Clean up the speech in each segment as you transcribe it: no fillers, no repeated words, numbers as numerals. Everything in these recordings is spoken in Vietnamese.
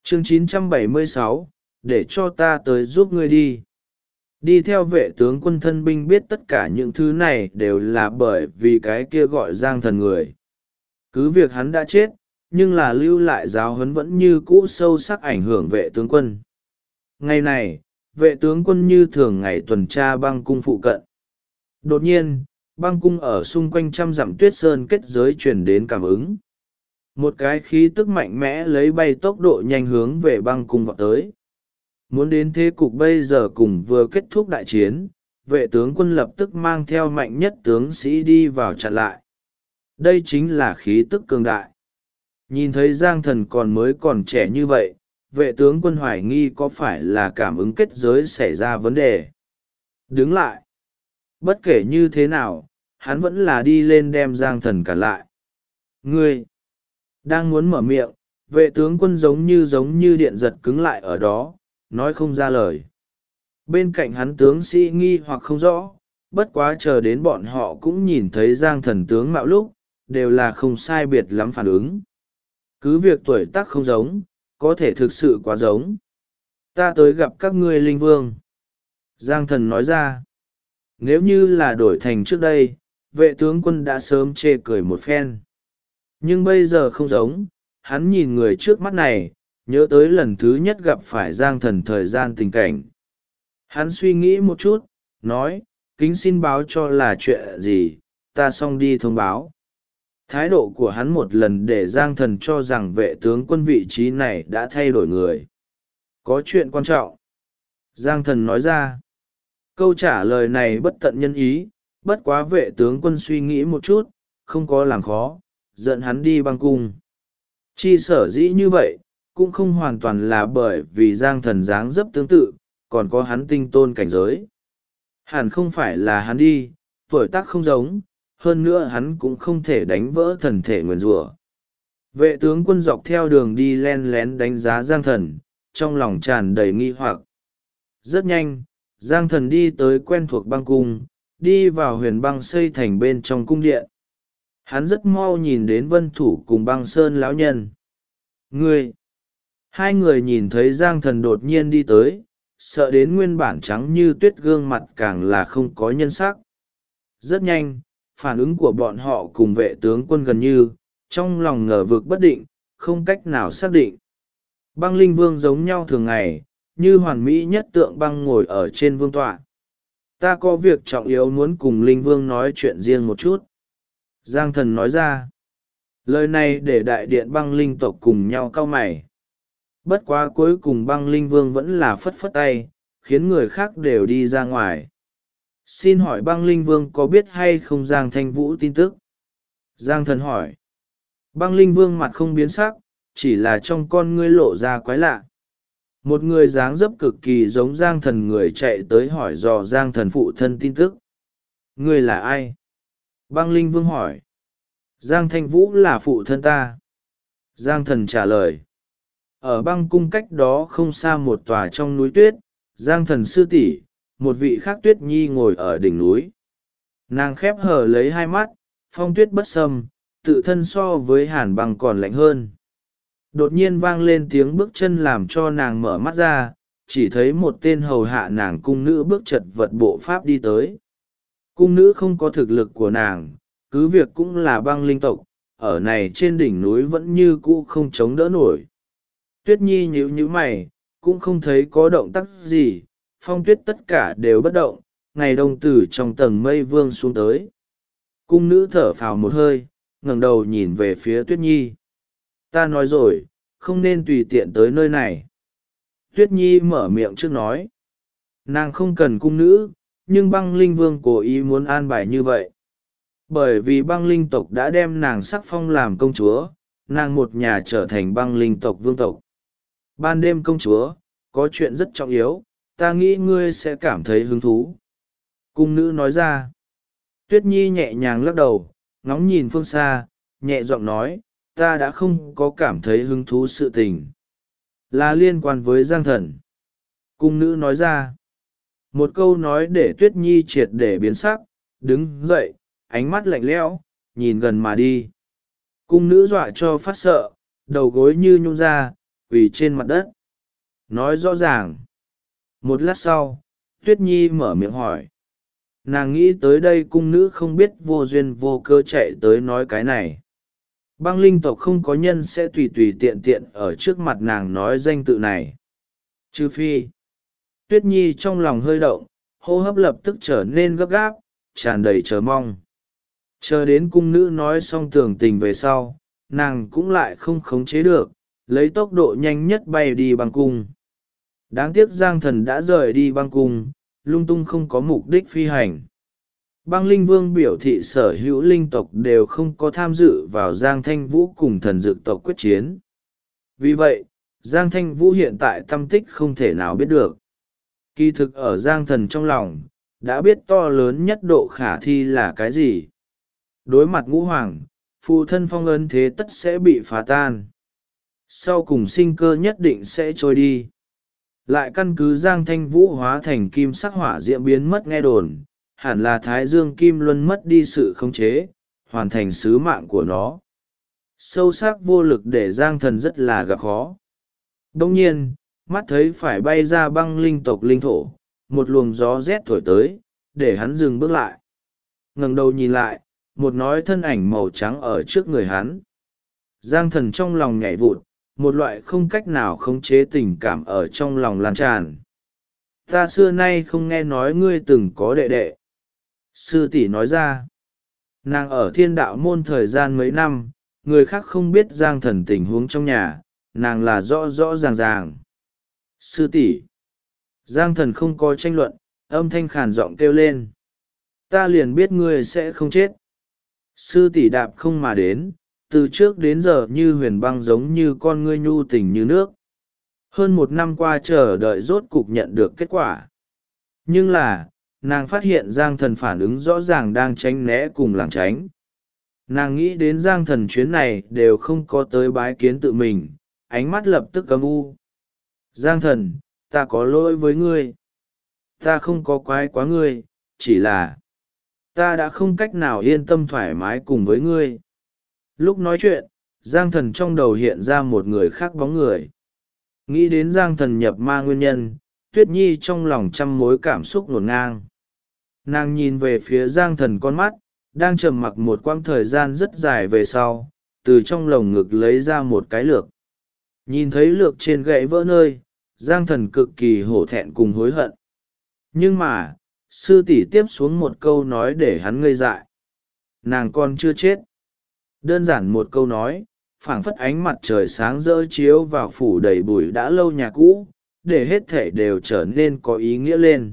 Chương 976, để cho ta tới giúp ngươi đi. Đi theo vệ tướng quân thân binh biết tất cả những thứ này đều là bởi vì cái kia gọi Giang Thần người. Cứ việc hắn đã chết, nhưng là lưu lại giáo huấn vẫn như cũ sâu sắc ảnh hưởng vệ tướng quân. Ngày này, vệ tướng quân như thường ngày tuần tra băng cung phụ cận. Đột nhiên, băng cung ở xung quanh trăm dặm tuyết sơn kết giới truyền đến cảm ứng. Một cái khí tức mạnh mẽ lấy bay tốc độ nhanh hướng về băng cung vọt tới. Muốn đến thế cục bây giờ cùng vừa kết thúc đại chiến, vệ tướng quân lập tức mang theo mạnh nhất tướng sĩ đi vào chặn lại. Đây chính là khí tức cường đại. Nhìn thấy Giang Thần còn trẻ như vậy, vệ tướng quân hoài nghi có phải là cảm ứng kết giới xảy ra vấn đề. Đứng lại. Bất kể như thế nào, hắn vẫn là đi lên đem Giang Thần cản lại. Ngươi! Đang muốn mở miệng, vệ tướng quân giống như điện giật cứng lại ở đó, nói không ra lời. Bên cạnh hắn tướng sĩ nghi hoặc không rõ, bất quá chờ đến bọn họ cũng nhìn thấy Giang Thần tướng mạo lúc, đều là không sai biệt lắm phản ứng. Cứ việc tuổi tác không giống, có thể thực sự quá giống. Ta tới gặp các ngươi linh vương. Giang Thần nói ra. Nếu như là đổi thành trước đây, vệ tướng quân đã sớm chê cười một phen. Nhưng bây giờ không giống, hắn nhìn người trước mắt này, nhớ tới lần thứ nhất gặp phải Giang Thần thời gian tình cảnh. Hắn suy nghĩ một chút, nói, kính xin báo cho là chuyện gì, ta xong đi thông báo. Thái độ của hắn một lần để Giang Thần cho rằng vệ tướng quân vị trí này đã thay đổi người. Có chuyện quan trọng. Giang Thần nói ra. Câu trả lời này bất tận nhân ý, bất quá vệ tướng quân suy nghĩ một chút, không có làm khó, dẫn hắn đi băng cung. Chi sở dĩ như vậy, cũng không hoàn toàn là bởi vì Giang Thần dáng dấp tương tự, còn có hắn tinh tôn cảnh giới. Hẳn không phải là hắn đi, tuổi tác không giống, hơn nữa hắn cũng không thể đánh vỡ thần thể nguyền rủa. Vệ tướng quân dọc theo đường đi len lén đánh giá Giang Thần, trong lòng tràn đầy nghi hoặc. Rất nhanh, Giang Thần đi tới quen thuộc băng cung, đi vào huyền băng xây thành bên trong cung điện. Hắn rất mau nhìn đến Vân Thủ cùng Băng Sơn lão nhân. Ngươi! Hai người nhìn thấy Giang Thần đột nhiên đi tới, sợ đến nguyên bản trắng như tuyết gương mặt càng là không có nhân sắc. Rất nhanh, phản ứng của bọn họ cùng vệ tướng quân gần như, trong lòng ngờ vực bất định, không cách nào xác định. Băng Linh Vương giống nhau thường ngày, như hoàn mỹ nhất tượng băng ngồi ở trên vương tọa. Ta có việc trọng yếu muốn cùng Linh Vương nói chuyện riêng một chút. Giang Thần nói ra. Lời này để đại điện băng linh tộc cùng nhau cau mày. Bất quá cuối cùng băng linh vương vẫn là phất phất tay, khiến người khác đều đi ra ngoài. Xin hỏi băng linh vương có biết hay không Giang Thanh Vũ tin tức? Giang Thần hỏi. Băng linh vương mặt không biến sắc, chỉ là trong con ngươi lộ ra quái lạ. Một người dáng dấp cực kỳ giống Giang Thần người chạy tới hỏi dò Giang Thần phụ thân tin tức. Ngươi là ai? Băng linh vương hỏi. Giang Thanh Vũ là phụ thân ta. Giang Thần trả lời. Ở băng cung cách đó không xa một tòa trong núi tuyết, Giang Thần sư tỷ, một vị khác Tuyết Nhi ngồi ở đỉnh núi. Nàng khép hờ lấy hai mắt, phong tuyết bất xâm, tự thân so với hàn băng còn lạnh hơn. Đột nhiên vang lên tiếng bước chân làm cho nàng mở mắt ra, chỉ thấy một tên hầu hạ nàng cung nữ bước chật vật bộ pháp đi tới. Cung nữ không có thực lực của nàng, cứ việc cũng là băng linh tộc, ở này trên đỉnh núi vẫn như cũ không chống đỡ nổi. Tuyết Nhi nhíu nhíu mày, cũng không thấy có động tác gì, phong tuyết tất cả đều bất động, ngày đông từ trong tầng mây vương xuống tới. Cung nữ thở phào một hơi, ngẩng đầu nhìn về phía Tuyết Nhi. Ta nói rồi, không nên tùy tiện tới nơi này. Tuyết Nhi mở miệng trước nói. Nàng không cần cung nữ, nhưng băng linh vương cố ý muốn an bài như vậy. Bởi vì băng linh tộc đã đem nàng sắc phong làm công chúa, nàng một nhà trở thành băng linh tộc vương tộc. Ban đêm công chúa, có chuyện rất trọng yếu, ta nghĩ ngươi sẽ cảm thấy hứng thú. Cung nữ nói ra. Tuyết Nhi nhẹ nhàng lắc đầu, ngóng nhìn phương xa, nhẹ giọng nói, ta đã không có cảm thấy hứng thú sự tình. Là liên quan với Giang Thần. Cung nữ nói ra. Một câu nói để Tuyết Nhi triệt để biến sắc, đứng dậy, ánh mắt lạnh lẽo, nhìn gần mà đi. Cung nữ dọa cho phát sợ, đầu gối như nhung ra, quỳ trên mặt đất nói rõ ràng. Một lát sau Tuyết Nhi mở miệng hỏi. Nàng nghĩ tới đây cung nữ không biết vô duyên vô cớ chạy tới nói cái này. Băng linh tộc không có nhân sẽ tùy tùy tiện tiện ở trước mặt nàng nói danh tự này. Trừ phi. Tuyết Nhi trong lòng hơi động, hô hấp lập tức trở nên gấp gáp, tràn đầy chờ mong. Chờ đến cung nữ nói xong tường tình về sau, nàng cũng lại không khống chế được, lấy tốc độ nhanh nhất bay đi băng cung. Đáng tiếc Giang Thần đã rời đi băng cung, lung tung không có mục đích phi hành. Băng Linh Vương biểu thị sở hữu linh tộc đều không có tham dự vào Giang Thanh Vũ cùng thần dược tộc quyết chiến. Vì vậy, Giang Thanh Vũ hiện tại tâm tích không thể nào biết được. Kỳ thực ở Giang Thần trong lòng, đã biết to lớn nhất độ khả thi là cái gì. Đối mặt ngũ hoàng, phụ thân phong ấn thế tất sẽ bị phá tan. Sau cùng sinh cơ nhất định sẽ trôi đi. Lại căn cứ Giang Thanh Vũ hóa thành kim sắc hỏa diễm biến mất nghe đồn, hẳn là Thái Dương Kim Luân mất đi sự khống chế, hoàn thành sứ mạng của nó. Sâu sắc vô lực để Giang Thần rất là gặp khó. Đồng nhiên, mắt thấy phải bay ra băng linh tộc linh thổ, một luồng gió rét thổi tới, để hắn dừng bước lại. Ngẩng đầu nhìn lại, một nói thân ảnh màu trắng ở trước người hắn. Giang Thần trong lòng nhảy vụt, một loại không cách nào khống chế tình cảm ở trong lòng lan tràn. Ta xưa nay không nghe nói ngươi từng có đệ đệ. Sư tỷ nói ra. Nàng ở Thiên Đạo môn thời gian mấy năm, người khác không biết Giang Thần tình huống trong nhà, nàng là rõ rõ ràng ràng. Sư tỷ. Giang Thần không có tranh luận, âm thanh khàn giọng kêu lên. Ta liền biết ngươi sẽ không chết. Sư tỷ đạp không mà đến, từ trước đến giờ như huyền băng giống như con ngươi nhu tình như nước. Hơn một năm qua chờ đợi rốt cục nhận được kết quả. Nhưng là, nàng phát hiện Giang Thần phản ứng rõ ràng đang tránh né cùng lảng tránh. Nàng nghĩ đến Giang Thần chuyến này đều không có tới bái kiến tự mình, ánh mắt lập tức âm u. Giang Thần, ta có lỗi với ngươi. Ta không có quái quá ngươi, chỉ là ta đã không cách nào yên tâm thoải mái cùng với ngươi. Lúc nói chuyện, Giang Thần trong đầu hiện ra một người khác bóng người. Nghĩ đến Giang Thần nhập ma nguyên nhân, Tuyết Nhi trong lòng trăm mối cảm xúc ngổn ngang. Nàng nhìn về phía Giang Thần con mắt, đang trầm mặc một quãng thời gian rất dài về sau, từ trong lồng ngực lấy ra một cái lược. Nhìn thấy lược trên gãy vỡ nơi, Giang Thần cực kỳ hổ thẹn cùng hối hận. Nhưng mà, sư tỷ tiếp xuống một câu nói để hắn ngây dại. Nàng còn chưa chết. Đơn giản một câu nói, phảng phất ánh mặt trời sáng rỡ chiếu vào phủ đầy bụi đã lâu nhà cũ, để hết thể đều trở nên có ý nghĩa lên.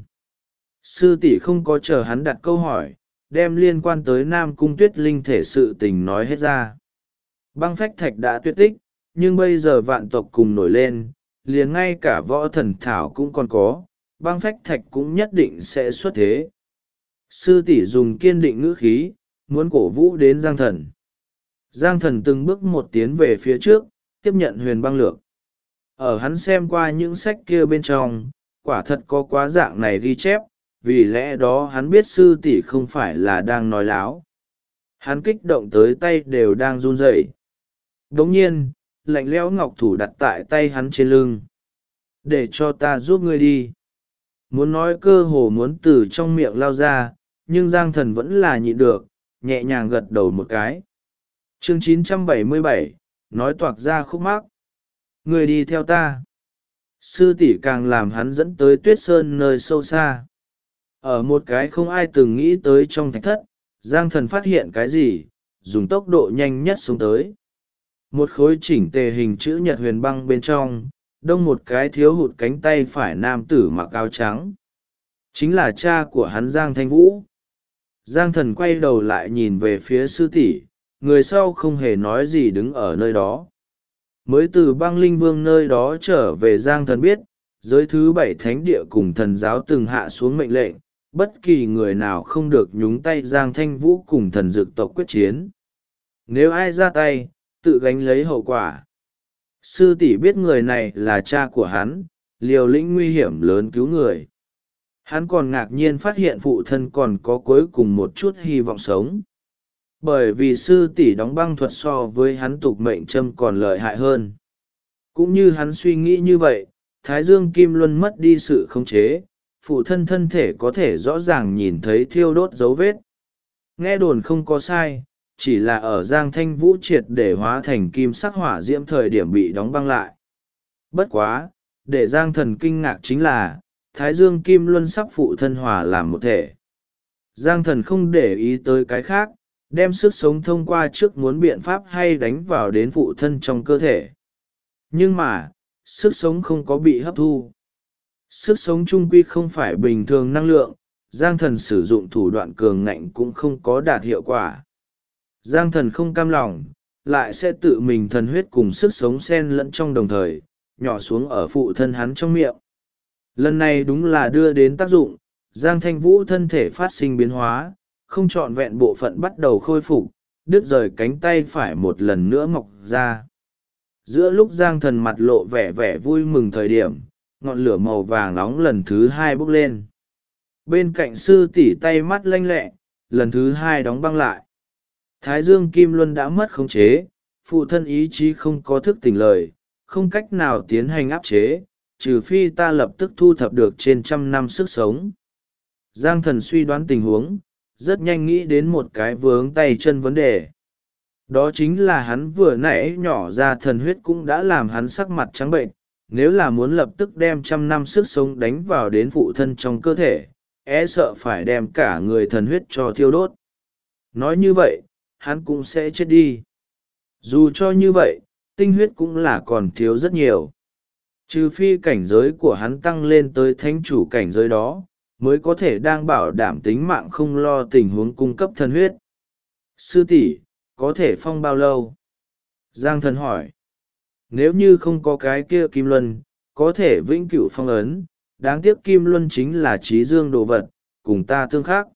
Sư tỷ không có chờ hắn đặt câu hỏi, đem liên quan tới Nam Cung Tuyết Linh thể sự tình nói hết ra. Băng phách thạch đã tuyệt tích, nhưng bây giờ vạn tộc cùng nổi lên, liền ngay cả võ thần thảo cũng còn có, băng phách thạch cũng nhất định sẽ xuất thế. Sư tỷ dùng kiên định ngữ khí, muốn cổ vũ đến Giang Thần. Giang Thần từng bước một tiến về phía trước, tiếp nhận huyền băng lược. Ở hắn xem qua những sách kia bên trong, quả thật có quá dạng này ghi chép, vì lẽ đó hắn biết sư tỷ không phải là đang nói láo. Hắn kích động tới tay đều đang run rẩy. Đồng nhiên, lạnh lẽo ngọc thủ đặt tại tay hắn trên lưng. Để cho ta giúp ngươi đi. Muốn nói cơ hồ muốn từ trong miệng lao ra, nhưng Giang Thần vẫn là nhịn được, nhẹ nhàng gật đầu một cái. Chương 977, nói toạc ra khúc mắc. Người đi theo ta. Sư tỷ càng làm hắn dẫn tới Tuyết Sơn nơi sâu xa. Ở một cái không ai từng nghĩ tới trong thạch thất, Giang Thần phát hiện cái gì, dùng tốc độ nhanh nhất xuống tới. Một khối chỉnh tề hình chữ nhật huyền băng bên trong, đông một cái thiếu hụt cánh tay phải nam tử mặc áo trắng. Chính là cha của hắn Giang Thanh Vũ. Giang Thần quay đầu lại nhìn về phía sư tỷ, người sau không hề nói gì đứng ở nơi đó. Mới từ băng linh vương nơi đó trở về Giang Thần biết, giới thứ 7 thánh địa cùng thần giáo từng hạ xuống mệnh lệnh, bất kỳ người nào không được nhúng tay Giang Thanh Vũ cùng thần dược tộc quyết chiến. Nếu ai ra tay, tự gánh lấy hậu quả. Sư tỷ biết người này là cha của hắn, liều lĩnh nguy hiểm lớn cứu người. Hắn còn ngạc nhiên phát hiện phụ thân còn có cuối cùng một chút hy vọng sống. Bởi vì sư tỷ đóng băng thuật so với hắn tục mệnh châm còn lợi hại hơn. Cũng như hắn suy nghĩ như vậy, Thái Dương Kim Luân mất đi sự khống chế, phụ thân thân thể có thể rõ ràng nhìn thấy thiêu đốt dấu vết. Nghe đồn không có sai, chỉ là ở Giang Thanh Vũ triệt để hóa thành kim sắc hỏa diễm thời điểm bị đóng băng lại. Bất quá, để Giang Thần kinh ngạc chính là, Thái Dương Kim Luân sắp phụ thân hòa làm một thể. Giang Thần không để ý tới cái khác, đem sức sống thông qua trước muốn biện pháp hay đánh vào đến phụ thân trong cơ thể. Nhưng mà, sức sống không có bị hấp thu. Sức sống trung quy không phải bình thường năng lượng, Giang Thần sử dụng thủ đoạn cường ngạnh cũng không có đạt hiệu quả. Giang Thần không cam lòng, lại sẽ tự mình thần huyết cùng sức sống xen lẫn trong đồng thời, nhỏ xuống ở phụ thân hắn trong miệng. Lần này đúng là đưa đến tác dụng, Giang Thanh Vũ thân thể phát sinh biến hóa, không trọn vẹn bộ phận bắt đầu khôi phục, đứt rời cánh tay phải một lần nữa mọc ra. Giữa lúc Giang Thần mặt lộ vẻ vẻ vui mừng thời điểm, ngọn lửa màu vàng nóng lần thứ hai bốc lên. Bên cạnh sư tỷ tay mắt lanh lẹ, lần thứ hai đóng băng lại. Thái Dương Kim Luân đã mất khống chế, phụ thân ý chí không có thức tỉnh lời, không cách nào tiến hành áp chế, trừ phi ta lập tức thu thập được trên 100 năm sức sống. Giang Thần suy đoán tình huống, rất nhanh nghĩ đến một cái vướng tay chân vấn đề. Đó chính là hắn vừa nãy nhỏ ra thần huyết cũng đã làm hắn sắc mặt trắng bệnh, nếu là muốn lập tức đem 100 năm sức sống đánh vào đến phụ thân trong cơ thể, sợ phải đem cả người thần huyết cho thiêu đốt. Nói như vậy, hắn cũng sẽ chết đi. Dù cho như vậy, tinh huyết cũng là còn thiếu rất nhiều. Trừ phi cảnh giới của hắn tăng lên tới thánh chủ cảnh giới đó, mới có thể đang bảo đảm tính mạng không lo tình huống cung cấp thần huyết. Sư tỷ, có thể phong bao lâu? Giang Thần hỏi. Nếu như không có cái kia kim luân, có thể vĩnh cửu phong ấn, đáng tiếc kim luân chính là trí dương đồ vật, cùng ta tương khắc.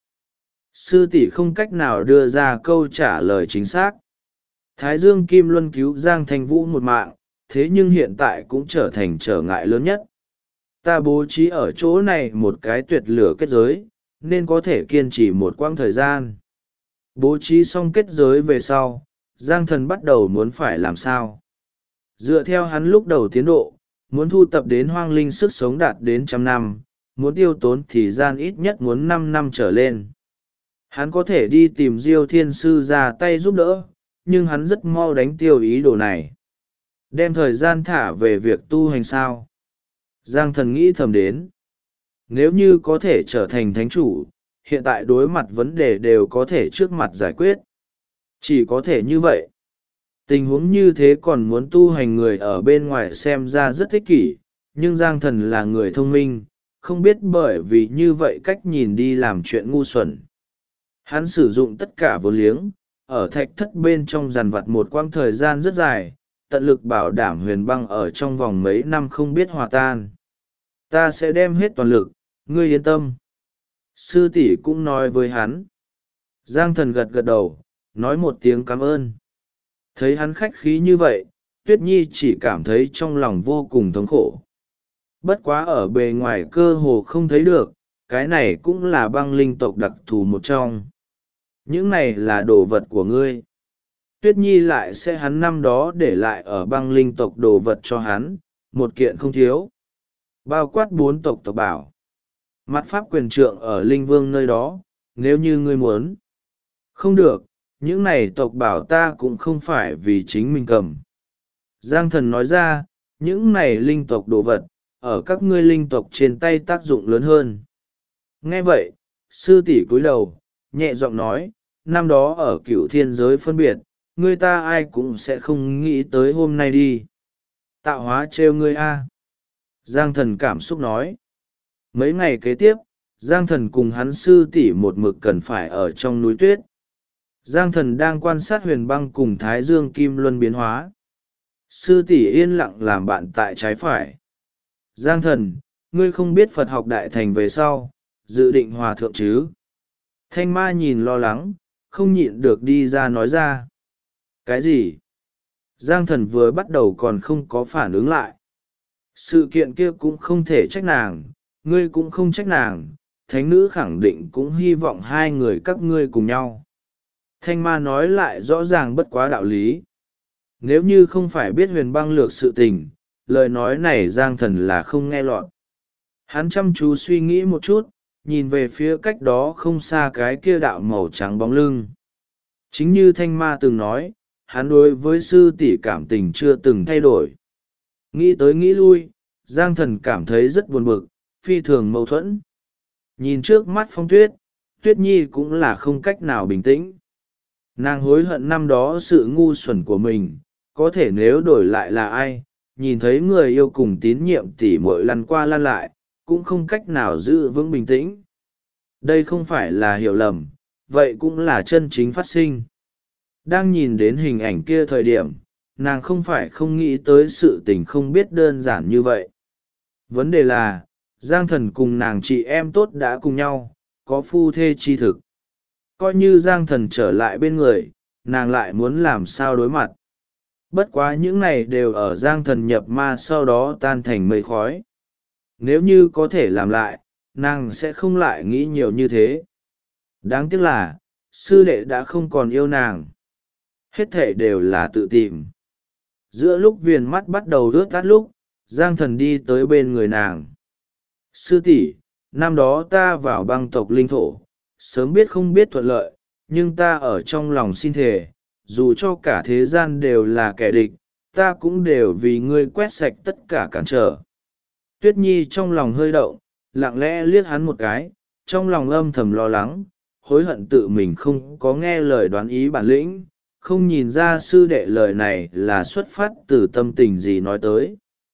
Sư tỷ không cách nào đưa ra câu trả lời chính xác. Thái Dương Kim Luân cứu Giang Thanh Vũ một mạng, thế nhưng hiện tại cũng trở thành trở ngại lớn nhất. Ta bố trí ở chỗ này một cái tuyệt lửa kết giới, nên có thể kiên trì một quãng thời gian. Bố trí xong kết giới về sau, Giang Thần bắt đầu muốn phải làm sao. Dựa theo hắn lúc đầu tiến độ, muốn thu tập đến hoang linh sức sống đạt đến 100 năm, muốn tiêu tốn thì gian ít nhất muốn 5 năm trở lên. Hắn có thể đi tìm Diêu Thiên Sư ra tay giúp đỡ, nhưng hắn rất mau đánh tiêu ý đồ này. Đem thời gian thả về việc tu hành sao. Giang Thần nghĩ thầm đến. Nếu như có thể trở thành thánh chủ, hiện tại đối mặt vấn đề đều có thể trước mặt giải quyết. Chỉ có thể như vậy. Tình huống như thế còn muốn tu hành người ở bên ngoài xem ra rất ích kỷ, nhưng Giang Thần là người thông minh, không biết bởi vì như vậy cách nhìn đi làm chuyện ngu xuẩn. Hắn sử dụng tất cả vốn liếng, ở thạch thất bên trong dằn vặt một quãng thời gian rất dài, tận lực bảo đảm huyền băng ở trong vòng mấy năm không biết hòa tan. Ta sẽ đem hết toàn lực, ngươi yên tâm. Sư tỷ cũng nói với hắn. Giang Thần gật gật đầu, nói một tiếng cảm ơn. Thấy hắn khách khí như vậy, Tuyết Nhi chỉ cảm thấy trong lòng vô cùng thống khổ. Bất quá ở bề ngoài cơ hồ không thấy được, cái này cũng là băng linh tộc đặc thù một trong. Những này là đồ vật của ngươi. Tuyết Nhi lại sẽ hắn năm đó để lại ở băng linh tộc đồ vật cho hắn, một kiện không thiếu. Bao quát 4 tộc tộc bảo. Mặt pháp quyền trượng ở linh vương nơi đó, nếu như ngươi muốn. Không được, những này tộc bảo ta cũng không phải vì chính mình cầm. Giang Thần nói ra, những này linh tộc đồ vật, ở các ngươi linh tộc trên tay tác dụng lớn hơn. Nghe vậy, sư tỷ cúi đầu, nhẹ giọng nói, năm đó ở Cửu Thiên giới phân biệt, ngươi ta ai cũng sẽ không nghĩ tới hôm nay đi. Tạo hóa trêu ngươi a. Giang Thần cảm xúc nói. Mấy ngày kế tiếp, Giang Thần cùng hắn sư tỷ một mực cần phải ở trong núi tuyết. Giang Thần đang quan sát huyền băng cùng Thái Dương Kim Luân biến hóa. Sư tỷ yên lặng làm bạn tại trái phải. Giang Thần, ngươi không biết Phật học đại thành về sau, dự định hòa thượng chứ? Thanh Ma nhìn lo lắng, không nhịn được đi ra nói ra. Cái gì? Giang Thần vừa bắt đầu còn không có phản ứng lại. Sự kiện kia cũng không thể trách nàng, ngươi cũng không trách nàng, thánh nữ khẳng định cũng hy vọng hai người các ngươi cùng nhau. Thanh Ma nói lại rõ ràng bất quá đạo lý. Nếu như không phải biết huyền băng lược sự tình, lời nói này Giang Thần là không nghe lọt. Hắn chăm chú suy nghĩ một chút, nhìn về phía cách đó không xa cái kia đạo màu trắng bóng lưng. Chính như Thanh Ma từng nói, hắn đối với sư tỷ cảm tình chưa từng thay đổi. Nghĩ tới nghĩ lui, Giang Thần cảm thấy rất buồn bực, phi thường mâu thuẫn. Nhìn trước mắt Phong Tuyết, Tuyết Nhi cũng là không cách nào bình tĩnh. Nàng hối hận năm đó sự ngu xuẩn của mình, có thể nếu đổi lại là ai, nhìn thấy người yêu cùng tín nhiệm tỉ muội lăn qua lăn lại, cũng không cách nào giữ vững bình tĩnh. Đây không phải là hiểu lầm, vậy cũng là chân chính phát sinh. Đang nhìn đến hình ảnh kia thời điểm, nàng không phải không nghĩ tới sự tình không biết đơn giản như vậy. Vấn đề là, Giang Thần cùng nàng chị em tốt đã cùng nhau, có phu thê chi thực. Coi như Giang Thần trở lại bên người, nàng lại muốn làm sao đối mặt. Bất quá những này đều ở Giang Thần nhập ma sau đó tan thành mây khói. Nếu như có thể làm lại, nàng sẽ không lại nghĩ nhiều như thế. Đáng tiếc là, sư đệ đã không còn yêu nàng. Hết thể đều là tự tìm. Giữa lúc viền mắt bắt đầu ướt át lúc, Giang Thần đi tới bên người nàng. Sư tỷ, năm đó ta vào băng tộc linh thổ, sớm biết không biết thuận lợi, nhưng ta ở trong lòng xin thề, dù cho cả thế gian đều là kẻ địch, ta cũng đều vì ngươi quét sạch tất cả cản trở. Tuyết Nhi trong lòng hơi động, lặng lẽ liếc hắn một cái, trong lòng âm thầm lo lắng, hối hận tự mình không có nghe lời đoán ý bản lĩnh, không nhìn ra sư đệ lời này là xuất phát từ tâm tình gì nói tới.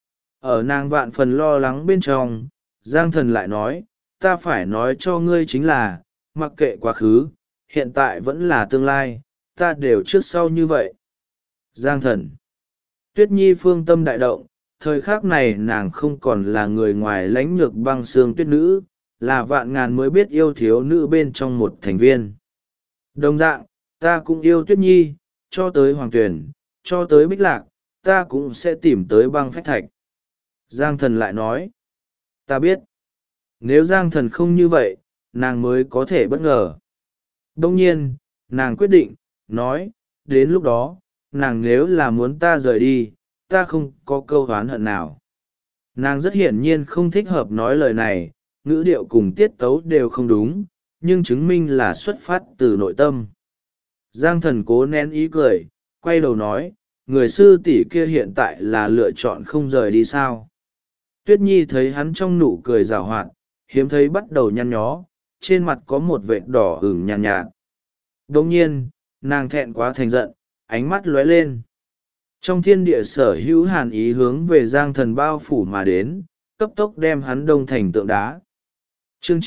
Ở nàng vạn phần lo lắng bên trong, Giang Thần lại nói, ta phải nói cho ngươi chính là, mặc kệ quá khứ, hiện tại vẫn là tương lai, ta đều trước sau như vậy. Giang Thần. Tuyết Nhi phương tâm đại động, thời khắc này nàng không còn là người ngoài lãnh nhược băng xương tuyết nữ, là vạn ngàn mới biết yêu thiếu nữ bên trong một thành viên. Đồng dạng, ta cũng yêu Tuyết Nhi, cho tới Hoàng Tuyền, cho tới Bích Lạc, ta cũng sẽ tìm tới băng phách thạch. Giang Thần lại nói, ta biết, nếu Giang Thần không như vậy, nàng mới có thể bất ngờ. Đông nhiên, nàng quyết định, nói, đến lúc đó, nàng nếu là muốn ta rời đi, ta không có câu oán hận nào. Nàng rất hiển nhiên không thích hợp nói lời này, ngữ điệu cùng tiết tấu đều không đúng, nhưng chứng minh là xuất phát từ nội tâm. Giang Thần cố nén ý cười, quay đầu nói, người sư tỷ kia hiện tại là lựa chọn không rời đi sao. Tuyết Nhi thấy hắn trong nụ cười rào hoạt, hiếm thấy bắt đầu nhăn nhó, trên mặt có một vệt đỏ ửng nhàn nhạt. Đồng nhiên, nàng thẹn quá thành giận, ánh mắt lóe lên. Trong thiên địa sở hữu hàn ý hướng về Giang Thần bao phủ mà đến, cấp tốc đem hắn đông thành tượng đá. Chương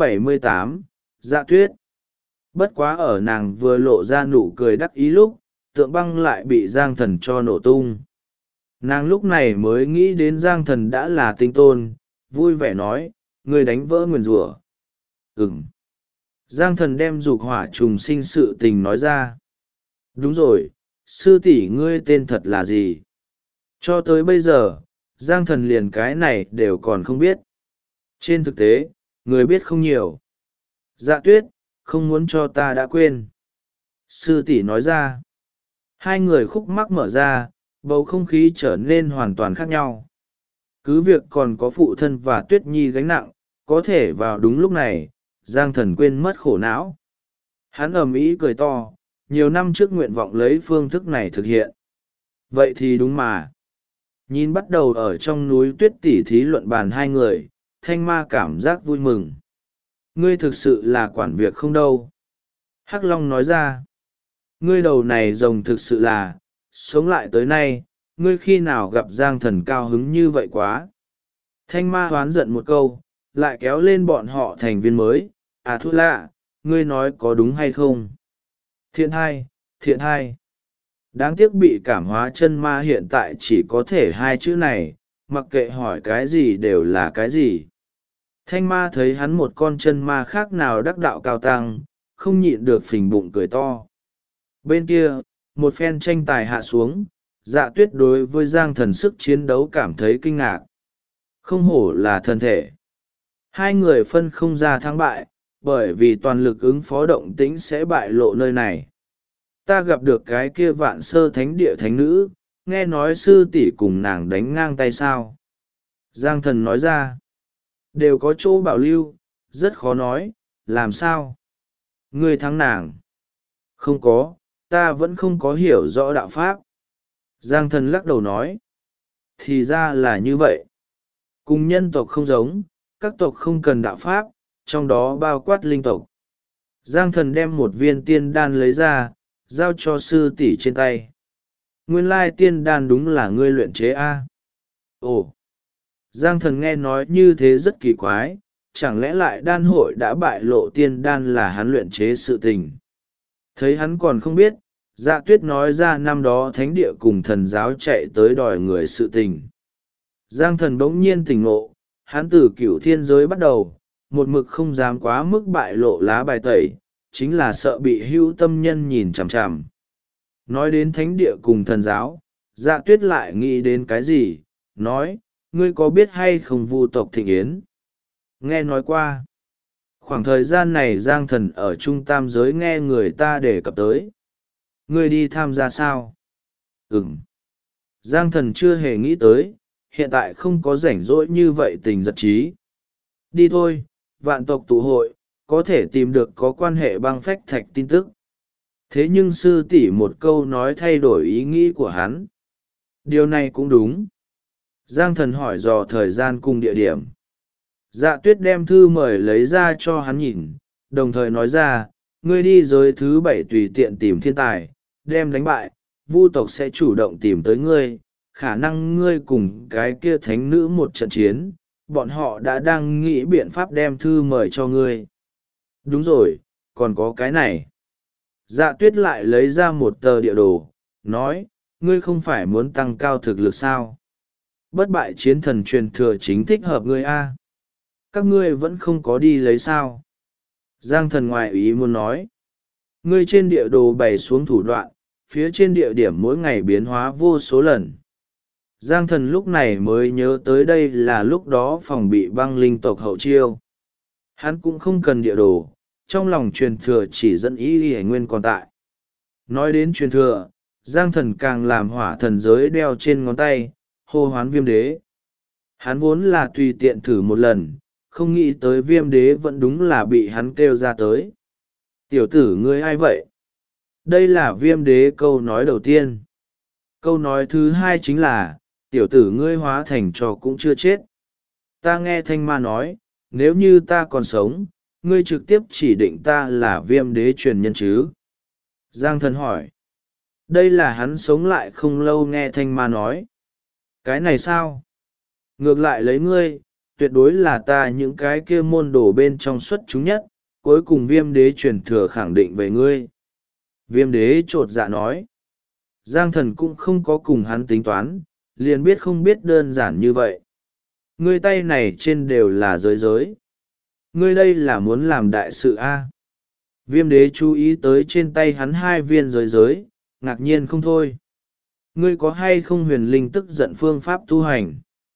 978, Dạ Tuyết. Bất quá ở nàng vừa lộ ra nụ cười đắc ý lúc, tượng băng lại bị Giang Thần cho nổ tung. Nàng lúc này mới nghĩ đến Giang Thần đã là tinh tôn, vui vẻ nói, ngươi đánh vỡ nguyền rủa. Giang Thần đem dục hỏa trùng sinh sự tình nói ra. Đúng rồi, sư tỷ ngươi tên thật là gì? Cho tới bây giờ, Giang Thần liền cái này đều còn không biết. Trên thực tế, người biết không nhiều. Dạ Tuyết, không muốn cho ta đã quên. Sư tỷ nói ra. Hai người khúc mắc mở ra, bầu không khí trở nên hoàn toàn khác nhau. Cứ việc còn có phụ thân và Tuyết Nhi gánh nặng, có thể vào đúng lúc này, Giang Thần quên mất khổ não. Hắn ầm ĩ cười to, nhiều năm trước nguyện vọng lấy phương thức này thực hiện. Vậy thì đúng mà. Nhìn bắt đầu ở trong núi tuyết tỉ thí luận bàn hai người, Thanh Ma cảm giác vui mừng. Ngươi thực sự là quản việc không đâu. Hắc Long nói ra. Ngươi đầu này rồng thực sự là, sống lại tới nay, ngươi khi nào gặp Giang Thần cao hứng như vậy quá. Thanh Ma hoán giận một câu, lại kéo lên bọn họ thành viên mới. À thu lạ, ngươi nói có đúng hay không? Thiện hai. Đáng tiếc bị cảm hóa chân ma hiện tại chỉ có thể hai chữ này, mặc kệ hỏi cái gì đều là cái gì. Thanh Ma thấy hắn một con chân ma khác nào đắc đạo cao tăng, không nhịn được phình bụng cười to. Bên kia, một phen tranh tài hạ xuống, Dạ Tuyết đối với Giang Thần sức chiến đấu cảm thấy kinh ngạc. Không hổ là thân thể. Hai người phân không ra thắng bại, bởi vì toàn lực ứng phó động tĩnh sẽ bại lộ nơi này. Ta gặp được cái kia vạn sơ thánh địa thánh nữ, nghe nói sư tỷ cùng nàng đánh ngang tay sao? Giang thần nói ra. Đều có chỗ bảo lưu, rất khó nói, làm sao? Ngươi thắng nàng? Không có, ta vẫn không có hiểu rõ đạo pháp. Giang thần lắc đầu nói. Thì ra là như vậy. Cùng nhân tộc không giống, các tộc không cần đạo pháp, trong đó bao quát linh tộc. Giang thần đem một viên tiên đan lấy ra, giao cho sư tỷ trên tay. Nguyên lai tiên đan đúng là ngươi luyện chế a. Ồ! Giang thần nghe nói như thế rất kỳ quái, chẳng lẽ lại đan hội đã bại lộ tiên đan là hắn luyện chế sự tình. Thấy hắn còn không biết, Dạ Tuyết nói ra năm đó thánh địa cùng thần giáo chạy tới đòi người sự tình. Giang thần bỗng nhiên tỉnh ngộ, hắn từ cửu thiên giới bắt đầu, một mực không dám quá mức bại lộ lá bài tẩy, chính là sợ bị hữu tâm nhân nhìn chằm chằm. Nói đến thánh địa cùng thần giáo, Dạ Tuyết lại nghĩ đến cái gì, nói, ngươi có biết hay không vu tộc Thịnh Yến? Nghe nói qua. Khoảng thời gian này Giang thần ở trung tam giới nghe người ta đề cập tới. Ngươi đi tham gia sao? Ừm. Giang thần chưa hề nghĩ tới, hiện tại không có rảnh rỗi như vậy tình giật trí. Đi thôi, vạn tộc tụ hội, có thể tìm được có quan hệ băng phách thạch tin tức. Thế nhưng sư tỷ một câu nói thay đổi ý nghĩ của hắn. Điều này cũng đúng. Giang thần hỏi dò thời gian cùng địa điểm. Dạ Tuyết đem thư mời lấy ra cho hắn nhìn, đồng thời nói ra, ngươi đi giới thứ 7 tùy tiện tìm thiên tài, đem đánh bại, vu tộc sẽ chủ động tìm tới ngươi, khả năng ngươi cùng cái kia thánh nữ một trận chiến, bọn họ đã đang nghĩ biện pháp đem thư mời cho ngươi. Đúng rồi, còn có cái này. Dạ Tuyết lại lấy ra một tờ địa đồ, nói, ngươi không phải muốn tăng cao thực lực sao? Bất bại chiến thần truyền thừa chính thích hợp ngươi a. Các ngươi vẫn không có đi lấy sao? Giang thần ngoại ý muốn nói. Ngươi trên địa đồ bày xuống thủ đoạn, phía trên địa điểm mỗi ngày biến hóa vô số lần. Giang thần lúc này mới nhớ tới đây là lúc đó phòng bị băng linh tộc hậu chiêu. Hắn cũng không cần địa đồ, trong lòng truyền thừa chỉ dẫn ý hề nguyên còn tại. Nói đến truyền thừa, Giang thần càng làm hỏa thần giới đeo trên ngón tay, hô hoán Viêm đế. Hắn vốn là tùy tiện thử một lần, không nghĩ tới Viêm đế vẫn đúng là bị hắn kêu ra tới. Tiểu tử ngươi ai vậy? Đây là Viêm đế câu nói đầu tiên. Câu nói thứ hai chính là, tiểu tử ngươi hóa thành trò cũng chưa chết. Ta nghe Thanh Ma nói, nếu như ta còn sống, ngươi trực tiếp chỉ định ta là Viêm đế truyền nhân chứ? Giang thần hỏi. Đây là hắn sống lại không lâu nghe Thanh Ma nói. Cái này sao? Ngược lại lấy ngươi, tuyệt đối là ta những cái kia môn đồ bên trong xuất chúng nhất, cuối cùng Viêm đế truyền thừa khẳng định về ngươi. Viêm đế chột dạ nói. Giang thần cũng không có cùng hắn tính toán, liền biết không biết đơn giản như vậy. Ngươi tay này trên đều là giới giới. Ngươi đây là muốn làm đại sự a? Viêm đế chú ý tới trên tay hắn 2 viên giới giới, ngạc nhiên không thôi. Ngươi có hay không huyền linh tức giận phương pháp tu hành?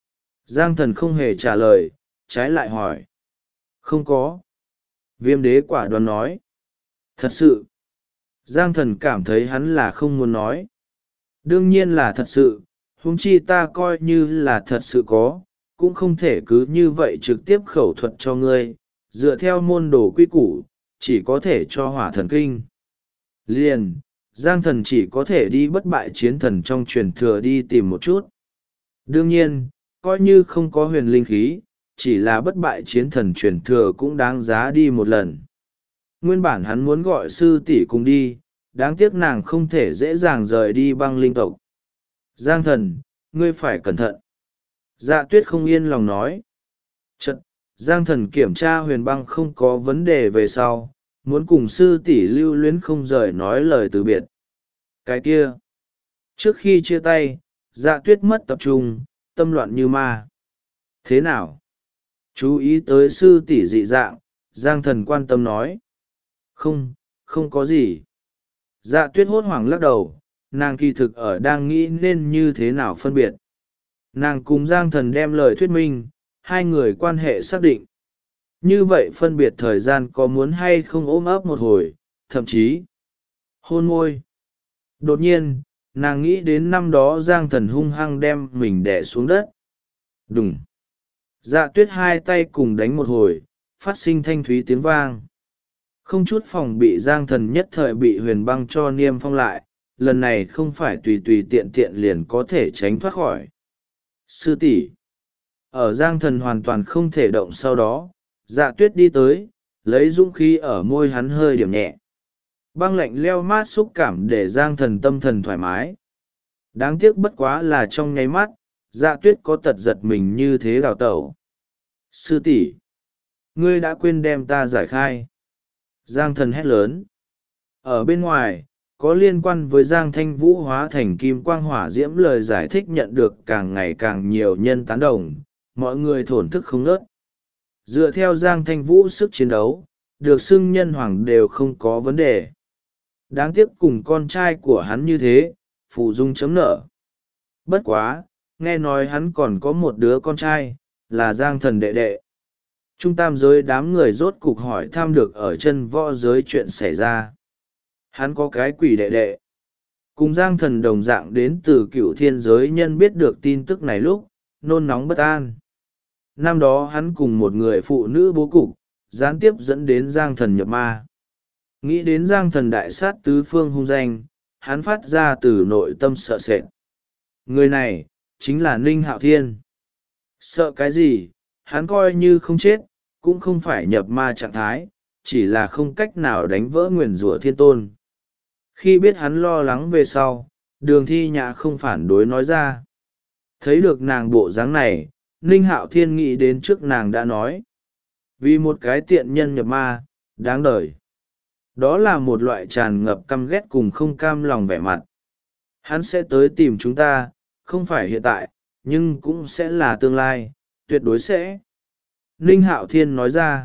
Giang thần không hề trả lời, trái lại hỏi. Không có. Viêm đế quả đoán nói. Thật sự. Giang thần cảm thấy hắn là không muốn nói. Đương nhiên là thật sự, huống chi ta coi như là thật sự có, cũng không thể cứ như vậy trực tiếp khẩu thuật cho ngươi, dựa theo môn đồ quy củ, chỉ có thể cho hỏa thần kinh. Liền, Giang thần chỉ có thể đi bất bại chiến thần trong truyền thừa đi tìm một chút. Đương nhiên, coi như không có huyền linh khí, chỉ là bất bại chiến thần truyền thừa cũng đáng giá đi một lần. Nguyên bản hắn muốn gọi sư tỷ cùng đi, đáng tiếc nàng không thể dễ dàng rời đi băng linh tộc. Giang thần, ngươi phải cẩn thận. Dạ Tuyết không yên lòng nói. Chật, Giang thần kiểm tra huyền băng không có vấn đề về sau, muốn cùng sư tỷ lưu luyến không rời nói lời từ biệt. Cái kia. Trước khi chia tay, Dạ Tuyết mất tập trung, tâm loạn như ma. Thế nào? Chú ý tới sư tỷ dị dạng, Giang thần quan tâm nói. Không, không có gì. Dạ Tuyết hốt hoảng lắc đầu, nàng kỳ thực ở đang nghĩ nên như thế nào phân biệt. Nàng cùng Giang thần đem lời thuyết minh, 2 người quan hệ xác định. Như vậy phân biệt thời gian có muốn hay không ôm ấp một hồi, thậm chí hôn môi. Đột nhiên, nàng nghĩ đến năm đó giang thần hung hăng đem mình đè xuống đất. Đùng! Dạ tuyết hai tay cùng đánh một hồi, phát sinh thanh thúy tiếng vang. Không chút phòng bị, giang thần nhất thời bị huyền băng cho niêm phong lại, lần này không phải tùy tùy tiện tiện liền có thể tránh thoát khỏi. Sư tỷ! Ở giang thần hoàn toàn không thể động sau đó, dạ tuyết đi tới, lấy dũng khí ở môi hắn hơi điểm nhẹ. Băng lạnh leo mát xúc cảm để giang thần tâm thần thoải mái. Đáng tiếc bất quá là trong nháy mắt, dạ tuyết có tật giật mình như thế đào tẩu. Sư tỷ, ngươi đã quên đem ta giải khai. Giang thần hét lớn. Ở bên ngoài, có liên quan với giang thanh vũ hóa thành kim quang hỏa diễm lời giải thích nhận được càng ngày càng nhiều nhân tán đồng, mọi người thổn thức không ngớt. Dựa theo giang thanh vũ sức chiến đấu, được xưng nhân hoàng đều không có vấn đề. Đáng tiếc cùng con trai của hắn như thế, phụ dung chấm nợ. Bất quá, nghe nói hắn còn có một đứa con trai, là giang thần đệ đệ. Trung tam giới đám người rốt cục hỏi thăm được ở chân võ giới chuyện xảy ra. Hắn có cái quỷ đệ đệ. Cùng giang thần đồng dạng đến từ cựu thiên giới nhân biết được tin tức này lúc, nôn nóng bất an. Năm đó hắn cùng một người phụ nữ bố cục, gián tiếp dẫn đến giang thần nhập ma. Nghĩ đến giang thần đại sát tứ phương hung danh, hắn phát ra từ nội tâm sợ sệt. Người này, chính là Ninh Hạo Thiên. Sợ cái gì, hắn coi như không chết, cũng không phải nhập ma trạng thái, chỉ là không cách nào đánh vỡ nguyền rủa thiên tôn. Khi biết hắn lo lắng về sau, Đường Thi Nhã không phản đối nói ra. Thấy được nàng bộ dáng này, Ninh Hạo Thiên nghĩ đến trước nàng đã nói. Vì một cái tiện nhân nhập ma, đáng đời. Đó là một loại tràn ngập căm ghét cùng không cam lòng vẻ mặt. Hắn sẽ tới tìm chúng ta, không phải hiện tại, nhưng cũng sẽ là tương lai, tuyệt đối sẽ. Ninh Hạo Thiên nói ra.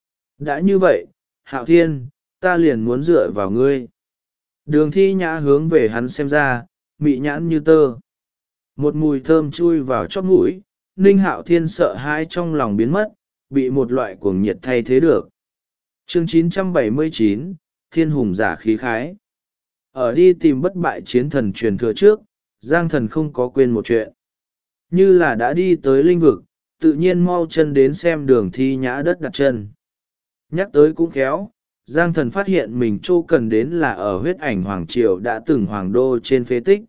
Đã như vậy, Hạo Thiên, ta liền muốn dựa vào ngươi. Đường Thi Nhã hướng về hắn xem ra, mị nhãn như tơ. Một mùi thơm chui vào chóp mũi, Ninh Hạo Thiên sợ hãi trong lòng biến mất, bị một loại cuồng nhiệt thay thế được. Chương 979, Thiên Hùng giả khí khái. Ở đi tìm bất bại chiến thần truyền thừa trước, Giang Thần không có quên một chuyện. Như là đã đi tới linh vực, tự nhiên mau chân đến xem Đường Thi Nhã đất đặt chân. Nhắc tới cũng khéo, Giang Thần phát hiện mình chỗ cần đến là ở huyết ảnh Hoàng Triều đã từng hoàng đô trên phế tích.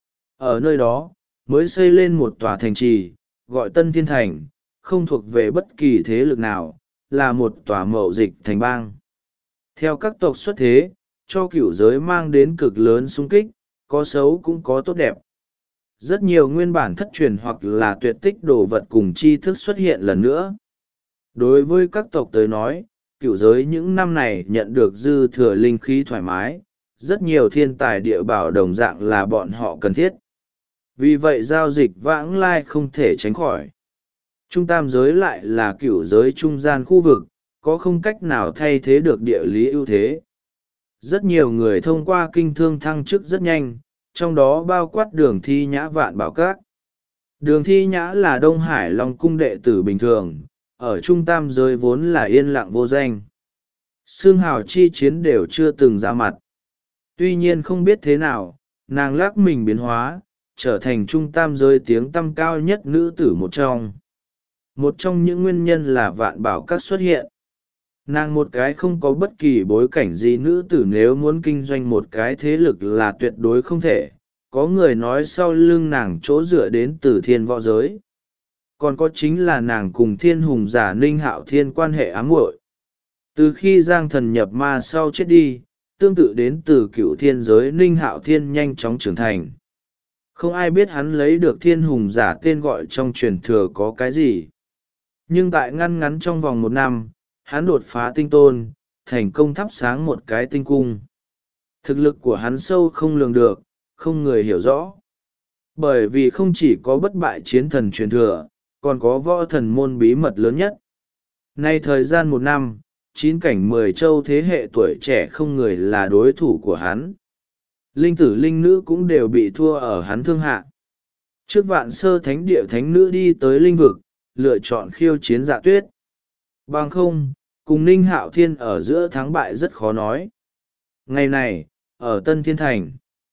Ở nơi đó, mới xây lên một tòa thành trì, gọi Tân Thiên Thành, không thuộc về bất kỳ thế lực nào, là một tòa mậu dịch thành bang. Theo các tộc xuất thế, cho cửu giới mang đến cực lớn xung kích, có xấu cũng có tốt đẹp. Rất nhiều nguyên bản thất truyền hoặc là tuyệt tích đồ vật cùng tri thức xuất hiện lần nữa. Đối với các tộc tới nói, cửu giới những năm này nhận được dư thừa linh khí thoải mái, rất nhiều thiên tài địa bảo đồng dạng là bọn họ cần thiết. Vì vậy giao dịch vãng lai không thể tránh khỏi. Trung tam giới lại là cửu giới trung gian khu vực, có không cách nào thay thế được địa lý ưu thế. Rất nhiều người thông qua kinh thương thăng chức rất nhanh, trong đó bao quát Đường Thi Nhã Vạn Bảo Các. Đường Thi Nhã là Đông Hải Long Cung đệ tử bình thường, ở trung tam giới vốn là yên lặng vô danh. Xương hào chi chiến đều chưa từng ra mặt. Tuy nhiên không biết thế nào, nàng lắc mình biến hóa, trở thành trung tam giới tiếng tăm cao nhất nữ tử một trong. Một trong những nguyên nhân là Vạn Bảo Các xuất hiện. Nàng một cái không có bất kỳ bối cảnh gì nữ tử nếu muốn kinh doanh một cái thế lực là tuyệt đối không thể. Có người nói sau lưng nàng chỗ dựa đến từ thiên võ giới. Còn có chính là nàng cùng thiên hùng giả Ninh Hạo Thiên quan hệ ám muội. Từ khi Giang Thần nhập ma sau chết đi, tương tự đến từ cựu thiên giới Ninh Hạo Thiên nhanh chóng trưởng thành. Không ai biết hắn lấy được thiên hùng giả tên gọi trong truyền thừa có cái gì. Nhưng tại ngăn ngắn trong vòng 1 năm, hắn đột phá tinh tôn, thành công thắp sáng một cái tinh cung. Thực lực của hắn sâu không lường được, không người hiểu rõ. Bởi vì không chỉ có bất bại chiến thần truyền thừa, còn có võ thần môn bí mật lớn nhất. Nay thời gian 1 năm, 9 cảnh 10 châu thế hệ tuổi trẻ không người là đối thủ của hắn. Linh tử linh nữ cũng đều bị thua ở hắn thương hạ. Trước Vạn Sơ thánh địa thánh nữ đi tới linh vực, lựa chọn khiêu chiến Dạ Tuyết. Bằng không, cùng Ninh Hạo Thiên ở giữa thắng bại rất khó nói. Ngày này, ở Tân Thiên Thành,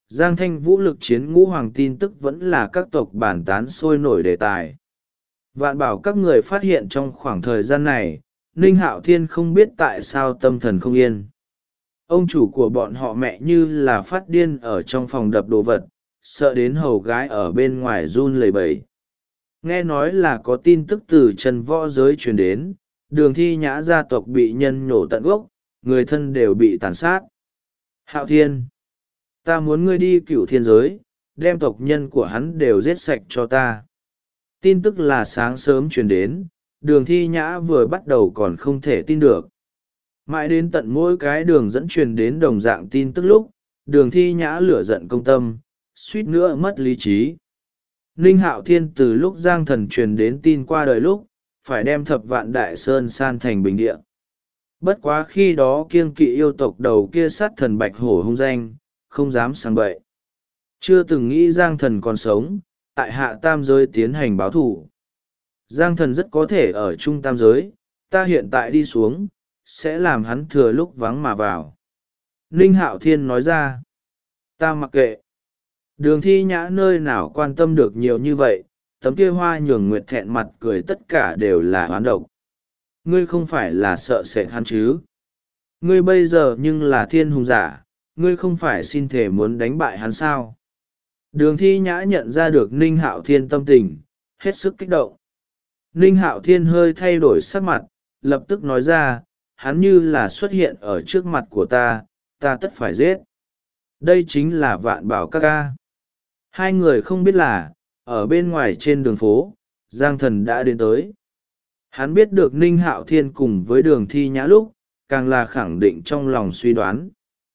Giang Thanh Vũ lực chiến ngũ hoàng tin tức vẫn là các tộc bàn tán sôi nổi đề tài. Vạn bảo các người phát hiện trong khoảng thời gian này, Ninh Hạo Thiên không biết tại sao tâm thần không yên. Ông chủ của bọn họ mẹ như là phát điên ở trong phòng đập đồ vật, sợ đến hầu gái ở bên ngoài run lẩy bẩy. Nghe nói là có tin tức từ Trần Võ Giới truyền đến, Đường Thi Nhã gia tộc bị nhân nhổ tận gốc, người thân đều bị tàn sát. Hạo Thiên, ta muốn ngươi đi Cửu Thiên giới, đem tộc nhân của hắn đều giết sạch cho ta. Tin tức là sáng sớm truyền đến, Đường Thi Nhã vừa bắt đầu còn không thể tin được. Mãi đến tận mỗi cái đường dẫn truyền đến đồng dạng tin tức lúc, Đường Thi Nhã lửa giận công tâm, suýt nữa mất lý trí. Ninh Hạo Thiên từ lúc Giang Thần truyền đến tin qua đời lúc, phải đem Thập Vạn Đại Sơn san thành bình địa. Bất quá khi đó kiêng kỵ yêu tộc đầu kia sát thần Bạch Hổ hung danh, không dám sang bậy. Chưa từng nghĩ Giang Thần còn sống, tại hạ tam giới tiến hành báo thủ. Giang Thần rất có thể ở trung tam giới, ta hiện tại đi xuống, sẽ làm hắn thừa lúc vắng mà vào. Ninh Hạo Thiên nói ra, ta mặc kệ. Đường Thi Nhã nơi nào quan tâm được nhiều như vậy, tấm kia hoa nhường nguyệt thẹn mặt cười tất cả đều là hoán độc. Ngươi không phải là sợ sệt hắn chứ? Ngươi bây giờ nhưng là thiên hùng giả, ngươi không phải xin thể muốn đánh bại hắn sao? Đường Thi Nhã nhận ra được Ninh Hạo Thiên tâm tình, hết sức kích động. Ninh Hạo Thiên hơi thay đổi sắc mặt, lập tức nói ra, hắn như là xuất hiện ở trước mặt của ta, ta tất phải giết. Đây chính là Vạn Bảo các ca. Hai người không biết là, ở bên ngoài trên đường phố, Giang Thần đã đến tới. Hắn biết được Ninh Hạo Thiên cùng với Đường Thi Nhã lúc, càng là khẳng định trong lòng suy đoán.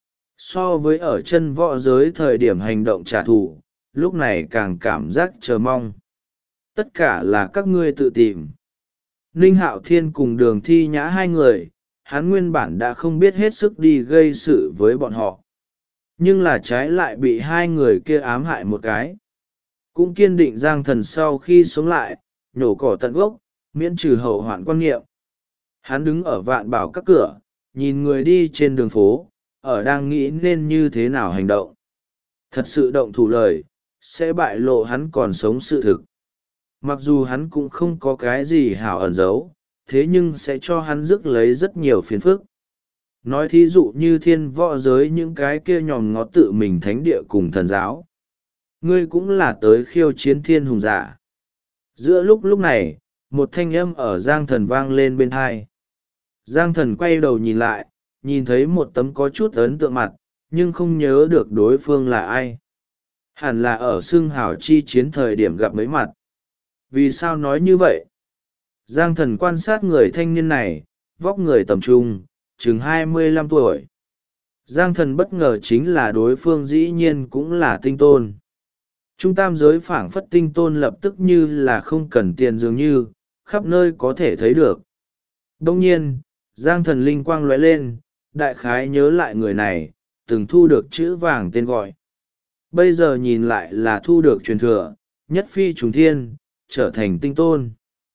So với ở chân võ giới thời điểm hành động trả thù, lúc này càng cảm giác chờ mong. Tất cả là các ngươi tự tìm. Ninh Hạo Thiên cùng Đường Thi Nhã hai người, hắn nguyên bản đã không biết hết sức đi gây sự với bọn họ. Nhưng là trái lại bị hai người kia ám hại một cái. Cũng kiên định Giang Thần sau khi sống lại, nhổ cỏ tận gốc, miễn trừ hậu hoạn quan niệm. Hắn đứng ở Vạn Bảo các cửa, nhìn người đi trên đường phố, ở đang nghĩ nên như thế nào hành động. Thật sự động thủ lời, sẽ bại lộ hắn còn sống sự thực. Mặc dù hắn cũng không có cái gì hảo ẩn giấu, thế nhưng sẽ cho hắn rước lấy rất nhiều phiền phức. Nói thí dụ như thiên võ giới những cái kia nhòm ngó tự mình thánh địa cùng thần giáo. Ngươi cũng là tới khiêu chiến thiên hùng giả. Giữa lúc này, một thanh âm ở Giang Thần vang lên bên tai. Giang Thần quay đầu nhìn lại, nhìn thấy một tấm có chút ấn tượng mặt, nhưng không nhớ được đối phương là ai. Hẳn là ở xưng hảo chi chiến thời điểm gặp mấy mặt. Vì sao nói như vậy? Giang Thần quan sát người thanh niên này, vóc người tầm trung, chừng 25 tuổi. Giang Thần bất ngờ chính là đối phương dĩ nhiên cũng là tinh tôn. Trung tam giới phảng phất tinh tôn lập tức như là không cần tiền dường như, khắp nơi có thể thấy được. Đông nhiên, Giang Thần linh quang lóe lên, đại khái nhớ lại người này, từng thu được chữ vàng tên gọi. Bây giờ nhìn lại là thu được truyền thừa, nhất phi trùng thiên, trở thành tinh tôn.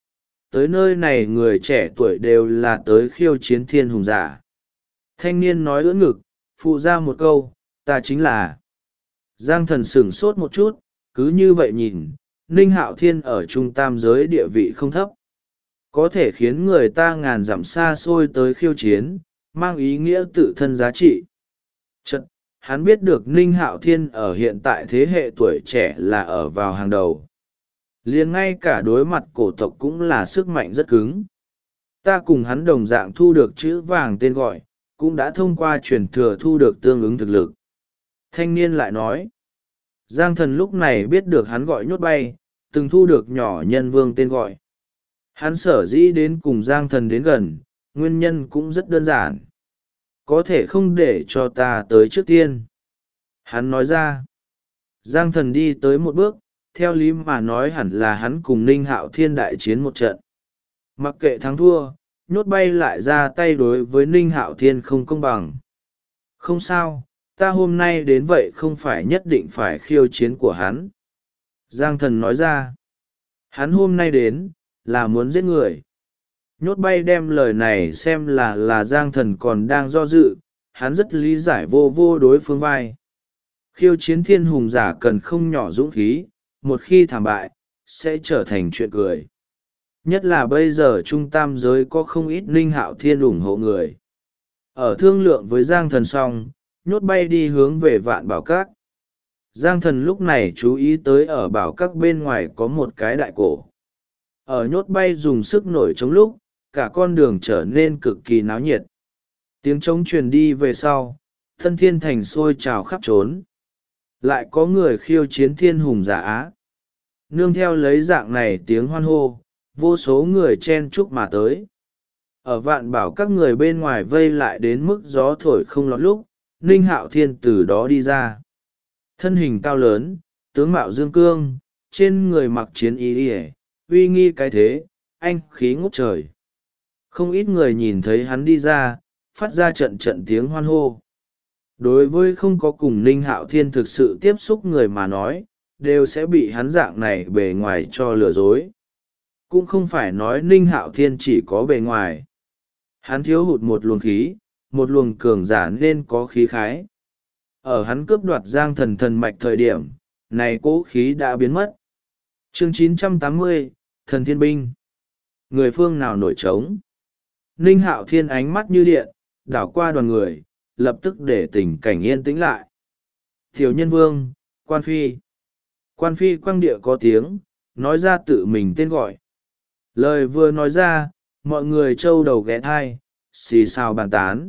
Tới nơi này người trẻ tuổi đều là tới khiêu chiến thiên hùng giả. Thanh niên nói ưỡn ngực, phụ ra một câu, ta chính là. Giang Thần sửng sốt một chút, cứ như vậy nhìn, Ninh Hạo Thiên ở trung tam giới địa vị không thấp. Có thể khiến người ta ngàn dặm xa xôi tới khiêu chiến, mang ý nghĩa tự thân giá trị. Chật, hắn biết được Ninh Hạo Thiên ở hiện tại thế hệ tuổi trẻ là ở vào hàng đầu. Liền ngay cả đối mặt cổ tộc cũng là sức mạnh rất cứng. Ta cùng hắn đồng dạng thu được chữ vàng tên gọi, cũng đã thông qua truyền thừa thu được tương ứng thực lực. Thanh niên lại nói, Giang Thần lúc này biết được hắn gọi nhốt bay, từng thu được nhỏ nhân vương tên gọi. Hắn sở dĩ đến cùng Giang Thần đến gần, nguyên nhân cũng rất đơn giản. Có thể không để cho ta tới trước tiên. Hắn nói ra, Giang Thần đi tới một bước, theo lý mà nói hẳn là hắn cùng Ninh Hạo Thiên đại chiến một trận. Mặc kệ thắng thua, nhốt bay lại ra tay đối với Ninh Hạo Thiên không công bằng. Không sao, ta hôm nay đến vậy không phải nhất định phải khiêu chiến của hắn. Giang Thần nói ra, hắn hôm nay đến, là muốn giết người. Nhốt bay đem lời này xem là Giang Thần còn đang do dự, hắn rất lý giải vô vô đối phương vai. Khiêu chiến thiên hùng giả cần không nhỏ dũng khí, một khi thảm bại sẽ trở thành chuyện cười. Nhất là bây giờ trung tam giới có không ít Ninh Hạo Thiên ủng hộ người. Ở thương lượng với Giang Thần xong, nhốt bay đi hướng về Vạn Bảo Các. Giang Thần lúc này chú ý tới ở Bảo Các bên ngoài có một cái đại cổ. Ở nhốt bay dùng sức nổi trống lúc, cả con đường trở nên cực kỳ náo nhiệt. Tiếng trống truyền đi về sau, thân thiên thành sôi trào khắp trốn. Lại có người khiêu chiến thiên hùng giả á. Nương theo lấy dạng này tiếng hoan hô, vô số người chen chúc mà tới. Ở Vạn Bảo các người bên ngoài vây lại đến mức gió thổi không lọt lúc, Ninh Hạo Thiên từ đó đi ra. Thân hình cao lớn, tướng mạo dương cương, trên người mặc chiến y ỉa, uy nghi cái thế, anh khí ngút trời. Không ít người nhìn thấy hắn đi ra, phát ra trận trận tiếng hoan hô. Đối với không có cùng Ninh Hạo Thiên thực sự tiếp xúc người mà nói, đều sẽ bị hắn dạng này bề ngoài cho lừa dối. Cũng không phải nói Ninh Hạo Thiên chỉ có bề ngoài. Hắn thiếu hụt một luồng khí, một luồng cường giả nên có khí khái. Ở hắn cướp đoạt Giang Thần thần mạch thời điểm, này cỗ khí đã biến mất. Chương 980, Thần Thiên Binh. Người phương nào nổi trống? Ninh Hạo Thiên ánh mắt như điện, đảo qua đoàn người, lập tức để tình cảnh yên tĩnh lại. Tiểu Nhân Vương, Quan Phi. Quan Phi quang địa có tiếng, nói ra tự mình tên gọi. Lời vừa nói ra, mọi người trâu đầu ghé thai, xì xào bàn tán.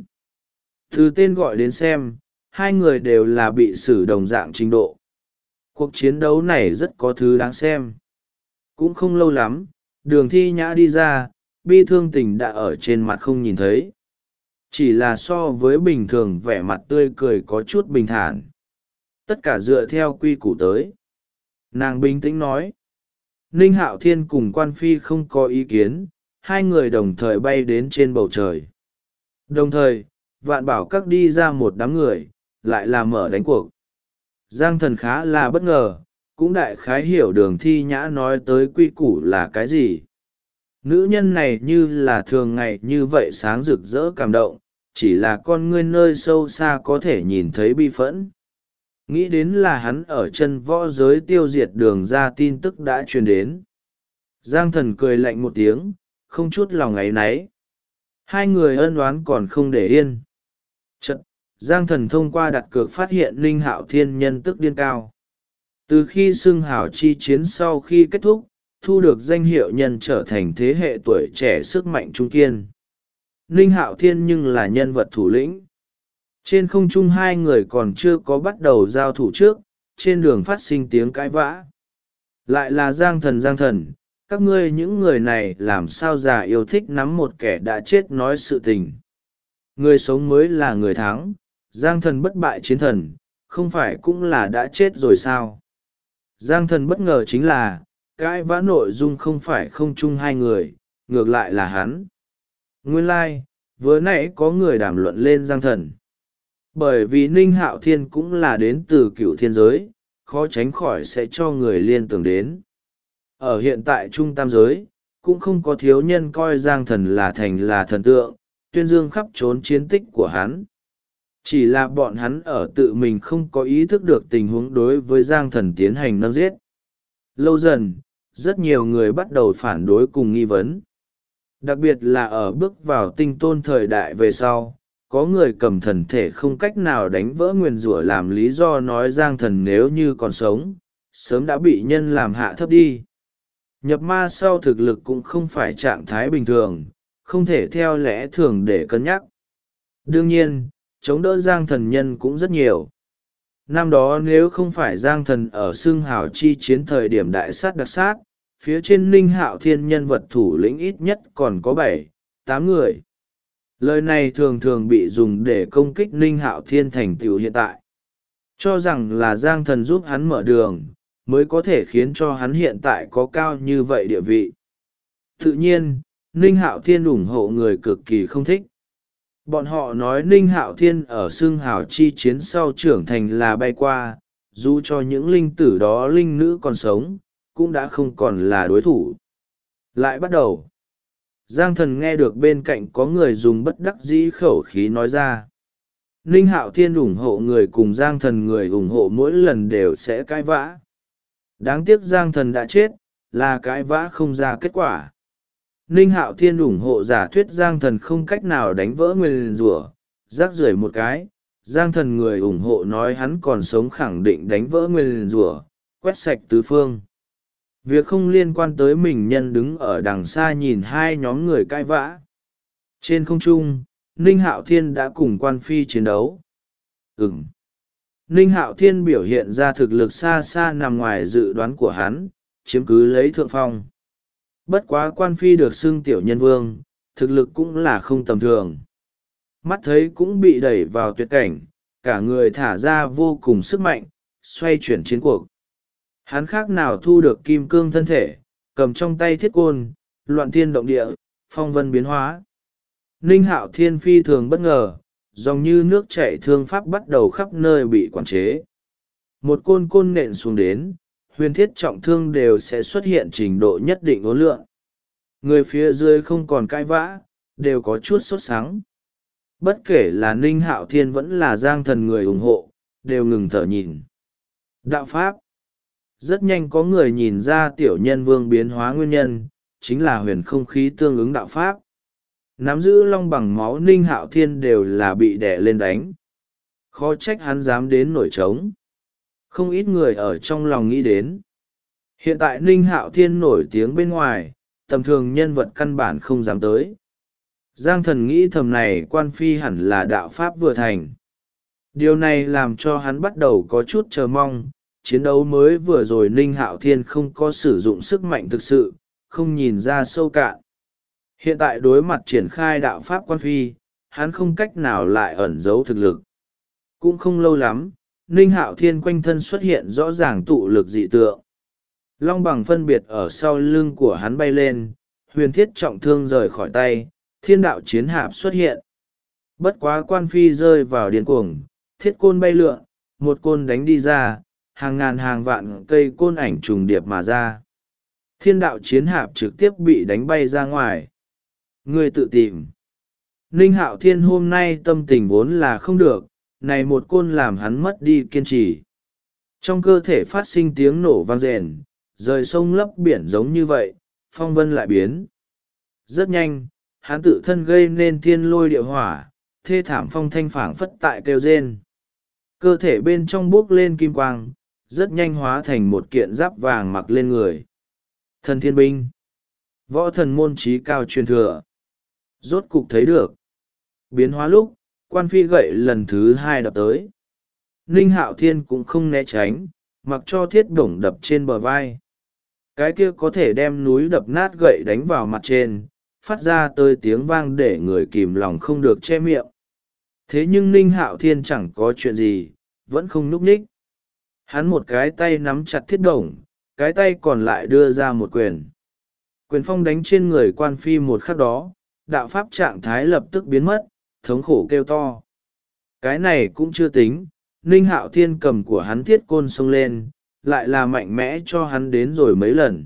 Từ tên gọi đến xem, hai người đều là bị xử đồng dạng trình độ. Cuộc chiến đấu này rất có thứ đáng xem. Cũng không lâu lắm, Đường Thi Nhã đi ra, bi thương tình đã ở trên mặt không nhìn thấy. Chỉ là so với bình thường vẻ mặt tươi cười có chút bình thản. Tất cả dựa theo quy củ tới. Nàng bình tĩnh nói. Ninh Hạo Thiên cùng Quan Phi không có ý kiến, hai người đồng thời bay đến trên bầu trời. Đồng thời, Vạn Bảo Các đi ra một đám người, lại là mở đánh cuộc. Giang Thần khá là bất ngờ, cũng đại khái hiểu Đường Thi Nhã nói tới quy củ là cái gì. Nữ nhân này như là thường ngày như vậy sáng rực rỡ cảm động, chỉ là con ngươi nơi sâu xa có thể nhìn thấy bi phẫn. Nghĩ đến là hắn ở chân võ giới tiêu diệt Đường ra tin tức đã truyền đến. Giang Thần cười lạnh một tiếng, không chút lòng áy náy. Hai người ân oán còn không để yên. Chật, Giang Thần thông qua đặt cược phát hiện Ninh Hạo Thiên nhân tức điên cao. Từ khi xưng hảo chi chiến sau khi kết thúc, thu được danh hiệu nhân trở thành thế hệ tuổi trẻ sức mạnh trung kiên. Ninh Hạo Thiên nhưng là nhân vật thủ lĩnh. Trên không trung hai người còn chưa có bắt đầu giao thủ trước, trên đường phát sinh tiếng cãi vã. Lại là Giang Thần, các ngươi những người này làm sao già yêu thích nắm một kẻ đã chết nói sự tình. Người sống mới là người thắng, Giang Thần bất bại chiến thần, không phải cũng là đã chết rồi sao? Giang Thần bất ngờ chính là, cãi vã nội dung không phải không chung hai người, ngược lại là hắn. Nguyên lai, vừa nãy có người đàm luận lên Giang Thần. Bởi vì Ninh Hạo Thiên cũng là đến từ cựu thiên giới, khó tránh khỏi sẽ cho người liên tưởng đến. Ở hiện tại trung tam giới, cũng không có thiếu nhân coi Giang Thần là thành là thần tượng, tuyên dương khắp trốn chiến tích của hắn. Chỉ là bọn hắn ở tự mình không có ý thức được tình huống đối với Giang Thần tiến hành nâng giết. Lâu dần, rất nhiều người bắt đầu phản đối cùng nghi vấn. Đặc biệt là ở bước vào tinh tôn thời đại về sau, có người cầm thần thể không cách nào đánh vỡ nguyền rủa làm lý do nói Giang Thần nếu như còn sống, sớm đã bị nhân làm hạ thấp đi. Nhập ma sau thực lực cũng không phải trạng thái bình thường, không thể theo lẽ thường để cân nhắc. Đương nhiên, chống đỡ Giang Thần nhân cũng rất nhiều. Năm đó nếu không phải Giang Thần ở xương hào chi chiến thời điểm đại sát đặc sát, phía trên Ninh Hạo Thiên nhân vật thủ lĩnh ít nhất còn có 7-8 người. Lời này thường thường bị dùng để công kích Ninh Hạo Thiên thành tựu hiện tại. Cho rằng là Giang Thần giúp hắn mở đường, mới có thể khiến cho hắn hiện tại có cao như vậy địa vị. Tự nhiên, Ninh Hạo Thiên ủng hộ người cực kỳ không thích. Bọn họ nói Ninh Hạo Thiên ở xương hào chi chiến sau trưởng thành là bay qua, dù cho những linh tử đó linh nữ còn sống, cũng đã không còn là đối thủ. Lại bắt đầu. Giang Thần nghe được bên cạnh có người dùng bất đắc dĩ khẩu khí nói ra. Ninh Hạo Thiên ủng hộ người cùng Giang Thần người ủng hộ mỗi lần đều sẽ cãi vã. Đáng tiếc Giang Thần đã chết, là cãi vã không ra kết quả. Ninh Hạo Thiên ủng hộ giả thuyết Giang Thần không cách nào đánh vỡ nguyền rủa, rác rưởi một cái. Giang Thần người ủng hộ nói hắn còn sống khẳng định đánh vỡ nguyền rủa, quét sạch tứ phương. Việc không liên quan tới mình nhân đứng ở đằng xa nhìn hai nhóm người cãi vã. Trên không trung, Ninh Hạo Thiên đã cùng Quan Phi chiến đấu. Ninh Hạo Thiên biểu hiện ra thực lực xa xa nằm ngoài dự đoán của hắn, chiếm cứ lấy thượng phong. Bất quá Quan Phi được xưng tiểu nhân vương, thực lực cũng là không tầm thường. Mắt thấy cũng bị đẩy vào tuyệt cảnh, cả người thả ra vô cùng sức mạnh, xoay chuyển chiến cuộc. Hắn khác nào thu được kim cương thân thể, cầm trong tay thiết côn, loạn thiên động địa, phong vân biến hóa. Ninh Hạo Thiên phi thường bất ngờ, dòng như nước chảy thương pháp bắt đầu khắp nơi bị quản chế. Một côn côn nện xuống đến, huyền thiết trọng thương đều sẽ xuất hiện trình độ nhất định uốn lượn. Người phía dưới không còn cãi vã, đều có chút sốt sắng. Bất kể là Ninh Hạo Thiên vẫn là Giang Thần người ủng hộ, đều ngừng thở nhìn. Đạo Pháp. Rất nhanh có người nhìn ra tiểu nhân vương biến hóa nguyên nhân, chính là huyền không khí tương ứng đạo Pháp. Nắm giữ long bằng máu Ninh Hạo Thiên đều là bị đè lên đánh. Khó trách hắn dám đến nổi trống. Không ít người ở trong lòng nghĩ đến. Hiện tại Ninh Hạo Thiên nổi tiếng bên ngoài, tầm thường nhân vật căn bản không dám tới. Giang Thần nghĩ thầm này Quan Phi hẳn là đạo Pháp vừa thành. Điều này làm cho hắn bắt đầu có chút chờ mong. Chiến đấu mới vừa rồi Ninh Hạo Thiên không có sử dụng sức mạnh thực sự, không nhìn ra sâu cạn. Hiện tại đối mặt triển khai đạo Pháp Quan Phi, hắn không cách nào lại ẩn giấu thực lực. Cũng không lâu lắm, Ninh Hạo Thiên quanh thân xuất hiện rõ ràng tụ lực dị tượng. Long bằng phân biệt ở sau lưng của hắn bay lên, huyền thiết trọng thương rời khỏi tay, thiên đạo chiến hạp xuất hiện. Bất quá Quan Phi rơi vào điên cuồng, thiết côn bay lượn, một côn đánh đi ra, hàng ngàn hàng vạn cây côn ảnh trùng điệp mà ra. Thiên đạo chiến hạp trực tiếp bị đánh bay ra ngoài. Người tự tìm. Ninh Hạo Thiên hôm nay tâm tình vốn là không được, này một côn làm hắn mất đi kiên trì. Trong cơ thể phát sinh tiếng nổ vang rền, rời sông lấp biển giống như vậy, phong vân lại biến. Rất nhanh, hắn tự thân gây nên thiên lôi địa hỏa, thê thảm phong thanh phảng phất tại kêu rên. Cơ thể bên trong buốc lên kim quang, rất nhanh hóa thành một kiện giáp vàng mặc lên người. Thần thiên binh. Võ thần môn trí cao truyền thừa. Rốt cục thấy được. Biến hóa lúc, Quan Phi gậy lần thứ hai đập tới. Ninh Hạo Thiên cũng không né tránh, mặc cho thiết đổng đập trên bờ vai. Cái kia có thể đem núi đập nát gậy đánh vào mặt trên, phát ra tới tiếng vang để người kìm lòng không được che miệng. Thế nhưng Ninh Hạo Thiên chẳng có chuyện gì, vẫn không núp ních. Hắn một cái tay nắm chặt thiết đổng, cái tay còn lại đưa ra một quyền. Quyền phong đánh trên người Quan Phi một khắc đó, đạo pháp trạng thái lập tức biến mất, thống khổ kêu to. Cái này cũng chưa tính, Ninh Hạo Thiên cầm của hắn thiết côn xông lên, lại là mạnh mẽ cho hắn đến rồi mấy lần.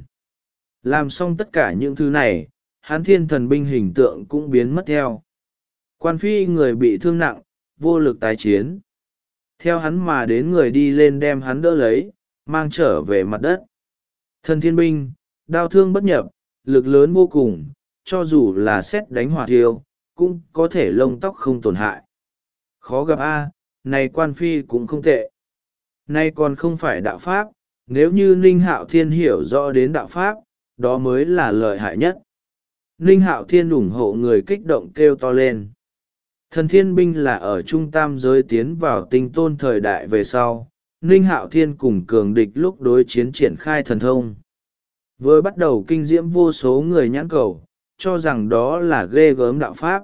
Làm xong tất cả những thứ này, hắn thiên thần binh hình tượng cũng biến mất theo. Quan Phi người bị thương nặng, vô lực tái chiến. Theo hắn mà đến người đi lên đem hắn đỡ lấy, mang trở về mặt đất. Thần thiên binh, đao thương bất nhập, lực lớn vô cùng, cho dù là xét đánh hỏa thiêu, cũng có thể lông tóc không tổn hại. Khó gặp a, này Quan Phi cũng không tệ. Nay còn không phải đạo Pháp, nếu như Ninh Hạo Thiên hiểu rõ đến đạo Pháp, đó mới là lợi hại nhất. Ninh Hạo Thiên ủng hộ người kích động kêu to lên. Thần thiên binh là ở trung tam giới tiến vào tinh tôn thời đại về sau, Ninh Hạo Thiên cùng cường địch lúc đối chiến triển khai thần thông. Vừa bắt đầu kinh diễm vô số người nhãn cầu, cho rằng đó là ghê gớm đạo Pháp.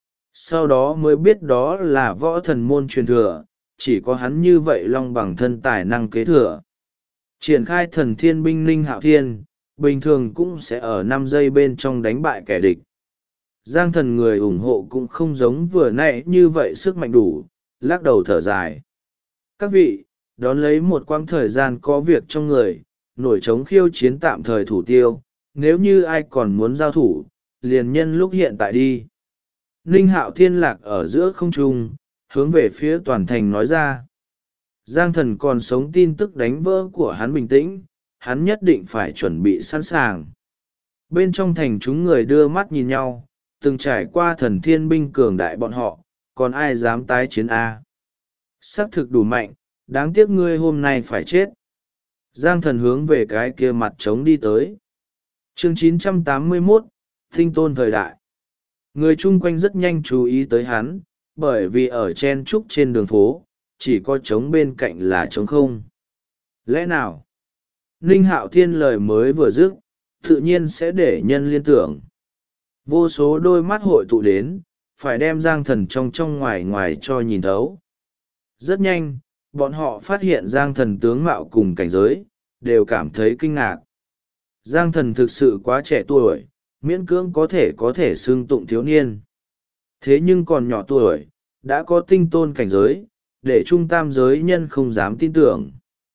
Sau đó mới biết đó là võ thần môn truyền thừa, chỉ có hắn như vậy long bằng thân tài năng kế thừa. Triển khai thần thiên binh Ninh Hạo Thiên, bình thường cũng sẽ ở 5 giây bên trong đánh bại kẻ địch. Giang Thần người ủng hộ cũng không giống vừa nãy như vậy sức mạnh đủ, lắc đầu thở dài. Các vị, đón lấy một quãng thời gian có việc trong người, nổi trống khiêu chiến tạm thời thủ tiêu, nếu như ai còn muốn giao thủ, liền nhân lúc hiện tại đi. Ninh Hạo Thiên lạc ở giữa không trung, hướng về phía toàn thành nói ra. Giang Thần còn sống tin tức đánh vỡ của hắn bình tĩnh, hắn nhất định phải chuẩn bị sẵn sàng. Bên trong thành chúng người đưa mắt nhìn nhau, từng trải qua thần thiên binh cường đại bọn họ, còn ai dám tái chiến a? Xác thực đủ mạnh, đáng tiếc ngươi hôm nay phải chết. Giang Thần hướng về cái kia mặt trống đi tới. Chương 981, Tinh tôn thời đại. Người chung quanh rất nhanh chú ý tới hắn, bởi vì ở chen trúc trên đường phố, chỉ có trống bên cạnh là trống không. Lẽ nào? Ninh Hạo Thiên lời mới vừa dứt, tự nhiên sẽ để nhân liên tưởng. Vô số đôi mắt hội tụ đến, phải đem Giang Thần trong ngoài ngoài cho nhìn thấu. Rất nhanh, bọn họ phát hiện Giang Thần tướng mạo cùng cảnh giới, đều cảm thấy kinh ngạc. Giang Thần thực sự quá trẻ tuổi, miễn cưỡng có thể xưng tụng thiếu niên. Thế nhưng còn nhỏ tuổi, đã có tinh tôn cảnh giới, để trung tam giới nhân không dám tin tưởng.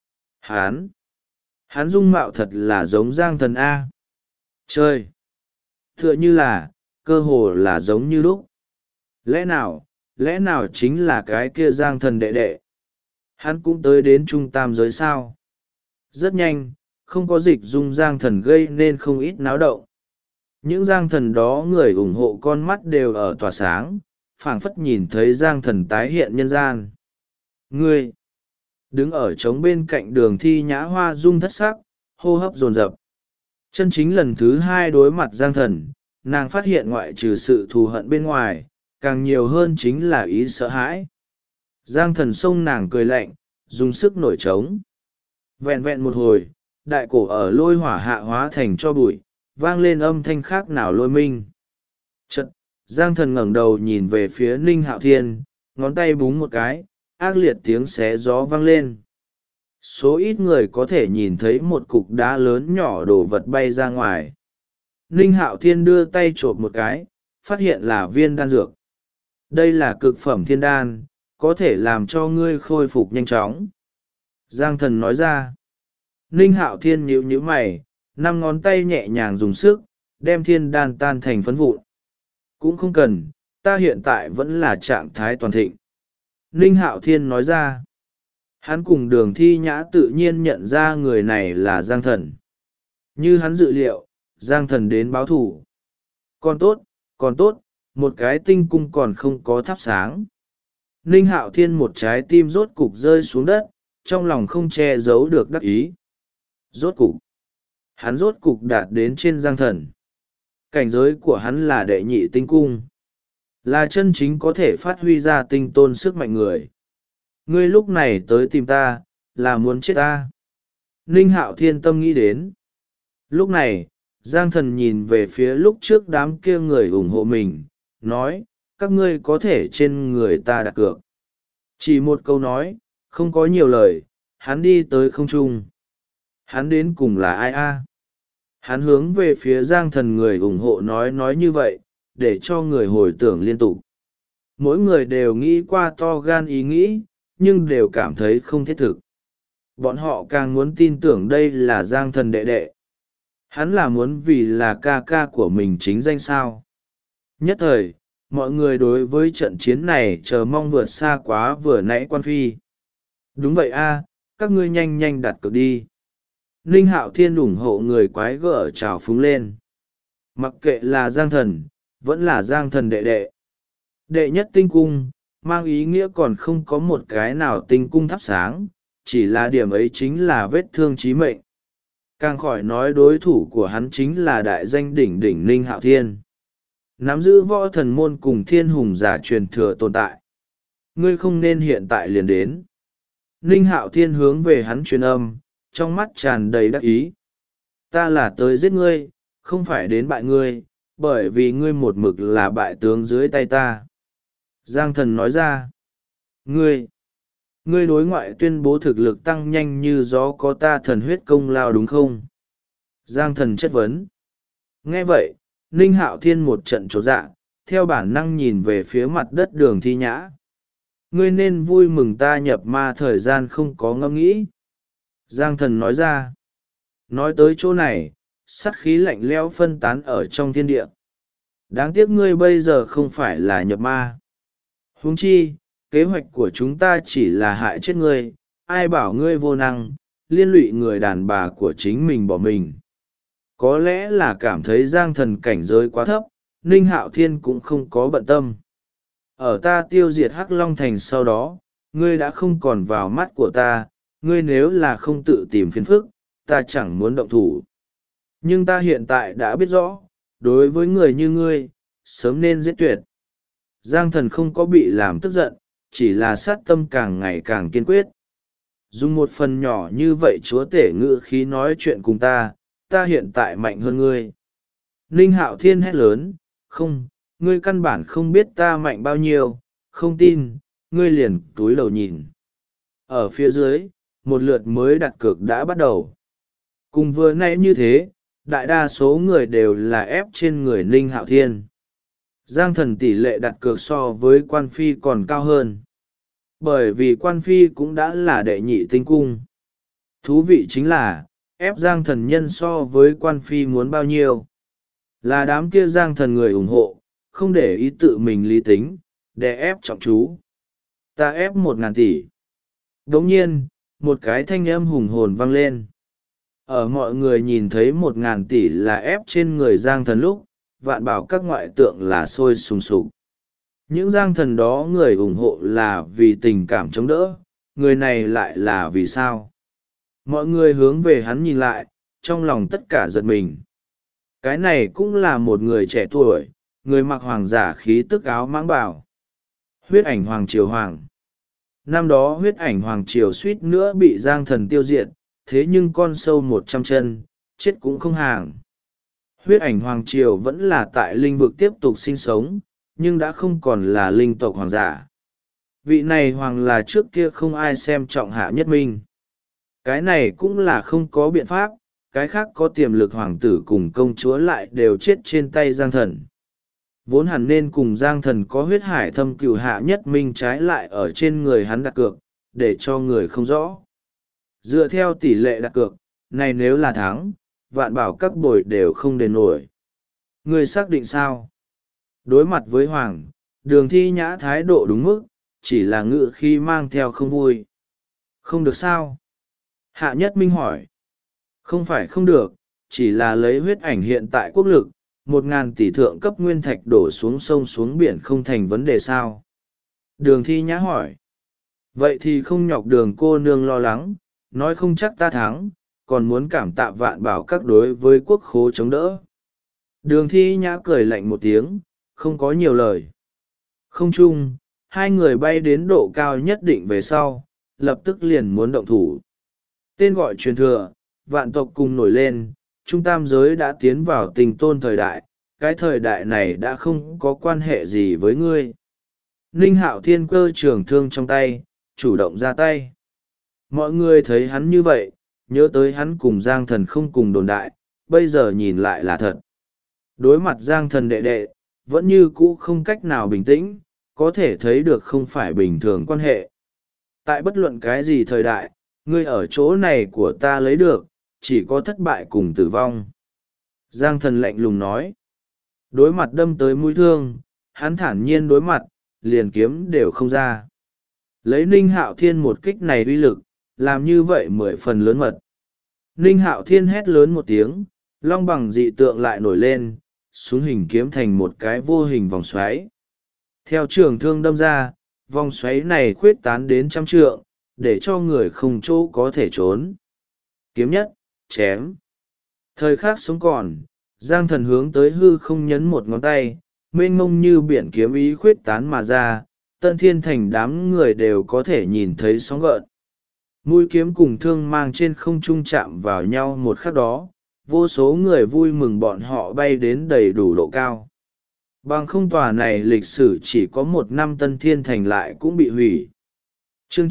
Hắn dung mạo thật là giống Giang Thần A. Chơi! Tựa như là, cơ hồ là giống như lúc. Lẽ nào chính là cái kia Giang Thần đệ đệ? Hắn cũng tới đến trung tam giới sao? Rất nhanh, không có dịch dung Giang Thần gây nên không ít náo động. Những Giang Thần đó người ủng hộ con mắt đều ở tỏa sáng, phảng phất nhìn thấy Giang Thần tái hiện nhân gian. Ngươi! Đứng ở trống bên cạnh đường Thi Nhã hoa dung thất sắc, hô hấp dồn dập. Chân chính lần thứ hai đối mặt Giang Thần, nàng phát hiện ngoại trừ sự thù hận bên ngoài, càng nhiều hơn chính là ý sợ hãi. Giang Thần xông nàng cười lạnh, dùng sức nổi trống. Vẹn vẹn một hồi, đại cổ ở lôi hỏa hạ hóa thành cho bụi, vang lên âm thanh khác nào lôi minh. Chật, Giang Thần ngẩng đầu nhìn về phía Ninh Hạo Thiên, ngón tay búng một cái, ác liệt tiếng xé gió vang lên. Số ít người có thể nhìn thấy một cục đá lớn nhỏ đổ vật bay ra ngoài. Ninh Hạo Thiên đưa tay chộp một cái, phát hiện là viên đan dược. Đây là cực phẩm thiên đan, có thể làm cho ngươi khôi phục nhanh chóng. Giang Thần nói ra. Ninh Hạo Thiên nhíu mày, 5 ngón tay nhẹ nhàng dùng sức, đem thiên đan tan thành phấn vụn. Cũng không cần, ta hiện tại vẫn là trạng thái toàn thịnh. Ninh Hạo Thiên nói ra. Hắn cùng đường Thi Nhã tự nhiên nhận ra người này là Giang Thần. Như hắn dự liệu, Giang Thần đến báo thủ. Còn tốt, một cái tinh cung còn không có thắp sáng. Ninh Hạo Thiên một trái tim rốt cục rơi xuống đất, trong lòng không che giấu được đắc ý. Hắn rốt cục đạt đến trên Giang Thần. Cảnh giới của hắn là đệ nhị tinh cung. Là chân chính có thể phát huy ra tinh tôn sức mạnh người. Ngươi lúc này tới tìm ta, là muốn chết ta. Ninh Hạo Thiên tâm nghĩ đến. Lúc này, Giang Thần nhìn về phía lúc trước đám kia người ủng hộ mình, nói, các ngươi có thể trên người ta đặt cược. Chỉ một câu nói, không có nhiều lời, hắn đi tới không trung. Hắn đến cùng là ai a? Hắn hướng về phía Giang Thần người ủng hộ nói như vậy, để cho người hồi tưởng liên tục. Mỗi người đều nghĩ qua to gan ý nghĩ, nhưng đều cảm thấy không thiết thực. Bọn họ càng muốn tin tưởng đây là Giang Thần đệ đệ. Hắn là muốn vì là ca ca của mình chính danh sao. Nhất thời, mọi người đối với trận chiến này chờ mong vượt xa quá vừa nãy quan phi. Đúng vậy a, các ngươi nhanh đặt cược đi. Ninh Hạo Thiên ủng hộ người quái gở trào phúng lên. Mặc kệ là Giang Thần, vẫn là Giang Thần đệ đệ. Đệ nhất tinh cung, mang ý nghĩa còn không có một cái nào tinh cung thắp sáng, chỉ là điểm ấy chính là vết thương chí mệnh. Càng khỏi nói đối thủ của hắn chính là đại danh đỉnh đỉnh Ninh Hạo Thiên. Nắm giữ võ thần môn cùng thiên hùng giả truyền thừa tồn tại. Ngươi không nên hiện tại liền đến. Ninh Hạo Thiên hướng về hắn truyền âm, trong mắt tràn đầy đắc ý. Ta là tới giết ngươi, không phải đến bại ngươi, bởi vì ngươi một mực là bại tướng dưới tay ta. Giang Thần nói ra. Ngươi đối ngoại tuyên bố thực lực tăng nhanh như gió có ta thần huyết công lao đúng không? Giang Thần chất vấn. Nghe vậy, Ninh Hạo Thiên một trận chột dạ, theo bản năng nhìn về phía mặt đất đường Thi Nhã. Ngươi nên vui mừng ta nhập ma thời gian không có ngẫm nghĩ. Giang Thần nói ra. Nói tới chỗ này, sát khí lạnh lẽo phân tán ở trong thiên địa. Đáng tiếc ngươi bây giờ không phải là nhập ma. Huống chi, kế hoạch của chúng ta chỉ là hại chết ngươi, ai bảo ngươi vô năng, liên lụy người đàn bà của chính mình bỏ mình. Có lẽ là cảm thấy Giang Thần cảnh giới quá thấp, Ninh Hạo Thiên cũng không có bận tâm. Ở ta tiêu diệt Hắc Long Thành sau đó, ngươi đã không còn vào mắt của ta, ngươi nếu là không tự tìm phiền phức, ta chẳng muốn động thủ. Nhưng ta hiện tại đã biết rõ, đối với người như ngươi, sớm nên giết tuyệt. Giang Thần không có bị làm tức giận, chỉ là sát tâm càng ngày càng kiên quyết. Dùng một phần nhỏ như vậy chúa tể ngữ khí nói chuyện cùng ta hiện tại mạnh hơn ngươi. Ninh Hạo Thiên hét lớn, không, ngươi căn bản không biết ta mạnh bao nhiêu, không tin, ngươi liền túi đầu nhìn. Ở phía dưới, một lượt mới đặt cược đã bắt đầu. Cùng vừa nãy như thế, đại đa số người đều là ép trên người Ninh Hạo Thiên. Giang Thần tỷ lệ đặt cược so với Quan Phi còn cao hơn. Bởi vì Quan Phi cũng đã là đệ nhị tinh cung. Thú vị chính là, ép Giang Thần nhân so với Quan Phi muốn bao nhiêu. Là đám kia Giang Thần người ủng hộ, không để ý tự mình lý tính, để ép trọng chú. Ta ép 1.000 tỷ. Đồng nhiên, một cái thanh âm hùng hồn vang lên. Ở mọi người nhìn thấy 1.000 tỷ là ép trên người Giang Thần lúc, vạn bảo các ngoại tượng là sôi sùng sục. Những Giang Thần đó người ủng hộ là vì tình cảm chống đỡ, người này lại là vì sao? Mọi người hướng về hắn nhìn lại, trong lòng tất cả giật mình. Cái này cũng là một người trẻ tuổi, người mặc hoàng giả khí tức áo mãng bào. Huyết ảnh Hoàng Triều Hoàng. Năm đó huyết ảnh Hoàng Triều suýt nữa bị Giang Thần tiêu diệt, thế nhưng con sâu 100 chân, chết cũng không hàng. Huyết ảnh Hoàng Triều vẫn là tại linh vực tiếp tục sinh sống, nhưng đã không còn là linh tộc hoàng giả. Vị này hoàng là trước kia không ai xem trọng Hạ Nhất Minh. Cái này cũng là không có biện pháp, cái khác có tiềm lực hoàng tử cùng công chúa lại đều chết trên tay Giang Thần. Vốn hẳn nên cùng Giang Thần có huyết hải thâm cừu, Hạ Nhất Minh trái lại ở trên người hắn đặt cược, để cho người không rõ. Dựa theo tỷ lệ đặt cược, này nếu là thắng, vạn bảo các bồi đều không đền nổi. Người xác định sao? Đối mặt với Hoàng, Đường Thi Nhã thái độ đúng mức, chỉ là ngự khi mang theo không vui. Không được sao? Hạ Nhất Minh hỏi. Không phải không được, chỉ là lấy huyết ảnh hiện tại quốc lực, 1.000 tỷ thượng cấp nguyên thạch đổ xuống sông xuống biển không thành vấn đề sao? Đường Thi Nhã hỏi. Vậy thì không nhọc Đường cô nương lo lắng, nói không chắc ta thắng, còn muốn cảm tạ vạn bảo các đối với quốc khố chống đỡ. Đường Thi Nhã cười lạnh một tiếng, không có nhiều lời. Không chung, hai người bay đến độ cao nhất định về sau, lập tức liền muốn động thủ. Tên gọi truyền thừa, vạn tộc cùng nổi lên, trung tam giới đã tiến vào tình tôn thời đại, cái thời đại này đã không có quan hệ gì với ngươi. Ninh Hạo Thiên cơ trường thương trong tay, chủ động ra tay. Mọi người thấy hắn như vậy, nhớ tới hắn cùng Giang Thần không cùng đồn đại, bây giờ nhìn lại là thật. Đối mặt Giang Thần đệ đệ, vẫn như cũ không cách nào bình tĩnh, có thể thấy được không phải bình thường quan hệ. Tại bất luận cái gì thời đại, ngươi ở chỗ này của ta lấy được, chỉ có thất bại cùng tử vong. Giang Thần lạnh lùng nói. Đối mặt đâm tới mũi thương, hắn thản nhiên đối mặt, liền kiếm đều không ra. Lấy Ninh Hạo Thiên một kích này uy lực, làm như vậy 10 phần lớn mật. Ninh Hạo Thiên hét lớn một tiếng, long bằng dị tượng lại nổi lên, xuống hình kiếm thành một cái vô hình vòng xoáy. Theo trường thương đâm ra, vòng xoáy này khuyết tán đến 100 trượng, để cho người không chỗ có thể trốn. Kiếm nhất, chém. Thời khắc sống còn, Giang Thần hướng tới hư không nhấn một ngón tay, mênh mông như biển kiếm ý khuyết tán mà ra, Tân Thiên Thành đám người đều có thể nhìn thấy sóng gợn. Mũi kiếm cùng thương mang trên không trung chạm vào nhau một khắc đó, vô số người vui mừng bọn họ bay đến đầy đủ độ cao. Bằng không tòa này lịch sử chỉ có 1 năm Tân Thiên Thành lại cũng bị hủy. Chương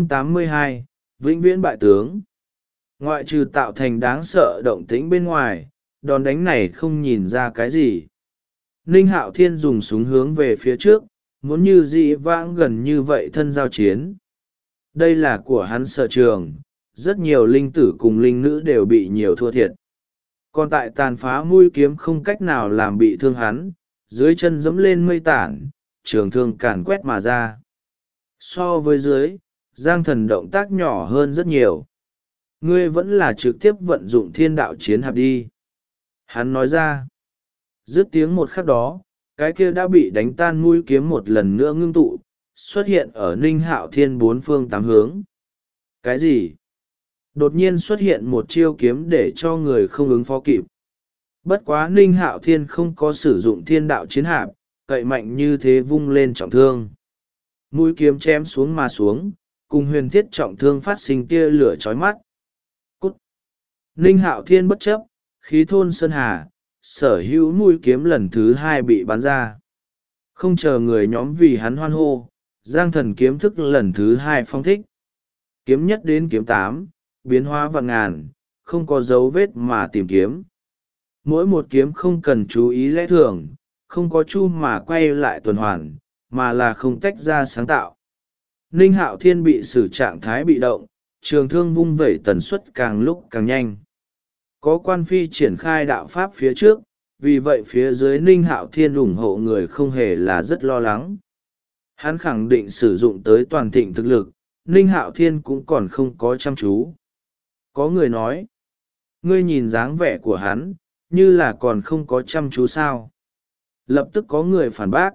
982, Vĩnh viễn bại tướng. Ngoại trừ tạo thành đáng sợ động tĩnh bên ngoài, đòn đánh này không nhìn ra cái gì. Ninh Hạo Thiên dùng súng hướng về phía trước, muốn như dị vãng gần như vậy thân giao chiến. Đây là của hắn sở trường, rất nhiều linh tử cùng linh nữ đều bị nhiều thua thiệt. Còn tại tàn phá mũi kiếm không cách nào làm bị thương hắn, dưới chân dẫm lên mây tản, trường thương càn quét mà ra. So với dưới, Giang Thần động tác nhỏ hơn rất nhiều. Ngươi vẫn là trực tiếp vận dụng thiên đạo chiến hạp đi. Hắn nói ra. Dứt tiếng một khắc đó, cái kia đã bị đánh tan mũi kiếm một lần nữa ngưng tụ, xuất hiện ở Ninh Hạo Thiên bốn phương tám hướng. Cái gì? Đột nhiên xuất hiện một chiêu kiếm để cho người không ứng phó kịp. Bất quá Ninh Hạo Thiên không có sử dụng thiên đạo chiến hạp, cậy mạnh như thế vung lên trọng thương. Mũi kiếm chém xuống mà xuống, cùng huyền thiết trọng thương phát sinh tia lửa chói mắt. Cút! Ninh Hạo Thiên bất chấp, khí thôn sơn hà, sở hữu mũi kiếm lần thứ hai bị bắn ra. Không chờ người nhóm vì hắn hoan hô, Giang Thần kiếm thức lần thứ hai phong thích. Kiếm nhất đến kiếm 8, biến hóa vạn ngàn, không có dấu vết mà tìm kiếm. Mỗi một kiếm không cần chú ý lẽ thường, không có chu mà quay lại tuần hoàn, mà là không tách ra sáng tạo. Ninh Hạo Thiên bị xử trạng thái bị động, trường thương vung vẩy tần suất càng lúc càng nhanh. Có quan phi triển khai đạo pháp phía trước, vì vậy phía dưới Ninh Hạo Thiên ủng hộ người không hề là rất lo lắng. Hắn khẳng định sử dụng tới toàn thịnh thực lực, Ninh Hạo Thiên cũng còn không có chăm chú. Có người nói, ngươi nhìn dáng vẻ của hắn, như là còn không có chăm chú sao. Lập tức có người phản bác.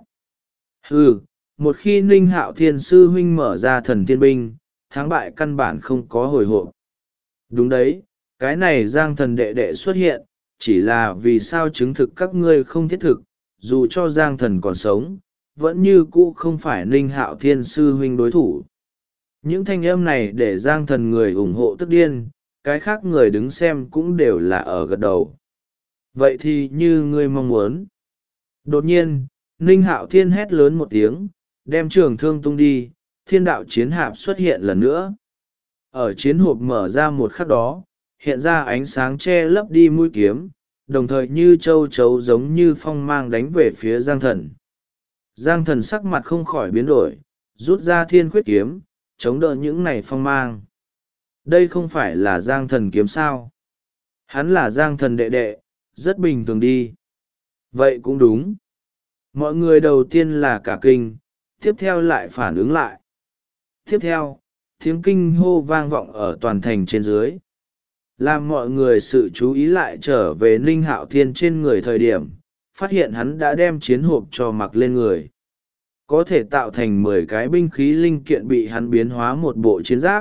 Một khi Ninh Hạo Thiên sư huynh mở ra thần thiên binh, thắng bại căn bản không có hồi hộp. Đúng đấy, cái này Giang Thần đệ đệ xuất hiện, chỉ là vì sao chứng thực các ngươi không thiết thực, dù cho Giang Thần còn sống, vẫn như cũ không phải Ninh Hạo Thiên sư huynh đối thủ. Những thanh âm này để Giang Thần người ủng hộ tức điên, cái khác người đứng xem cũng đều là ở gật đầu. Vậy thì như ngươi mong muốn. Đột nhiên, Ninh Hạo Thiên hét lớn một tiếng, đem trường thương tung đi, thiên đạo chiến hạp xuất hiện lần nữa. Ở chiến hộp mở ra một khắc đó, hiện ra ánh sáng che lấp đi mũi kiếm, đồng thời như châu chấu giống như phong mang đánh về phía Giang Thần. Giang Thần sắc mặt không khỏi biến đổi, rút ra thiên khuyết kiếm, chống đỡ những này phong mang. Đây không phải là Giang Thần kiếm sao? Hắn là Giang Thần đệ đệ, rất bình thường đi. Vậy cũng đúng. Mọi người đầu tiên là cả kinh, tiếp theo lại phản ứng lại. Tiếp theo, tiếng kinh hô vang vọng ở toàn thành trên dưới. Làm mọi người sự chú ý lại trở về Ninh Hạo Thiên trên người thời điểm, phát hiện hắn đã đem chiến hộp cho mặc lên người. Có thể tạo thành 10 cái binh khí linh kiện bị hắn biến hóa một bộ chiến giáp.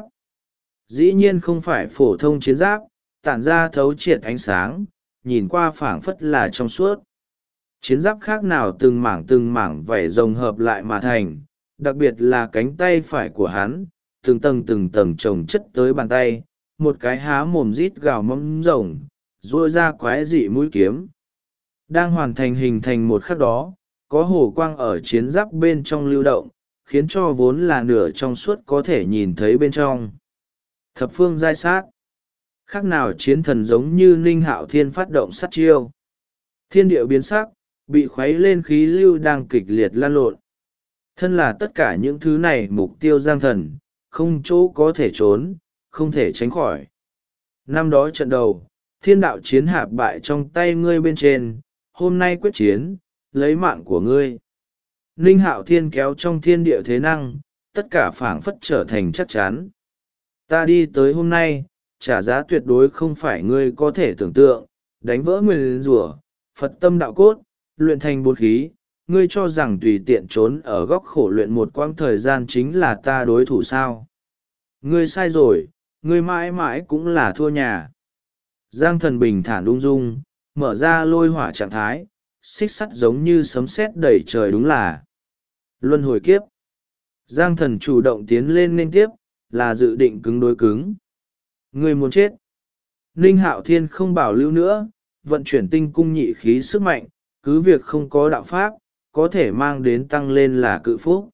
Dĩ nhiên không phải phổ thông chiến giáp, tản ra thấu triệt ánh sáng, nhìn qua phảng phất là trong suốt. Chiến giáp khác nào từng mảng vảy rồng hợp lại mà thành, đặc biệt là cánh tay phải của hắn, từng tầng chồng chất tới bàn tay, một cái há mồm rít gào mâm rồng, ruôi ra quái dị mũi kiếm. Đang hoàn thành hình thành một khắc đó, có hồ quang ở chiến giáp bên trong lưu động, khiến cho vốn là nửa trong suốt có thể nhìn thấy bên trong. Thập phương giai sát. Khác nào chiến thần giống như Ninh Hạo Thiên phát động sát chiêu. Thiên địa biến sắc, bị khuấy lên khí lưu đang kịch liệt lan lộn. Thân là tất cả những thứ này mục tiêu Giang Thần, không chỗ có thể trốn, không thể tránh khỏi. Năm đó trận đầu, thiên đạo chiến hạp bại trong tay ngươi bên trên, hôm nay quyết chiến, lấy mạng của ngươi. Ninh Hạo Thiên kéo trong thiên địa thế năng, tất cả phảng phất trở thành chắc chắn. Ta đi tới hôm nay, trả giá tuyệt đối không phải ngươi có thể tưởng tượng, đánh vỡ nguyền rủa, Phật tâm đạo cốt, luyện thành bột khí, ngươi cho rằng tùy tiện trốn ở góc khổ luyện một quãng thời gian chính là ta đối thủ sao. Ngươi sai rồi, ngươi mãi mãi cũng là thua nhà. Giang Thần bình thản ung dung, mở ra lôi hỏa trạng thái, xích sắt giống như sấm sét đầy trời đúng là. Luân hồi kiếp. Giang Thần chủ động tiến lên nên tiếp, là dự định cứng đối cứng. Ngươi muốn chết. Ninh Hạo Thiên không bảo lưu nữa, vận chuyển tinh cung nhị khí sức mạnh, cứ việc không có đạo pháp, có thể mang đến tăng lên là cự phúc.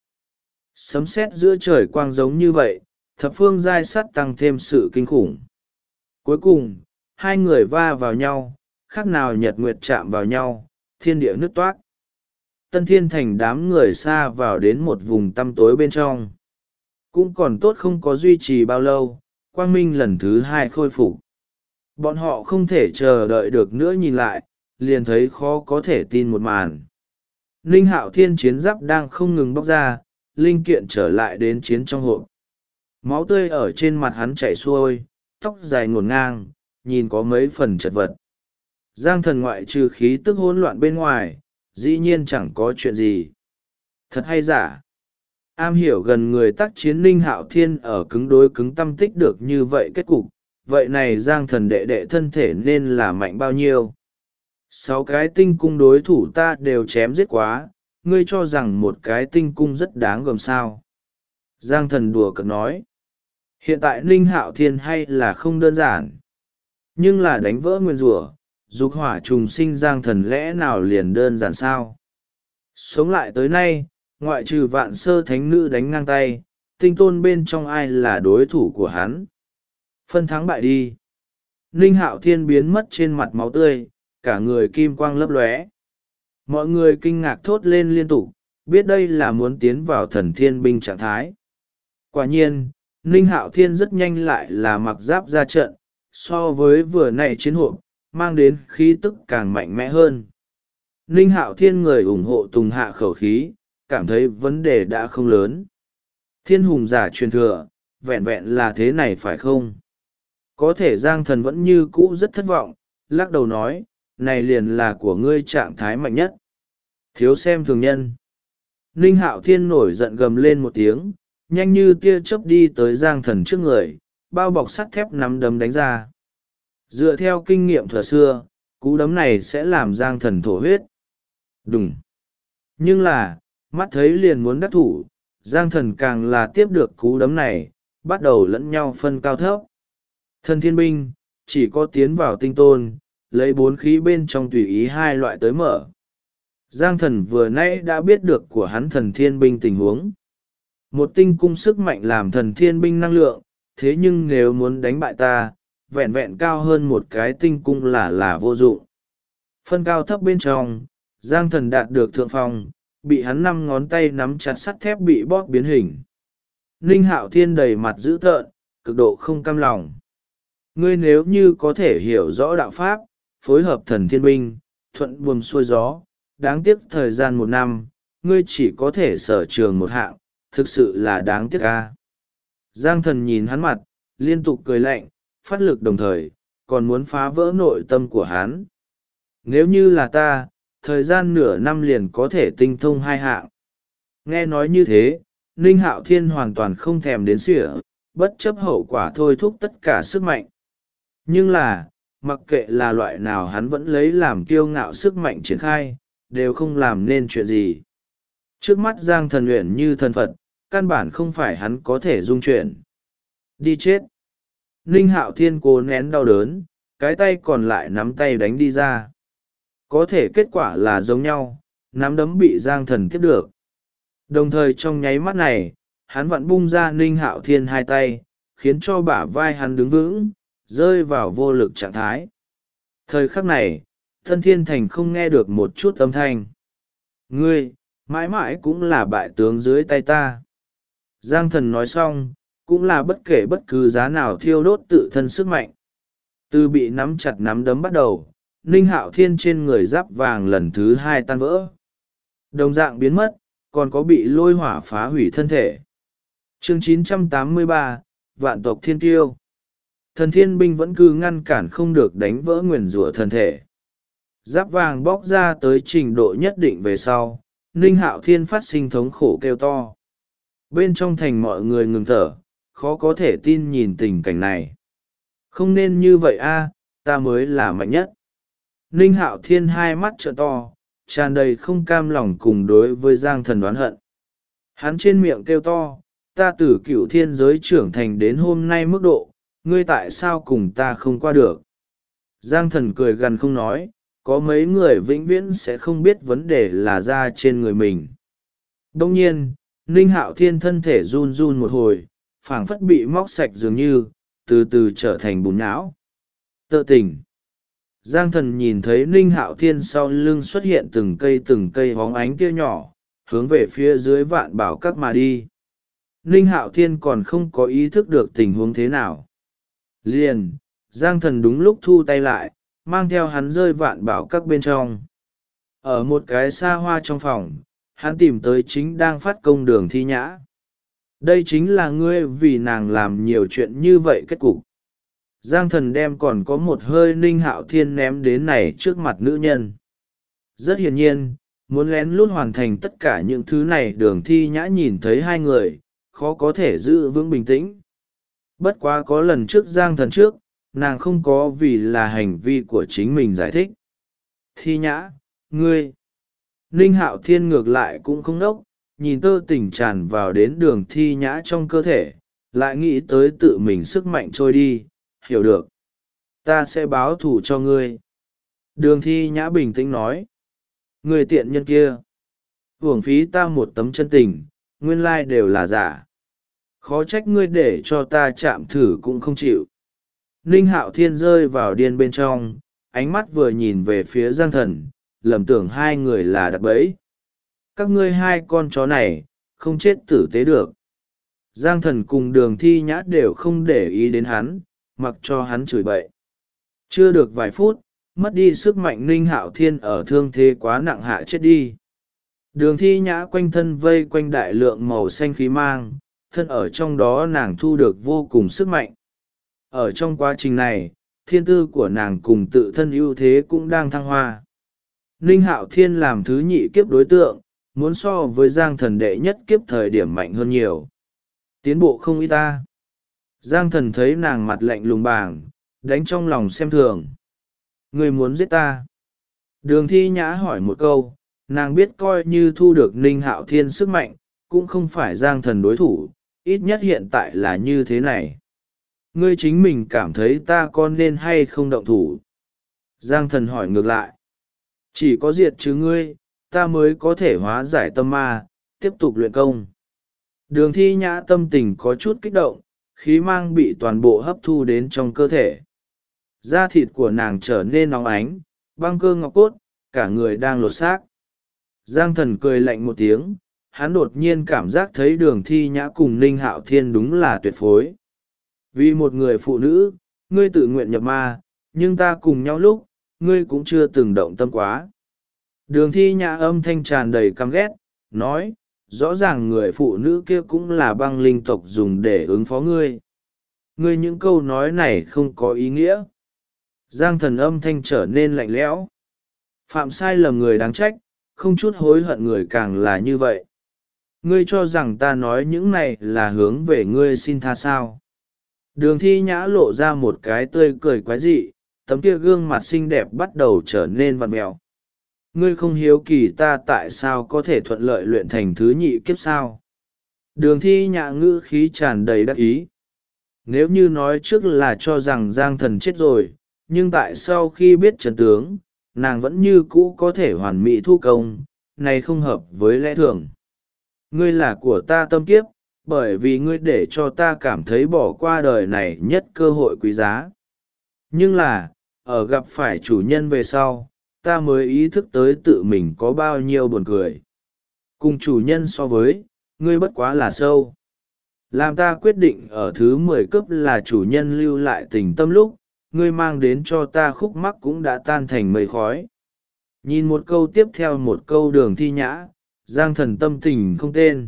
Sấm sét giữa trời quang giống như vậy, thập phương giai sắt tăng thêm sự kinh khủng. Cuối cùng, hai người va vào nhau, khác nào nhật nguyệt chạm vào nhau, thiên địa nứt toác. Tân Thiên Thành đám người xa vào đến một vùng tăm tối bên trong. Cũng còn tốt không có duy trì bao lâu, quang minh lần thứ hai khôi phục. Bọn họ không thể chờ đợi được nữa nhìn lại, liền thấy khó có thể tin một màn. Ninh Hạo Thiên chiến giáp đang không ngừng bóc ra, linh kiện trở lại đến chiến trong hộp. Máu tươi ở trên mặt hắn chảy xuôi, tóc dài ngổn ngang, nhìn có mấy phần chật vật. Giang thần ngoại trừ khí tức hỗn loạn bên ngoài, dĩ nhiên chẳng có chuyện gì. Thật hay giả? Am hiểu gần người tác chiến Ninh Hạo Thiên ở cứng đối cứng tâm tích được như vậy kết cục, vậy này Giang thần đệ đệ thân thể nên là mạnh bao nhiêu? 6 cái tinh cung đối thủ ta đều chém giết quá, ngươi cho rằng một cái tinh cung rất đáng gờm sao? Giang thần đùa cợt nói. Hiện tại Ninh Hạo Thiên hay là không đơn giản. Nhưng là đánh vỡ nguyên rủa, dục hỏa trùng sinh Giang thần lẽ nào liền đơn giản sao? Sống lại tới nay, ngoại trừ vạn sơ thánh nữ đánh ngang tay, tinh tôn bên trong ai là đối thủ của hắn? Phân thắng bại đi. Ninh Hạo Thiên biến mất trên mặt máu tươi, cả người kim quang lấp lóe. Mọi người kinh ngạc thốt lên liên tục, biết đây là muốn tiến vào thần thiên binh trạng thái. Quả nhiên, Ninh Hạo Thiên rất nhanh lại là mặc giáp ra trận, so với vừa nãy chiến hộp, mang đến khí tức càng mạnh mẽ hơn. Ninh Hạo Thiên người ủng hộ tùng hạ khẩu khí, cảm thấy vấn đề đã không lớn. Thiên hùng giả truyền thừa, vẹn vẹn là thế này phải không? Có thể Giang thần vẫn như cũ rất thất vọng, lắc đầu nói, này liền là của ngươi trạng thái mạnh nhất. Thiếu xem thường nhân. Ninh Hạo Thiên nổi giận gầm lên một tiếng, nhanh như tia chớp đi tới Giang thần trước người, bao bọc sắt thép nắm đấm đánh ra. Dựa theo kinh nghiệm thuở xưa, cú đấm này sẽ làm Giang thần thổ huyết. Đùng. Nhưng là, mắt thấy liền muốn đắc thủ, Giang thần càng là tiếp được cú đấm này, bắt đầu lẫn nhau phân cao thấp. Thần thiên binh, chỉ có tiến vào tinh tôn, lấy 4 khí bên trong tùy ý 2 loại tới mở. Giang thần vừa nãy đã biết được của hắn thần thiên binh tình huống. Một tinh cung sức mạnh làm thần thiên binh năng lượng, thế nhưng nếu muốn đánh bại ta, vẹn vẹn cao hơn một cái tinh cung là vô dụng. Phân cao thấp bên trong, Giang thần đạt được thượng phong, bị hắn 5 ngón tay nắm chặt sắt thép bị bóp biến hình. Ninh Hạo Thiên đầy mặt dữ tợn, cực độ không cam lòng. Ngươi nếu như có thể hiểu rõ đạo pháp, phối hợp thần thiên binh, thuận buồm xuôi gió, đáng tiếc thời gian 1 năm, ngươi chỉ có thể sở trường một hạng, thực sự là đáng tiếc a. Giang thần nhìn hắn mặt, liên tục cười lạnh, phát lực đồng thời, còn muốn phá vỡ nội tâm của hắn. Nếu như là ta, thời gian nửa năm liền có thể tinh thông 2 hạng. Nghe nói như thế, Ninh Hạo Thiên hoàn toàn không thèm đến sỉa, bất chấp hậu quả thôi thúc tất cả sức mạnh. Nhưng là, mặc kệ là loại nào hắn vẫn lấy làm kiêu ngạo sức mạnh triển khai, đều không làm nên chuyện gì. Trước mắt Giang thần luyện như thần Phật, căn bản không phải hắn có thể dung chuyển. Đi chết. Ninh Hạo Thiên cố nén đau đớn, cái tay còn lại nắm tay đánh đi ra. Có thể kết quả là giống nhau, nắm đấm bị Giang thần tiếp được. Đồng thời trong nháy mắt này, hắn vặn bung ra Ninh Hạo Thiên 2 tay, khiến cho bả vai hắn đứng vững, rơi vào vô lực trạng thái. Thời khắc này, Thân Thiên Thành không nghe được một chút âm thanh. Ngươi, mãi mãi cũng là bại tướng dưới tay ta. Giang thần nói xong, cũng là bất kể bất cứ giá nào thiêu đốt tự thân sức mạnh. Từ bị nắm chặt nắm đấm bắt đầu, Ninh Hạo Thiên trên người giáp vàng lần thứ 2 tan vỡ. Đồng dạng biến mất, còn có bị lôi hỏa phá hủy thân thể. Chương 983, Vạn tộc Thiên Kiêu. Thần thiên binh vẫn cứ ngăn cản không được đánh vỡ nguyền rủa thân thể. Giáp vàng bóc ra tới trình độ nhất định về sau, Ninh Hạo Thiên phát sinh thống khổ kêu to. Bên trong thành mọi người ngừng thở, khó có thể tin nhìn tình cảnh này. Không nên như vậy a, ta mới là mạnh nhất. Ninh Hạo Thiên 2 mắt trợn to, tràn đầy không cam lòng cùng đối với Giang thần đoán hận. Hắn trên miệng kêu to, ta từ cựu thiên giới trưởng thành đến hôm nay mức độ, ngươi tại sao cùng ta không qua được? Giang thần cười gằn không nói, có mấy người vĩnh viễn sẽ không biết vấn đề là ra trên người mình. Đông nhiên, Ninh Hạo Thiên thân thể run run một hồi, phảng phất bị móc sạch dường như, từ từ trở thành bùn nhão. Tợ tình. Giang thần nhìn thấy Ninh Hạo Thiên sau lưng xuất hiện từng cây hóng ánh tia nhỏ, hướng về phía dưới Vạn Bảo Các mà đi. Ninh Hạo Thiên còn không có ý thức được tình huống thế nào. Liền, Giang thần đúng lúc thu tay lại, mang theo hắn rơi Vạn Bảo Các bên trong. Ở một cái xa hoa trong phòng, hắn tìm tới chính đang phát công Đường Thi Nhã. Đây chính là ngươi vì nàng làm nhiều chuyện như vậy kết cục. Giang Thần đem còn có một hơi Ninh Hạo Thiên ném đến này trước mặt nữ nhân. Rất hiển nhiên, muốn lén lút hoàn thành tất cả những thứ này Đường Thi Nhã nhìn thấy hai người, khó có thể giữ vững bình tĩnh. Bất quá có lần trước Giang Thần trước, nàng không có vì là hành vi của chính mình giải thích. Thi Nhã, ngươi. Ninh Hạo Thiên ngược lại cũng không đốc, nhìn tơ tình tràn vào đến Đường Thi Nhã trong cơ thể, lại nghĩ tới tự mình sức mạnh trôi đi, hiểu được. Ta sẽ báo thù cho ngươi. Đường Thi Nhã bình tĩnh nói. Người tiện nhân kia. Uổng phí ta một tấm chân tình, nguyên lai đều là giả. Khó trách ngươi để cho ta chạm thử cũng không chịu. Ninh Hạo Thiên rơi vào điên bên trong, ánh mắt vừa nhìn về phía Giang Thần, lầm tưởng hai người là đặt bẫy. Các ngươi hai con chó này, không chết tử tế được. Giang Thần cùng Đường Thi Nhã đều không để ý đến hắn, mặc cho hắn chửi bậy. Chưa được vài phút, mất đi sức mạnh Ninh Hạo Thiên ở thương thế quá nặng hạ chết đi. Đường Thi Nhã quanh thân vây quanh đại lượng màu xanh khí mang, thân ở trong đó nàng thu được vô cùng sức mạnh. Ở trong quá trình này, thiên tư của nàng cùng tự thân ưu thế cũng đang thăng hoa. Ninh Hạo Thiên làm thứ nhị kiếp đối tượng, muốn so với Giang Thần đệ nhất kiếp thời điểm mạnh hơn nhiều. Tiến bộ không ít ta. Giang Thần thấy nàng mặt lạnh lùng bàng, đánh trong lòng xem thường. Người muốn giết ta. Đường Thi Nhã hỏi một câu, nàng biết coi như thu được Ninh Hạo Thiên sức mạnh, cũng không phải Giang Thần đối thủ, ít nhất hiện tại là như thế này. Ngươi chính mình cảm thấy ta có nên hay không động thủ? Giang Thần hỏi ngược lại. Chỉ có diệt trừ ngươi, ta mới có thể hóa giải tâm ma, tiếp tục luyện công. Đường Thi Nhã tâm tình có chút kích động, khí mang bị toàn bộ hấp thu đến trong cơ thể. Da thịt của nàng trở nên nóng ánh, băng cơ ngọc cốt, cả người đang lột xác. Giang Thần cười lạnh một tiếng, hắn đột nhiên cảm giác thấy Đường Thi Nhã cùng Ninh Hạo Thiên đúng là tuyệt phối. Vì một người phụ nữ, ngươi tự nguyện nhập ma, nhưng ta cùng nhau lúc, ngươi cũng chưa từng động tâm quá. Đường Thi Nhã âm thanh tràn đầy căm ghét, nói, rõ ràng người phụ nữ kia cũng là băng linh tộc dùng để ứng phó ngươi. Ngươi những câu nói này không có ý nghĩa. Giang Thần âm thanh trở nên lạnh lẽo. Phạm sai lầm người đáng trách, không chút hối hận người càng là như vậy. Ngươi cho rằng ta nói những này là hướng về ngươi xin tha sao? Đường Thi Nhã lộ ra một cái tươi cười quái dị, tấm kia gương mặt xinh đẹp bắt đầu trở nên vặn mẹo. Ngươi không hiếu kỳ ta tại sao có thể thuận lợi luyện thành thứ nhị kiếp sao? Đường Thi Nhã ngữ khí tràn đầy đắc ý. Nếu như nói trước là cho rằng Giang Thần chết rồi, nhưng tại sau khi biết chân tướng, nàng vẫn như cũ có thể hoàn mỹ thu công, này không hợp với lẽ thường. Ngươi là của ta tâm kiếp, bởi vì ngươi để cho ta cảm thấy bỏ qua đời này nhất cơ hội quý giá. Nhưng là, ở gặp phải chủ nhân về sau, ta mới ý thức tới tự mình có bao nhiêu buồn cười. Cùng chủ nhân so với, ngươi bất quá là sâu. Làm ta quyết định ở thứ 10 cấp là chủ nhân lưu lại tình tâm lúc, ngươi mang đến cho ta khúc mắc cũng đã tan thành mây khói. Nhìn một câu tiếp theo một câu Đường Thi Nhã, Giang Thần tâm tình không tên.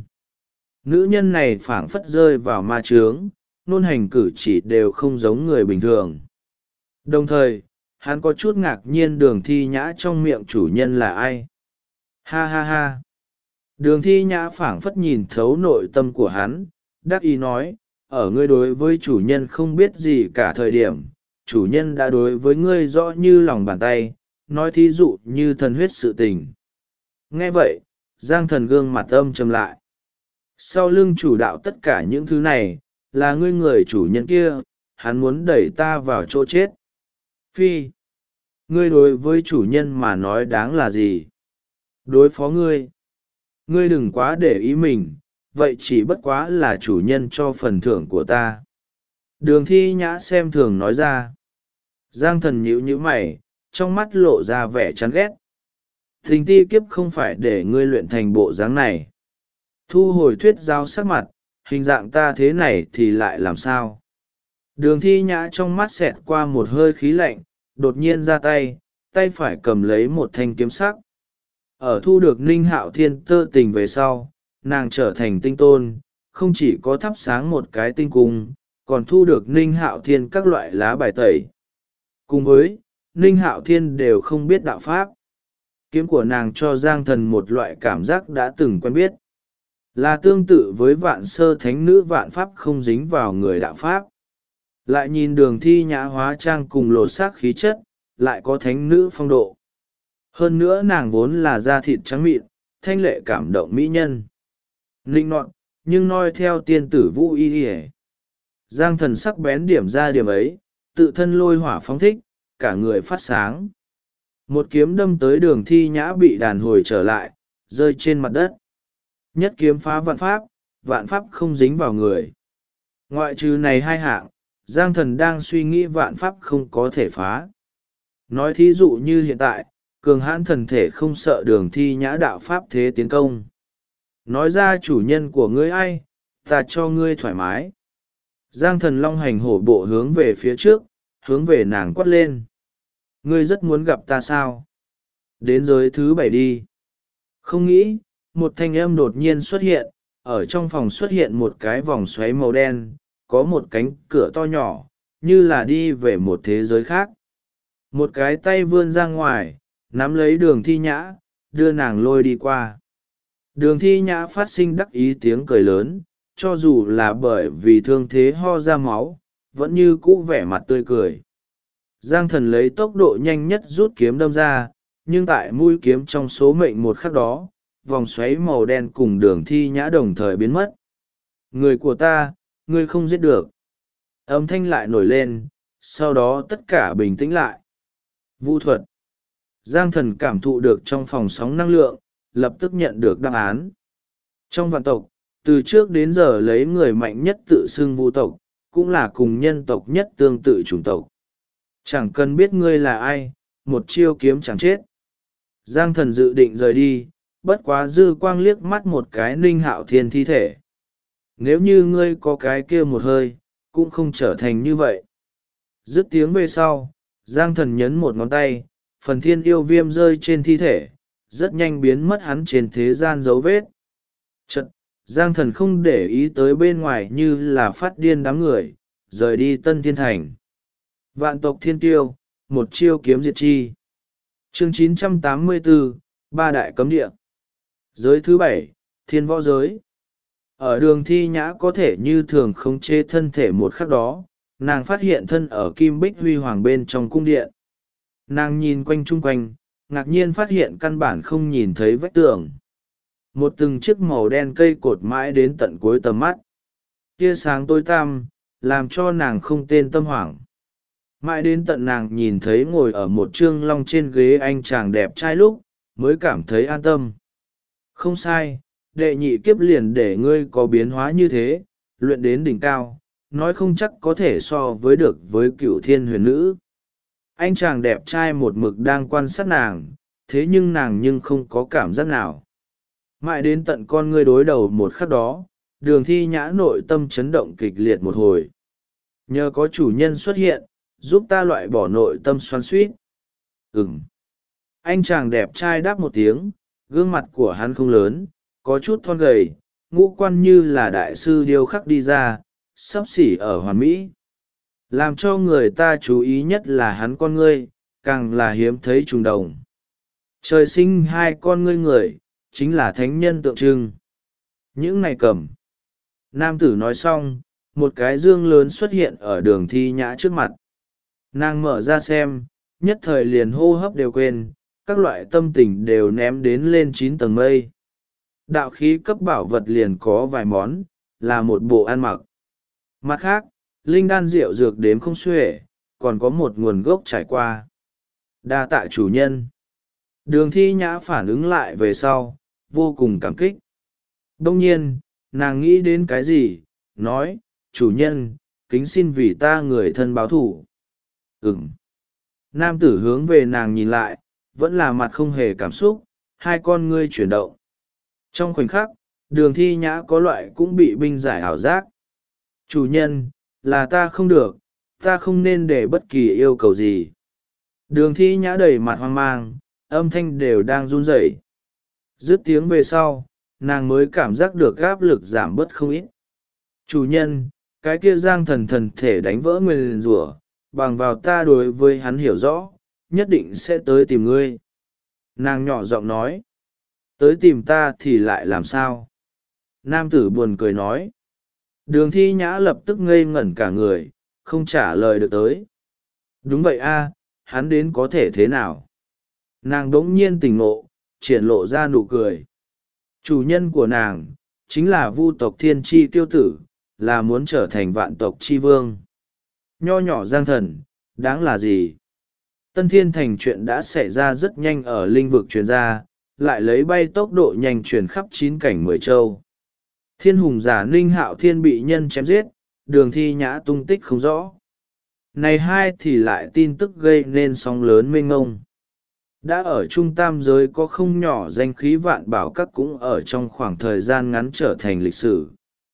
Nữ nhân này phảng phất rơi vào ma chướng, nôn hành cử chỉ đều không giống người bình thường. Đồng thời, hắn có chút ngạc nhiên Đường Thi Nhã trong miệng chủ nhân là ai. Ha ha ha. Đường Thi Nhã phảng phất nhìn thấu nội tâm của hắn, đắc ý nói, ở ngươi đối với chủ nhân không biết gì cả thời điểm, chủ nhân đã đối với ngươi rõ như lòng bàn tay, nói thí dụ như thần huyết sự tình. Nghe vậy, Giang Thần gương mặt âm trầm lại. Sau lưng chủ đạo tất cả những thứ này, là ngươi người chủ nhân kia, hắn muốn đẩy ta vào chỗ chết. Phi, ngươi đối với chủ nhân mà nói đáng là gì? Đối phó ngươi. Ngươi đừng quá để ý mình, vậy chỉ bất quá là chủ nhân cho phần thưởng của ta. Đường Thi Nhã xem thường nói ra. Giang Thần nhíu nhíu mày, trong mắt lộ ra vẻ chán ghét. Thình ti kiếp không phải để ngươi luyện thành bộ dáng này. Thu hồi thuyết giao sắc mặt, hình dạng ta thế này thì lại làm sao? Đường Thi Nhã trong mắt xẹt qua một hơi khí lạnh, đột nhiên ra tay, tay phải cầm lấy một thanh kiếm sắc. Ở thu được Ninh Hạo Thiên tơ tình về sau, nàng trở thành tinh tôn, không chỉ có thắp sáng một cái tinh cung, còn thu được Ninh Hạo Thiên các loại lá bài tẩy. Cùng với, Ninh Hạo Thiên đều không biết đạo pháp. Kiếm của nàng cho Giang Thần một loại cảm giác đã từng quen biết. Là tương tự với Vạn Sơ Thánh Nữ vạn pháp không dính vào người đạo pháp. Lại nhìn Đường Thi Nhã hóa trang cùng lột xác khí chất, lại có thánh nữ phong độ. Hơn nữa nàng vốn là da thịt trắng mịn, thanh lệ cảm động mỹ nhân. Linh nọt, nhưng noi theo tiên tử Vũ Y Y. Giang Thần sắc bén điểm ra điểm ấy, tự thân lôi hỏa phóng thích, cả người phát sáng. Một kiếm đâm tới Đường Thi Nhã bị đàn hồi trở lại, rơi trên mặt đất. Nhất kiếm phá vạn pháp không dính vào người. Ngoại trừ này hai hạng, Giang Thần đang suy nghĩ vạn pháp không có thể phá. Nói thí dụ như hiện tại, cường hãn thần thể không sợ Đường Thi Nhã đạo pháp thế tiến công. Nói ra chủ nhân của ngươi ai, ta cho ngươi thoải mái. Giang Thần long hành hổ bộ hướng về phía trước, hướng về nàng quát lên. Ngươi rất muốn gặp ta sao? Đến giới thứ 7 đi. Không nghĩ, một thanh âm đột nhiên xuất hiện, ở trong phòng xuất hiện một cái vòng xoáy màu đen, có một cánh cửa to nhỏ, như là đi về một thế giới khác. Một cái tay vươn ra ngoài, nắm lấy Đường Thi Nhã, đưa nàng lôi đi qua. Đường Thi Nhã phát sinh đắc ý tiếng cười lớn, cho dù là bởi vì thương thế ho ra máu, vẫn như cũ vẻ mặt tươi cười. Giang Thần lấy tốc độ nhanh nhất rút kiếm đâm ra, nhưng tại mũi kiếm trong số mệnh một khắc đó, vòng xoáy màu đen cùng Đường Thi Nhã đồng thời biến mất. Người của ta, ngươi không giết được. Âm thanh lại nổi lên, sau đó tất cả bình tĩnh lại. Vu thuật. Giang Thần cảm thụ được trong phòng sóng năng lượng, lập tức nhận được đáp án. Trong vạn tộc, từ trước đến giờ lấy người mạnh nhất tự xưng vu tộc, cũng là cùng nhân tộc nhất tương tự chủng tộc. Chẳng cần biết ngươi là ai, một chiêu kiếm chẳng chết. Giang Thần dự định rời đi, bất quá dư quang liếc mắt một cái Ninh Hạo Thiên thi thể. Nếu như ngươi có cái kia một hơi, cũng không trở thành như vậy. Dứt tiếng về sau, Giang Thần nhấn một ngón tay, phần thiên yêu viêm rơi trên thi thể, rất nhanh biến mất hắn trên thế gian dấu vết. Chật, Giang Thần không để ý tới bên ngoài như là phát điên đám người, rời đi Tân Thiên Thành. Vạn tộc thiên tiêu, một chiêu kiếm diệt chi. Chương 984, ba đại cấm địa. Giới thứ 7, thiên võ giới. Ở Đường Thi Nhã có thể như thường khống chế thân thể một khắc đó, nàng phát hiện thân ở kim bích huy hoàng bên trong cung điện. Nàng nhìn quanh chung quanh, ngạc nhiên phát hiện căn bản không nhìn thấy vách tường. Một từng chiếc màu đen cây cột mãi đến tận cuối tầm mắt. Tia sáng tối tăm, làm cho nàng không tên tâm hoảng. Mãi đến tận nàng nhìn thấy ngồi ở một trương long trên ghế anh chàng đẹp trai lúc, mới cảm thấy an tâm. Không sai, đệ nhị kiếp liền để ngươi có biến hóa như thế, luyện đến đỉnh cao, nói không chắc có thể so với được với cửu thiên huyền nữ. Anh chàng đẹp trai một mực đang quan sát nàng, thế nhưng nàng nhưng không có cảm giác nào. Mãi đến tận con ngươi đối đầu một khắc đó, Đường Thi Nhã nội tâm chấn động kịch liệt một hồi. Nhờ có chủ nhân xuất hiện, giúp ta loại bỏ nội tâm xoắn xuýt. Anh chàng đẹp trai đáp một tiếng, gương mặt của hắn không lớn, có chút thon gầy, ngũ quan như là đại sư điêu khắc đi ra, xấp xỉ ở hoàn mỹ. Làm cho người ta chú ý nhất là hắn con ngươi, càng là hiếm thấy trùng đồng. Trời sinh hai con ngươi người, chính là thánh nhân tượng trưng. Những này cầm. Nam tử nói xong, một cái dương lớn xuất hiện ở Đường Thi Nhã trước mặt. Nàng mở ra xem, nhất thời liền hô hấp đều quên, các loại tâm tình đều ném đến lên 9 tầng mây. Đạo khí cấp bảo vật liền có vài món, là một bộ ăn mặc. Mặt khác, linh đan rượu dược đếm không xuể, còn có một nguồn gốc trải qua. Đa tạ chủ nhân. Đường Thi Nhã phản ứng lại về sau, vô cùng cảm kích. Đông nhiên, nàng nghĩ đến cái gì, nói, chủ nhân, kính xin vì ta người thân báo thủ. Nam tử hướng về nàng nhìn lại, vẫn là mặt không hề cảm xúc, hai con ngươi chuyển động. Trong khoảnh khắc, Đường Thi Nhã có loại cũng bị binh giải ảo giác. Chủ nhân, là ta không được, ta không nên để bất kỳ yêu cầu gì. Đường Thi Nhã đầy mặt hoang mang, âm thanh đều đang run rẩy. dứt tiếng về sau nàng mới cảm giác được áp lực giảm bớt không ít. Chủ nhân, cái kia Giang Thần thần thể đánh vỡ nguyền rủa, bằng vào ta đối với hắn hiểu rõ, nhất định sẽ tới tìm ngươi. Nàng nhỏ giọng nói. Tới tìm ta thì lại làm sao? Nam tử buồn cười nói. Đường Thi Nhã lập tức ngây ngẩn cả người, không trả lời được tới. Đúng vậy a, hắn đến có thể thế nào? Nàng đỗng nhiên tỉnh ngộ, triển lộ ra nụ cười. Chủ nhân của nàng chính là vu tộc Thiên Chi Tiêu Tử, là muốn trở thành vạn tộc chi vương. Nho nhỏ Giang Thần, đáng là gì? Tân Thiên Thành chuyện đã xảy ra rất nhanh ở linh vực truyền ra, lại lấy bay tốc độ nhanh truyền khắp 9 cảnh 10 châu. Thiên hùng giả Ninh Hạo Thiên bị nhân chém giết, Đường Thi Nhã tung tích không rõ. Này hai thì lại tin tức gây nên sóng lớn mênh mông. Đã ở trung tam giới có không nhỏ danh khí Vạn Bảo Các cũng ở trong khoảng thời gian ngắn trở thành lịch sử.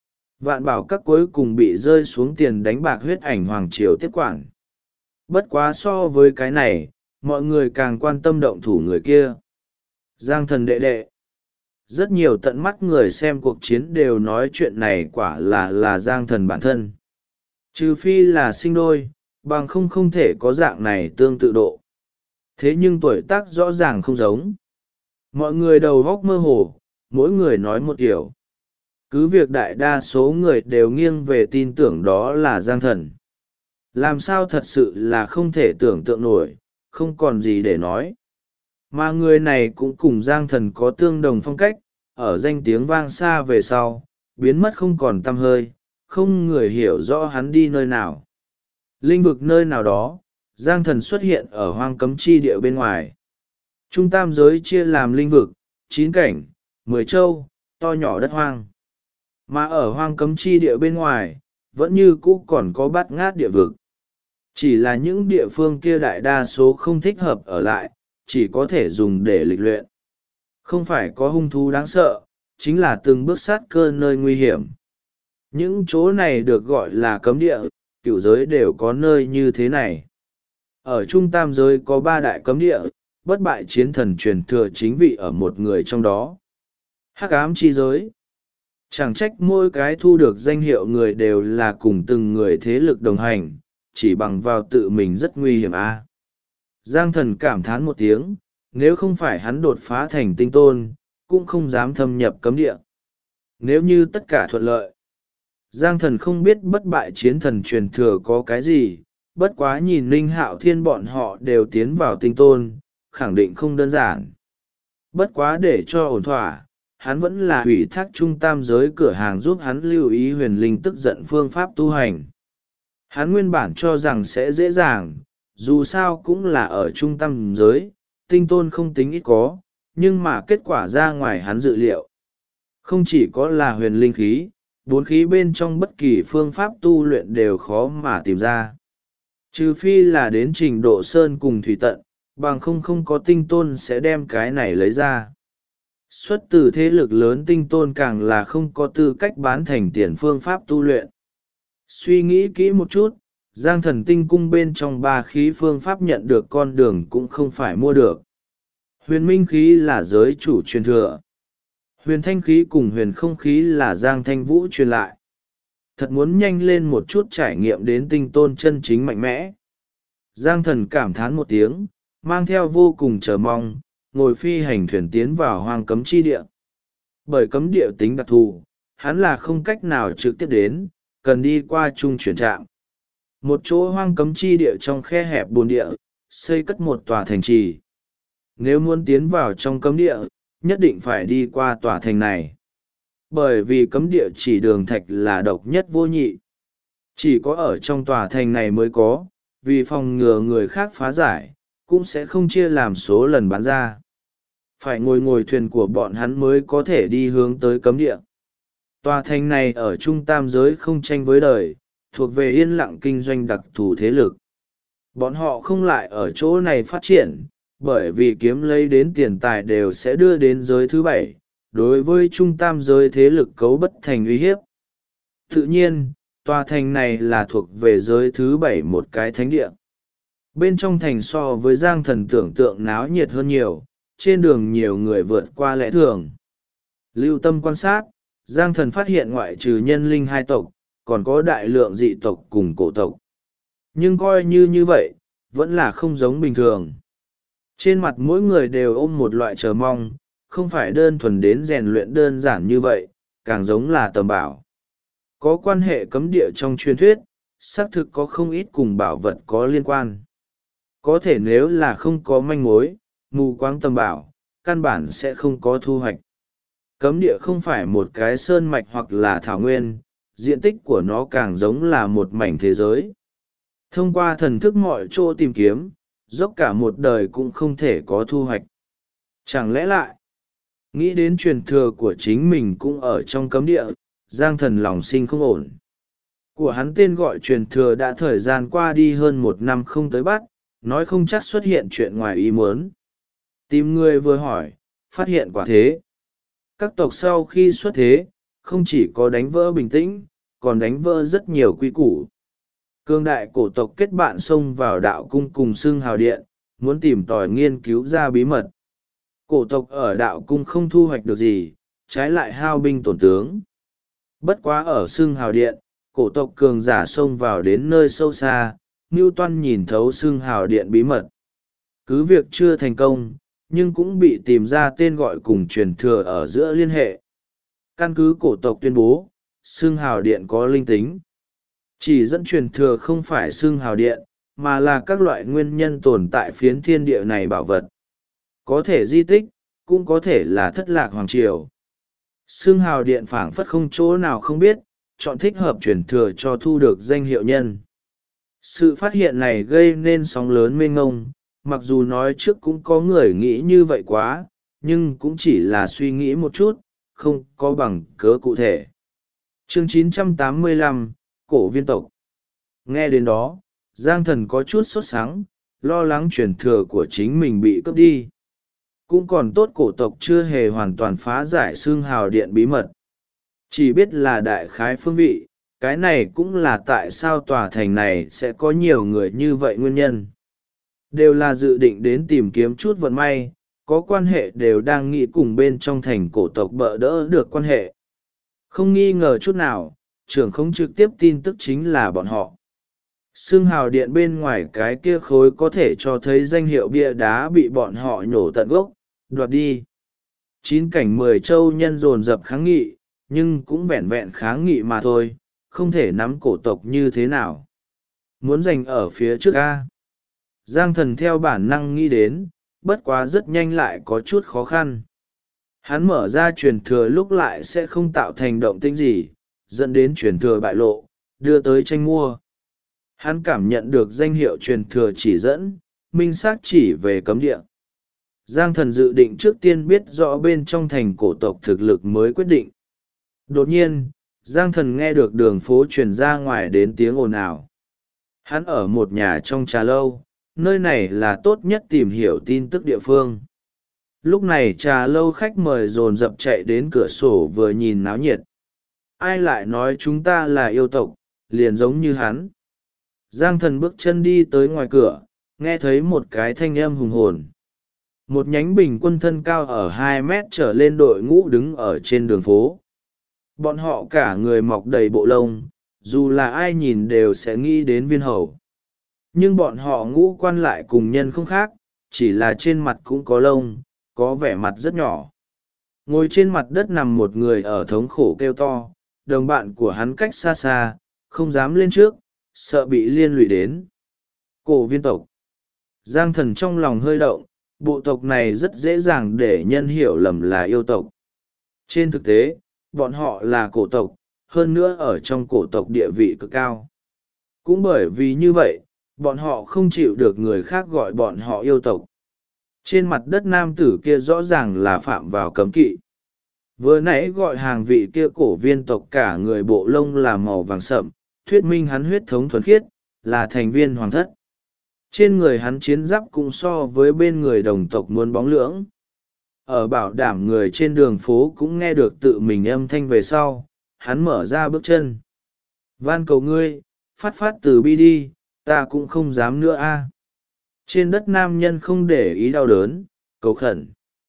Vạn Bảo Các cuối cùng bị rơi xuống tiền đánh bạc huyết ảnh Hoàng Triều tiếp quản. Bất quá so với cái này, mọi người càng quan tâm động thủ người kia. Giang Thần đệ đệ. Rất nhiều tận mắt người xem cuộc chiến đều nói chuyện này quả là Giang Thần bản thân. Trừ phi là sinh đôi, bằng không thể có dạng này tương tự độ. Thế nhưng tuổi tác rõ ràng không giống. Mọi người đầu góc mơ hồ, mỗi người nói một kiểu. Cứ việc đại đa số người đều nghiêng về tin tưởng đó là Giang Thần. Làm sao thật sự là không thể tưởng tượng nổi, không còn gì để nói. Mà người này cũng cùng Giang Thần có tương đồng phong cách, ở danh tiếng vang xa về sau, biến mất không còn tăm hơi, không người hiểu rõ hắn đi nơi nào. Linh vực nơi nào đó, Giang Thần xuất hiện ở hoang cấm chi địa bên ngoài. Trung tam giới chia làm linh vực, 9 cảnh, 10 châu, to nhỏ đất hoang. Mà ở hoang cấm chi địa bên ngoài, vẫn như cũ còn có bát ngát địa vực. Chỉ là những địa phương kia đại đa số không thích hợp ở lại, chỉ có thể dùng để lịch luyện. Không phải có hung thú đáng sợ, chính là từng bước sát cơ nơi nguy hiểm. Những chỗ này được gọi là cấm địa, cửu giới đều có nơi như thế này. Ở trung tam giới có 3 đại cấm địa, bất bại chiến thần truyền thừa chính vị ở một người trong đó. Hắc ám chi giới. Chẳng trách mỗi cái thu được danh hiệu người đều là cùng từng người thế lực đồng hành, chỉ bằng vào tự mình rất nguy hiểm a. Giang Thần cảm thán một tiếng, nếu không phải hắn đột phá thành tinh tôn, cũng không dám thâm nhập cấm địa. Nếu như tất cả thuận lợi, Giang Thần không biết bất bại chiến thần truyền thừa có cái gì, bất quá nhìn Ninh Hạo Thiên bọn họ đều tiến vào tinh tôn, khẳng định không đơn giản. Bất quá để cho ổn thỏa, hắn vẫn là ủy thác trung tam giới cửa hàng giúp hắn lưu ý huyền linh tức giận phương pháp tu hành. Hắn nguyên bản cho rằng sẽ dễ dàng, dù sao cũng là ở trung tam giới, tinh tôn không tính ít có, nhưng mà kết quả ra ngoài hắn dự liệu. Không chỉ có là huyền linh khí, 4 khí bên trong bất kỳ phương pháp tu luyện đều khó mà tìm ra. Trừ phi là đến trình độ sơn cùng thủy tận, bằng không có tinh tôn sẽ đem cái này lấy ra. Xuất từ thế lực lớn tinh tôn càng là không có tư cách bán thành tiền phương pháp tu luyện. Suy nghĩ kỹ một chút, Giang Thần tinh cung bên trong 3 khí phương pháp nhận được con đường cũng không phải mua được. Huyền minh khí là giới chủ truyền thừa. Huyền thanh khí cùng huyền không khí là Giang Thanh Vũ truyền lại. Thật muốn nhanh lên một chút trải nghiệm đến tinh tôn chân chính mạnh mẽ. Giang Thần cảm thán một tiếng, mang theo vô cùng chờ mong, ngồi phi hành thuyền tiến vào hoang cấm chi địa. Bởi cấm địa tính đặc thù, hắn là không cách nào trực tiếp đến, cần đi qua trung chuyển trạm. Một chỗ hoang cấm chi địa trong khe hẹp bồn địa, xây cất một tòa thành trì. Nếu muốn tiến vào trong cấm địa, nhất định phải đi qua tòa thành này. Bởi vì cấm địa chỉ đường thạch là độc nhất vô nhị. Chỉ có ở trong tòa thành này mới có, vì phòng ngừa người khác phá giải, cũng sẽ không chia làm số lần bán ra. Phải ngồi thuyền của bọn hắn mới có thể đi hướng tới cấm địa. Tòa thành này ở trung tam giới không tranh với đời, thuộc về yên lặng kinh doanh đặc thù thế lực. Bọn họ không lại ở chỗ này phát triển, bởi vì kiếm lấy đến tiền tài đều sẽ đưa đến giới thứ 7, đối với trung tam giới thế lực cấu bất thành uy hiếp. Tự nhiên, tòa thành này là thuộc về giới thứ 7 một cái thánh địa. Bên trong thành so với Giang Thần tưởng tượng náo nhiệt hơn nhiều, trên đường nhiều người vượt qua lẽ thường. Lưu tâm quan sát, Giang Thần phát hiện ngoại trừ nhân linh hai tộc, còn có đại lượng dị tộc cùng cổ tộc. Nhưng coi như vậy, vẫn là không giống bình thường. Trên mặt mỗi người đều ôm một loại chờ mong, không phải đơn thuần đến rèn luyện đơn giản như vậy, càng giống là tầm bảo. Có quan hệ cấm địa trong truyền thuyết, xác thực có không ít cùng bảo vật có liên quan. Có thể nếu là không có manh mối, mù quáng tầm bảo, căn bản sẽ không có thu hoạch. Cấm địa không phải một cái sơn mạch hoặc là thảo nguyên, diện tích của nó càng giống là một mảnh thế giới. Thông qua thần thức mọi chỗ tìm kiếm, dốc cả một đời cũng không thể có thu hoạch. Chẳng lẽ lại, nghĩ đến truyền thừa của chính mình cũng ở trong cấm địa, Giang Thần lòng sinh không ổn. Của hắn tên gọi truyền thừa đã thời gian qua đi hơn 1 năm không tới bắt, nói không chắc xuất hiện chuyện ngoài ý muốn. Tìm người vừa hỏi, phát hiện quả thế. Các tộc sau khi xuất thế, không chỉ có đánh vỡ bình tĩnh, còn đánh vỡ rất nhiều quy củ. Cương đại cổ tộc kết bạn xông vào đạo cung cùng xưng hào điện, muốn tìm tòi nghiên cứu ra bí mật. Cổ tộc ở đạo cung không thu hoạch được gì, trái lại hao binh tổn tướng. Bất quá ở xưng hào điện, cổ tộc cường giả xông vào đến nơi sâu xa, Ngưu Toan nhìn thấu xưng hào điện bí mật. Cứ việc chưa thành công, nhưng cũng bị tìm ra tên gọi cùng truyền thừa ở giữa liên hệ. Căn cứ cổ tộc tuyên bố, xưng hào điện có linh tính. Chỉ dẫn truyền thừa không phải xưng hào điện, mà là các loại nguyên nhân tồn tại phiến thiên địa này bảo vật. Có thể di tích, cũng có thể là thất lạc hoàng triều. Xưng hào điện phảng phất không chỗ nào không biết, chọn thích hợp truyền thừa cho thu được danh hiệu nhân. Sự phát hiện này gây nên sóng lớn mênh mông, mặc dù nói trước cũng có người nghĩ như vậy quá, nhưng cũng chỉ là suy nghĩ một chút, không có bằng cớ cụ thể. Chương 985, Cổ viên tộc. Nghe đến đó, Giang Thần có chút sốt sắng, lo lắng truyền thừa của chính mình bị cướp đi. Cũng còn tốt cổ tộc chưa hề hoàn toàn phá giải xương hào điện bí mật. Chỉ biết là đại khái phương vị, cái này cũng là tại sao tòa thành này sẽ có nhiều người như vậy nguyên nhân. Đều là dự định đến tìm kiếm chút vận may, có quan hệ đều đang nghĩ cùng bên trong thành cổ tộc bỡ đỡ được quan hệ. Không nghi ngờ chút nào, trưởng không trực tiếp tin tức chính là bọn họ. Xương hào điện bên ngoài cái kia khối có thể cho thấy danh hiệu bia đá bị bọn họ nhổ tận gốc, đoạt đi. 9 cảnh 10 châu nhân dồn dập kháng nghị, nhưng cũng vẹn vẹn kháng nghị mà thôi, không thể nắm cổ tộc như thế nào. Muốn giành ở phía trước A. Giang Thần theo bản năng nghĩ đến, bất quá rất nhanh lại có chút khó khăn. Hắn mở ra truyền thừa lúc lại sẽ không tạo thành động tĩnh gì, dẫn đến truyền thừa bại lộ, đưa tới tranh mua. Hắn cảm nhận được danh hiệu truyền thừa chỉ dẫn, minh xác chỉ về cấm địa. Giang Thần dự định trước tiên biết rõ bên trong thành cổ tộc thực lực mới quyết định. Đột nhiên, Giang Thần nghe được đường phố truyền ra ngoài đến tiếng ồn ào. Hắn ở một nhà trong trà lâu, nơi này là tốt nhất tìm hiểu tin tức địa phương. Lúc này trà lâu khách mời dồn dập chạy đến cửa sổ vừa nhìn náo nhiệt. Ai lại nói chúng ta là yêu tộc, liền giống như hắn. Giang Thần bước chân đi tới ngoài cửa, nghe thấy một cái thanh âm hùng hồn. Một nhánh bình quân thân cao ở 2 mét trở lên đội ngũ đứng ở trên đường phố. Bọn họ cả người mọc đầy bộ lông, dù là ai nhìn đều sẽ nghĩ đến viên hầu. Nhưng bọn họ ngũ quan lại cùng nhân không khác, chỉ là trên mặt cũng có lông, có vẻ mặt rất nhỏ. Ngồi trên mặt đất nằm một người ở thống khổ kêu to, đồng bạn của hắn cách xa xa, không dám lên trước, sợ bị liên lụy đến. Cổ viên tộc. Giang Thần trong lòng hơi động, bộ tộc này rất dễ dàng để nhân hiểu lầm là yêu tộc. Trên thực tế, bọn họ là cổ tộc, hơn nữa ở trong cổ tộc địa vị cực cao. Cũng bởi vì như vậy, bọn họ không chịu được người khác gọi bọn họ yêu tộc. Trên mặt đất nam tử kia rõ ràng là phạm vào cấm kỵ. Vừa nãy gọi hàng vị kia cổ viên tộc cả người bộ lông là màu vàng sậm, thuyết minh hắn huyết thống thuần khiết, là thành viên hoàng thất. Trên người hắn chiến giáp cũng so với bên người đồng tộc muốn bóng lưỡng. Ở bảo đảm người trên đường phố cũng nghe được tự mình âm thanh về sau, hắn mở ra bước chân. Van cầu ngươi, phát phát từ bi đi, ta cũng không dám nữa a. Trên đất nam nhân không để ý đau đớn, cầu khẩn.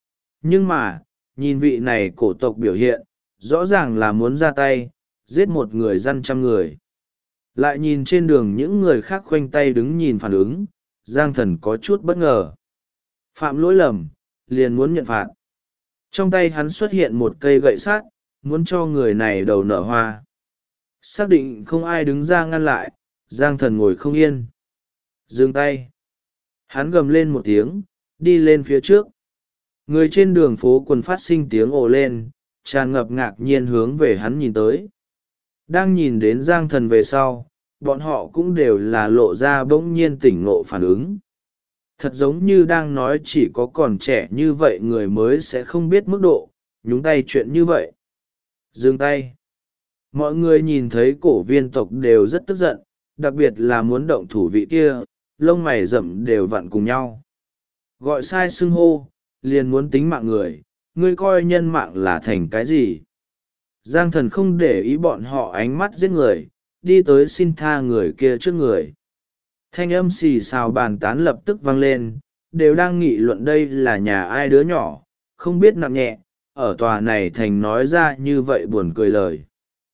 Nhưng mà nhìn vị này cổ tộc biểu hiện rõ ràng là muốn ra tay giết một người dăn trăm người. Lại nhìn trên đường những người khác khoanh tay đứng nhìn phản ứng, Giang Thần có chút bất ngờ. Phạm lỗi lầm, liền muốn nhận phạt. Trong tay hắn xuất hiện một cây gậy sắt, muốn cho người này đầu nở hoa. Xác định không ai đứng ra ngăn lại, Giang Thần ngồi không yên. Dừng tay. Hắn gầm lên một tiếng, đi lên phía trước. Người trên đường phố quần phát sinh tiếng ồ lên, tràn ngập ngạc nhiên hướng về hắn nhìn tới. Đang nhìn đến Giang Thần về sau, bọn họ cũng đều là lộ ra bỗng nhiên tỉnh ngộ phản ứng. Thật giống như đang nói chỉ có còn trẻ như vậy người mới sẽ không biết mức độ, nhúng tay chuyện như vậy. Dừng tay. Mọi người nhìn thấy cổ viên tộc đều rất tức giận, đặc biệt là muốn động thủ vị kia, lông mày rậm đều vặn cùng nhau. Gọi sai xưng hô, liền muốn tính mạng người, ngươi coi nhân mạng là thành cái gì? Giang Thần không để ý bọn họ ánh mắt giết người, đi tới xin tha người kia trước người. Thanh âm xì xào bàn tán lập tức vang lên, đều đang nghị luận đây là nhà ai đứa nhỏ, không biết nặng nhẹ, ở tòa này thành nói ra như vậy buồn cười lời.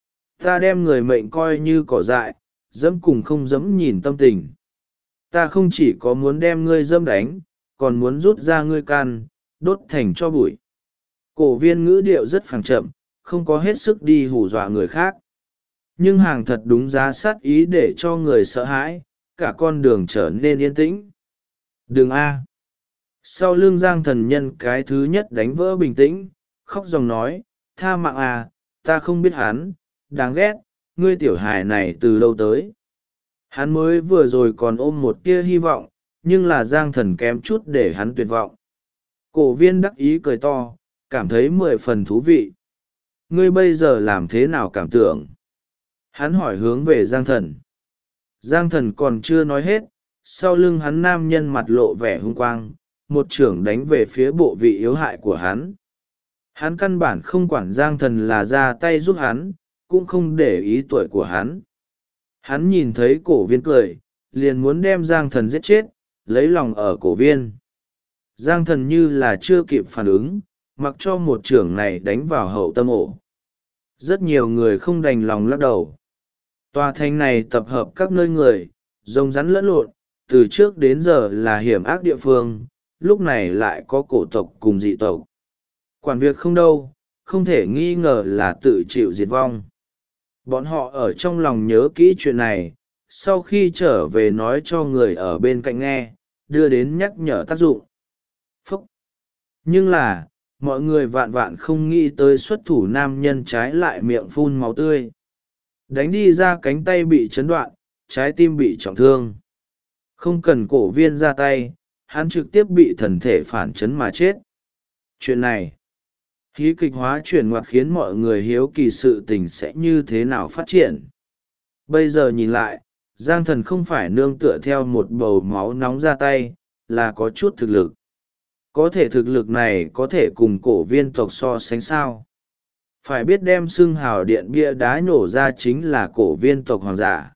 Ta đem người mệnh coi như cỏ dại, dẫm cùng không dẫm nhìn tâm tình. Ta không chỉ có muốn đem ngươi dẫm đánh, còn muốn rút ra ngươi can, đốt thành cho bụi. Cổ viên ngữ điệu rất phẳng chậm, không có hết sức đi hù dọa người khác. Nhưng hàng thật đúng giá sát ý để cho người sợ hãi, cả con đường trở nên yên tĩnh. Đường A. Sau lưng Giang Thần nhân cái thứ nhất đánh vỡ bình tĩnh, khóc dòng nói, tha mạng à, ta không biết hắn, đáng ghét, ngươi tiểu hài này từ đâu tới. Hắn mới vừa rồi còn ôm một tia hy vọng, nhưng là Giang Thần kém chút để hắn tuyệt vọng. Cổ viên đắc ý cười to, cảm thấy 10 phần thú vị. Ngươi bây giờ làm thế nào cảm tưởng? Hắn hỏi hướng về Giang Thần. Giang Thần còn chưa nói hết, sau lưng hắn nam nhân mặt lộ vẻ hung quang, một chưởng đánh về phía bộ vị yếu hại của hắn. Hắn căn bản không quản Giang Thần là ra tay giúp hắn, cũng không để ý tuổi của hắn. Hắn nhìn thấy cổ viên cười, liền muốn đem Giang Thần giết chết, lấy lòng ở cổ viên. Giang Thần như là chưa kịp phản ứng, mặc cho một chưởng này đánh vào hậu tâm ổ. Rất nhiều người không đành lòng lắc đầu. Tòa thành này tập hợp các nơi người, rồng rắn lẫn lộn, từ trước đến giờ là hiểm ác địa phương, lúc này lại có cổ tộc cùng dị tộc. Quản việc không đâu, không thể nghi ngờ là tự chịu diệt vong. Bọn họ ở trong lòng nhớ kỹ chuyện này, sau khi trở về nói cho người ở bên cạnh nghe, đưa đến nhắc nhở tác dụng. Phúc! Nhưng là, mọi người vạn vạn không nghĩ tới xuất thủ nam nhân trái lại miệng phun máu tươi. Đánh đi ra cánh tay bị chấn đoạn, trái tim bị trọng thương. Không cần cổ viên ra tay, hắn trực tiếp bị thần thể phản chấn mà chết. Chuyện này, hí kịch hóa chuyển ngoặt khiến mọi người hiếu kỳ sự tình sẽ như thế nào phát triển. Bây giờ nhìn lại, Giang Thần không phải nương tựa theo một bầu máu nóng ra tay, là có chút thực lực. Có thể thực lực này có thể cùng cổ viên tộc so sánh sao. Phải biết đem xưng hào điện bia đá nhổ ra chính là cổ viên tộc hoàng giả.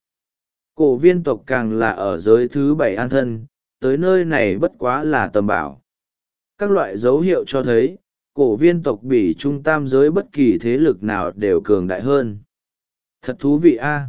Cổ viên tộc càng là ở giới thứ 7 an thân, tới nơi này bất quá là tầm bảo. Các loại dấu hiệu cho thấy, cổ viên tộc bỉ trung tam giới bất kỳ thế lực nào đều cường đại hơn. Thật thú vị a.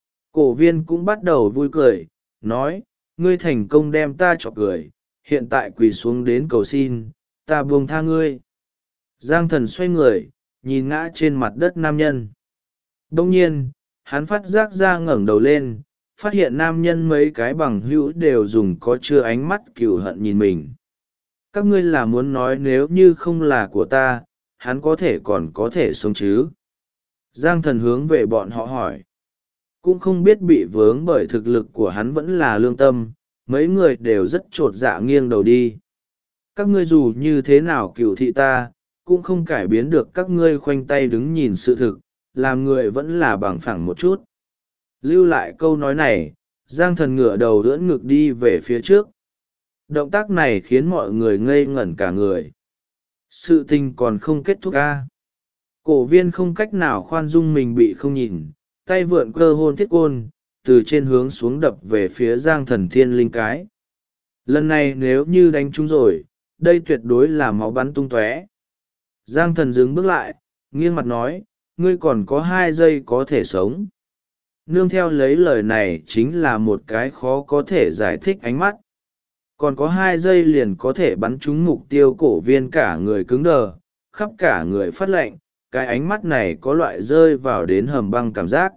Cổ viên cũng bắt đầu vui cười, nói, ngươi thành công đem ta chọc cười, hiện tại quỳ xuống đến cầu xin, ta buông tha ngươi. Giang Thần xoay người, nhìn ngã trên mặt đất nam nhân. Đông nhiên, hắn phát giác ra ngẩng đầu lên, phát hiện nam nhân mấy cái bằng hữu đều dùng có chưa ánh mắt cừu hận nhìn mình. Các ngươi là muốn nói nếu như không là của ta, hắn có thể còn có thể sống chứ? Giang Thần hướng về bọn họ hỏi. Cũng không biết bị vướng bởi thực lực của hắn vẫn là lương tâm, mấy người đều rất chột dạ nghiêng đầu đi. Các ngươi dù như thế nào cừu thị ta, cũng không cải biến được các ngươi khoanh tay đứng nhìn sự thực, làm người vẫn là bằng phẳng một chút. Lưu lại câu nói này, Giang Thần ngửa đầu ưỡn ngực đi về phía trước. Động tác này khiến mọi người ngây ngẩn cả người. Sự tình còn không kết thúc a. Cổ viên không cách nào khoan dung mình bị không nhìn, tay vượn cơ hôn thiết côn, từ trên hướng xuống đập về phía Giang Thần thiên linh cái. Lần này nếu như đánh trúng rồi, đây tuyệt đối là máu bắn tung tóe. Giang thần dừng bước lại, nghiêng mặt nói, ngươi còn có 2 giây có thể sống. Nương theo lấy lời này chính là một cái khó có thể giải thích ánh mắt. Còn có 2 giây liền có thể bắn trúng mục tiêu. Cổ viên cả người cứng đờ, khắp cả người phát lạnh, cái ánh mắt này có loại rơi vào đến hầm băng cảm giác.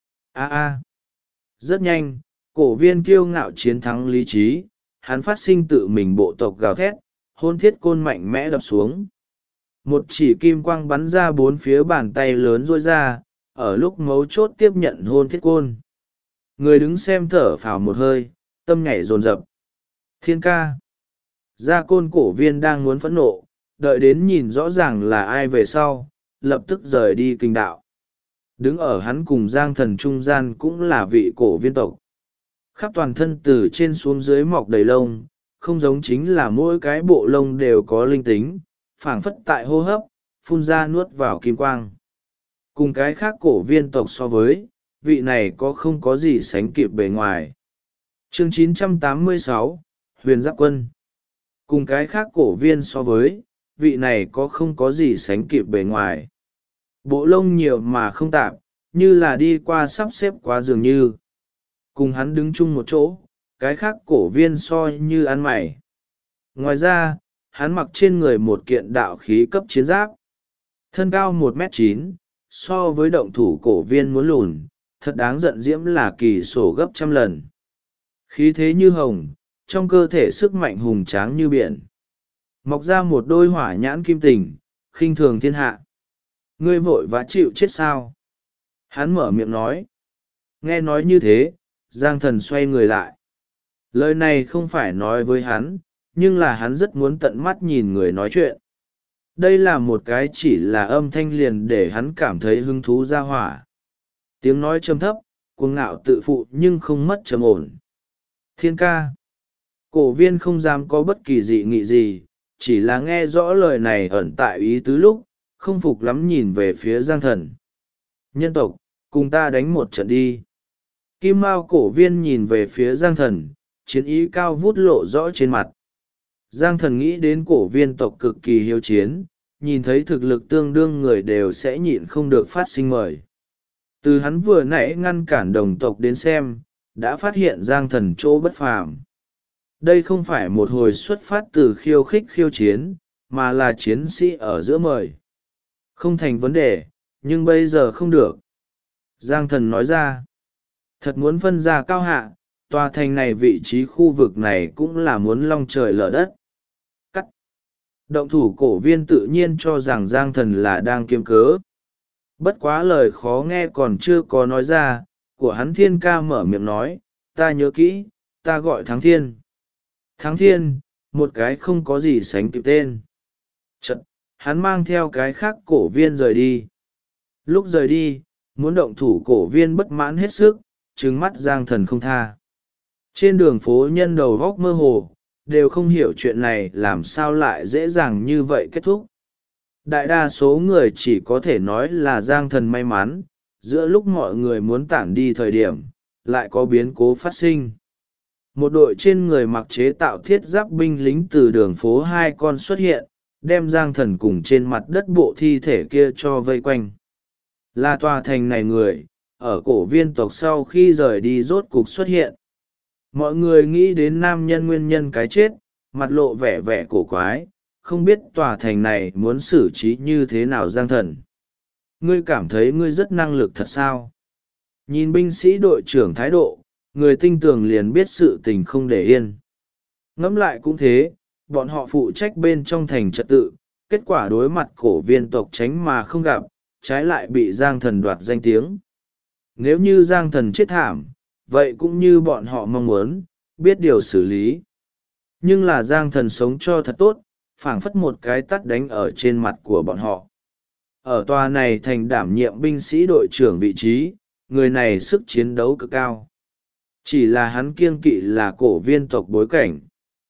Rất nhanh, cổ viên kiêu ngạo chiến thắng lý trí, hắn phát sinh tự mình bộ tộc gào thét, hôn thiết côn mạnh mẽ đập xuống. Một chỉ kim quang bắn ra 4 phía bàn tay lớn rôi ra, ở lúc mấu chốt tiếp nhận hôn thiết côn. Người đứng xem thở phào một hơi, tâm nhảy dồn dập. Thiên ca. Gia côn cổ viên đang muốn phẫn nộ, đợi đến nhìn rõ ràng là ai về sau, lập tức rời đi kinh đạo. Đứng ở hắn cùng Giang thần trung gian cũng là vị cổ viên tộc. Khắp toàn thân từ trên xuống dưới mọc đầy lông, không giống chính là mỗi cái bộ lông đều có linh tính, phảng phất tại hô hấp, phun ra nuốt vào kim quang. Cùng cái khác cổ viên tộc so với, vị này không có gì sánh kịp bề ngoài. Chương 986, Huyền Giáp Quân. Cùng cái khác cổ viên so với, vị này không có gì sánh kịp bề ngoài. Bộ lông nhiều mà không tạp, như là đi qua sắp xếp quá dường như. Cùng hắn đứng chung một chỗ, cái khác cổ viên so như ăn mày. Ngoài ra, hắn mặc trên người một kiện đạo khí cấp chiến giáp. Thân cao 1m9, so với động thủ cổ viên muốn lùn, thật đáng giận diễm là kỳ sổ gấp 100 lần. Khí thế như hồng, trong cơ thể sức mạnh hùng tráng như biển. Mọc ra một đôi hỏa nhãn kim tình, khinh thường thiên hạ. Ngươi vội vã chịu chết sao? Hắn mở miệng nói. Nghe nói như thế, Giang thần xoay người lại. Lời này không phải nói với hắn, nhưng là hắn rất muốn tận mắt nhìn người nói chuyện. Đây là một cái chỉ là âm thanh liền để hắn cảm thấy hứng thú ra hỏa. Tiếng nói trầm thấp, cuồng ngạo tự phụ nhưng không mất trầm ổn. Thiên ca. Cổ viên không dám có bất kỳ dị nghị gì, chỉ là nghe rõ lời này ẩn tại ý tứ lúc, không phục lắm nhìn về phía Giang thần. Nhân tộc, cùng ta đánh một trận đi. Kim Mao cổ viên nhìn về phía Giang thần, chiến ý cao vút lộ rõ trên mặt. Giang thần nghĩ đến cổ viên tộc cực kỳ hiếu chiến, nhìn thấy thực lực tương đương người đều sẽ nhịn không được phát sinh mời. Từ hắn vừa nãy ngăn cản đồng tộc đến xem, đã phát hiện Giang thần chỗ bất phàm. Đây không phải một hồi xuất phát từ khiêu khích khiêu chiến, mà là chiến sĩ ở giữa mời. Không thành vấn đề, nhưng bây giờ không được. Giang thần nói ra, thật muốn phân ra cao hạ, tòa thành này vị trí khu vực này cũng là muốn long trời lở đất. Cắt. Động thủ cổ viên tự nhiên cho rằng Giang thần là đang kiếm cớ. Bất quá lời khó nghe còn chưa có nói ra, của hắn thiên ca mở miệng nói, ta nhớ kỹ, ta gọi Thắng Thiên. Thắng Thiên, một cái không có gì sánh kịp tên. Chật, hắn mang theo cái khác cổ viên rời đi. Lúc rời đi, muốn động thủ cổ viên bất mãn hết sức, trừng mắt Giang thần không tha. Trên đường phố nhân đầu góc mơ hồ, đều không hiểu chuyện này làm sao lại dễ dàng như vậy kết thúc. Đại đa số người chỉ có thể nói là Giang thần may mắn, giữa lúc mọi người muốn tản đi thời điểm, lại có biến cố phát sinh. Một đội trên người mặc chế tạo thiết giáp binh lính từ đường phố 2 con xuất hiện, đem Giang thần cùng trên mặt đất bộ thi thể kia cho vây quanh. Là tòa thành này người, ở cổ viên tộc sau khi rời đi rốt cục xuất hiện. Mọi người nghĩ đến nam nhân nguyên nhân cái chết, mặt lộ vẻ vẻ cổ quái, không biết tòa thành này muốn xử trí như thế nào. Giang thần, ngươi cảm thấy ngươi rất năng lực thật sao? Nhìn binh sĩ đội trưởng thái độ, người tinh tường liền biết sự tình không để yên. Ngẫm lại cũng thế, bọn họ phụ trách bên trong thành trật tự, kết quả đối mặt cổ viên tộc tránh mà không gặp, trái lại bị Giang thần đoạt danh tiếng. Nếu như Giang thần chết thảm, vậy cũng như bọn họ mong muốn, biết điều xử lý. Nhưng là Giang thần sống cho thật tốt, phảng phất một cái tắt đánh ở trên mặt của bọn họ. Ở tòa này thành đảm nhiệm binh sĩ đội trưởng vị trí, người này sức chiến đấu cực cao. Chỉ là hắn kiêng kỵ là cổ viên tộc bối cảnh.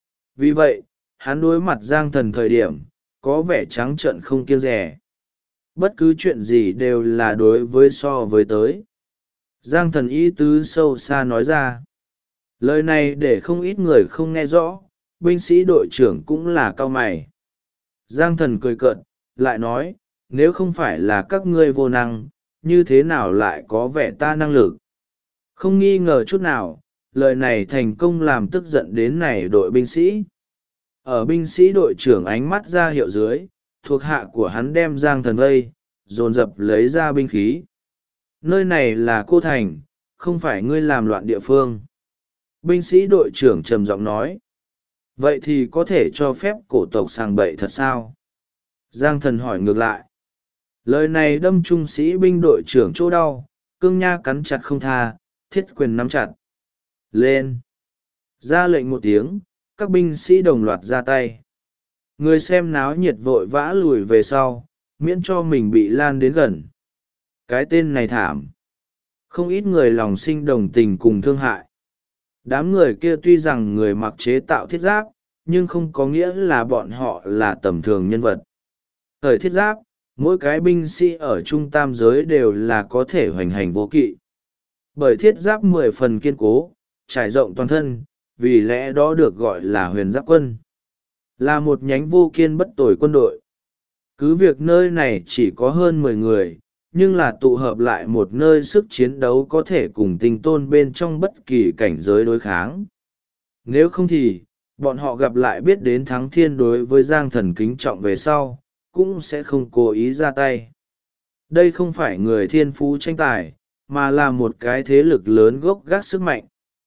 Vì vậy, hắn đối mặt Giang thần thời điểm, có vẻ trắng trợn không kiêng dè. Bất cứ chuyện gì đều là đối với so với tới. Giang thần ý tứ sâu xa nói ra. Lời này để không ít người không nghe rõ, binh sĩ đội trưởng cũng là cau mày. Giang thần cười cợt, lại nói, nếu không phải là các ngươi vô năng, như thế nào lại có vẻ ta năng lực? Không nghi ngờ chút nào, lời này thành công làm tức giận đến này đội binh sĩ. Ở binh sĩ đội trưởng ánh mắt ra hiệu dưới, thuộc hạ của hắn đem Giang Thần vây, dồn dập lấy ra binh khí. Nơi này là cô thành, không phải ngươi làm loạn địa phương. Binh sĩ đội trưởng trầm giọng nói. Vậy thì có thể cho phép cổ tộc sàng bậy thật sao? Giang Thần hỏi ngược lại. Lời này đâm trung sĩ binh đội trưởng chỗ đau, cương nha cắn chặt không tha, thiết quyền nắm chặt. Lên! Ra lệnh một tiếng, các binh sĩ đồng loạt ra tay. Người xem náo nhiệt vội vã lùi về sau, miễn cho mình bị lan đến gần. Cái tên này thảm. Không ít người lòng sinh đồng tình cùng thương hại. Đám người kia tuy rằng người mặc chế tạo thiết giáp, nhưng không có nghĩa là bọn họ là tầm thường nhân vật. Thời thiết giáp, mỗi cái binh sĩ ở trung tam giới đều là có thể hoành hành vô kỵ. Bởi thiết giáp 10 phần kiên cố, trải rộng toàn thân, vì lẽ đó được gọi là huyền giáp quân. Là một nhánh vô kiên bất tồi quân đội. Cứ việc nơi này chỉ có hơn 10 người, nhưng là tụ hợp lại một nơi sức chiến đấu có thể cùng tinh tôn bên trong bất kỳ cảnh giới đối kháng. Nếu không thì, bọn họ gặp lại biết đến thắng thiên đối với Giang Thần kính trọng về sau, cũng sẽ không cố ý ra tay. Đây không phải người thiên phú tranh tài, mà là một cái thế lực lớn gốc gác sức mạnh.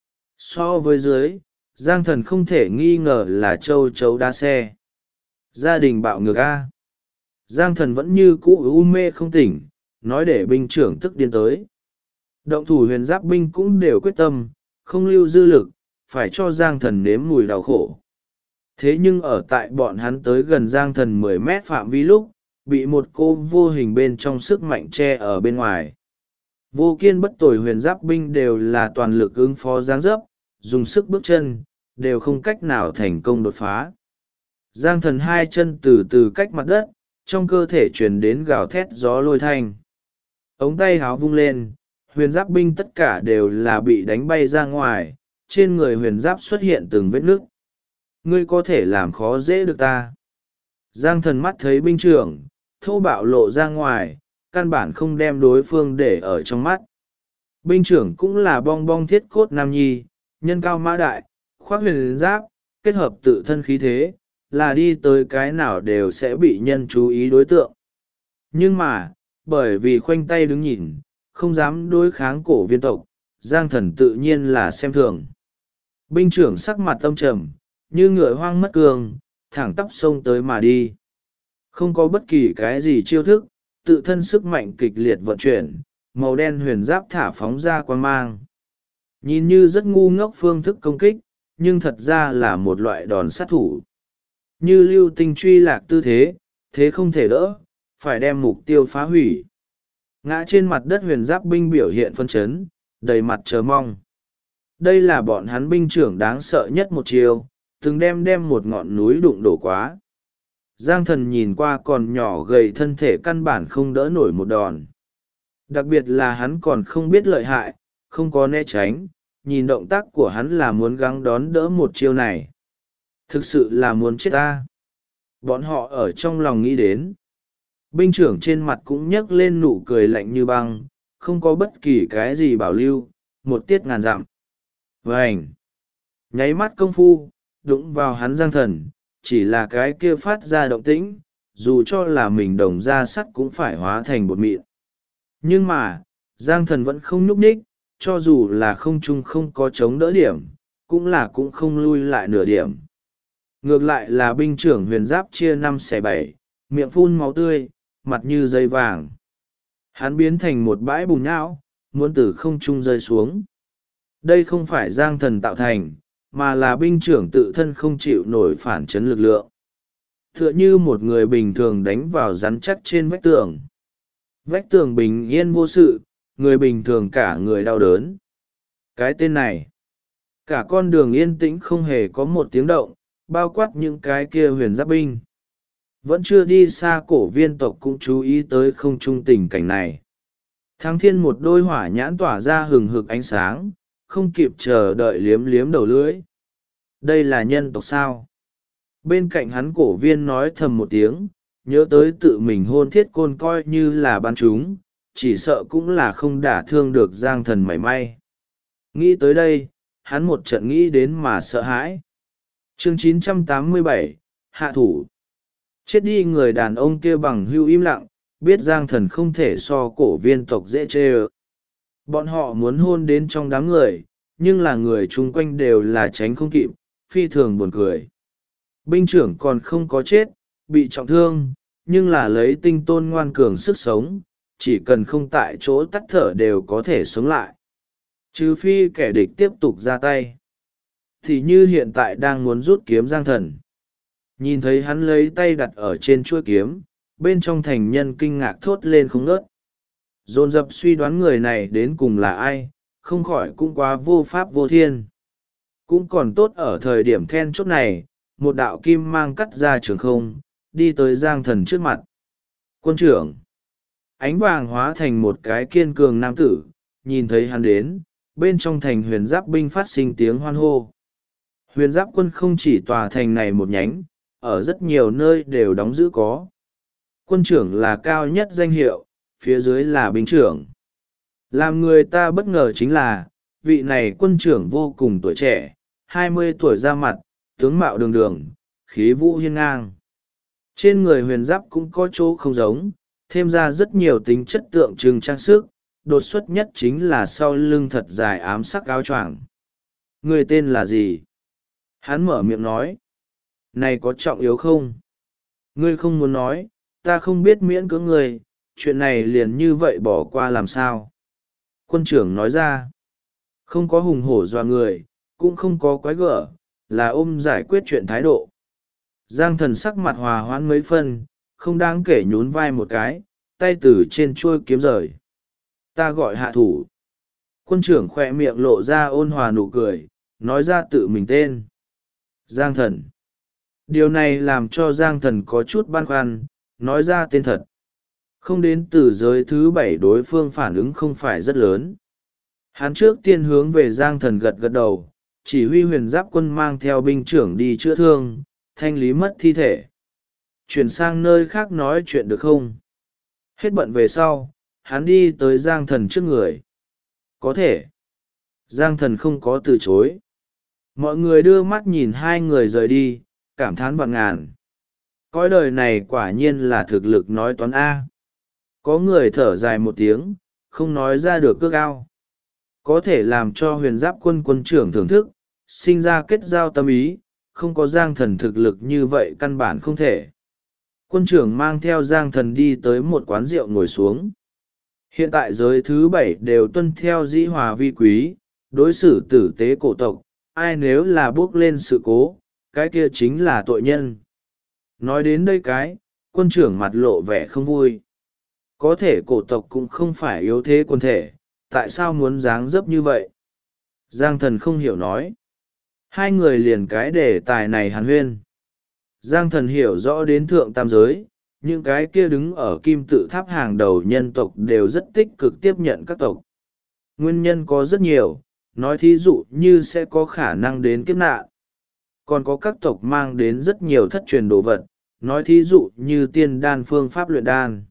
So với dưới, Giang Thần không thể nghi ngờ là châu chấu đa xe. Gia đình bạo ngược A. Giang Thần vẫn như cũ u mê không tỉnh, nói để binh trưởng tức điên tới. Động thủ huyền giáp binh cũng đều quyết tâm, không lưu dư lực, phải cho Giang Thần nếm mùi đau khổ. Thế nhưng ở tại bọn hắn tới gần Giang Thần 10 mét phạm vi lúc, bị một cô vô hình bên trong sức mạnh che ở bên ngoài. Vô kiên bất tồi huyền giáp binh đều là toàn lực ứng phó giáng dấp, dùng sức bước chân, đều không cách nào thành công đột phá. Giang Thần hai chân từ từ cách mặt đất, trong cơ thể truyền đến gào thét gió lôi thanh. Ống tay háo vung lên, huyền giáp binh tất cả đều là bị đánh bay ra ngoài, trên người huyền giáp xuất hiện từng vết nứt. Ngươi có thể làm khó dễ được ta. Giang Thần mắt thấy binh trưởng, thô bạo lộ ra ngoài, căn bản không đem đối phương để ở trong mắt. Binh trưởng cũng là bong bong thiết cốt nam nhi, nhân cao mã đại, khoác huyền giáp, kết hợp tự thân khí thế, là đi tới cái nào đều sẽ bị nhân chú ý đối tượng. Nhưng mà, bởi vì khoanh tay đứng nhìn, không dám đối kháng cổ viên tộc, Giang Thần tự nhiên là xem thường. Binh trưởng sắc mặt âm trầm, như ngựa hoang mất cương, thẳng tắp xông tới mà đi. Không có bất kỳ cái gì chiêu thức, tự thân sức mạnh kịch liệt vận chuyển, màu đen huyền giáp thả phóng ra quang mang. Nhìn như rất ngu ngốc phương thức công kích, nhưng thật ra là một loại đòn sát thủ. Như lưu tinh truy lạc tư thế, thế không thể đỡ, phải đem mục tiêu phá hủy. Ngã trên mặt đất huyền giáp binh biểu hiện phân chấn, đầy mặt chờ mong. Đây là bọn hắn binh trưởng đáng sợ nhất một chiều, từng đem một ngọn núi đụng đổ quá. Giang Thần nhìn qua còn nhỏ gầy thân thể căn bản không đỡ nổi một đòn. Đặc biệt là hắn còn không biết lợi hại, không có né tránh, nhìn động tác của hắn là muốn gắng đón đỡ một chiêu này. Thực sự là muốn chết ta. Bọn họ ở trong lòng nghĩ đến. Binh trưởng trên mặt cũng nhấc lên nụ cười lạnh như băng, không có bất kỳ cái gì bảo lưu, một tiết ngàn dặm. Vành! Nháy mắt công phu, đụng vào hắn Giang Thần, chỉ là cái kia phát ra động tĩnh, dù cho là mình đồng ra sắt cũng phải hóa thành bột mịn. Nhưng mà, Giang Thần vẫn không nhúc nhích, cho dù là không trung không có chống đỡ điểm, cũng không lui lại nửa điểm. Ngược lại là binh trưởng huyền giáp chia 5/7, miệng phun máu tươi, mặt như dây vàng. Hắn biến thành một bãi bùn nhão, muốn từ không trung rơi xuống. Đây không phải Giang Thần tạo thành, mà là binh trưởng tự thân không chịu nổi phản chấn lực lượng. Tựa như một người bình thường đánh vào rắn chắc trên vách tường. Vách tường bình yên vô sự, người bình thường cả người đau đớn. Cái tên này, cả con đường yên tĩnh không hề có một tiếng động, bao quát những cái kia huyền giáp binh. Vẫn chưa đi xa cổ viên tộc cũng chú ý tới không trung tình cảnh này. Thắng thiên một đôi hỏa nhãn tỏa ra hừng hực ánh sáng, không kịp chờ đợi liếm liếm đầu lưỡi. Đây là nhân tộc sao? Bên cạnh hắn cổ viên nói thầm một tiếng, nhớ tới tự mình hôn thiết côn coi như là bắn chúng, chỉ sợ cũng là không đả thương được Giang Thần mảy may. Nghĩ tới đây, hắn một trận nghĩ đến mà sợ hãi. Chương 987, hạ thủ. Chết đi người đàn ông kia bằng hưu im lặng, biết Giang Thần không thể so cổ viên tộc dễ chê ơ. Bọn họ muốn hôn đến trong đám người, nhưng là người chung quanh đều là tránh không kịp, phi thường buồn cười. Binh trưởng còn không có chết, bị trọng thương, nhưng là lấy tinh tôn ngoan cường sức sống, chỉ cần không tại chỗ tắt thở đều có thể sống lại. Trừ phi kẻ địch tiếp tục ra tay. Thì như hiện tại đang muốn rút kiếm Giang Thần. Nhìn thấy hắn lấy tay đặt ở trên chuôi kiếm, bên trong thành nhân kinh ngạc thốt lên không ngớt. Dồn dập suy đoán người này đến cùng là ai, không khỏi cũng quá vô pháp vô thiên. Cũng còn tốt ở thời điểm then chốt này, một đạo kim mang cắt ra trường không, đi tới Giang Thần trước mặt. Quân trưởng! Ánh vàng hóa thành một cái kiên cường nam tử, nhìn thấy hắn đến, bên trong thành huyền giáp binh phát sinh tiếng hoan hô. Huyền giáp quân không chỉ tòa thành này một nhánh, ở rất nhiều nơi đều đóng giữ có. Quân trưởng là cao nhất danh hiệu, phía dưới là binh trưởng. Làm người ta bất ngờ chính là, vị này quân trưởng vô cùng tuổi trẻ, 20 tuổi ra mặt, tướng mạo đường đường, khí vũ hiên ngang. Trên người huyền giáp cũng có chỗ không giống, thêm ra rất nhiều tính chất tượng trưng trang sức, đột xuất nhất chính là sau lưng thật dài ám sắc áo choàng. Người tên là gì? Hắn mở miệng nói. Này có trọng yếu không? Ngươi không muốn nói, ta không biết miễn cưỡng ngươi, chuyện này liền như vậy bỏ qua làm sao? Quân trưởng nói ra. Không có hùng hổ dọa người, cũng không có quái gở, là ôm giải quyết chuyện thái độ. Giang Thần sắc mặt hòa hoãn mấy phân, không đáng kể nhún vai một cái, tay từ trên chuôi kiếm rời. Ta gọi hạ thủ. Quân trưởng khoe miệng lộ ra ôn hòa nụ cười, nói ra tự mình tên. Giang Thần. Điều này làm cho Giang Thần có chút băn khoăn, nói ra tên thật. Không đến từ giới thứ 7 đối phương phản ứng không phải rất lớn. Hắn trước tiên hướng về Giang Thần gật gật đầu, chỉ huy huyền giáp quân mang theo binh trưởng đi chữa thương, thanh lý mất thi thể. Chuyển sang nơi khác nói chuyện được không? Hết bận về sau, hắn đi tới Giang Thần trước người. Có thể. Giang Thần không có từ chối. Mọi người đưa mắt nhìn hai người rời đi, cảm thán vạn ngàn. Cõi đời này quả nhiên là thực lực nói toán A. Có người thở dài một tiếng, không nói ra được cước ao. Có thể làm cho huyền giáp quân quân trưởng thưởng thức, sinh ra kết giao tâm ý, không có Giang Thần thực lực như vậy căn bản không thể. Quân trưởng mang theo Giang Thần đi tới một quán rượu ngồi xuống. Hiện tại giới thứ 7 đều tuân theo dĩ hòa vi quý, đối xử tử tế cổ tộc, ai nếu là bước lên sự cố, cái kia chính là tội nhân. Nói đến đây quân trưởng mặt lộ vẻ không vui. Có thể cổ tộc cũng không phải yếu thế quân thể, tại sao muốn dáng dấp như vậy? Giang Thần không hiểu nói. Hai người liền cái đề tài này hàn huyên. Giang Thần hiểu rõ đến thượng tam giới, những cái kia đứng ở kim tự tháp hàng đầu nhân tộc đều rất tích cực tiếp nhận các tộc. Nguyên nhân có rất nhiều, nói thí dụ như sẽ có khả năng đến kiếp nạn. Còn có các tộc mang đến rất nhiều thất truyền đồ vật, nói thí dụ như tiên đan phương pháp luyện đan.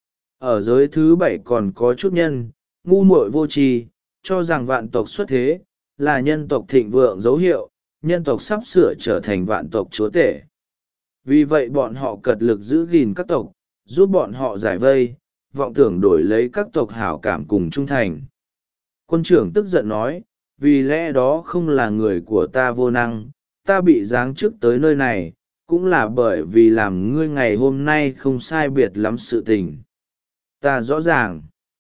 Ở giới thứ 7 còn có chút nhân, ngu muội vô tri, cho rằng vạn tộc xuất thế, là nhân tộc thịnh vượng dấu hiệu, nhân tộc sắp sửa trở thành vạn tộc chúa tể. Vì vậy bọn họ cật lực giữ gìn các tộc, giúp bọn họ giải vây, vọng tưởng đổi lấy các tộc hảo cảm cùng trung thành. Quân trưởng tức giận nói, vì lẽ đó không là người của ta vô năng, ta bị giáng chức tới nơi này, cũng là bởi vì làm ngươi ngày hôm nay không sai biệt lắm sự tình. Ta rõ ràng.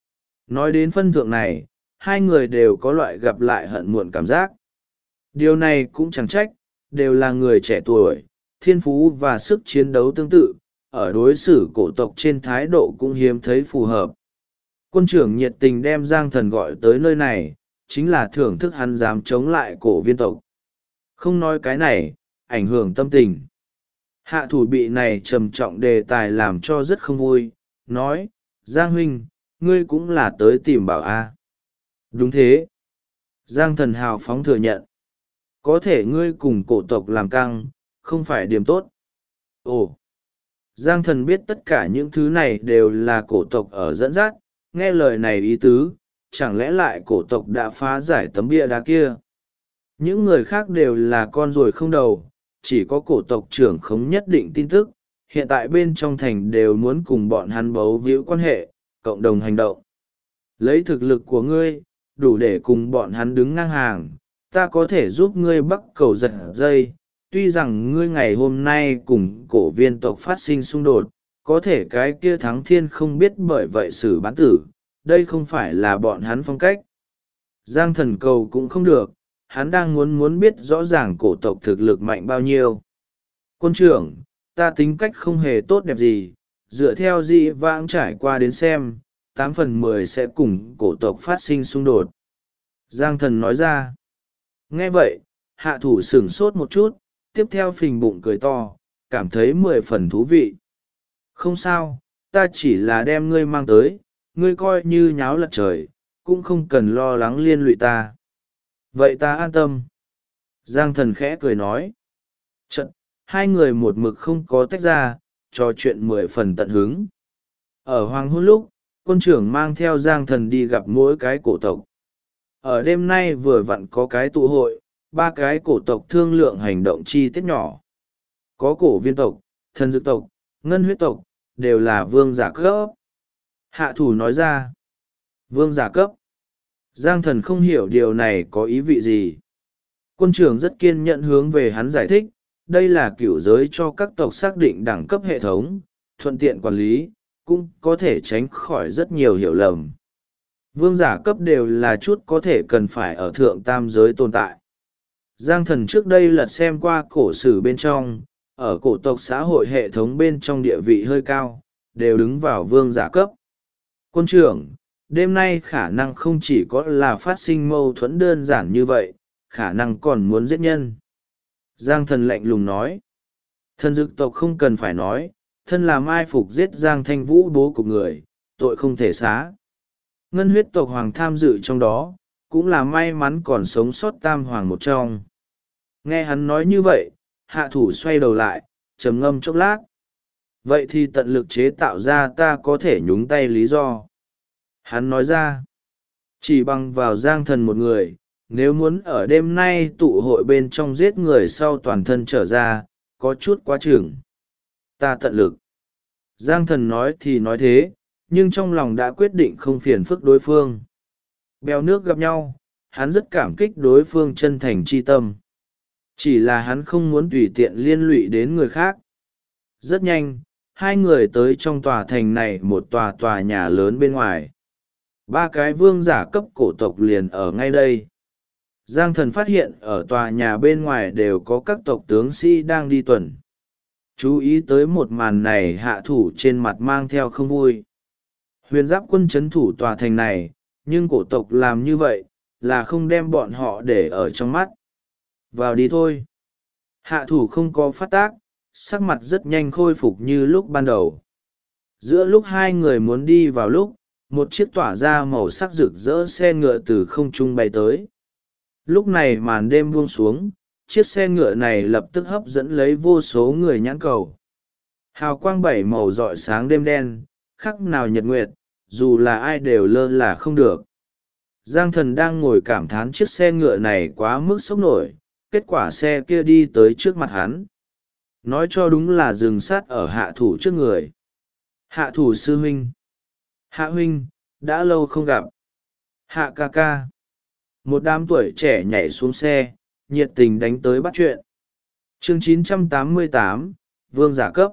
Nói đến phân thượng này, hai người đều có loại gặp lại hận muộn cảm giác. Điều này cũng chẳng trách, đều là người trẻ tuổi, thiên phú và sức chiến đấu tương tự, ở đối xử cổ tộc trên thái độ cũng hiếm thấy phù hợp. Quân trưởng nhiệt tình đem Giang Thần gọi tới nơi này, chính là thưởng thức hắn dám chống lại cổ viên tộc. Không nói cái này, ảnh hưởng tâm tình. Hạ thủ bị này trầm trọng đề tài làm cho rất không vui, nói, Giang huynh, ngươi cũng là tới tìm bảo a. Đúng thế. Giang Thần hào phóng thừa nhận. Có thể ngươi cùng cổ tộc làm căng, không phải điểm tốt. Ồ! Giang Thần biết tất cả những thứ này đều là cổ tộc ở dẫn dắt, nghe lời này ý tứ, chẳng lẽ lại cổ tộc đã phá giải tấm bia đá kia. Những người khác đều là con ruồi không đầu, chỉ có cổ tộc trưởng không nhất định tin tức, hiện tại bên trong thành đều muốn cùng bọn hắn bấu víu quan hệ, cộng đồng hành động. Lấy thực lực của ngươi, đủ để cùng bọn hắn đứng ngang hàng, ta có thể giúp ngươi bắt cầu giật dây. Tuy rằng ngươi ngày hôm nay cùng cổ viên tộc phát sinh xung đột, có thể cái kia thắng thiên không biết bởi vậy xử bán tử, đây không phải là bọn hắn phong cách. Giang Thần cầu cũng không được, hắn đang muốn biết rõ ràng cổ tộc thực lực mạnh bao nhiêu. Quân trưởng, ta tính cách không hề tốt đẹp gì, dựa theo dị vãng trải qua đến xem, 8/10 sẽ cùng cổ tộc phát sinh xung đột. Giang Thần nói ra. Nghe vậy, hạ thủ sửng sốt một chút, tiếp theo phình bụng cười to, cảm thấy 10 phần thú vị. Không sao, ta chỉ là đem ngươi mang tới, ngươi coi như nháo lật trời, cũng không cần lo lắng liên lụy ta. Vậy ta an tâm. Giang Thần khẽ cười nói. Chật, hai người một mực không có tách ra, trò chuyện 10 phần tận hứng. Ở hoàng hôn lúc, quân trưởng mang theo Giang Thần đi gặp mỗi cái cổ tộc. Ở đêm nay vừa vặn có cái tụ hội, 3 cái cổ tộc thương lượng hành động chi tiết nhỏ. Có cổ viên tộc, thần dược tộc, ngân huyết tộc, đều là vương giả cấp. Hạ thủ nói ra. Vương giả cấp. Giang Thần không hiểu điều này có ý vị gì. Quân trưởng rất kiên nhẫn hướng về hắn giải thích, đây là cửu giới cho các tộc xác định đẳng cấp hệ thống, thuận tiện quản lý, cũng có thể tránh khỏi rất nhiều hiểu lầm. Vương giả cấp đều là chút có thể cần phải ở thượng tam giới tồn tại. Giang Thần trước đây lật xem qua cổ sử bên trong, ở cổ tộc xã hội hệ thống bên trong địa vị hơi cao, đều đứng vào vương giả cấp. Quân trưởng, đêm nay khả năng không chỉ có là phát sinh mâu thuẫn đơn giản như vậy, khả năng còn muốn giết nhân. Giang Thần lạnh lùng nói. Thần dực tộc không cần phải nói, thân là mai phục giết Giang Thanh Vũ bố cục người, tội không thể xá. Ngân huyết tộc hoàng tham dự trong đó, cũng là may mắn còn sống sót tam hoàng một trong. Nghe hắn nói như vậy, hạ thủ xoay đầu lại, trầm ngâm chốc lát. Vậy thì tận lực chế tạo ra ta có thể nhúng tay lý do. Hắn nói ra, chỉ bằng vào Giang Thần một người, nếu muốn ở đêm nay tụ hội bên trong giết người sau toàn thân trở ra, có chút quá chừng. Ta tận lực. Giang Thần nói thì nói thế, nhưng trong lòng đã quyết định không phiền phức đối phương. Bèo nước gặp nhau, hắn rất cảm kích đối phương chân thành chi tâm. Chỉ là hắn không muốn tùy tiện liên lụy đến người khác. Rất nhanh, hai người tới trong tòa thành này một tòa nhà lớn bên ngoài. 3 cái vương giả cấp cổ tộc liền ở ngay đây. Giang Thần phát hiện ở tòa nhà bên ngoài đều có các tộc tướng sĩ đang đi tuần. Chú ý tới một màn này, hạ thủ trên mặt mang theo không vui. Huyền giáp quân trấn thủ tòa thành này, nhưng cổ tộc làm như vậy, là không đem bọn họ để ở trong mắt. Vào đi thôi. Hạ thủ không có phát tác, sắc mặt rất nhanh khôi phục như lúc ban đầu. Giữa lúc hai người muốn đi vào lúc, một chiếc tỏa ra màu sắc rực rỡ xe ngựa từ không trung bay tới. Lúc này màn đêm buông xuống, chiếc xe ngựa này lập tức hấp dẫn lấy vô số người nhãn cầu. Hào quang 7 màu rọi sáng đêm đen, khắc nào nhật nguyệt, dù là ai đều lơ là không được. Giang Thần đang ngồi cảm thán chiếc xe ngựa này quá mức sốc nổi, kết quả xe kia đi tới trước mặt hắn. Nói cho đúng là dừng sát ở hạ thủ trước người. Hạ thủ sư huynh. Hạ huynh, đã lâu không gặp. Hạ ca ca. Một đám tuổi trẻ nhảy xuống xe, nhiệt tình đánh tới bắt chuyện. Chương 988, Vương giả cấp.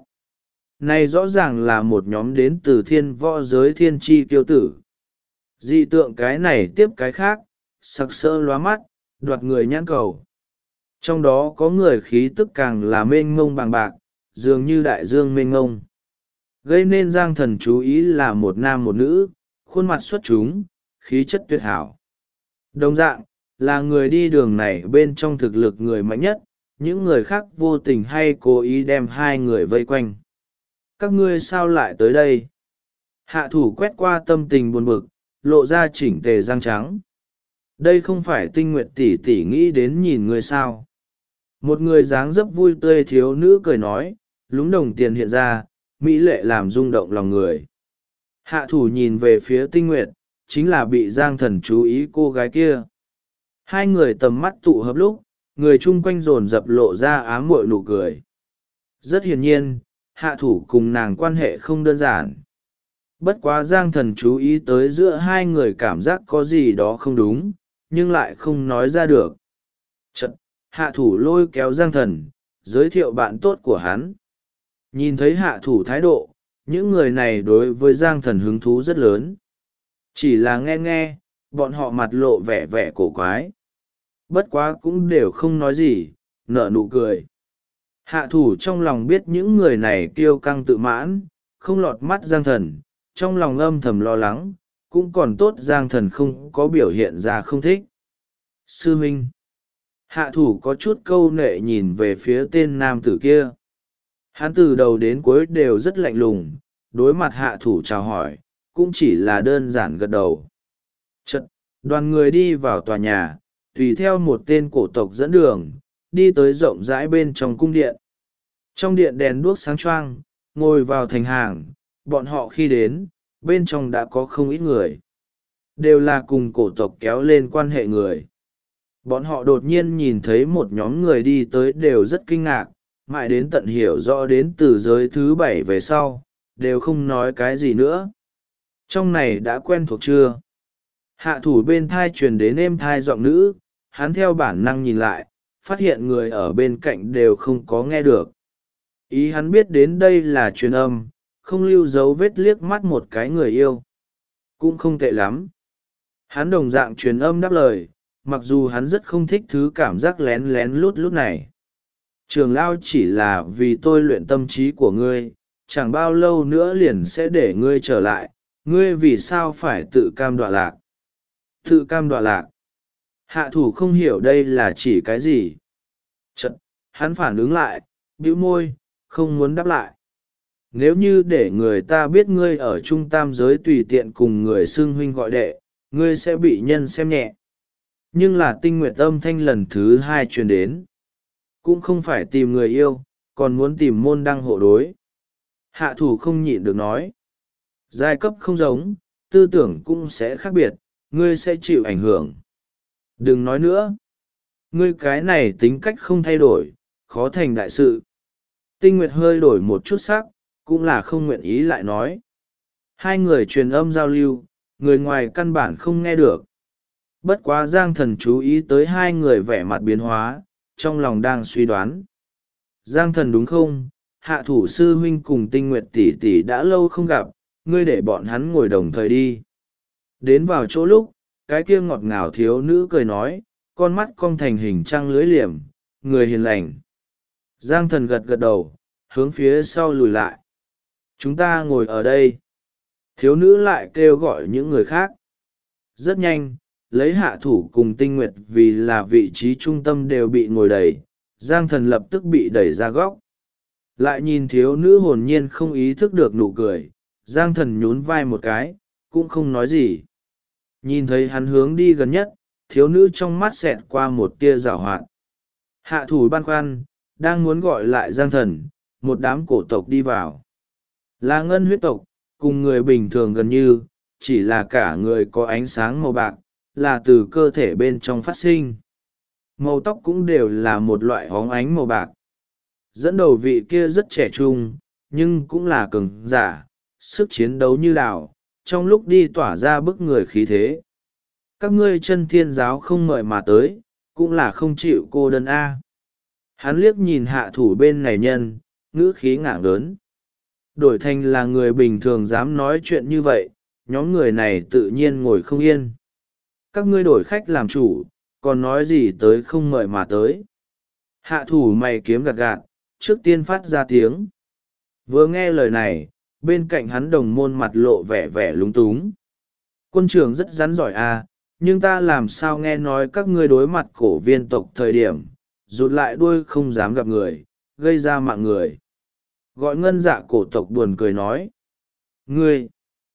Này rõ ràng là một nhóm đến từ thiên võ giới thiên tri kiêu tử. Dị tượng cái này tiếp cái khác, sặc sỡ lóa mắt, đoạt người nhãn cầu. Trong đó có người khí tức càng là mênh mông bằng bạc, dường như đại dương mênh mông. Gây nên Giang Thần chú ý là một nam một nữ, khuôn mặt xuất chúng, khí chất tuyệt hảo. Đồng dạng, là người đi đường này bên trong thực lực người mạnh nhất, những người khác vô tình hay cố ý đem hai người vây quanh. Các ngươi sao lại tới đây? Hạ thủ quét qua tâm tình buồn bực, lộ ra chỉnh tề răng trắng. Đây không phải Tinh Nguyệt tỷ tỷ nghĩ đến nhìn người sao? Một người dáng dấp vui tươi thiếu nữ cười nói, lúng đồng tiền hiện ra, mỹ lệ làm rung động lòng người. Hạ thủ nhìn về phía Tinh Nguyệt, chính là bị Giang Thần chú ý cô gái kia. Hai người tầm mắt tụ hợp lúc, người chung quanh dồn dập lộ ra ám muội nụ cười. Rất hiển nhiên, hạ thủ cùng nàng quan hệ không đơn giản. Bất quá Giang Thần chú ý tới giữa hai người cảm giác có gì đó không đúng, nhưng lại không nói ra được. Chật, hạ thủ lôi kéo Giang Thần, giới thiệu bạn tốt của hắn. Nhìn thấy hạ thủ thái độ, những người này đối với Giang Thần hứng thú rất lớn. Chỉ là nghe, bọn họ mặt lộ vẻ vẻ cổ quái. Bất quá cũng đều không nói gì, nở nụ cười. Hạ thủ trong lòng biết những người này kiêu căng tự mãn, không lọt mắt Giang Thần, trong lòng âm thầm lo lắng, cũng còn tốt Giang Thần không có biểu hiện ra không thích. Sư huynh. Hạ thủ có chút câu nệ nhìn về phía tên nam tử kia. Hắn từ đầu đến cuối đều rất lạnh lùng, đối mặt hạ thủ chào hỏi, cũng chỉ là đơn giản gật đầu. Chật, đoàn người đi vào tòa nhà, tùy theo một tên cổ tộc dẫn đường, đi tới rộng rãi bên trong cung điện. Trong điện đèn đuốc sáng choang, ngồi vào thành hàng, bọn họ khi đến, bên trong đã có không ít người. Đều là cùng cổ tộc kéo lên quan hệ người. Bọn họ đột nhiên nhìn thấy một nhóm người đi tới đều rất kinh ngạc, mãi đến tận hiểu rõ đến từ giới thứ 7 về sau, đều không nói cái gì nữa. Trong này đã quen thuộc chưa? Hạ thủ bên thai truyền đến êm thai giọng nữ, hắn theo bản năng nhìn lại, phát hiện người ở bên cạnh đều không có nghe được. Ý hắn biết đến đây là truyền âm, không lưu dấu vết liếc mắt một cái người yêu. Cũng không tệ lắm. Hắn đồng dạng truyền âm đáp lời, mặc dù hắn rất không thích thứ cảm giác lén lén lút lút này. Trường lao chỉ là vì tôi luyện tâm trí của ngươi, chẳng bao lâu nữa liền sẽ để ngươi trở lại, ngươi vì sao phải tự cam đọa lạc? Tự cam đọa lạc. Hạ thủ không hiểu đây là chỉ cái gì. Chật, hắn phản ứng lại, bĩu môi, không muốn đáp lại. Nếu như để người ta biết ngươi ở trung tam giới tùy tiện cùng người xưng huynh gọi đệ, ngươi sẽ bị nhân xem nhẹ. Nhưng là Tinh Nguyệt âm thanh lần thứ 2 truyền đến. Cũng không phải tìm người yêu, còn muốn tìm môn đăng hộ đối. Hạ thủ không nhịn được nói. Giai cấp không giống, tư tưởng cũng sẽ khác biệt, ngươi sẽ chịu ảnh hưởng. Đừng nói nữa. Ngươi cái này tính cách không thay đổi, khó thành đại sự. Tinh Nguyệt hơi đổi một chút sắc, cũng là không nguyện ý lại nói. Hai người truyền âm giao lưu, người ngoài căn bản không nghe được. Bất quá Giang Thần chú ý tới hai người vẻ mặt biến hóa, trong lòng đang suy đoán. Giang Thần đúng không? Hạ thủ sư huynh cùng Tinh Nguyệt tỷ tỷ đã lâu không gặp, ngươi để bọn hắn ngồi đồng thời đi. Đến vào chỗ lúc, cái kia ngọt ngào thiếu nữ cười nói, con mắt cong thành hình trăng lưới liềm, người hiền lành. Giang Thần gật gật đầu, hướng phía sau lùi lại. Chúng ta ngồi ở đây. Thiếu nữ lại kêu gọi những người khác. Rất nhanh, lấy hạ thủ cùng Tinh Nguyệt vì là vị trí trung tâm đều bị ngồi đầy, Giang Thần lập tức bị đẩy ra góc. Lại nhìn thiếu nữ hồn nhiên không ý thức được nụ cười, Giang Thần nhún vai một cái, cũng không nói gì. Nhìn thấy hắn hướng đi gần nhất, thiếu nữ trong mắt xẹt qua một tia giảo hoạt. Hạ thủ băn khoăn, đang muốn gọi lại Giang Thần, một đám cổ tộc đi vào. Là ngân huyết tộc, cùng người bình thường gần như, chỉ là cả người có ánh sáng màu bạc, là từ cơ thể bên trong phát sinh. Màu tóc cũng đều là một loại hóng ánh màu bạc. Dẫn đầu vị kia rất trẻ trung, nhưng cũng là cường giả, sức chiến đấu như đào, trong lúc đi tỏa ra bức người khí thế. Các ngươi chân thiên giáo không mời mà tới, cũng là không chịu cô đơn A. Hắn liếc nhìn hạ thủ bên này nhân, ngữ khí ngạng lớn. Đổi thành là người bình thường dám nói chuyện như vậy, nhóm người này tự nhiên ngồi không yên. Các ngươi đổi khách làm chủ, còn nói gì tới không mời mà tới. Hạ thủ mày kiếm gạt gạt, trước tiên phát ra tiếng. Vừa nghe lời này, bên cạnh hắn đồng môn mặt lộ vẻ vẻ lúng túng. Quân trưởng rất rắn giỏi à, nhưng ta làm sao nghe nói các ngươi đối mặt cổ viên tộc thời điểm, rụt lại đuôi không dám gặp người, gây ra mạng người. Gọi ngân dạ cổ tộc buồn cười nói. Ngươi!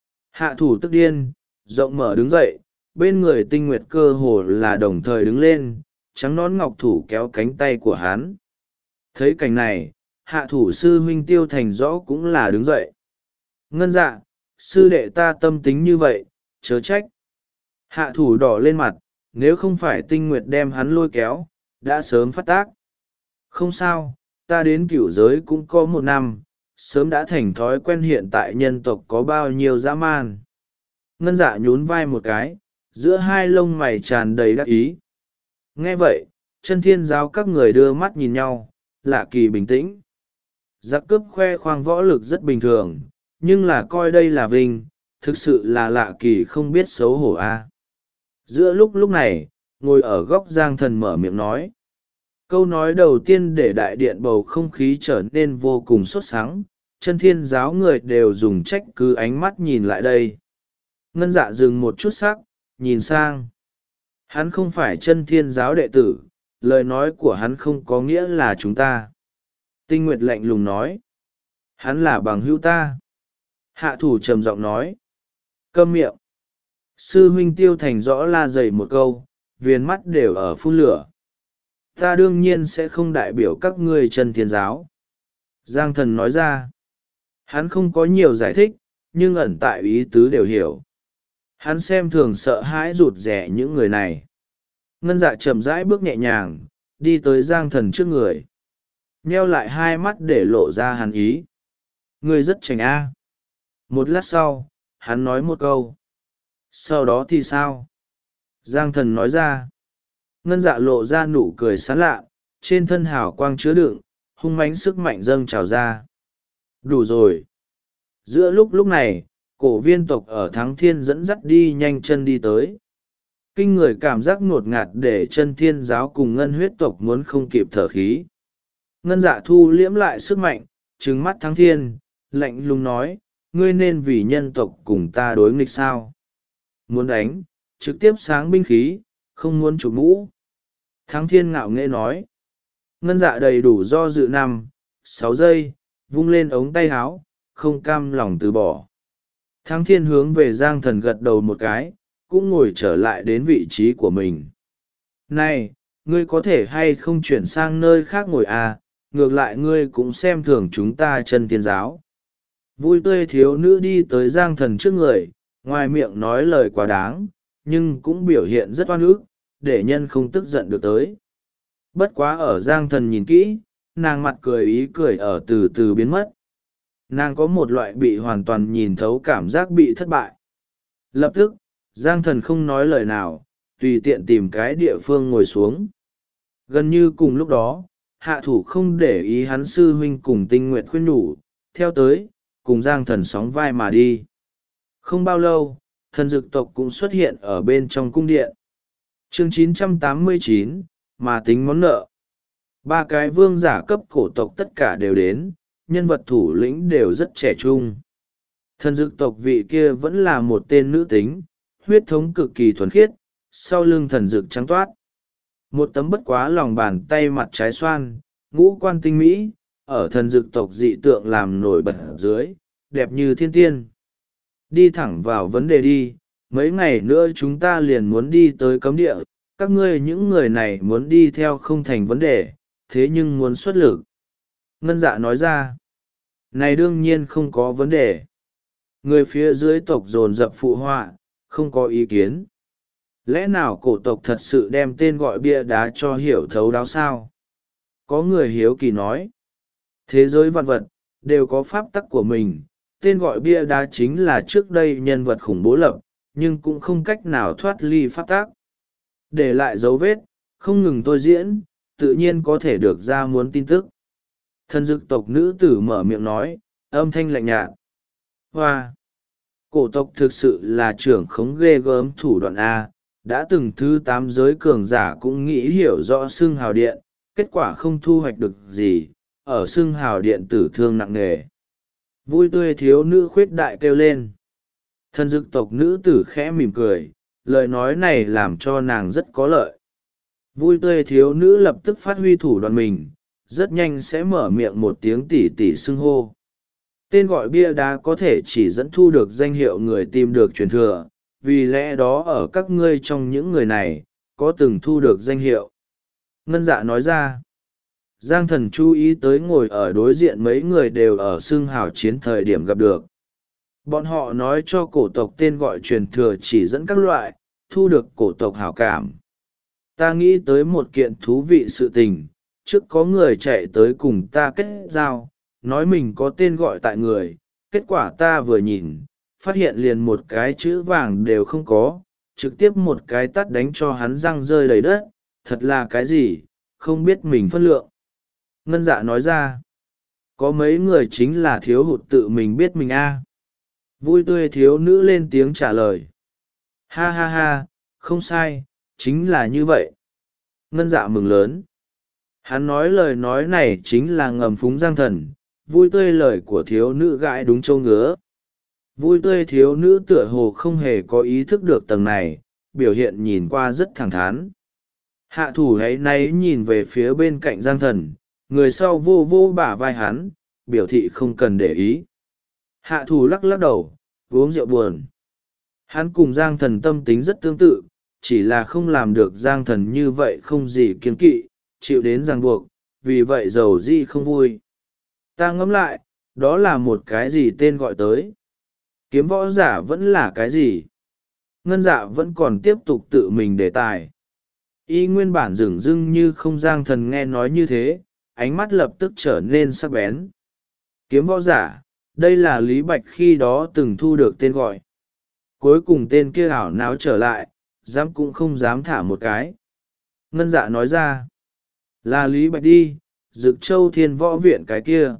Hạ thủ tức điên, rộng mở đứng dậy, bên người Tinh Nguyệt cơ hồ là đồng thời đứng lên, trắng nón ngọc thủ kéo cánh tay của hắn. Thấy cảnh này, hạ thủ sư huynh Tiêu Thành Rõ cũng là đứng dậy. Ngân Dạ, sư đệ ta tâm tính như vậy, chớ trách. Hạ thủ đỏ lên mặt, nếu không phải Tinh Nguyệt đem hắn lôi kéo, đã sớm phát tác. Không sao, ta đến cửu giới cũng có 1 năm, sớm đã thành thói quen hiện tại nhân tộc có bao nhiêu dã man. Ngân Dạ nhún vai một cái, giữa hai lông mày tràn đầy đắc ý. Nghe vậy, Chân Thiên Giáo các người đưa mắt nhìn nhau, lạ kỳ bình tĩnh. Giặc cướp khoe khoang võ lực rất bình thường, nhưng là coi đây là vinh, thực sự là lạ kỳ không biết xấu hổ a. Giữa lúc này, ngồi ở góc Giang Thần mở miệng nói. Câu nói đầu tiên để đại điện bầu không khí trở nên vô cùng sốt sắng, Chân Thiên Giáo người đều dùng trách cứ ánh mắt nhìn lại đây. Ngân Dạ dừng một chút sắc, nhìn sang. Hắn không phải Chân Thiên Giáo đệ tử, lời nói của hắn không có nghĩa là chúng ta. Tinh Nguyệt lạnh lùng nói. Hắn là bằng hữu ta. Hạ thủ trầm giọng nói. Câm miệng. Sư huynh Tiêu Thành Rõ la dày một câu, viền mắt đều ở phun lửa. Ta đương nhiên sẽ không đại biểu các ngươi Chân Thiên Giáo. Giang Thần nói ra. Hắn không có nhiều giải thích, nhưng ẩn tại ý tứ đều hiểu. Hắn xem thường sợ hãi rụt rẻ những người này. Ngân Dạ chậm rãi bước nhẹ nhàng, đi tới Giang Thần trước người. Nheo lại hai mắt để lộ ra hàn ý. Ngươi rất chảnh a. Một lát sau, hắn nói một câu. Sau đó thì sao? Giang Thần nói ra. Ngân Dạ lộ ra nụ cười sán lạ, trên thân hào quang chứa đựng, hung mãnh sức mạnh dâng trào ra. Đủ rồi. Giữa lúc này, cổ viên tộc ở Thắng Thiên dẫn dắt đi nhanh chân đi tới. Kinh người cảm giác ngột ngạt để Chân Thiên Giáo cùng Ngân huyết tộc muốn không kịp thở khí. Ngân Dạ thu liễm lại sức mạnh, trừng mắt Thắng Thiên, lạnh lùng nói, ngươi nên vì nhân tộc cùng ta đối nghịch sao? Muốn đánh, trực tiếp sáng binh khí, không muốn chụp mũ. Thắng Thiên ngạo nghễ nói. Ngân Dạ đầy đủ do dự 5-6 giây, vung lên ống tay áo, không cam lòng từ bỏ. Thắng Thiên hướng về Giang Thần gật đầu một cái, cũng ngồi trở lại đến vị trí của mình. Này, ngươi có thể hay không chuyển sang nơi khác ngồi à, ngược lại ngươi cũng xem thường chúng ta Chân Thiên Giáo. Vui tươi thiếu nữ đi tới Giang Thần trước người, ngoài miệng nói lời quá đáng, nhưng cũng biểu hiện rất oan ức, để nhân không tức giận được tới. Bất quá ở Giang Thần nhìn kỹ, nàng mặt cười ý cười ở từ từ biến mất. Nàng có một loại bị hoàn toàn nhìn thấu cảm giác bị thất bại. Lập tức, Giang Thần không nói lời nào, tùy tiện tìm cái địa phương ngồi xuống. Gần như cùng lúc đó, hạ thủ không để ý hắn sư huynh cùng Tinh Nguyệt khuyên nhủ, theo tới, cùng Giang Thần sóng vai mà đi. Không bao lâu, thần dực tộc cũng xuất hiện ở bên trong cung điện. Chương 989, mà tính món nợ. 3 cái vương giả cấp cổ tộc tất cả đều đến, nhân vật thủ lĩnh đều rất trẻ trung. Thần dực tộc vị kia vẫn là một tên nữ tính, huyết thống cực kỳ thuần khiết, sau lưng thần dực trắng toát. Một tấm bất quá lòng bàn tay mặt trái xoan, ngũ quan tinh mỹ, ở thần dực tộc dị tượng làm nổi bật dưới, đẹp như thiên tiên. Đi thẳng vào vấn đề đi, mấy ngày nữa chúng ta liền muốn đi tới cấm địa, các ngươi những người này muốn đi theo không thành vấn đề, thế nhưng muốn xuất lực. Ngân Dạ nói ra, này đương nhiên không có vấn đề. Người phía dưới tộc dồn dập phụ họa, không có ý kiến. Lẽ nào cổ tộc thật sự đem tên gọi bia đá cho hiểu thấu đáo sao? Có người hiếu kỳ nói, thế giới vạn vật, đều có pháp tắc của mình. Tên gọi bia đá chính là trước đây nhân vật khủng bố lập, nhưng cũng không cách nào thoát ly pháp tắc. Để lại dấu vết, không ngừng tôi diễn, tự nhiên có thể được ra muốn tin tức. Thần dực tộc nữ tử mở miệng nói, âm thanh lạnh nhạt. Hoa! Cổ tộc thực sự là trưởng khống ghê gớm thủ đoạn A, đã từng thứ 8 giới cường giả cũng nghĩ hiểu rõ xưng hào điện, kết quả không thu hoạch được gì, ở xưng hào điện tử thương nặng nề. Vui tươi thiếu nữ khuyết đại kêu lên. Thần dực tộc nữ tử khẽ mỉm cười, lời nói này làm cho nàng rất có lợi. Vui tươi thiếu nữ lập tức phát huy thủ đoạn mình, rất nhanh sẽ mở miệng một tiếng tỉ tỉ xưng hô. Tên gọi bia đá có thể chỉ dẫn thu được danh hiệu người tìm được truyền thừa, vì lẽ đó ở các ngươi trong những người này, có từng thu được danh hiệu. Ngân Dạ nói ra, Giang Thần chú ý tới ngồi ở đối diện mấy người đều ở xương hào chiến thời điểm gặp được. Bọn họ nói cho cổ tộc tên gọi truyền thừa chỉ dẫn các loại, thu được cổ tộc hảo cảm. Ta nghĩ tới một kiện thú vị sự tình, trước có người chạy tới cùng ta kết giao, nói mình có tên gọi tại người, kết quả ta vừa nhìn, phát hiện liền một cái chữ vàng đều không có, trực tiếp một cái tát đánh cho hắn răng rơi đầy đất, thật là cái gì, không biết mình phân lượng. Ngân Dạ nói ra, có mấy người chính là thiếu hụt tự mình biết mình a. Vui tươi thiếu nữ lên tiếng trả lời. Ha ha ha, không sai, chính là như vậy. Ngân Dạ mừng lớn. Hắn nói lời nói này chính là ngầm phúng Giang Thần, vui tươi lời của thiếu nữ gãi đúng châu ngứa. Vui tươi thiếu nữ tựa hồ không hề có ý thức được tầng này, biểu hiện nhìn qua rất thẳng thắn. Hạ thủ ấy náy nhìn về phía bên cạnh Giang Thần, người sau vô vô bả vai hắn, biểu thị không cần để ý. Hạ thủ lắc lắc đầu, uống rượu buồn. Hắn cùng Giang Thần tâm tính rất tương tự, chỉ là không làm được Giang Thần như vậy không gì kiêng kỵ, chịu đến ràng buộc, vì vậy dầu di không vui. Ta ngẫm lại, đó là một cái gì tên gọi tới. Kiếm võ giả vẫn là cái gì? Ngân Dạ vẫn còn tiếp tục tự mình đề tài. Y nguyên bản dửng dưng như không. Giang Thần nghe nói như thế, ánh mắt lập tức trở nên sắc bén. Kiếm võ giả, đây là Lý Bạch khi đó từng thu được tên gọi. Cuối cùng tên kia ảo não trở lại, dám cũng không dám thả một cái. Ngân Dạ nói ra, là Lý Bạch đi, Dực Châu Thiên Võ Viện cái kia.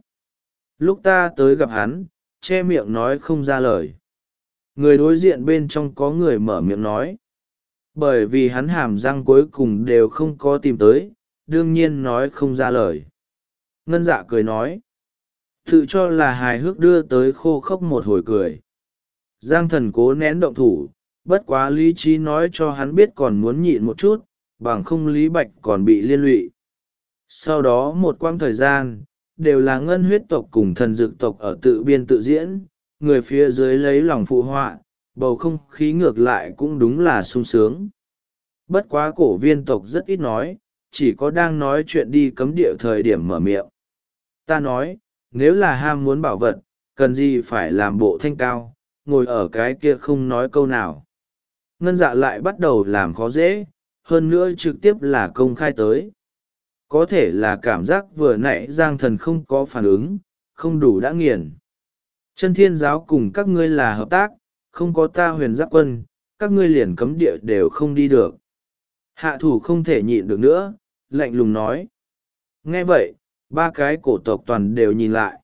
Lúc ta tới gặp hắn, che miệng nói không ra lời. Người đối diện bên trong có người mở miệng nói. Bởi vì hắn hàm răng cuối cùng đều không có tìm tới, đương nhiên nói không ra lời. Ngân Dạ cười nói. Tự cho là hài hước đưa tới khô khốc một hồi cười. Giang Thần cố nén động thủ, bất quá lý trí nói cho hắn biết còn muốn nhịn một chút, bằng không Lý Bạch còn bị liên lụy. Sau đó một quãng thời gian, đều là ngân huyết tộc cùng thần dược tộc ở tự biên tự diễn, người phía dưới lấy lòng phụ họa, bầu không khí ngược lại cũng đúng là sung sướng. Bất quá cổ viên tộc rất ít nói, chỉ có đang nói chuyện đi cấm địa thời điểm mở miệng. Ta nói, nếu là ham muốn bảo vật, cần gì phải làm bộ thanh cao, ngồi ở cái kia không nói câu nào. Ngân Dạ lại bắt đầu làm khó dễ, hơn nữa trực tiếp là công khai tới. Có thể là cảm giác vừa nãy Giang Thần không có phản ứng, không đủ đã nghiền. Chân Thiên Giáo cùng các ngươi là hợp tác, không có ta Huyền Giáp Quân, các ngươi liền cấm địa đều không đi được. Hạ thủ không thể nhịn được nữa, lạnh lùng nói. Nghe vậy, ba cái cổ tộc toàn đều nhìn lại.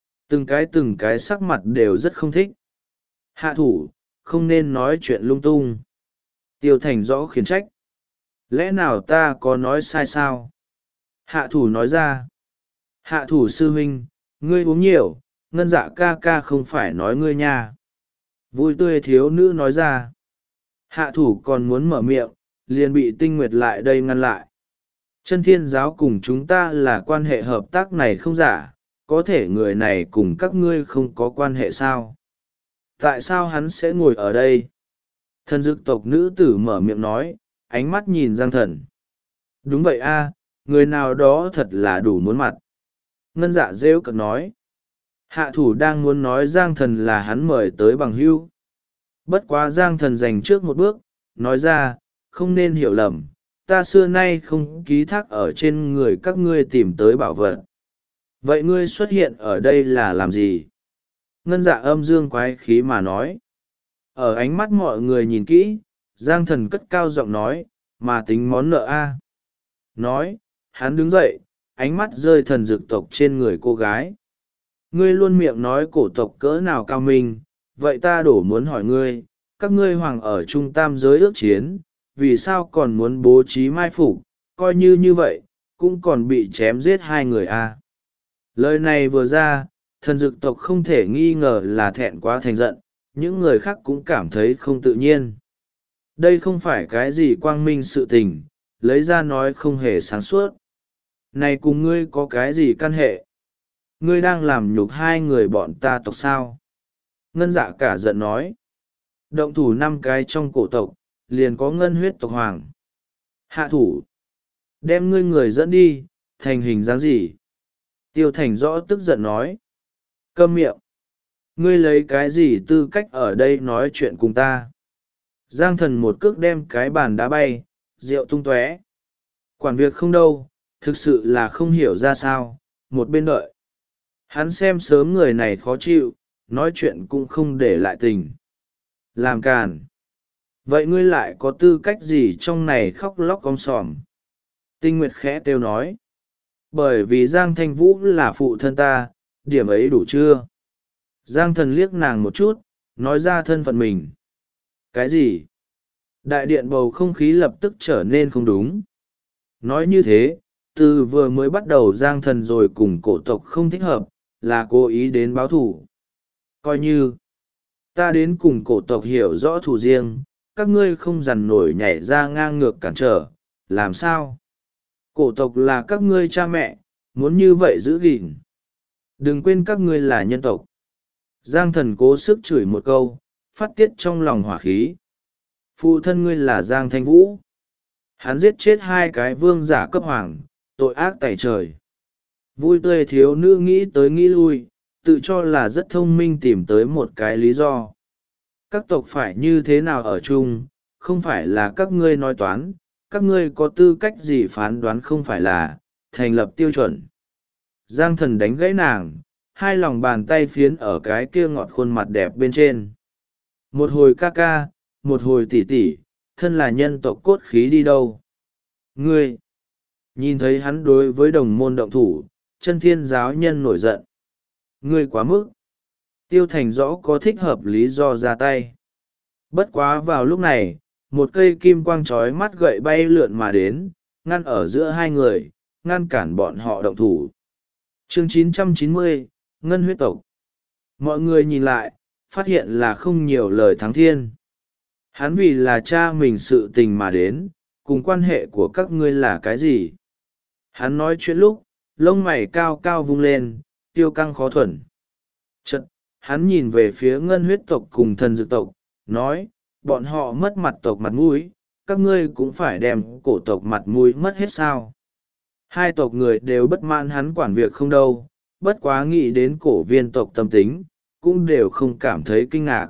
Từng cái sắc mặt đều rất không thích. Hạ thủ, không nên nói chuyện lung tung. Tiêu Thành rõ khiển trách. Lẽ nào ta có nói sai sao? Hạ thủ nói ra. Hạ thủ sư huynh, ngươi uống nhiều, Ngân Dạ ca ca không phải nói ngươi nha. Vui tươi thiếu nữ nói ra. Hạ thủ còn muốn mở miệng, liền bị Tinh Nguyệt lại đây ngăn lại. Chân Thiên Giáo cùng chúng ta là quan hệ hợp tác này không giả, có thể người này cùng các ngươi không có quan hệ sao? Tại sao hắn sẽ ngồi ở đây? Thần dực tộc nữ tử mở miệng nói, ánh mắt nhìn Giang Thần. Đúng vậy a, người nào đó thật là đủ muốn mặt. Ngân Dạ rêu cợt nói. Hạ thủ đang muốn nói Giang Thần là hắn mời tới bằng hữu. Bất quá Giang Thần giành trước một bước, nói ra, không nên hiểu lầm, ta xưa nay không ký thác ở trên người các ngươi tìm tới bảo vật. Vậy ngươi xuất hiện ở đây là làm gì? Ngân Dạ âm dương quái khí mà nói. Ở ánh mắt mọi người nhìn kỹ, Giang Thần cất cao giọng nói, mà tính món nợ a. Nói, hắn đứng dậy, ánh mắt rơi thần dực tộc trên người cô gái. Ngươi luôn miệng nói cổ tộc cỡ nào cao minh, vậy ta đổ muốn hỏi ngươi, các ngươi hoàng ở trung tam giới ước chiến, vì sao còn muốn bố trí mai phục, coi như vậy, cũng còn bị chém giết hai người a. Lời này vừa ra, thần dực tộc không thể nghi ngờ là thẹn quá thành giận, những người khác cũng cảm thấy không tự nhiên. Đây không phải cái gì quang minh sự tình, lấy ra nói không hề sáng suốt. Này cùng ngươi có cái gì căn hệ? Ngươi đang làm nhục hai người bọn ta tộc sao? Ngân Dạ cả giận nói. Động thủ 5 cái trong cổ tộc, liền có ngân huyết tộc hoàng. Hạ thủ. Đem ngươi người dẫn đi, thành hình dáng gì? Tiêu Thành Rõ tức giận nói. Câm miệng! Ngươi lấy cái gì tư cách ở đây nói chuyện cùng ta? Giang Thần một cước đem cái bàn đá bay, rượu tung tóe. Quản việc không đâu, thực sự là không hiểu ra sao, một bên đợi. Hắn xem sớm người này khó chịu, nói chuyện cũng không để lại tình. Làm càn! Vậy ngươi lại có tư cách gì trong này khóc lóc om sòm? Tinh Nguyệt khẽ kêu nói. Bởi vì Giang Thanh Vũ là phụ thân ta, điểm ấy đủ chưa? Giang Thần liếc nàng một chút, nói ra thân phận mình. Cái gì? Đại điện bầu không khí lập tức trở nên không đúng. Nói như thế, từ vừa mới bắt đầu Giang Thần rồi cùng cổ tộc không thích hợp, là cố ý đến báo thù. Coi như ta đến cùng cổ tộc hiểu rõ thù riêng, các ngươi không dằn nổi nhảy ra ngang ngược cản trở, làm sao? Cổ tộc là các ngươi cha mẹ, muốn như vậy giữ gìn. Đừng quên các ngươi là nhân tộc. Giang Thần cố sức chửi một câu, phát tiết trong lòng hỏa khí. Phụ thân ngươi là Giang Thanh Vũ. Hắn giết chết 2 cái vương giả cấp hoàng, tội ác tày trời. Vui tươi thiếu nữ nghĩ tới nghĩ lui, tự cho là rất thông minh tìm tới một cái lý do. Các tộc phải như thế nào ở chung, không phải là các ngươi nói toán, các ngươi có tư cách gì phán đoán không phải là thành lập tiêu chuẩn. Giang Thần đánh gãy nàng, 2 lòng bàn tay phiến ở cái kia ngọt khuôn mặt đẹp bên trên. Một hồi ca ca, một hồi tỉ tỉ, thân là nhân tộc cốt khí đi đâu? Ngươi! Nhìn thấy hắn đối với đồng môn động thủ, Chân Thiên giáo nhân nổi giận. Ngươi quá mức! Tiêu Thành Rõ có thích hợp lý do ra tay. Bất quá vào lúc này, một cây kim quang trói mắt gậy bay lượn mà đến, ngăn ở giữa 2 người, ngăn cản bọn họ động thủ. Chương 990, Ngân huyết tộc. Mọi người nhìn lại, phát hiện là không nhiều lời thắng thiên. Hắn vì là cha mình sự tình mà đến, cùng quan hệ của các ngươi là cái gì? Hắn nói chuyện lúc, lông mày cao cao vung lên, tiêu căng khó thuần. Chật, hắn nhìn về phía ngân huyết tộc cùng thần dược tộc, nói, bọn họ mất mặt tộc mặt mũi, các ngươi cũng phải đem cổ tộc mặt mũi mất hết sao? 2 tộc người đều bất mãn hắn quản việc không đâu, bất quá nghĩ đến cổ viên tộc tâm tính, cũng đều không cảm thấy kinh ngạc.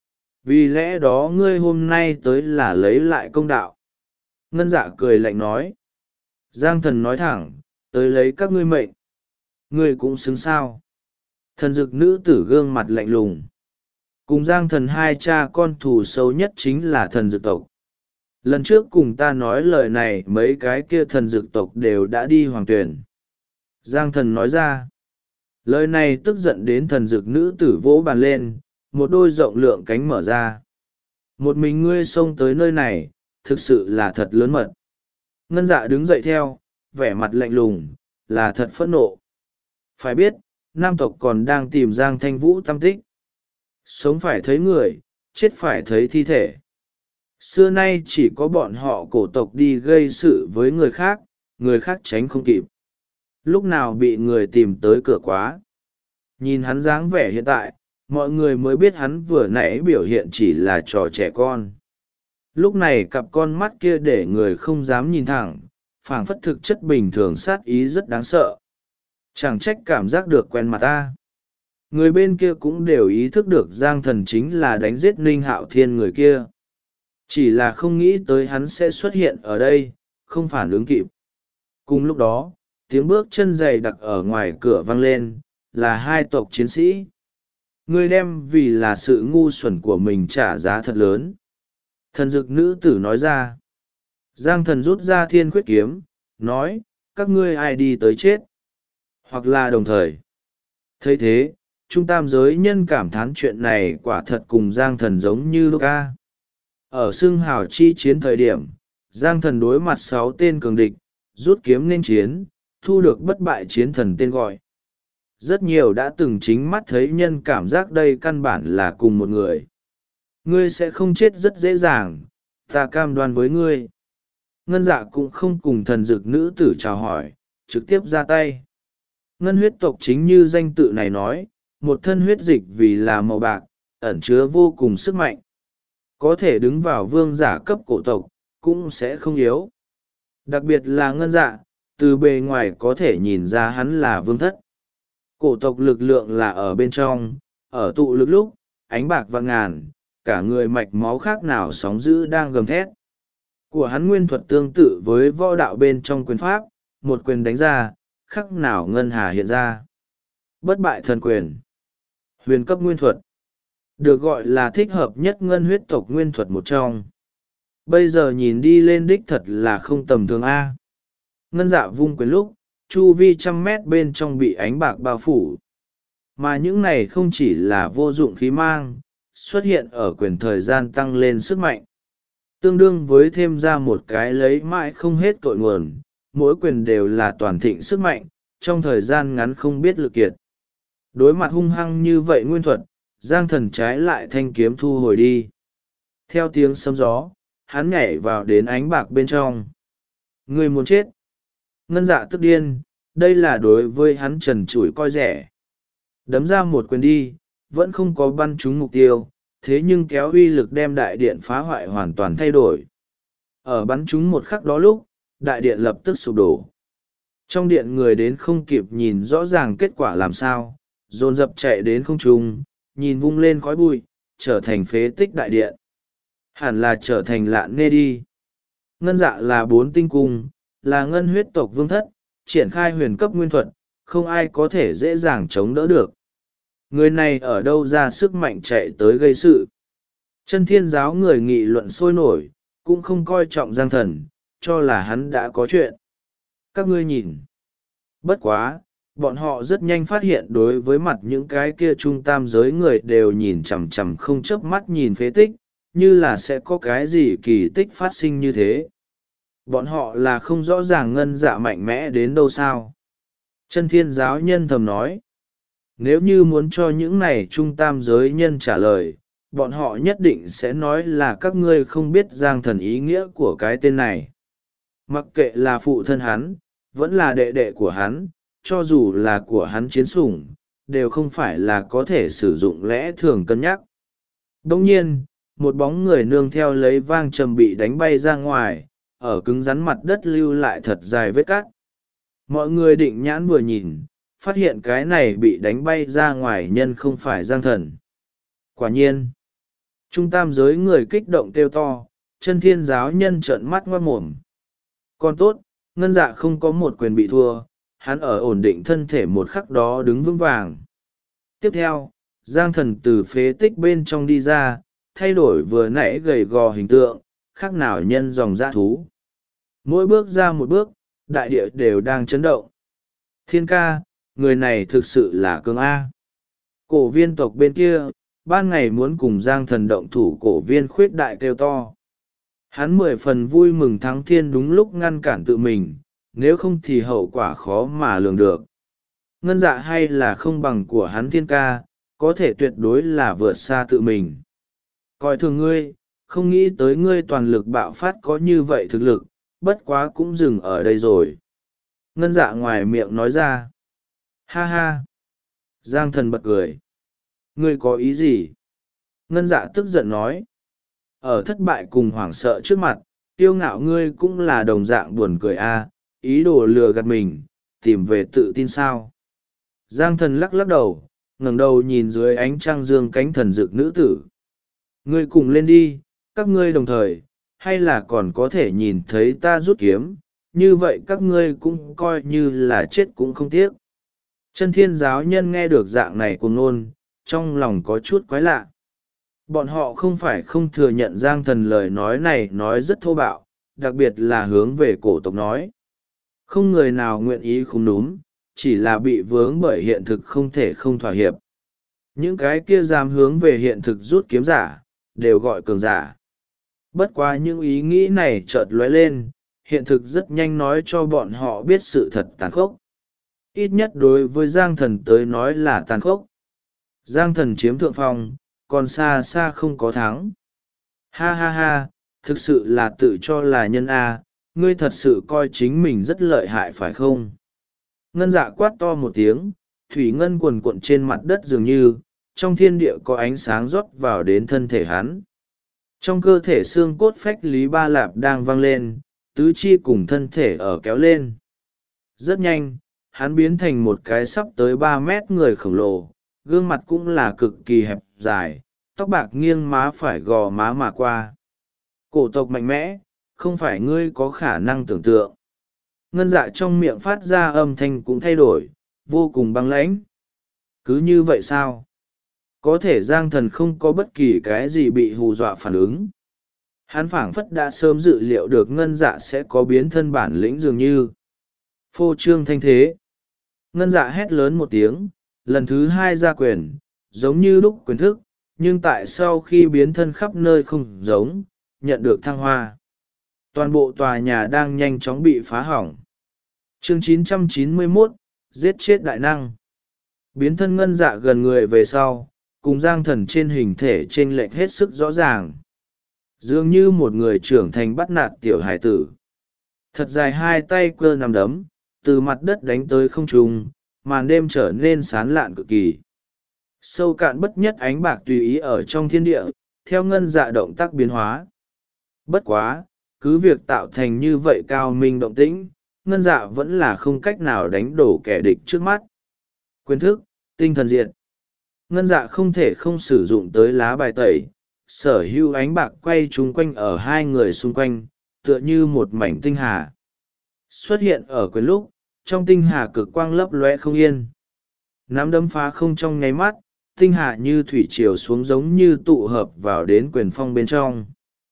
Vì lẽ đó ngươi hôm nay tới là lấy lại công đạo. Ngân Dạ cười lạnh nói. Giang Thần nói thẳng, tới lấy các ngươi mệnh. Ngươi cũng xứng sao? Thần dực nữ tử gương mặt lạnh lùng. Cùng Giang Thần 2 cha con thù sâu nhất chính là thần dực tộc. Lần trước cùng ta nói lời này mấy cái kia thần dực tộc đều đã đi hoàng tuyển. Giang Thần nói ra. Lời này tức giận đến thần dực nữ tử vỗ bàn lên, một đôi rộng lượng cánh mở ra. Một mình ngươi xông tới nơi này, thực sự là thật lớn mật. Ngân Dạ đứng dậy theo, vẻ mặt lạnh lùng, là thật phẫn nộ. Phải biết, nam tộc còn đang tìm Giang Thanh Vũ tăm tích. Sống phải thấy người, chết phải thấy thi thể. Xưa nay chỉ có bọn họ cổ tộc đi gây sự với người khác tránh không kịp. Lúc nào bị người tìm tới cửa quá. Nhìn hắn dáng vẻ hiện tại, mọi người mới biết hắn vừa nãy biểu hiện chỉ là trò trẻ con. Lúc này cặp con mắt kia để người không dám nhìn thẳng, phảng phất thực chất bình thường sát ý rất đáng sợ. Chẳng trách cảm giác được quen mặt ta. Người bên kia cũng đều ý thức được Giang Thần chính là đánh giết Ninh Hạo Thiên người kia. Chỉ là không nghĩ tới hắn sẽ xuất hiện ở đây, không phản ứng kịp. Cùng lúc đó, tiếng bước chân dày đặc ở ngoài cửa vang lên, là 2 tộc chiến sĩ. Ngươi đem vì là sự ngu xuẩn của mình trả giá thật lớn. Thần dực nữ tử nói ra. Giang Thần rút ra thiên khuyết kiếm, nói, các ngươi ai đi tới chết. Hoặc là đồng thời. Thấy thế, trung tam giới nhân cảm thán chuyện này quả thật cùng Giang Thần giống như lúc ca. Ở xương hào chi chiến thời điểm, Giang Thần đối mặt 6 tên cường địch, rút kiếm nên chiến, thu được bất bại chiến thần tên gọi. Rất nhiều đã từng chính mắt thấy nhân cảm giác đây căn bản là cùng một người. Ngươi sẽ không chết rất dễ dàng, ta cam đoan với ngươi. Ngân Dạ cũng không cùng thần dực nữ tử chào hỏi, trực tiếp ra tay. Ngân huyết tộc chính như danh tự này nói, một thân huyết dịch vì là màu bạc, ẩn chứa vô cùng sức mạnh. Có thể đứng vào vương giả cấp cổ tộc, cũng sẽ không yếu. Đặc biệt là Ngân Dạ, từ bề ngoài có thể nhìn ra hắn là vương thất. Cổ tộc lực lượng là ở bên trong, ở tụ lực lúc, ánh bạc vạn ngàn, cả người mạch máu khác nào sóng dữ đang gầm thét. Của hắn nguyên thuật tương tự với võ đạo bên trong quyền pháp, một quyền đánh ra, khắc nào ngân hà hiện ra. Bất bại thần quyền. Huyền cấp nguyên thuật. Được gọi là thích hợp nhất ngân huyết tộc nguyên thuật một trong. Bây giờ nhìn đi lên đích thật là không tầm thường A. Ngân dạ vung quyền lúc, chu vi 100 mét bên trong bị ánh bạc bao phủ. Mà những này không chỉ là vô dụng khí mang, xuất hiện ở quyền thời gian tăng lên sức mạnh. Tương đương với thêm ra một cái lấy mãi không hết cội nguồn, mỗi quyền đều là toàn thịnh sức mạnh, trong thời gian ngắn không biết lực kiệt. Đối mặt hung hăng như vậy nguyên thuật, Giang Thần trái lại thanh kiếm thu hồi đi. Theo tiếng sấm gió, hắn nhảy vào đến ánh bạc bên trong. Người muốn chết. Ngân dạ tức điên, đây là đối với hắn trần trụi coi rẻ. Đấm ra một quyền đi, vẫn không có bắn trúng mục tiêu, thế nhưng kéo uy lực đem đại điện phá hoại hoàn toàn thay đổi. Ở bắn trúng một khắc đó lúc, đại điện lập tức sụp đổ. Trong điện người đến không kịp nhìn rõ ràng kết quả làm sao, dồn dập chạy đến không trung, nhìn vung lên khói bụi, trở thành phế tích đại điện. Hẳn là trở thành lạn nê đi. Ngân dạ là 4 tinh cung, là ngân huyết tộc vương thất, triển khai huyền cấp nguyên thuật, không ai có thể dễ dàng chống đỡ được. Người này ở đâu ra sức mạnh chạy tới gây sự. Chân thiên giáo người nghị luận sôi nổi, cũng không coi trọng Giang Thần, cho là hắn đã có chuyện. Các ngươi nhìn. Bất quá, bọn họ rất nhanh phát hiện đối với mặt những cái kia trung tam giới người đều nhìn chằm chằm không chớp mắt nhìn phế tích, như là sẽ có cái gì kỳ tích phát sinh như thế. Bọn họ là không rõ ràng ngân dạ mạnh mẽ đến đâu sao. Chân thiên giáo nhân thầm nói. Nếu như muốn cho những này trung tam giới nhân trả lời, bọn họ nhất định sẽ nói là các ngươi không biết Giang Thần ý nghĩa của cái tên này. Mặc kệ là phụ thân hắn, vẫn là đệ đệ của hắn, cho dù là của hắn chiến sủng, đều không phải là có thể sử dụng lẽ thường cân nhắc. Đồng nhiên, một bóng người nương theo lấy vang trầm bị đánh bay ra ngoài, ở cứng rắn mặt đất lưu lại thật dài vết cắt. Mọi người định nhãn vừa nhìn, phát hiện cái này bị đánh bay ra ngoài nhân không phải Giang Thần. Quả nhiên, trung tam giới người kích động kêu to, chân thiên giáo nhân trợn mắt ngoát mồm. Còn tốt, ngân dạ không có một quyền bị thua, hắn ở ổn định thân thể một khắc đó đứng vững vàng. Tiếp theo, Giang Thần từ phế tích bên trong đi ra, thay đổi vừa nãy gầy gò hình tượng, khác nào nhân dòng dã thú. Mỗi bước ra một bước, đại địa đều đang chấn động. Thiên ca, người này thực sự là cường A. Cổ viên tộc bên kia, ban ngày muốn cùng Giang Thần động thủ, cổ viên khuyết đại kêu to. Hắn 10 phần vui mừng thắng thiên đúng lúc ngăn cản tự mình, nếu không thì hậu quả khó mà lường được. Ngân dạ hay là không bằng của hắn thiên ca, có thể tuyệt đối là vượt xa tự mình. Coi thường ngươi, không nghĩ tới ngươi toàn lực bạo phát có như vậy thực lực, bất quá cũng dừng ở đây rồi. Ngân dạ ngoài miệng nói ra. Ha ha. Giang Thần bật cười. Ngươi có ý gì? Ngân dạ tức giận nói. Ở thất bại cùng hoảng sợ trước mặt, kiêu ngạo ngươi cũng là đồng dạng buồn cười a, ý đồ lừa gạt mình, tìm về tự tin sao. Giang Thần lắc lắc đầu, ngẩng đầu nhìn dưới ánh trăng dương cánh thần dực nữ tử. Ngươi cùng lên đi, các ngươi đồng thời, hay là còn có thể nhìn thấy ta rút kiếm, như vậy các ngươi cũng coi như là chết cũng không tiếc. Chân thiên giáo nhân nghe được dạng này cuồng ngôn, trong lòng có chút quái lạ. Bọn họ không phải không thừa nhận Giang Thần lời nói này nói rất thô bạo, đặc biệt là hướng về cổ tộc nói. Không người nào nguyện ý không đúng, chỉ là bị vướng bởi hiện thực không thể không thỏa hiệp. Những cái kia dám hướng về hiện thực rút kiếm giả, đều gọi cường giả. Bất quá những ý nghĩ này chợt lóe lên, hiện thực rất nhanh nói cho bọn họ biết sự thật tàn khốc. Ít nhất đối với Giang Thần tới nói là tàn khốc. Giang Thần chiếm thượng phong, còn xa xa không có thắng. Ha ha ha, thực sự là tự cho là nhân A, ngươi thật sự coi chính mình rất lợi hại phải không? Ngân dạ quát to một tiếng, thủy ngân quần cuộn trên mặt đất dường như, trong thiên địa có ánh sáng rót vào đến thân thể hắn. Trong cơ thể xương cốt phách lý ba lạp đang vang lên, tứ chi cùng thân thể ở kéo lên. Rất nhanh hắn biến thành một cái sắp tới 3 mét người khổng lồ, gương mặt cũng là cực kỳ hẹp dài, tóc bạc nghiêng má phải gò má mà qua. Cổ tộc mạnh mẽ, không phải ngươi có khả năng tưởng tượng. Ngân dạ trong miệng phát ra âm thanh cũng thay đổi, vô cùng băng lãnh. Cứ như vậy sao? Có thể Giang Thần không có bất kỳ cái gì bị hù dọa phản ứng. Hắn phảng phất đã sớm dự liệu được ngân dạ sẽ có biến thân bản lĩnh dường như. Phô trương thanh thế. Ngân dạ hét lớn một tiếng, lần thứ hai ra quyền, giống như lúc quyền thức, nhưng tại sau khi biến thân khắp nơi không giống, nhận được thăng hoa. Toàn bộ tòa nhà đang nhanh chóng bị phá hỏng. Chương 991, giết chết đại năng. Biến thân ngân dạ gần người về sau, cùng Giang Thần trên hình thể chênh lệch hết sức rõ ràng. Dường như một người trưởng thành bắt nạt tiểu hải tử. Thật dài hai tay cơ nằm đấm, từ mặt đất đánh tới không trung, màn đêm trở nên sán lạn cực kỳ. Sâu cạn bất nhất ánh bạc tùy ý ở trong thiên địa, theo ngân dạ động tác biến hóa. Bất quá, cứ việc tạo thành như vậy cao minh động tĩnh, ngân dạ vẫn là không cách nào đánh đổ kẻ địch trước mắt. Quyền thức, tinh thần diệt. Ngân dạ không thể không sử dụng tới lá bài tẩy, sở hữu ánh bạc quay chung quanh ở hai người xung quanh, tựa như một mảnh tinh hà. Xuất hiện ở quyền lúc, trong tinh hà cực quang lấp lóe không yên. Nắm đấm phá không trong nháy mắt, tinh hà như thủy triều xuống giống như tụ hợp vào đến quyền phong bên trong.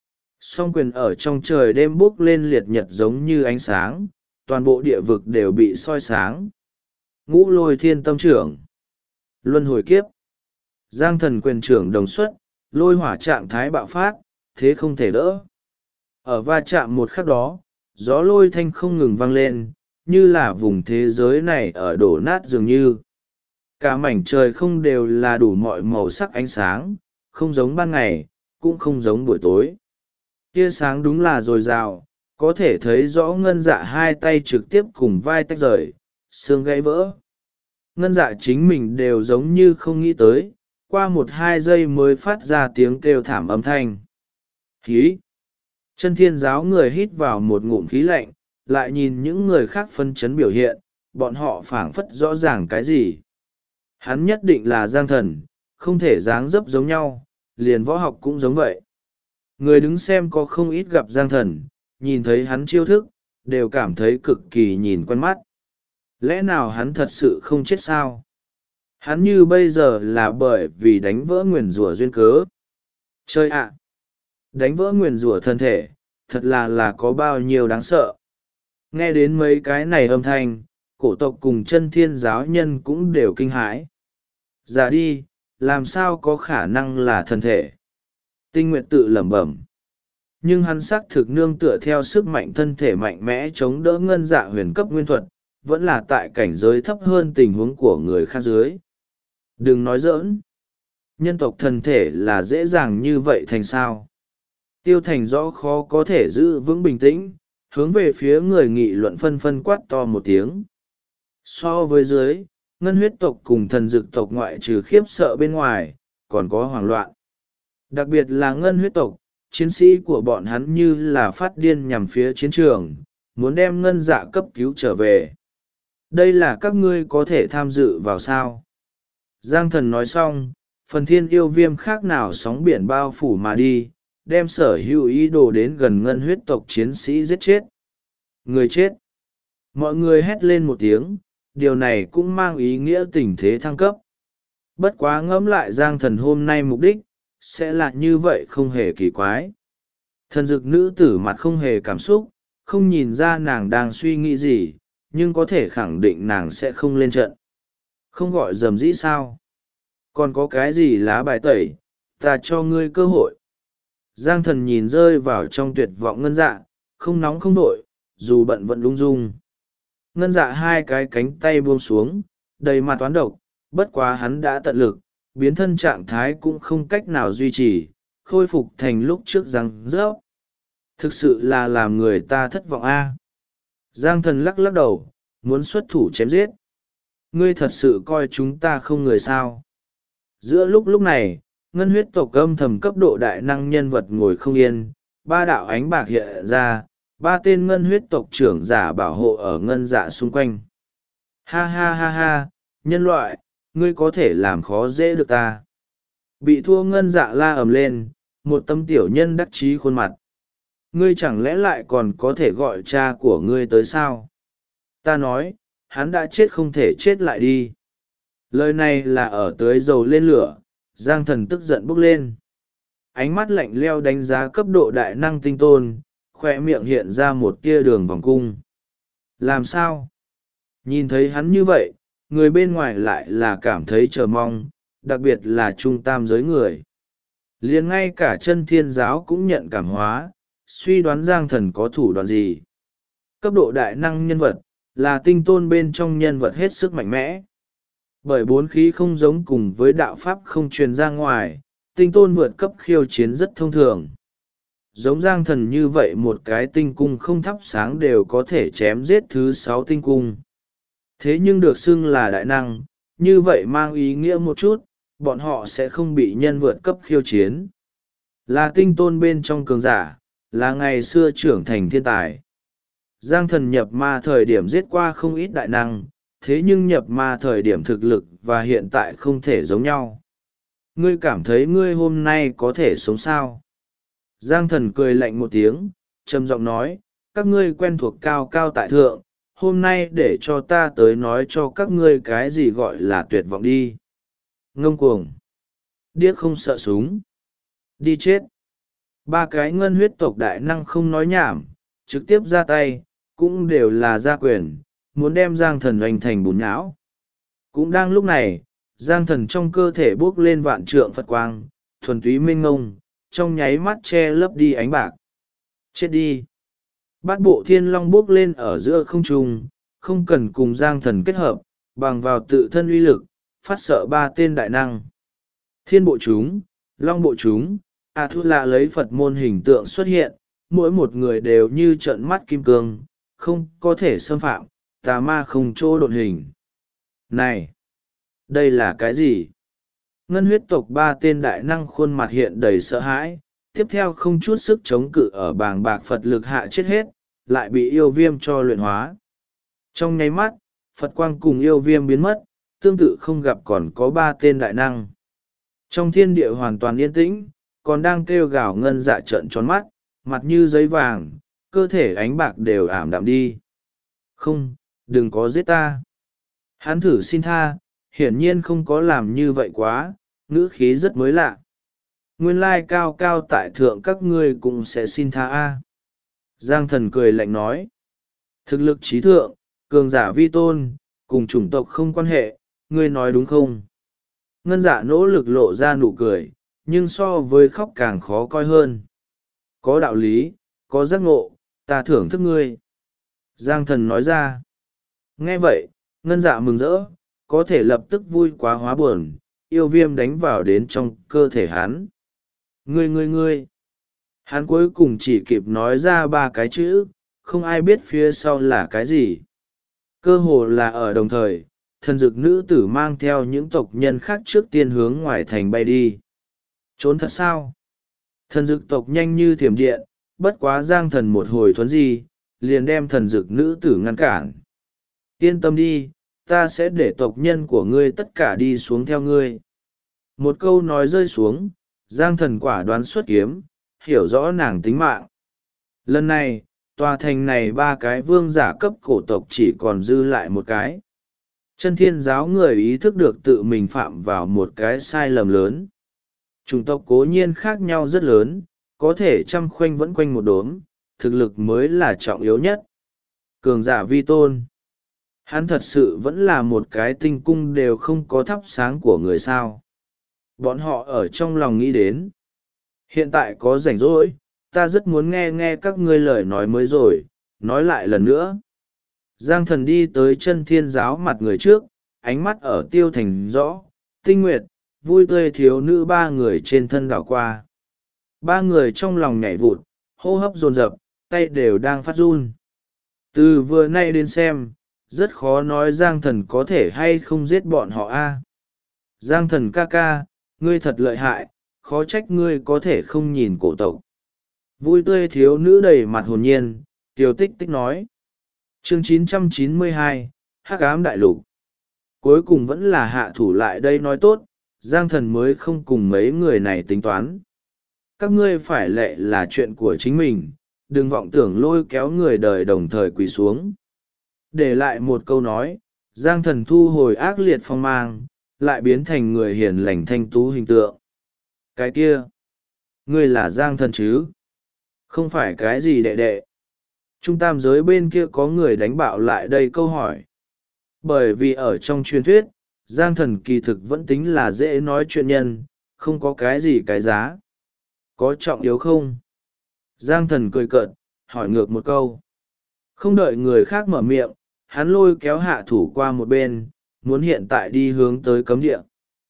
Song quyền ở trong trời đêm bốc lên liệt nhật giống như ánh sáng, toàn bộ địa vực đều bị soi sáng. Ngũ lôi thiên tâm trưởng. Luân hồi kiếp. Giang Thần quyền trưởng đồng xuất, lôi hỏa trạng thái bạo phát, thế không thể đỡ. Ở va chạm một khắc đó, gió lôi thanh không ngừng vang lên, như là vùng thế giới này ở đổ nát dường như. Cả mảnh trời không đều là đủ mọi màu sắc ánh sáng, không giống ban ngày, cũng không giống buổi tối. Tia sáng đúng là dồi dào, có thể thấy rõ ngân dạ hai tay trực tiếp cùng vai tách rời, xương gãy vỡ. Ngân dạ chính mình đều giống như không nghĩ tới, qua 1-2 giây mới phát ra tiếng kêu thảm âm thanh. Khí! Chân thiên giáo người hít vào một ngụm khí lạnh, lại nhìn những người khác phân chấn biểu hiện, bọn họ phảng phất rõ ràng cái gì. Hắn nhất định là Giang Thần, không thể dáng dấp giống nhau, liền võ học cũng giống vậy. Người đứng xem có không ít gặp Giang Thần, nhìn thấy hắn chiêu thức, đều cảm thấy cực kỳ nhìn quen mắt. Lẽ nào hắn thật sự không chết sao? Hắn như bây giờ là bởi vì đánh vỡ nguyền rủa duyên cớ. Chơi ạ! Đánh vỡ nguyền rủa thân thể, thật là có bao nhiêu đáng sợ. Nghe đến mấy cái này âm thanh, cổ tộc cùng chân thiên giáo nhân cũng đều kinh hãi. Giả đi, làm sao có khả năng là thân thể? Tinh Nguyệt tự lẩm bẩm. Nhưng hắn xác thực nương tựa theo sức mạnh thân thể mạnh mẽ chống đỡ ngân dạ huyền cấp nguyên thuật, vẫn là tại cảnh giới thấp hơn tình huống của người khác dưới. Đừng nói giỡn. Nhân tộc thân thể là dễ dàng như vậy thành sao? Tiêu Thành rõ khó có thể giữ vững bình tĩnh, hướng về phía người nghị luận phân phân quát to một tiếng. So với dưới, ngân huyết tộc cùng thần dực tộc ngoại trừ khiếp sợ bên ngoài, còn có hoảng loạn. Đặc biệt là ngân huyết tộc, chiến sĩ của bọn hắn như là phát điên nhằm phía chiến trường, muốn đem ngân dạ cấp cứu trở về. Đây là các ngươi có thể tham dự vào sao? Giang Thần nói xong, phần thiên yêu viêm khác nào sóng biển bao phủ mà đi, đem sở hữu ý đồ đến gần ngân huyết tộc chiến sĩ giết chết. Người chết. Mọi người hét lên một tiếng, điều này cũng mang ý nghĩa tình thế thăng cấp. Bất quá ngẫm lại Giang Thần hôm nay mục đích, sẽ là như vậy không hề kỳ quái. Thần dực nữ tử mặt không hề cảm xúc, không nhìn ra nàng đang suy nghĩ gì, nhưng có thể khẳng định nàng sẽ không lên trận. Không gọi dầm dĩ sao? Còn có cái gì lá bài tẩy, ta cho ngươi cơ hội. Giang Thần nhìn rơi vào trong tuyệt vọng ngân dạ, không nóng không nổi, dù bận vẫn lung dung. Ngân dạ hai cái cánh tay buông xuống, đầy mặt toán độc, bất quá hắn đã tận lực, biến thân trạng thái cũng không cách nào duy trì, khôi phục thành lúc trước răng rớp. Thực sự là làm người ta thất vọng a. Giang Thần lắc lắc đầu, muốn xuất thủ chém giết. Ngươi thật sự coi chúng ta không người sao? Giữa lúc này, ngân huyết tộc âm thầm cấp độ đại năng nhân vật ngồi không yên, ba đạo ánh bạc hiện ra, ba tên ngân huyết tộc trưởng giả bảo hộ ở ngân dạ xung quanh. Ha ha ha ha, nhân loại, ngươi có thể làm khó dễ được ta. Bị thua ngân dạ la ầm lên, một tâm tiểu nhân đắc chí khuôn mặt. Ngươi chẳng lẽ lại còn có thể gọi cha của ngươi tới sao? Ta nói, hắn đã chết không thể chết lại đi. Lời này là ở tưới dầu lên lửa, Giang Thần tức giận bốc lên. Ánh mắt lạnh leo đánh giá cấp độ đại năng tinh tôn, khoe miệng hiện ra một tia đường vòng cung. Làm sao? Nhìn thấy hắn như vậy, người bên ngoài lại là cảm thấy chờ mong, đặc biệt là trung tam giới người. Liền ngay cả chân thiên giáo cũng nhận cảm hóa, suy đoán Giang Thần có thủ đoạn gì. Cấp độ đại năng nhân vật, là tinh tôn bên trong nhân vật hết sức mạnh mẽ. Bởi bốn khí không giống cùng với đạo pháp không truyền ra ngoài, tinh tôn vượt cấp khiêu chiến rất thông thường. Giống Giang Thần như vậy một cái tinh cung không thắp sáng đều có thể chém giết thứ 6 tinh cung. Thế nhưng được xưng là đại năng, như vậy mang ý nghĩa một chút, bọn họ sẽ không bị nhân vượt cấp khiêu chiến. Là tinh tôn bên trong cường giả, là ngày xưa trưởng thành thiên tài. Giang Thần nhập ma thời điểm giết qua không ít đại năng, thế nhưng nhập ma thời điểm thực lực và hiện tại không thể giống nhau. Ngươi cảm thấy ngươi hôm nay có thể sống sao? Giang Thần cười lạnh một tiếng, trầm giọng nói, các ngươi quen thuộc cao cao tại thượng, hôm nay để cho ta tới nói cho các ngươi cái gì gọi là tuyệt vọng đi. Ngông cuồng, điếc không sợ súng, đi chết. Ba cái ngân huyết tộc đại năng không nói nhảm, trực tiếp ra tay, cũng đều là ra quyền, muốn đem Giang Thần oanh thành bùn nhão. Cũng đang lúc này, Giang Thần trong cơ thể bốc lên vạn trượng Phật quang, thuần túy mênh ngông, trong nháy mắt che lấp đi ánh bạc. Chết đi! Bát bộ thiên long bốc lên ở giữa không trung, không cần cùng Giang Thần kết hợp, bằng vào tự thân uy lực, phát sợ ba tên đại năng. Thiên bộ chúng, long bộ chúng, Thu Lạ lấy Phật môn hình tượng xuất hiện, mỗi một người đều như trận mắt kim cương, không có thể xâm phạm, tà ma không chỗ độn hình. Này! Đây là cái gì? Ngân huyết tộc ba tên đại năng khuôn mặt hiện đầy sợ hãi, tiếp theo không chút sức chống cự ở bàng bạc Phật lực hạ chết hết, lại bị yêu viêm cho luyện hóa. Trong nháy mắt, Phật quang cùng yêu viêm biến mất, tương tự không gặp còn có ba tên đại năng. Trong thiên địa hoàn toàn yên tĩnh, còn đang kêu gào ngân dạ trợn tròn mắt, mặt như giấy vàng, cơ thể ánh bạc đều ảm đạm đi. Không, đừng có giết ta. Hắn thử xin tha, hiển nhiên không có làm như vậy quá, ngữ khí rất mới lạ. Nguyên lai cao cao tại thượng các ngươi cũng sẽ xin tha a. Giang Thần cười lạnh nói. Thực lực trí thượng, cường giả vi tôn, cùng chủng tộc không quan hệ, ngươi nói đúng không? Ngân dạ nỗ lực lộ ra nụ cười, nhưng so với khóc càng khó coi hơn. Có đạo lý, có giác ngộ, ta thưởng thức ngươi. Giang Thần nói ra. Nghe vậy, ngân dạ mừng rỡ, có thể lập tức vui quá hóa buồn, yêu viêm đánh vào đến trong cơ thể hắn. Ngươi. Hắn cuối cùng chỉ kịp nói ra ba cái chữ, không ai biết phía sau là cái gì. Cơ hồ là ở đồng thời, thần dực nữ tử mang theo những tộc nhân khác trước tiên hướng ngoài thành bay đi. Trốn thật sao? Thần dực tộc nhanh như thiểm điện, bất quá Giang Thần một hồi thuấn di, liền đem thần dực nữ tử ngăn cản. Yên tâm đi, ta sẽ để tộc nhân của ngươi tất cả đi xuống theo ngươi. Một câu nói rơi xuống, Giang Thần quả đoán xuất kiếm, hiểu rõ nàng tính mạng. Lần này, tòa thành này ba cái vương giả cấp cổ tộc chỉ còn dư lại một cái. Chân thiên giáo người ý thức được tự mình phạm vào một cái sai lầm lớn. Chủng tộc cố nhiên khác nhau rất lớn, có thể trăm khoanh vẫn quanh một đốm, thực lực mới là trọng yếu nhất. Cường giả vi tôn. Hắn thật sự vẫn là một cái tinh cung đều không có thắp sáng của người sao. Bọn họ ở trong lòng nghĩ đến. Hiện tại có rảnh rỗi, ta rất muốn nghe nghe các ngươi lời nói mới rồi, nói lại lần nữa. Giang Thần đi tới chân thiên giáo mặt người trước, ánh mắt ở tiêu thành rõ, tinh nguyệt, vui tươi thiếu nữ ba người trên thân đảo qua. Ba người trong lòng nhảy vụt, hô hấp dồn dập, tay đều đang phát run. Từ vừa nay đến xem, rất khó nói Giang Thần có thể hay không giết bọn họ a. Giang Thần ca ca, ngươi thật lợi hại, khó trách ngươi có thể không nhìn cổ tộc. Vui tươi thiếu nữ đầy mặt hồn nhiên, Kiều Tích Tích nói. Chương 992, Hắc ám đại lục. Cuối cùng vẫn là hạ thủ lại đây nói tốt, Giang Thần mới không cùng mấy người này tính toán. Các ngươi phải lệ là chuyện của chính mình, đừng vọng tưởng lôi kéo người đời đồng thời quỳ xuống. Để lại một câu nói, Giang Thần thu hồi ác liệt phong mang, lại biến thành người hiền lành thanh tú hình tượng. Cái kia, ngươi là Giang Thần chứ? Không phải cái gì đệ đệ. Trung tam giới bên kia có người đánh bạo lại đây câu hỏi. Bởi vì ở trong truyền thuyết, Giang Thần kỳ thực vẫn tính là dễ nói chuyện nhân, không có cái gì cái giá. Có trọng yếu không? Giang Thần cười cợt, hỏi ngược một câu. Không đợi người khác mở miệng, hắn lôi kéo hạ thủ qua một bên, muốn hiện tại đi hướng tới cấm địa.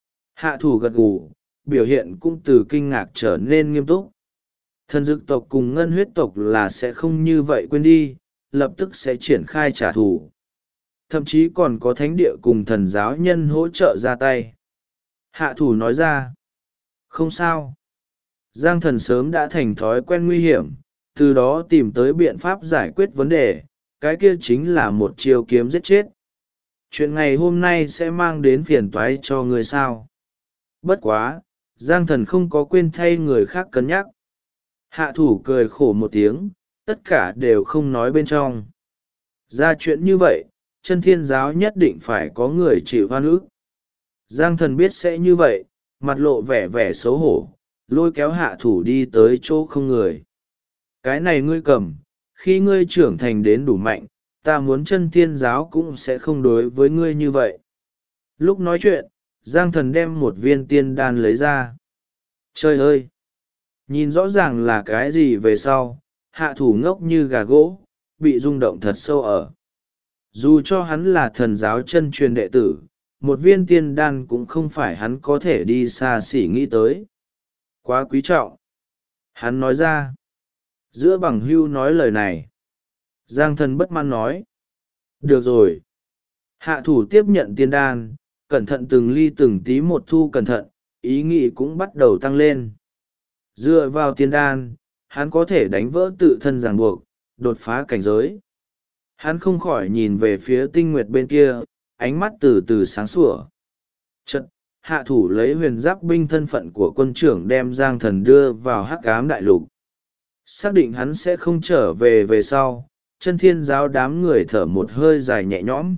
Hạ thủ gật gù, biểu hiện cũng từ kinh ngạc trở nên nghiêm túc. Thần dực tộc cùng ngân huyết tộc là sẽ không như vậy quên đi, lập tức sẽ triển khai trả thù. Thậm chí còn có thánh địa cùng thần giáo nhân hỗ trợ ra tay. Hạ thủ nói ra. Không sao. Giang Thần sớm đã thành thói quen nguy hiểm, từ đó tìm tới biện pháp giải quyết vấn đề, cái kia chính là một chiêu kiếm giết chết. Chuyện ngày hôm nay sẽ mang đến phiền toái cho người sao. Bất quá, Giang Thần không có quên thay người khác cân nhắc. Hạ thủ cười khổ một tiếng, tất cả đều không nói bên trong. Ra chuyện như vậy, chân thiên giáo nhất định phải có người chịu oan ức. Giang Thần biết sẽ như vậy, mặt lộ vẻ vẻ xấu hổ, lôi kéo hạ thủ đi tới chỗ không người. Cái này ngươi cầm, khi ngươi trưởng thành đến đủ mạnh, ta muốn chân thiên giáo cũng sẽ không đối với ngươi như vậy. Lúc nói chuyện, Giang Thần đem một viên tiên đan lấy ra. Trời ơi! Nhìn rõ ràng là cái gì về sau, hạ thủ ngốc như gà gỗ, bị rung động thật sâu ở. Dù cho hắn là thần giáo chân truyền đệ tử, một viên tiên đan cũng không phải hắn có thể đi xa xỉ nghĩ tới. Quá quý trọng. Hắn nói ra. Giữa bằng hưu nói lời này. Giang Thần bất mãn nói. Được rồi. Hạ thủ tiếp nhận tiên đan, cẩn thận từng ly từng tí một thu cẩn thận, ý nghĩ cũng bắt đầu tăng lên. Dựa vào tiên đan, hắn có thể đánh vỡ tự thân ràng buộc, đột phá cảnh giới. Hắn không khỏi nhìn về phía tinh nguyệt bên kia, ánh mắt từ từ sáng sủa. Chật, hạ thủ lấy huyền giáp binh thân phận của quân trưởng đem Giang Thần đưa vào hắc ám đại lục. Xác định hắn sẽ không trở về về sau, chân thiên giáo đám người thở một hơi dài nhẹ nhõm.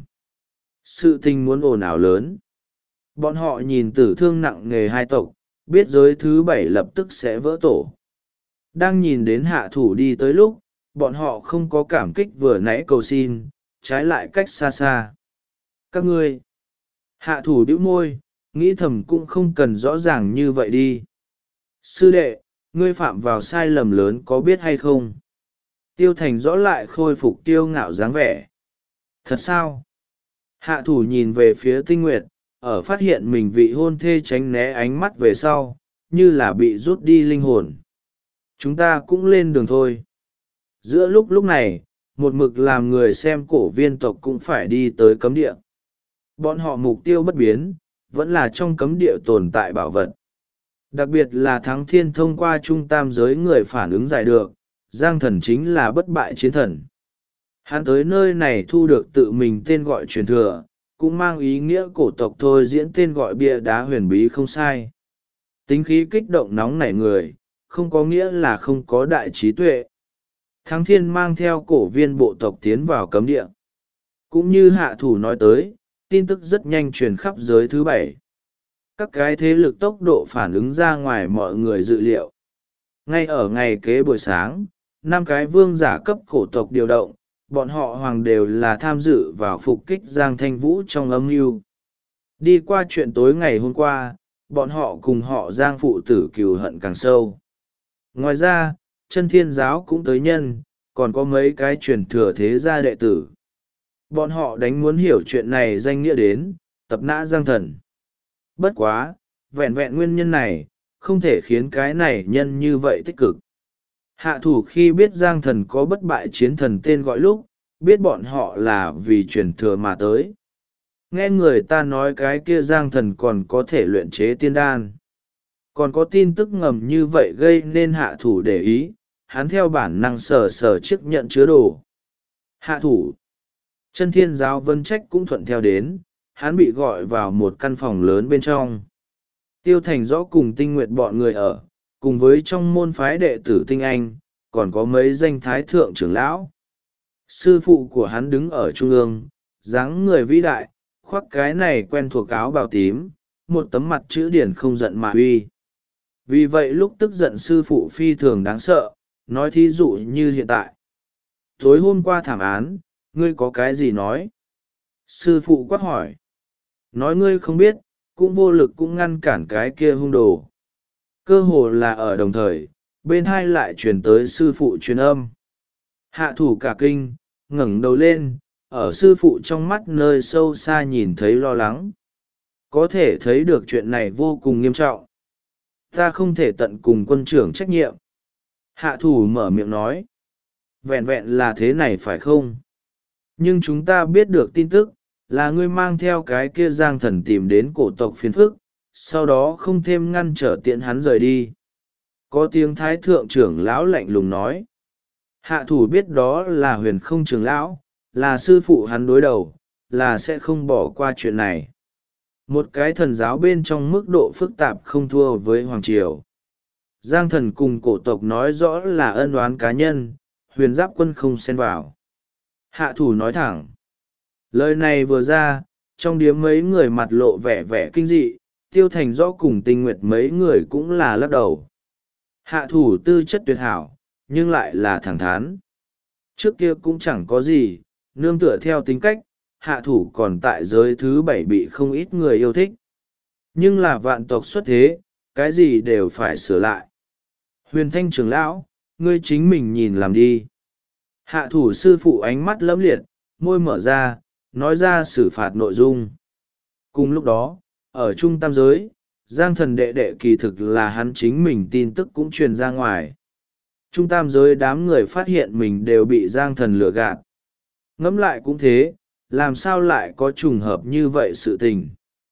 Sự tình muốn ồn ào lớn. Bọn họ nhìn tử thương nặng nề hai tộc, biết giới thứ 7 lập tức sẽ vỡ tổ. Đang nhìn đến hạ thủ đi tới lúc, bọn họ không có cảm kích vừa nãy cầu xin, trái lại cách xa xa. Các ngươi, hạ thủ bĩu môi, nghĩ thầm cũng không cần rõ ràng như vậy đi. Sư đệ, ngươi phạm vào sai lầm lớn có biết hay không? Tiêu Thành rõ lại khôi phục tiêu ngạo dáng vẻ. Thật sao? Hạ thủ nhìn về phía Tinh Nguyệt, ở phát hiện mình vị hôn thê tránh né ánh mắt về sau, như là bị rút đi linh hồn. Chúng ta cũng lên đường thôi. Giữa lúc này, một mực làm người xem cổ viên tộc cũng phải đi tới cấm địa. Bọn họ mục tiêu bất biến, vẫn là trong cấm địa tồn tại bảo vật. Đặc biệt là Thắng Thiên thông qua trung tam giới người phản ứng giải được, Giang Thần chính là bất bại chiến thần. Hắn tới nơi này thu được tự mình tên gọi truyền thừa, cũng mang ý nghĩa cổ tộc thôi diễn tên gọi bia đá huyền bí không sai. Tính khí kích động nóng nảy người, không có nghĩa là không có đại trí tuệ. Thắng Thiên mang theo cổ viên bộ tộc tiến vào cấm địa. Cũng như hạ thủ nói tới, tin tức rất nhanh truyền khắp giới thứ 7. Các cái thế lực tốc độ phản ứng ra ngoài mọi người dự liệu. Ngay ở ngày kế buổi sáng, 5 cái vương giả cấp cổ tộc điều động, bọn họ hoàng đều là tham dự vào phục kích Giang Thanh Vũ trong âm mưu. Đi qua chuyện tối ngày hôm qua, bọn họ cùng họ Giang phụ tử cừu hận càng sâu. Ngoài ra, chân thiên giáo cũng tới nhân, còn có mấy cái truyền thừa thế gia đệ tử. Bọn họ đánh muốn hiểu chuyện này danh nghĩa đến, tập nã Giang Thần. Bất quá, vẹn vẹn nguyên nhân này, không thể khiến cái này nhân như vậy tích cực. Hạ thủ khi biết Giang Thần có bất bại chiến thần tên gọi lúc, biết bọn họ là vì truyền thừa mà tới. Nghe người ta nói cái kia Giang Thần còn có thể luyện chế tiên đan. Còn có tin tức ngầm như vậy gây nên hạ thủ để ý, hắn theo bản năng sờ sờ chiếc nhận chứa đồ. Hạ thủ. Chân Thiên Giáo Vân Trách cũng thuận theo đến, hắn bị gọi vào một căn phòng lớn bên trong. Tiêu Thành Rõ cùng Tinh Nguyệt bọn người ở, cùng với trong môn phái đệ tử Tinh Anh, còn có mấy danh thái thượng trưởng lão. Sư phụ của hắn đứng ở trung ương, dáng người vĩ đại, khoác cái này quen thuộc áo bào tím, một tấm mặt chữ điển không giận mà uy. Vì vậy lúc tức giận sư phụ phi thường đáng sợ, nói thí dụ như hiện tại. Tối hôm qua thảm án, ngươi có cái gì nói? Sư phụ quát hỏi. Nói ngươi không biết, cũng vô lực cũng ngăn cản cái kia hung đồ. Cơ hồ là ở đồng thời, bên hai lại truyền tới sư phụ truyền âm. Hạ thủ cả kinh, ngẩng đầu lên, ở sư phụ trong mắt nơi sâu xa nhìn thấy lo lắng. Có thể thấy được chuyện này vô cùng nghiêm trọng. Ta không thể tận cùng quân trưởng trách nhiệm. Hạ thủ mở miệng nói. Vẹn vẹn là thế này phải không? Nhưng chúng ta biết được tin tức, là ngươi mang theo cái kia Giang Thần tìm đến cổ tộc phiền phức, sau đó không thêm ngăn trở tiện hắn rời đi. Có tiếng thái thượng trưởng lão lạnh lùng nói. Hạ thủ biết đó là Huyền Không trưởng lão, là sư phụ hắn đối đầu, là sẽ không bỏ qua chuyện này. Một cái thần giáo bên trong mức độ phức tạp không thua với Hoàng Triều. Giang Thần cùng cổ tộc nói rõ là ân oán cá nhân, Huyền Giáp quân không xen vào. Hạ thủ nói thẳng. Lời này vừa ra, trong điếm mấy người mặt lộ vẻ vẻ kinh dị, Tiêu Thành Rõ cùng Tinh Nguyệt mấy người cũng là lắc đầu. Hạ thủ tư chất tuyệt hảo, nhưng lại là thẳng thắn. Trước kia cũng chẳng có gì, nương tựa theo tính cách, hạ thủ còn tại giới thứ 7 bị không ít người yêu thích. Nhưng là vạn tộc xuất thế, cái gì đều phải sửa lại. Huyền Thanh trưởng lão, ngươi chính mình nhìn làm đi. Hạ thủ sư phụ ánh mắt lẫm liệt, môi mở ra, nói ra xử phạt nội dung. Cùng lúc đó, ở trung tam giới, Giang Thần đệ đệ kỳ thực là hắn chính mình tin tức cũng truyền ra ngoài. Trung tam giới đám người phát hiện mình đều bị Giang Thần lừa gạt. Ngẫm lại cũng thế, làm sao lại có trùng hợp như vậy sự tình.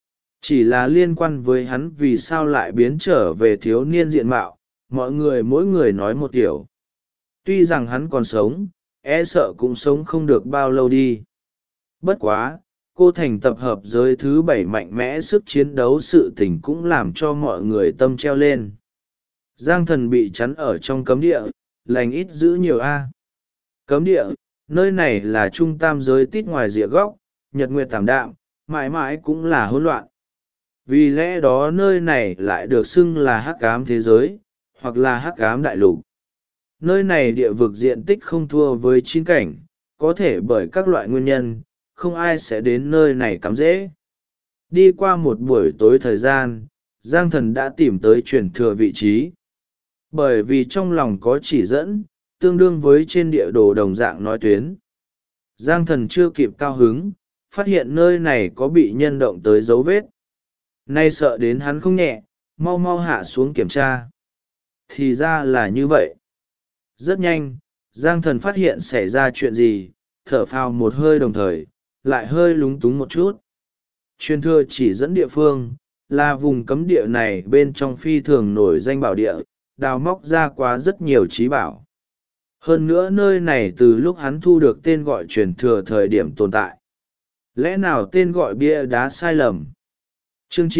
Chỉ là liên quan với hắn vì sao lại biến trở về thiếu niên diện mạo, mọi người mỗi người nói một kiểu. Tuy rằng hắn còn sống, e sợ cũng sống không được bao lâu đi. Bất quá, cô thành tập hợp giới thứ 7 mạnh mẽ sức chiến đấu sự tình cũng làm cho mọi người tâm treo lên. Giang Thần bị chắn ở trong cấm địa, lành ít giữ nhiều a. Cấm địa, nơi này là trung tam giới tít ngoài rìa góc, nhật nguyệt tảm đạm, mãi mãi cũng là hỗn loạn. Vì lẽ đó nơi này lại được xưng là hắc ám thế giới, hoặc là hắc ám đại lục. Nơi này địa vực diện tích không thua với chín cảnh, có thể bởi các loại nguyên nhân, không ai sẽ đến nơi này cắm dễ. Đi qua một buổi tối thời gian, Giang Thần đã tìm tới truyền thừa vị trí. Bởi vì trong lòng có chỉ dẫn, tương đương với trên địa đồ đồng dạng nói tuyến. Giang Thần chưa kịp cao hứng, phát hiện nơi này có bị nhân động tới dấu vết. Nay sợ đến hắn không nhẹ, mau mau hạ xuống kiểm tra. Thì ra là như vậy. Rất nhanh, Giang Thần phát hiện xảy ra chuyện gì, thở phào một hơi đồng thời, lại hơi lúng túng một chút. Truyền thừa chỉ dẫn địa phương, là vùng cấm địa này bên trong phi thường nổi danh bảo địa, đào móc ra quá rất nhiều trí bảo. Hơn nữa nơi này từ lúc hắn thu được tên gọi truyền thừa thời điểm tồn tại. Lẽ nào tên gọi bia đá sai lầm? Chương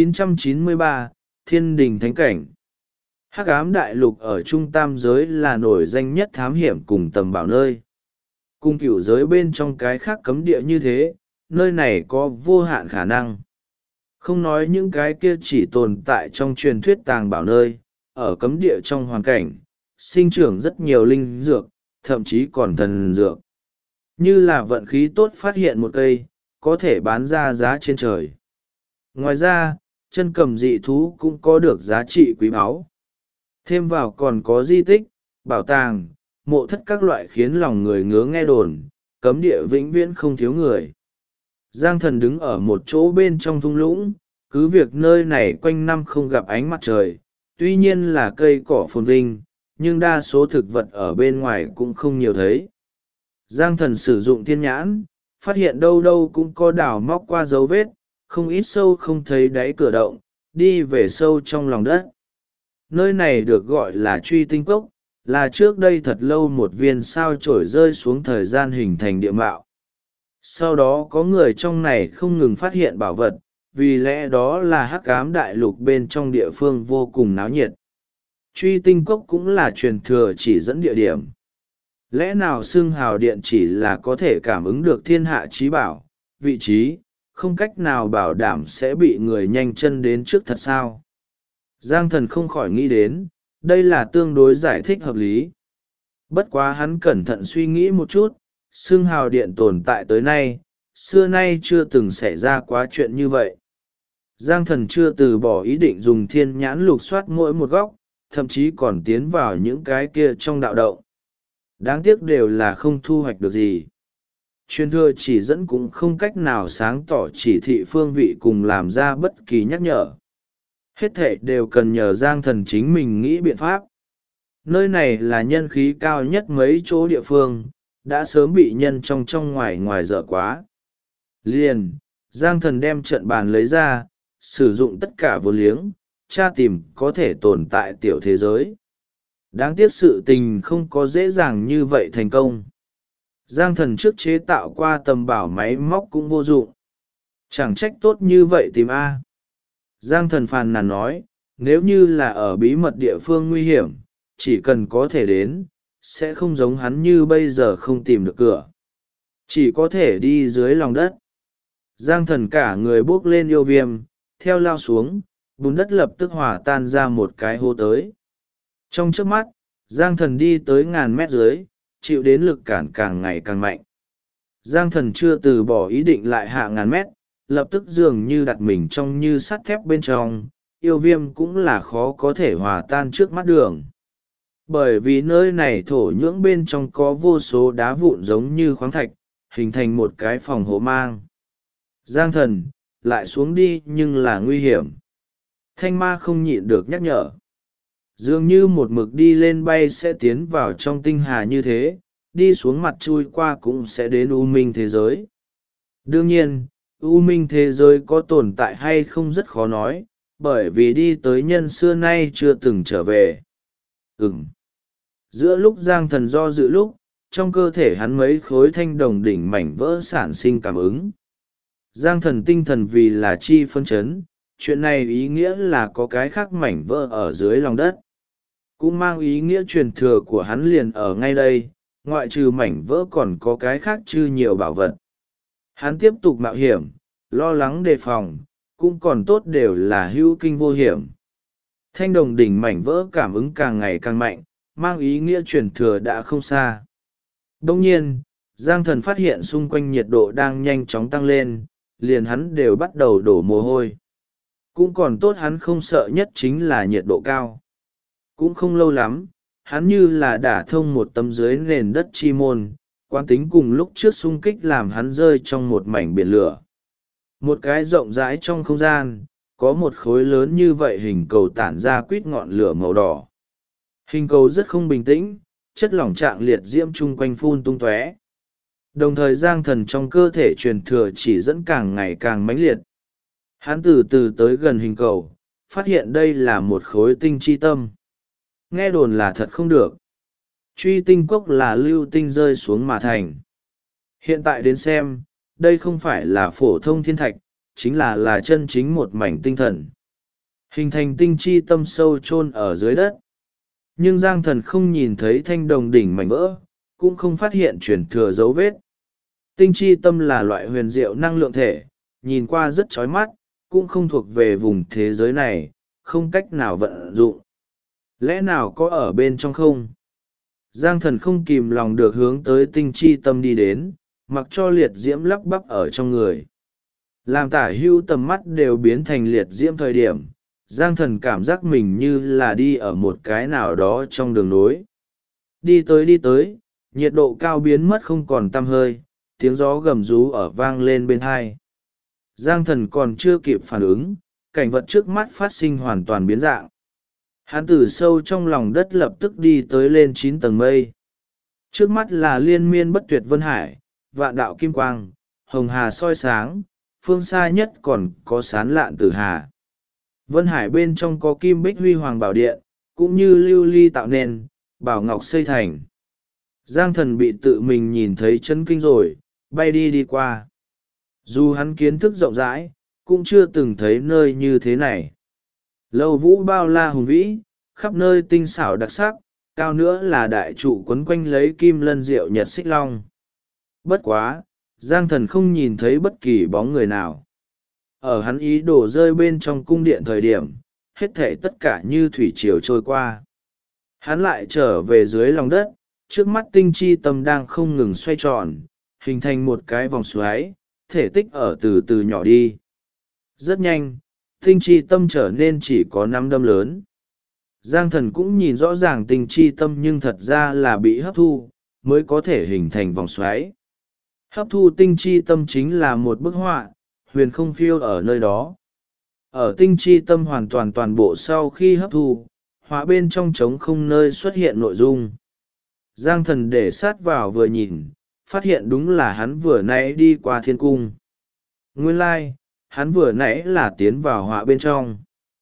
993, Thiên Đình Thánh Cảnh. Hắc ám đại lục ở trung tam giới là nổi danh nhất thám hiểm cùng tầm bảo nơi. Cùng cửu giới bên trong cái khác cấm địa như thế, nơi này có vô hạn khả năng. Không nói những cái kia chỉ tồn tại trong truyền thuyết tàng bảo nơi, ở cấm địa trong hoàn cảnh, sinh trưởng rất nhiều linh dược, thậm chí còn thần dược. Như là vận khí tốt phát hiện một cây, có thể bán ra giá trên trời. Ngoài ra, chân cầm dị thú cũng có được giá trị quý báu. Thêm vào còn có di tích, bảo tàng, mộ thất các loại khiến lòng người ngứa nghe đồn, cấm địa vĩnh viễn không thiếu người. Giang Thần đứng ở một chỗ bên trong thung lũng, cứ việc nơi này quanh năm không gặp ánh mặt trời, tuy nhiên là cây cỏ phồn vinh, nhưng đa số thực vật ở bên ngoài cũng không nhiều thấy. Giang Thần sử dụng thiên nhãn, phát hiện đâu đâu cũng có đào móc qua dấu vết, không ít sâu không thấy đáy cửa động, đi về sâu trong lòng đất. Nơi này được gọi là truy tinh cốc, là trước đây thật lâu một viên sao chổi rơi xuống thời gian hình thành địa mạo. Sau đó có người trong này không ngừng phát hiện bảo vật, vì lẽ đó là hắc ám đại lục bên trong địa phương vô cùng náo nhiệt. Truy tinh cốc cũng là truyền thừa chỉ dẫn địa điểm. Lẽ nào xưng hào điện chỉ là có thể cảm ứng được thiên hạ trí bảo, vị trí, không cách nào bảo đảm sẽ bị người nhanh chân đến trước thật sao? Giang Thần không khỏi nghĩ đến, đây là tương đối giải thích hợp lý. Bất quá hắn cẩn thận suy nghĩ một chút, xưng hào điện tồn tại tới nay, xưa nay chưa từng xảy ra quá chuyện như vậy. Giang Thần chưa từ bỏ ý định dùng thiên nhãn lục soát mỗi một góc, thậm chí còn tiến vào những cái kia trong đạo động. Đáng tiếc đều là không thu hoạch được gì. Truyền thừa chỉ dẫn cũng không cách nào sáng tỏ chỉ thị phương vị cùng làm ra bất kỳ nhắc nhở. Hết thể đều cần nhờ Giang Thần chính mình nghĩ biện pháp. Nơi này là nhân khí cao nhất mấy chỗ địa phương, đã sớm bị nhân trong ngoài ngoài dở quá. Liền, Giang Thần đem trận bàn lấy ra, sử dụng tất cả vô liếng, tra tìm có thể tồn tại tiểu thế giới. Đáng tiếc sự tình không có dễ dàng như vậy thành công. Giang Thần trước chế tạo qua tầm bảo máy móc cũng vô dụng. Chẳng trách tốt như vậy tìm A. Giang Thần phàn nàn nói, nếu như là ở bí mật địa phương nguy hiểm, chỉ cần có thể đến, sẽ không giống hắn như bây giờ không tìm được cửa. Chỉ có thể đi dưới lòng đất. Giang Thần cả người bốc lên yêu viêm, theo lao xuống, bùn đất lập tức hòa tan ra một cái hố tới. Trong trước mắt, Giang Thần đi tới ngàn mét dưới, chịu đến lực cản càng ngày càng mạnh. Giang Thần chưa từ bỏ ý định lại hạ ngàn mét, lập tức dường như đặt mình trong như sắt thép bên trong, yêu viêm cũng là khó có thể hòa tan trước mắt đường. Bởi vì nơi này thổ nhưỡng bên trong có vô số đá vụn giống như khoáng thạch, hình thành một cái phòng hộ mang. Giang Thần, lại xuống đi nhưng là nguy hiểm. Thanh ma không nhịn được nhắc nhở. Dường như một mực đi lên bay sẽ tiến vào trong tinh hà như thế, đi xuống mặt chui qua cũng sẽ đến u minh thế giới. Đương nhiên, u minh thế giới có tồn tại hay không rất khó nói, bởi vì đi tới nhân xưa nay chưa từng trở về. Giữa lúc Giang Thần do dự lúc, trong cơ thể hắn mấy khối thanh đồng đỉnh mảnh vỡ sản sinh cảm ứng. Giang Thần tinh thần vì là chi phân chấn, chuyện này ý nghĩa là có cái khác mảnh vỡ ở dưới lòng đất. Cũng mang ý nghĩa truyền thừa của hắn liền ở ngay đây, ngoại trừ mảnh vỡ còn có cái khác chư nhiều bảo vật. Hắn tiếp tục mạo hiểm, lo lắng đề phòng, cũng còn tốt đều là hữu kinh vô hiểm. Thanh đồng đỉnh mảnh vỡ cảm ứng càng ngày càng mạnh, mang ý nghĩa truyền thừa đã không xa. Đồng nhiên, Giang Thần phát hiện xung quanh nhiệt độ đang nhanh chóng tăng lên, liền hắn đều bắt đầu đổ mồ hôi. Cũng còn tốt hắn không sợ nhất chính là nhiệt độ cao. Cũng không lâu lắm, hắn như là đả thông một tấm dưới nền đất chi môn, quán tính cùng lúc trước xung kích làm hắn rơi trong một mảnh biển lửa. Một cái rộng rãi trong không gian, có một khối lớn như vậy hình cầu tản ra quýt ngọn lửa màu đỏ. Hình cầu rất không bình tĩnh, chất lỏng trạng liệt diễm chung quanh phun tung tóe. Đồng thời Giang Thần trong cơ thể truyền thừa chỉ dẫn càng ngày càng mãnh liệt. Hắn từ từ tới gần hình cầu, phát hiện đây là một khối tinh chi tâm. Nghe đồn là thật không được. Truy tinh cốc là lưu tinh rơi xuống mà thành. Hiện tại đến xem, đây không phải là phổ thông thiên thạch, chính là chân chính một mảnh tinh thần. Hình thành tinh chi tâm sâu chôn ở dưới đất. Nhưng Giang Thần không nhìn thấy thanh đồng đỉnh mảnh vỡ, cũng không phát hiện truyền thừa dấu vết. Tinh chi tâm là loại huyền diệu năng lượng thể, nhìn qua rất chói mắt, cũng không thuộc về vùng thế giới này, không cách nào vận dụng. Lẽ nào có ở bên trong không? Giang Thần không kìm lòng được hướng tới tinh chi tâm đi đến, mặc cho liệt diễm lắp bắp ở trong người. Làm tả hưu tầm mắt đều biến thành liệt diễm thời điểm, Giang Thần cảm giác mình như là đi ở một cái nào đó trong đường nối. Đi tới, nhiệt độ cao biến mất không còn tăm hơi, tiếng gió gầm rú ở vang lên bên tai. Giang Thần còn chưa kịp phản ứng, cảnh vật trước mắt phát sinh hoàn toàn biến dạng. Hắn từ sâu trong lòng đất lập tức đi tới lên 9 tầng mây. Trước mắt là liên miên bất tuyệt vân hải, vạn đạo kim quang, hồng hà soi sáng, phương xa nhất còn có sán lạn tử hà. Vân hải bên trong có kim bích huy hoàng bảo điện, cũng như lưu ly tạo nên, bảo ngọc xây thành. Giang thần bị tự mình nhìn thấy chấn kinh rồi, bay đi qua. Dù hắn kiến thức rộng rãi, cũng chưa từng thấy nơi như thế này. Lâu vũ bao la hùng vĩ, khắp nơi tinh xảo đặc sắc, cao nữa là đại trụ quấn quanh lấy kim lân diệu nhật xích long. Bất quá, Giang thần không nhìn thấy bất kỳ bóng người nào. Ở hắn ý đổ rơi bên trong cung điện thời điểm, hết thảy tất cả như thủy triều trôi qua. Hắn lại trở về dưới lòng đất, trước mắt tinh chi tâm đang không ngừng xoay tròn, hình thành một cái vòng xoáy, thể tích ở từ từ nhỏ đi. Rất nhanh, tinh chi tâm trở nên chỉ có 5 đâm lớn. Giang thần cũng nhìn rõ ràng tinh chi tâm nhưng thật ra là bị hấp thu, mới có thể hình thành vòng xoáy. Hấp thu tinh chi tâm chính là một bức họa, huyền không phiêu ở nơi đó. Ở tinh chi tâm hoàn toàn toàn bộ sau khi hấp thu, họa bên trong trống không nơi xuất hiện nội dung. Giang thần để sát vào vừa nhìn, phát hiện đúng là hắn vừa nãy đi qua thiên cung. Nguyên lai, hắn vừa nãy là tiến vào họa bên trong.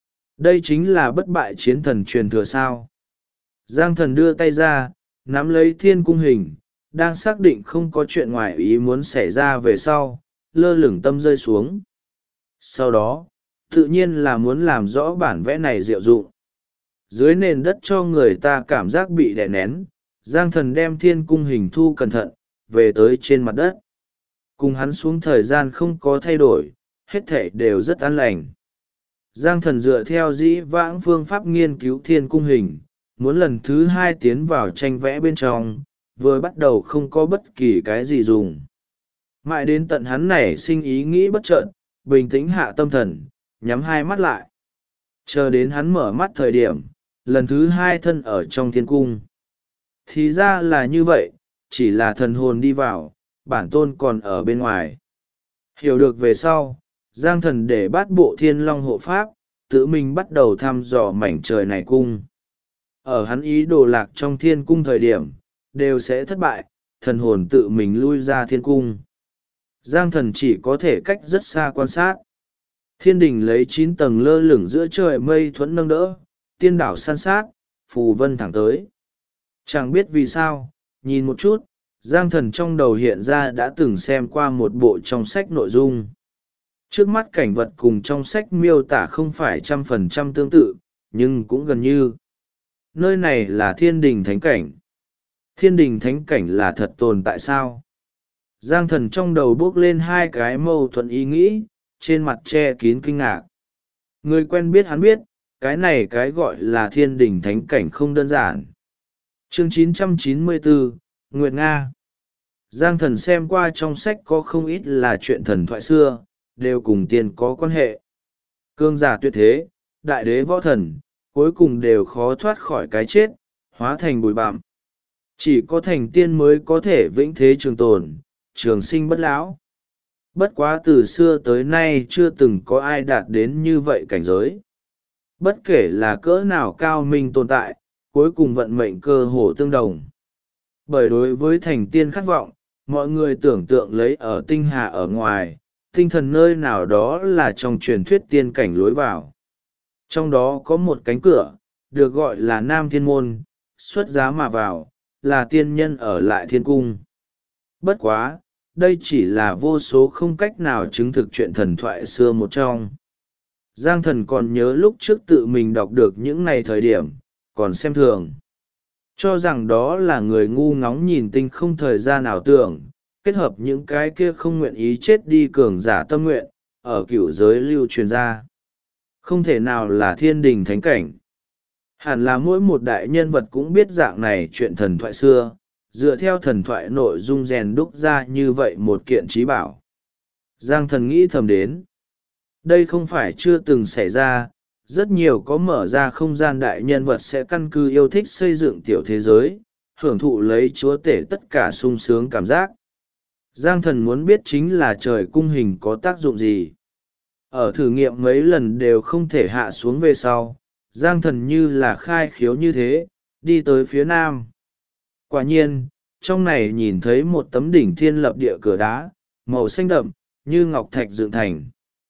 Đây chính là bất bại chiến thần truyền thừa sao. Giang thần đưa tay ra, nắm lấy thiên cung hình, đang xác định không có chuyện ngoài ý muốn xảy ra về sau, lơ lửng tâm rơi xuống. Sau đó, tự nhiên là muốn làm rõ bản vẽ này diệu dụng. Dưới nền đất cho người ta cảm giác bị đè nén, Giang thần đem thiên cung hình thu cẩn thận, về tới trên mặt đất. Cùng hắn xuống thời gian không có thay đổi, hết thảy đều rất an lành. Giang thần dựa theo dĩ vãng phương pháp nghiên cứu thiên cung hình, muốn lần thứ 2 tiến vào tranh vẽ bên trong, vừa bắt đầu không có bất kỳ cái gì dùng. Mãi đến tận hắn nảy sinh ý nghĩ bất chợt, bình tĩnh hạ tâm thần, nhắm hai mắt lại. Chờ đến hắn mở mắt thời điểm, lần thứ 2 thân ở trong thiên cung. Thì ra là như vậy, chỉ là thần hồn đi vào, bản tôn còn ở bên ngoài. Hiểu được về sau, Giang thần để bát bộ thiên long hộ pháp, tự mình bắt đầu thăm dò mảnh trời này cung. Ở hắn ý đồ lạc trong thiên cung thời điểm, đều sẽ thất bại, thần hồn tự mình lui ra thiên cung. Giang thần chỉ có thể cách rất xa quan sát. Thiên đình lấy 9 tầng lơ lửng giữa trời mây thuẫn nâng đỡ, tiên đảo san sát, phù vân thẳng tới. Chẳng biết vì sao, nhìn một chút, Giang thần trong đầu hiện ra đã từng xem qua một bộ trong sách nội dung. Trước mắt cảnh vật cùng trong sách miêu tả không phải 100% tương tự, nhưng cũng gần như. Nơi này là thiên đình thánh cảnh. Thiên đình thánh cảnh là thật tồn tại sao? Giang thần trong đầu bước lên 2 cái mâu thuẫn ý nghĩ, trên mặt che kín kinh ngạc. Người quen biết hắn biết, cái này cái gọi là thiên đình thánh cảnh không đơn giản. Chương 994, Nguyệt Nga. Giang thần xem qua trong sách có không ít là chuyện thần thoại xưa, đều cùng tiên có quan hệ. Cương giả tuyệt thế, đại đế võ thần, cuối cùng đều khó thoát khỏi cái chết, hóa thành bụi bặm. Chỉ có thành tiên mới có thể vĩnh thế trường tồn, trường sinh bất lão. Bất quá từ xưa tới nay chưa từng có ai đạt đến như vậy cảnh giới. Bất kể là cỡ nào cao minh tồn tại, cuối cùng vận mệnh cơ hồ tương đồng. Bởi đối với thành tiên khát vọng, mọi người tưởng tượng lấy ở tinh hà ở ngoài, tinh thần nơi nào đó là trong truyền thuyết tiên cảnh lối vào. Trong đó có một cánh cửa, được gọi là Nam Thiên Môn, xuất giá mà vào, là tiên nhân ở lại thiên cung. Bất quá, đây chỉ là vô số không cách nào chứng thực chuyện thần thoại xưa một trong. Giang thần còn nhớ lúc trước tự mình đọc được những này thời điểm, còn xem thường. Cho rằng đó là người ngu ngóng nhìn tinh không thời gian ảo tưởng, kết hợp những cái kia không nguyện ý chết đi cường giả tâm nguyện, ở cửu giới lưu truyền ra. Không thể nào là thiên đình thánh cảnh. Hẳn là mỗi một đại nhân vật cũng biết dạng này chuyện thần thoại xưa, dựa theo thần thoại nội dung rèn đúc ra như vậy một kiện trí bảo. Giang thần nghĩ thầm đến. Đây không phải chưa từng xảy ra, rất nhiều có mở ra không gian đại nhân vật sẽ căn cứ yêu thích xây dựng tiểu thế giới, hưởng thụ lấy chúa tể tất cả sung sướng cảm giác. Giang thần muốn biết chính là trời cung hình có tác dụng gì. Ở thử nghiệm mấy lần đều không thể hạ xuống về sau, Giang thần như là khai khiếu như thế, đi tới phía nam. Quả nhiên, trong này nhìn thấy một tấm đỉnh thiên lập địa cửa đá, màu xanh đậm, như ngọc thạch dựng thành.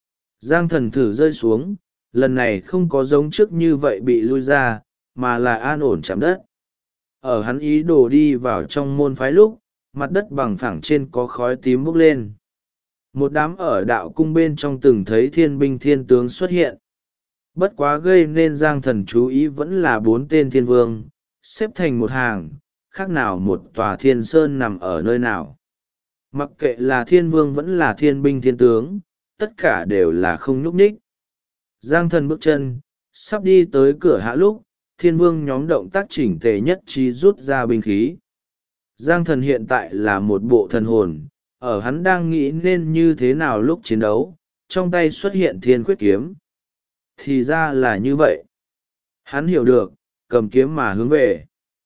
Giang thần thử rơi xuống, lần này không có giống trước như vậy bị lui ra, mà là an ổn chạm đất. Ở hắn ý đồ đi vào trong môn phái lúc, mặt đất bằng phẳng trên có khói tím bốc lên. Một đám ở đạo cung bên trong từng thấy thiên binh thiên tướng xuất hiện. Bất quá gây nên Giang Thần chú ý vẫn là 4 tên thiên vương, xếp thành một hàng, khác nào một tòa thiên sơn nằm ở nơi nào. Mặc kệ là thiên vương vẫn là thiên binh thiên tướng, tất cả đều là không nhúc nhích. Giang Thần bước chân, sắp đi tới cửa hạ lúc, thiên vương nhóm động tác chỉnh tề nhất trí rút ra binh khí. Giang Thần hiện tại là một bộ thần hồn, ở hắn đang nghĩ nên như thế nào lúc chiến đấu, trong tay xuất hiện thiên khuyết kiếm. Thì ra là như vậy. Hắn hiểu được, cầm kiếm mà hướng về.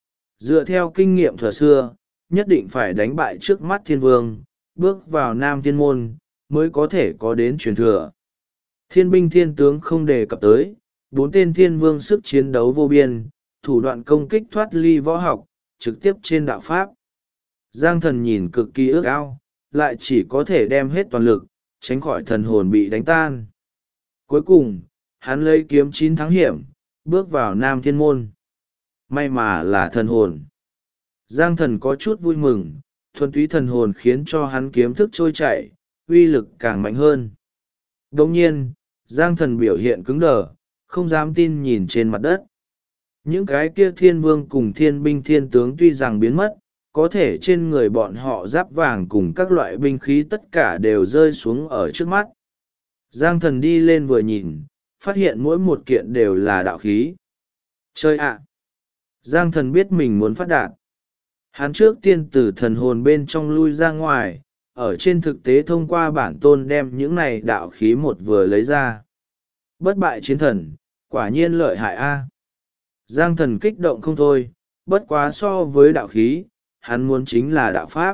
Dựa theo kinh nghiệm thuở xưa, nhất định phải đánh bại trước mắt thiên vương, bước vào Nam Thiên Môn, mới có thể có đến truyền thừa. Thiên binh thiên tướng không đề cập tới, 4 tên thiên vương sức chiến đấu vô biên, thủ đoạn công kích thoát ly võ học, trực tiếp trên đạo pháp. Giang Thần nhìn cực kỳ ước ao, lại chỉ có thể đem hết toàn lực, tránh khỏi thần hồn bị đánh tan. Cuối cùng, hắn lấy kiếm 9 thắng hiểm, bước vào Nam Thiên Môn. May mà là thần hồn. Giang Thần có chút vui mừng, thuần túy thần hồn khiến cho hắn kiếm thức trôi chảy, uy lực càng mạnh hơn. Đồng nhiên, Giang Thần biểu hiện cứng đờ, không dám tin nhìn trên mặt đất. Những cái kia thiên vương cùng thiên binh thiên tướng tuy rằng biến mất, có thể trên người bọn họ giáp vàng cùng các loại binh khí tất cả đều rơi xuống ở trước mắt. Giang Thần đi lên vừa nhìn, phát hiện mỗi một kiện đều là đạo khí. Chơi ạ! Giang Thần biết mình muốn phát đạt. Hắn trước tiên từ thần hồn bên trong lui ra ngoài, ở trên thực tế thông qua bản tôn đem những này đạo khí một vừa lấy ra. Bất bại chiến thần, quả nhiên lợi hại a. Giang Thần kích động không thôi, bất quá so với đạo khí, hắn muốn chính là đạo pháp.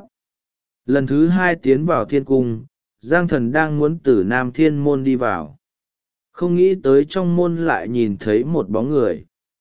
Lần thứ 2 tiến vào thiên cung, Giang Thần đang muốn từ Nam Thiên Môn đi vào. Không nghĩ tới trong môn lại nhìn thấy một bóng người.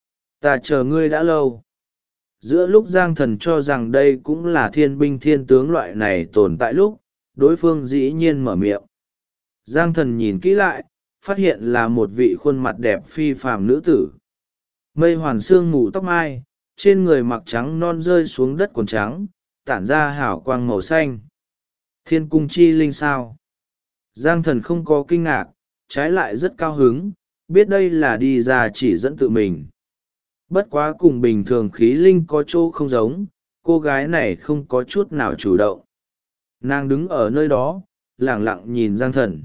Ta chờ ngươi đã lâu. Giữa lúc Giang Thần cho rằng đây cũng là thiên binh thiên tướng loại này tồn tại lúc, đối phương dĩ nhiên mở miệng. Giang Thần nhìn kỹ lại, phát hiện là một vị khuôn mặt đẹp phi phàm nữ tử. Mây hoàn sương mù tóc mai, trên người mặc trắng non rơi xuống đất quần trắng, tản ra hào quang màu xanh. Thiên cung chi linh sao? Giang Thần không có kinh ngạc, trái lại rất cao hứng, biết đây là đi ra chỉ dẫn tự mình. Bất quá cùng bình thường khí linh có chỗ không giống, cô gái này không có chút nào chủ động. Nàng đứng ở nơi đó, lẳng lặng nhìn Giang Thần.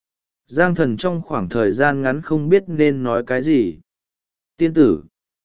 Giang Thần trong khoảng thời gian ngắn không biết nên nói cái gì. Tiên tử.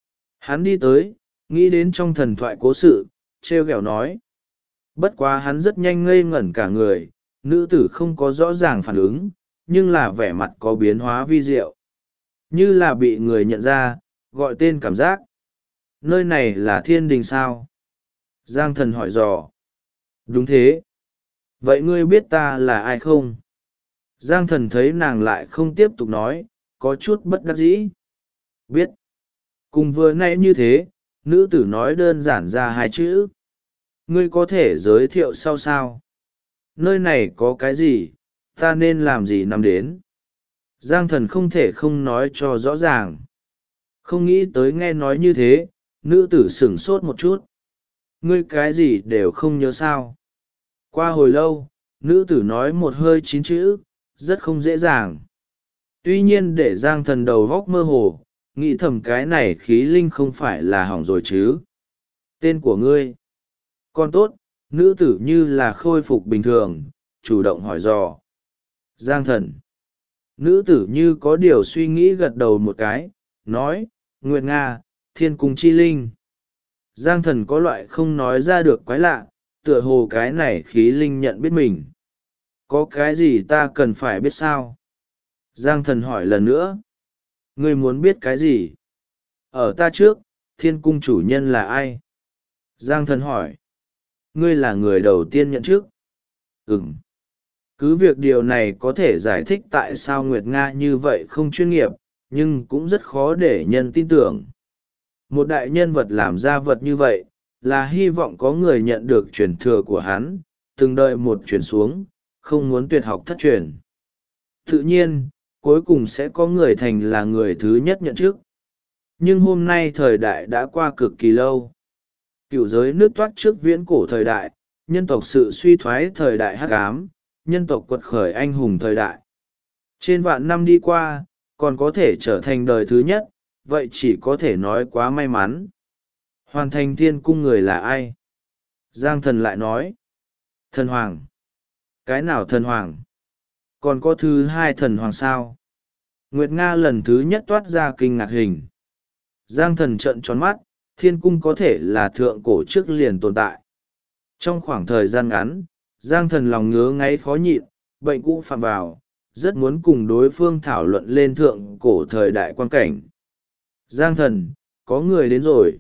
Hắn đi tới, nghĩ đến trong thần thoại cố sự, trêu ghẹo nói. Bất quá hắn rất nhanh ngây ngẩn cả người, nữ tử không có rõ ràng phản ứng, nhưng là vẻ mặt có biến hóa vi diệu. Như là bị người nhận ra, gọi tên cảm giác. Nơi này là thiên đình sao? Giang Thần hỏi dò. Đúng thế. Vậy ngươi biết ta là ai không? Giang Thần thấy nàng lại không tiếp tục nói, có chút bất đắc dĩ. Biết. Cùng vừa nãy như thế, nữ tử nói đơn giản ra 2 chữ. Ngươi có thể giới thiệu sau sao? Nơi này có cái gì, ta nên làm gì nằm đến? Giang Thần không thể không nói cho rõ ràng. Không nghĩ tới nghe nói như thế, nữ tử sửng sốt một chút. Ngươi cái gì đều không nhớ sao? Qua hồi lâu, nữ tử nói một hơi 9 chữ, rất không dễ dàng. Tuy nhiên để Giang Thần đầu góc mơ hồ, nghĩ thầm cái này khí linh không phải là hỏng rồi chứ. Tên của ngươi? Còn tốt, nữ tử như là khôi phục bình thường, chủ động hỏi dò. Giang Thần. Nữ tử như có điều suy nghĩ gật đầu một cái, nói, Nguyệt Nga, thiên cung chi linh. Giang Thần có loại không nói ra được quái lạ, tựa hồ cái này khí linh nhận biết mình. Có cái gì ta cần phải biết sao? Giang Thần hỏi lần nữa. Ngươi muốn biết cái gì? Ở ta trước, thiên cung chủ nhân là ai? Giang Thần hỏi. Ngươi là người đầu tiên nhận trước. Ừm. Cứ việc điều này có thể giải thích tại sao Nguyệt Nga như vậy không chuyên nghiệp, nhưng cũng rất khó để nhân tin tưởng. Một đại nhân vật làm ra vật như vậy, là hy vọng có người nhận được truyền thừa của hắn, từng đợi một truyền xuống, không muốn tuyệt học thất truyền. Tự nhiên, cuối cùng sẽ có người thành là người thứ nhất nhận trước. Nhưng hôm nay thời đại đã qua cực kỳ lâu. Cựu giới nước toát trước viễn cổ thời đại, nhân tộc sự suy thoái thời đại hắc ám, nhân tộc quật khởi anh hùng thời đại. Trên vạn năm đi qua, còn có thể trở thành đời thứ nhất, vậy chỉ có thể nói quá may mắn. Hoàn thành thiên cung người là ai? Giang thần lại nói. Thần hoàng. Cái nào thần hoàng? Còn có thứ hai thần hoàng sao? Nguyệt Nga lần thứ nhất toát ra kinh ngạc hình. Giang thần trợn tròn mắt, thiên cung có thể là thượng cổ trước liền tồn tại. Trong khoảng thời gian ngắn, Giang thần lòng ngứa ngáy khó nhịn, bệnh cũ phạm vào, rất muốn cùng đối phương thảo luận lên thượng cổ thời đại quan cảnh. Giang thần, có người đến rồi.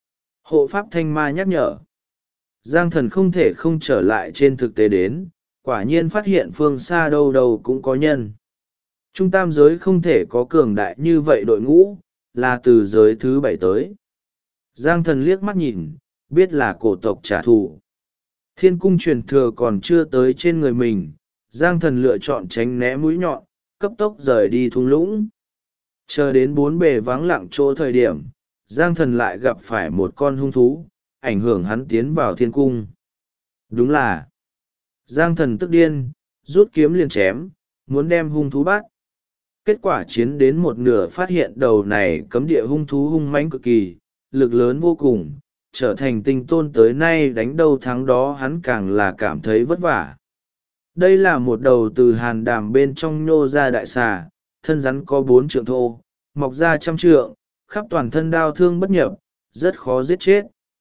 Hộ pháp thanh ma nhắc nhở. Giang thần không thể không trở lại trên thực tế đến, quả nhiên phát hiện phương xa đâu đâu cũng có nhân. Trung tam giới không thể có cường đại như vậy đội ngũ, là từ giới thứ 7 tới. Giang thần liếc mắt nhìn, biết là cổ tộc trả thù. Thiên cung truyền thừa còn chưa tới trên người mình, Giang thần lựa chọn tránh né mũi nhọn, cấp tốc rời đi thung lũng. Chờ đến bốn bề vắng lặng chỗ thời điểm, Giang thần lại gặp phải một con hung thú, ảnh hưởng hắn tiến vào thiên cung. Đúng là, Giang thần tức điên, rút kiếm liền chém, muốn đem hung thú bắt. Kết quả chiến đến một nửa phát hiện đầu này cấm địa hung thú hung mãnh cực kỳ, lực lớn vô cùng, trở thành tinh tôn tới nay đánh đâu thắng đó hắn càng là cảm thấy vất vả. Đây là một đầu từ hàn đàm bên trong nhô ra đại xà, thân rắn có 4 trượng thô, mọc ra 100 trượng, khắp toàn thân đau thương bất nhập, rất khó giết chết.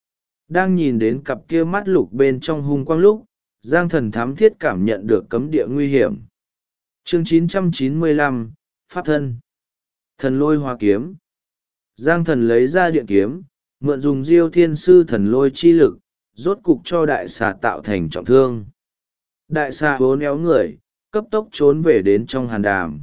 Đang nhìn đến cặp kia mắt lục bên trong hung quang lúc, Giang thần thám thiết cảm nhận được cấm địa nguy hiểm. Chương 995, Pháp thân. Thần lôi hoa kiếm. Giang thần lấy ra điện kiếm, mượn dùng diêu thiên sư thần lôi chi lực, rốt cục cho đại xà tạo thành trọng thương. Đại xà vốn éo người, cấp tốc trốn về đến trong hàn đàm.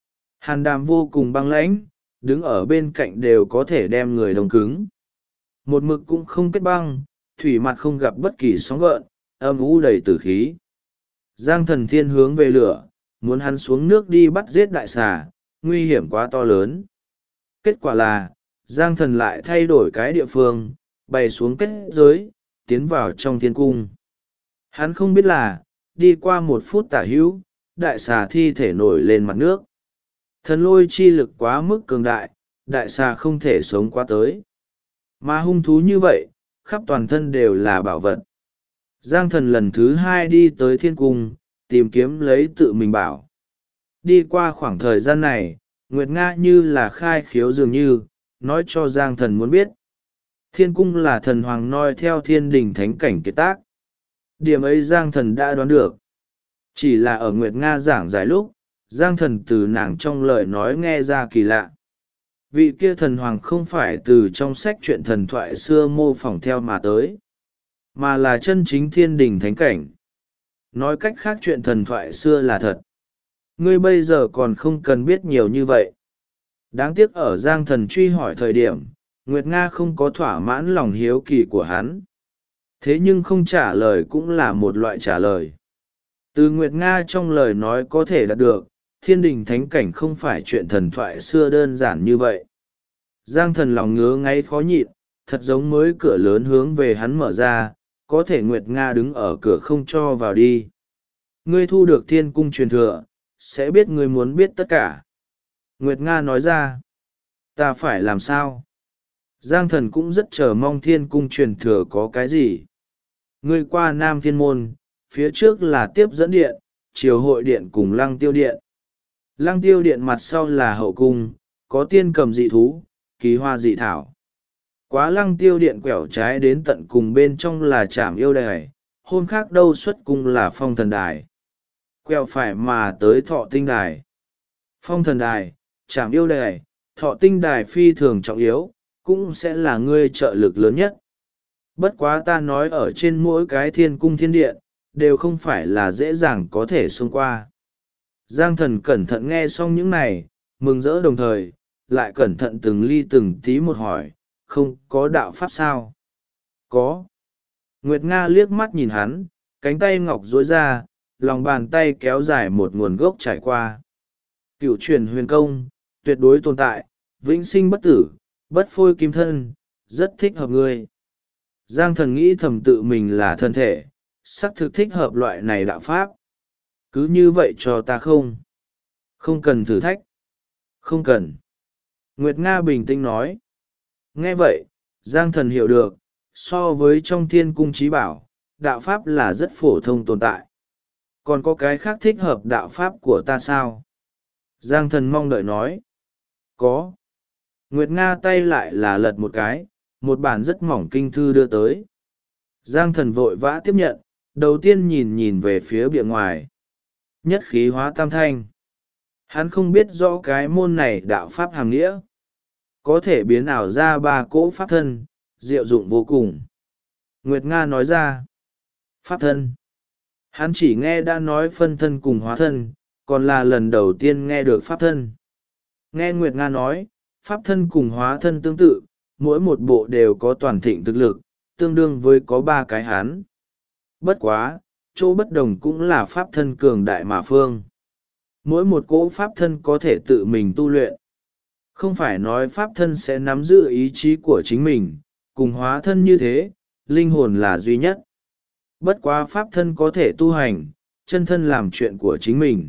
Hàn đàm vô cùng băng lãnh, đứng ở bên cạnh đều có thể đem người đông cứng. Một mực cũng không kết băng, thủy mặt không gặp bất kỳ sóng gợn, âm u đầy tử khí. Giang thần thiên hướng về lửa, muốn hắn xuống nước đi bắt giết đại xà, nguy hiểm quá to lớn. Kết quả là, Giang thần lại thay đổi cái địa phương, bày xuống kết giới, tiến vào trong thiên cung. Hắn không biết là, đi qua 1 phút tả hữu, đại xà thi thể nổi lên mặt nước. Thần lôi chi lực quá mức cường đại, đại xà không thể sống qua tới. Mà hung thú như vậy, khắp toàn thân đều là bảo vật. Giang thần lần thứ 2 đi tới thiên cung, tìm kiếm lấy tự mình bảo. Đi qua khoảng thời gian này, Nguyệt Nga như là khai khiếu dường như, nói cho Giang thần muốn biết. Thiên cung là thần hoàng noi theo thiên đình thánh cảnh kiệt tác. Điểm ấy Giang thần đã đoán được. Chỉ là ở Nguyệt Nga giảng giải lúc, Giang thần từ nàng trong lời nói nghe ra kỳ lạ. Vị kia thần hoàng không phải từ trong sách truyện thần thoại xưa mô phỏng theo mà tới, mà là chân chính thiên đình thánh cảnh. Nói cách khác chuyện thần thoại xưa là thật. Ngươi bây giờ còn không cần biết nhiều như vậy. Đáng tiếc ở Giang thần truy hỏi thời điểm, Nguyệt Nga không có thỏa mãn lòng hiếu kỳ của hắn. Thế nhưng không trả lời cũng là một loại trả lời. Từ Nguyệt Nga trong lời nói có thể đạt được, thiên đình thánh cảnh không phải chuyện thần thoại xưa đơn giản như vậy. Giang thần lòng ngứa ngáy khó nhịn, thật giống mới cửa lớn hướng về hắn mở ra, có thể Nguyệt Nga đứng ở cửa không cho vào đi. Ngươi thu được thiên cung truyền thừa, sẽ biết ngươi muốn biết tất cả. Nguyệt Nga nói ra, ta phải làm sao? Giang thần cũng rất chờ mong thiên cung truyền thừa có cái gì. Ngươi qua Nam Thiên Môn, phía trước là tiếp dẫn điện, triều hội điện cùng lăng tiêu điện. Lăng tiêu điện mặt sau là hậu cung, có tiên cầm dị thú, kỳ hoa dị thảo. Quá lăng tiêu điện quẹo trái đến tận cùng bên trong là trảm yêu đài, hôn khác đâu xuất cung là phong thần đài. Quẹo phải mà tới thọ tinh đài. Phong thần đài, trảm yêu đài, thọ tinh đài phi thường trọng yếu, cũng sẽ là ngươi trợ lực lớn nhất. Bất quá ta nói ở trên mỗi cái thiên cung thiên điện, đều không phải là dễ dàng có thể xông qua. Giang thần cẩn thận nghe xong những này, mừng rỡ đồng thời, lại cẩn thận từng ly từng tí một hỏi, không có đạo pháp sao? Có. Nguyệt Nga liếc mắt nhìn hắn, cánh tay ngọc duỗi ra, lòng bàn tay kéo dài một nguồn gốc trải qua. Cửu truyền huyền công, tuyệt đối tồn tại, vĩnh sinh bất tử, bất phôi kim thân, rất thích hợp ngươi. Giang Thần nghĩ thầm tự mình là thân thể, xác thực thích hợp loại này đạo pháp. Cứ như vậy cho ta không? Không cần thử thách. Không cần. Nguyệt Nga bình tĩnh nói. Nghe vậy, Giang Thần hiểu được, so với trong thiên cung trí bảo, đạo pháp là rất phổ thông tồn tại. Còn có cái khác thích hợp đạo pháp của ta sao? Giang Thần mong đợi nói. Có. Nguyệt Nga tay lại là lật một cái, một bản rất mỏng kinh thư đưa tới. Giang Thần vội vã tiếp nhận, đầu tiên nhìn về phía bìa ngoài. Nhất khí hóa tam thanh. Hắn không biết rõ cái môn này đạo pháp hàm nghĩa. Có thể biến ảo ra 3 cỗ pháp thân, diệu dụng vô cùng. Nguyệt Nga nói ra. Pháp thân. Hắn chỉ nghe đã nói phân thân cùng hóa thân, còn là lần đầu tiên nghe được pháp thân. Nghe Nguyệt Nga nói, pháp thân cùng hóa thân tương tự, mỗi một bộ đều có toàn thịnh thực lực, tương đương với có 3 cái hắn. Bất quá, chỗ bất đồng cũng là pháp thân cường đại mà phương. Mỗi một cỗ pháp thân có thể tự mình tu luyện. Không phải nói pháp thân sẽ nắm giữ ý chí của chính mình, cùng hóa thân như thế, linh hồn là duy nhất. Bất quá pháp thân có thể tu hành, chân thân làm chuyện của chính mình.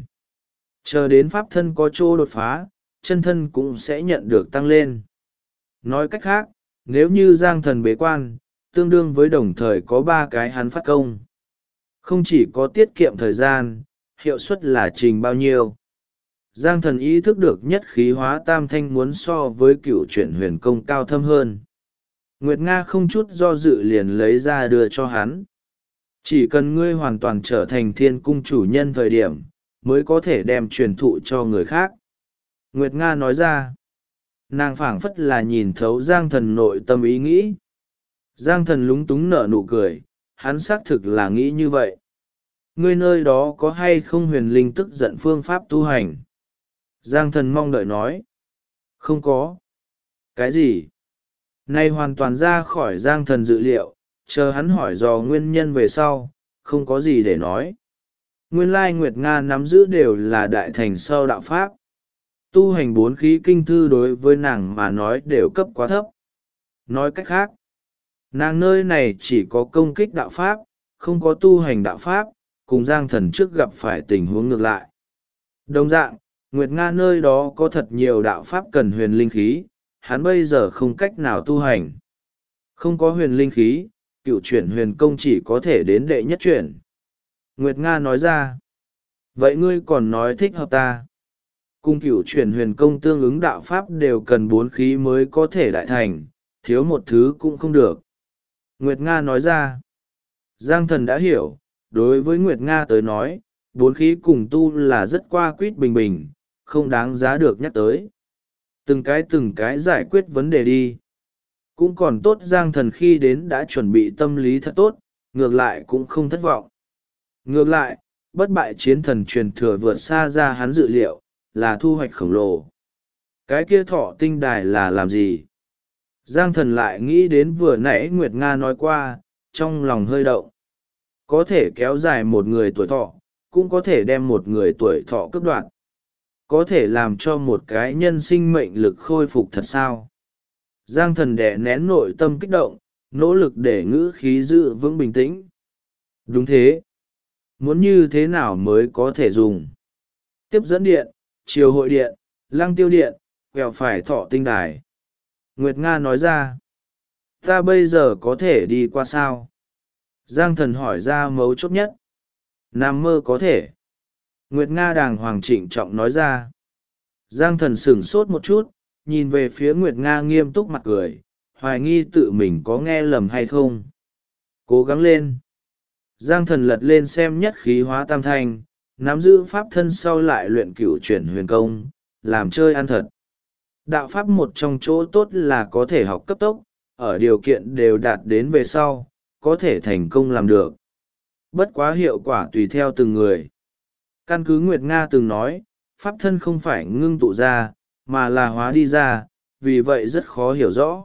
Chờ đến pháp thân có chỗ đột phá, chân thân cũng sẽ nhận được tăng lên. Nói cách khác, nếu như Giang Thần bế quan, tương đương với đồng thời có 3 cái hắn phát công. Không chỉ có tiết kiệm thời gian, hiệu suất là trình bao nhiêu. Giang Thần ý thức được nhất khí hóa tam thanh muốn so với cựu chuyển huyền công cao thâm hơn. Nguyệt Nga không chút do dự liền lấy ra đưa cho hắn. Chỉ cần ngươi hoàn toàn trở thành thiên cung chủ nhân thời điểm, mới có thể đem truyền thụ cho người khác. Nguyệt Nga nói ra. Nàng phảng phất là nhìn thấu Giang Thần nội tâm ý nghĩ. Giang Thần lúng túng nở nụ cười, hắn xác thực là nghĩ như vậy. Ngươi nơi đó có hay không huyền linh tức giận phương pháp tu hành? Giang Thần mong đợi nói. Không có. Cái gì? Này hoàn toàn ra khỏi Giang Thần dự liệu, chờ hắn hỏi dò nguyên nhân về sau, không có gì để nói. Nguyên lai Nguyệt Nga nắm giữ đều là đại thành sau đạo pháp. Tu hành 4 khí kinh thư đối với nàng mà nói đều cấp quá thấp. Nói cách khác, nàng nơi này chỉ có công kích đạo pháp, không có tu hành đạo pháp, cùng Giang Thần trước gặp phải tình huống ngược lại. Đồng dạng, Nguyệt Nga nơi đó có thật nhiều đạo pháp cần huyền linh khí, hắn bây giờ không cách nào tu hành. Không có huyền linh khí, cựu chuyển huyền công chỉ có thể đến đệ nhất chuyển. Nguyệt Nga nói ra. Vậy ngươi còn nói thích hợp ta? Cùng cựu chuyển huyền công tương ứng đạo pháp đều cần 4 khí mới có thể đại thành, thiếu một thứ cũng không được. Nguyệt Nga nói ra. Giang Thần đã hiểu, đối với Nguyệt Nga tới nói, 4 khí cùng tu là rất qua quýt bình bình, không đáng giá được nhắc tới. Từng cái giải quyết vấn đề đi. Cũng còn tốt Giang Thần khi đến đã chuẩn bị tâm lý thật tốt, ngược lại cũng không thất vọng. Ngược lại, bất bại chiến thần truyền thừa vượt xa ra hắn dự liệu, là thu hoạch khổng lồ. Cái kia thọ tinh đài là làm gì? Giang Thần lại nghĩ đến vừa nãy Nguyệt Nga nói qua, trong lòng hơi động. Có thể kéo dài một người tuổi thọ, cũng có thể đem một người tuổi thọ cướp đoạt. Có thể làm cho một cái nhân sinh mệnh lực khôi phục thật sao? Giang Thần đè nén nội tâm kích động, nỗ lực để ngữ khí giữ vững bình tĩnh. Đúng thế. Muốn như thế nào mới có thể dùng? Tiếp dẫn điện, triều hội điện, lăng tiêu điện, quẹo phải thọ tinh đài. Nguyệt Nga nói ra. Ta bây giờ có thể đi qua sao? Giang Thần hỏi ra mấu chốt nhất. Nằm mơ có thể. Nguyệt Nga đàng hoàng trịnh trọng nói ra. Giang Thần sửng sốt một chút, nhìn về phía Nguyệt Nga nghiêm túc mặt cười, hoài nghi tự mình có nghe lầm hay không. Cố gắng lên. Giang Thần lật lên xem nhất khí hóa tam thanh, nắm giữ pháp thân sau lại luyện cửu chuyển huyền công, làm chơi ăn thật. Đạo pháp một trong chỗ tốt là có thể học cấp tốc, ở điều kiện đều đạt đến về sau, có thể thành công làm được. Bất quá hiệu quả tùy theo từng người. Căn cứ Nguyệt Nga từng nói, pháp thân không phải ngưng tụ ra, mà là hóa đi ra, vì vậy rất khó hiểu rõ.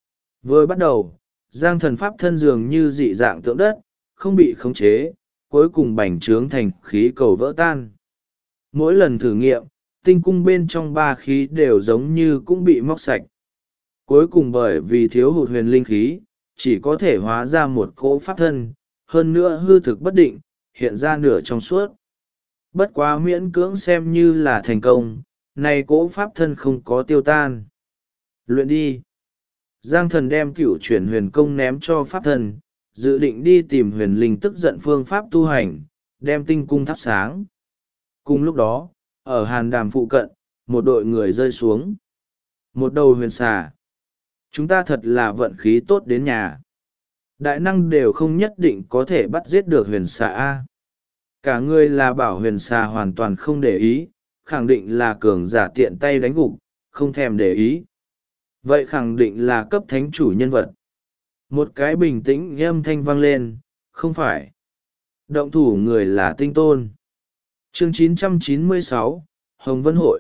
Vừa bắt đầu, Giang Thần pháp thân dường như dị dạng tượng đất, không bị khống chế, cuối cùng bành trướng thành khí cầu vỡ tan. Mỗi lần thử nghiệm, tinh cung bên trong 3 khí đều giống như cũng bị móc sạch. Cuối cùng bởi vì thiếu hụt huyền linh khí, chỉ có thể hóa ra một cỗ pháp thân, hơn nữa hư thực bất định, hiện ra nửa trong suốt. Bất quá miễn cưỡng xem như là thành công, này cỗ pháp thân không có tiêu tan. Luyện đi. Giang Thần đem Cửu Chuyển Huyền Công ném cho pháp thân, dự định đi tìm huyền linh tức giận phương pháp tu hành, đem tinh cung thắp sáng. Cùng lúc đó, ở hàn đàm phụ cận, một đội người rơi xuống. Một đầu huyền xà. Chúng ta thật là vận khí tốt đến nhà. Đại năng đều không nhất định có thể bắt giết được huyền xà A. Cả người là bảo huyền xà hoàn toàn không để ý, khẳng định là cường giả tiện tay đánh gục, không thèm để ý. Vậy khẳng định là cấp thánh chủ nhân vật. Một cái bình tĩnh âm thanh vang lên, không phải. Động thủ người là Tinh Tôn. Chương 996, Hồng Vân Hội.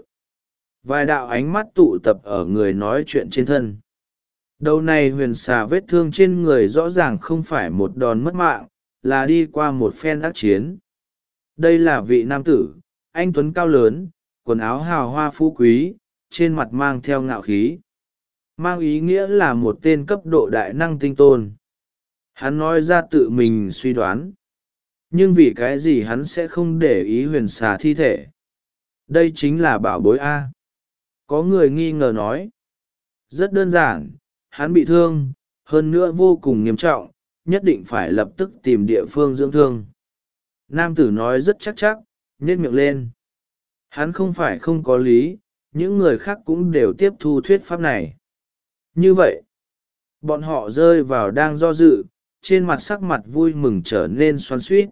Vài đạo ánh mắt tụ tập ở người nói chuyện trên thân. Đầu này huyền xà vết thương trên người rõ ràng không phải một đòn mất mạng, là đi qua một phen ác chiến. Đây là vị nam tử, anh tuấn cao lớn, quần áo hào hoa phú quý, trên mặt mang theo ngạo khí. Mang ý nghĩa là một tên cấp độ đại năng tinh tôn. Hắn nói ra tự mình suy đoán. Nhưng vì cái gì hắn sẽ không để ý huyền xà thi thể? Đây chính là bảo bối A. Có người nghi ngờ nói. Rất đơn giản, hắn bị thương, hơn nữa vô cùng nghiêm trọng, nhất định phải lập tức tìm địa phương dưỡng thương. Nam tử nói rất chắc, nhếch miệng lên. Hắn không phải không có lý, những người khác cũng đều tiếp thu thuyết pháp này. Như vậy, bọn họ rơi vào đang do dự, trên mặt sắc mặt vui mừng trở nên xoắn xuýt.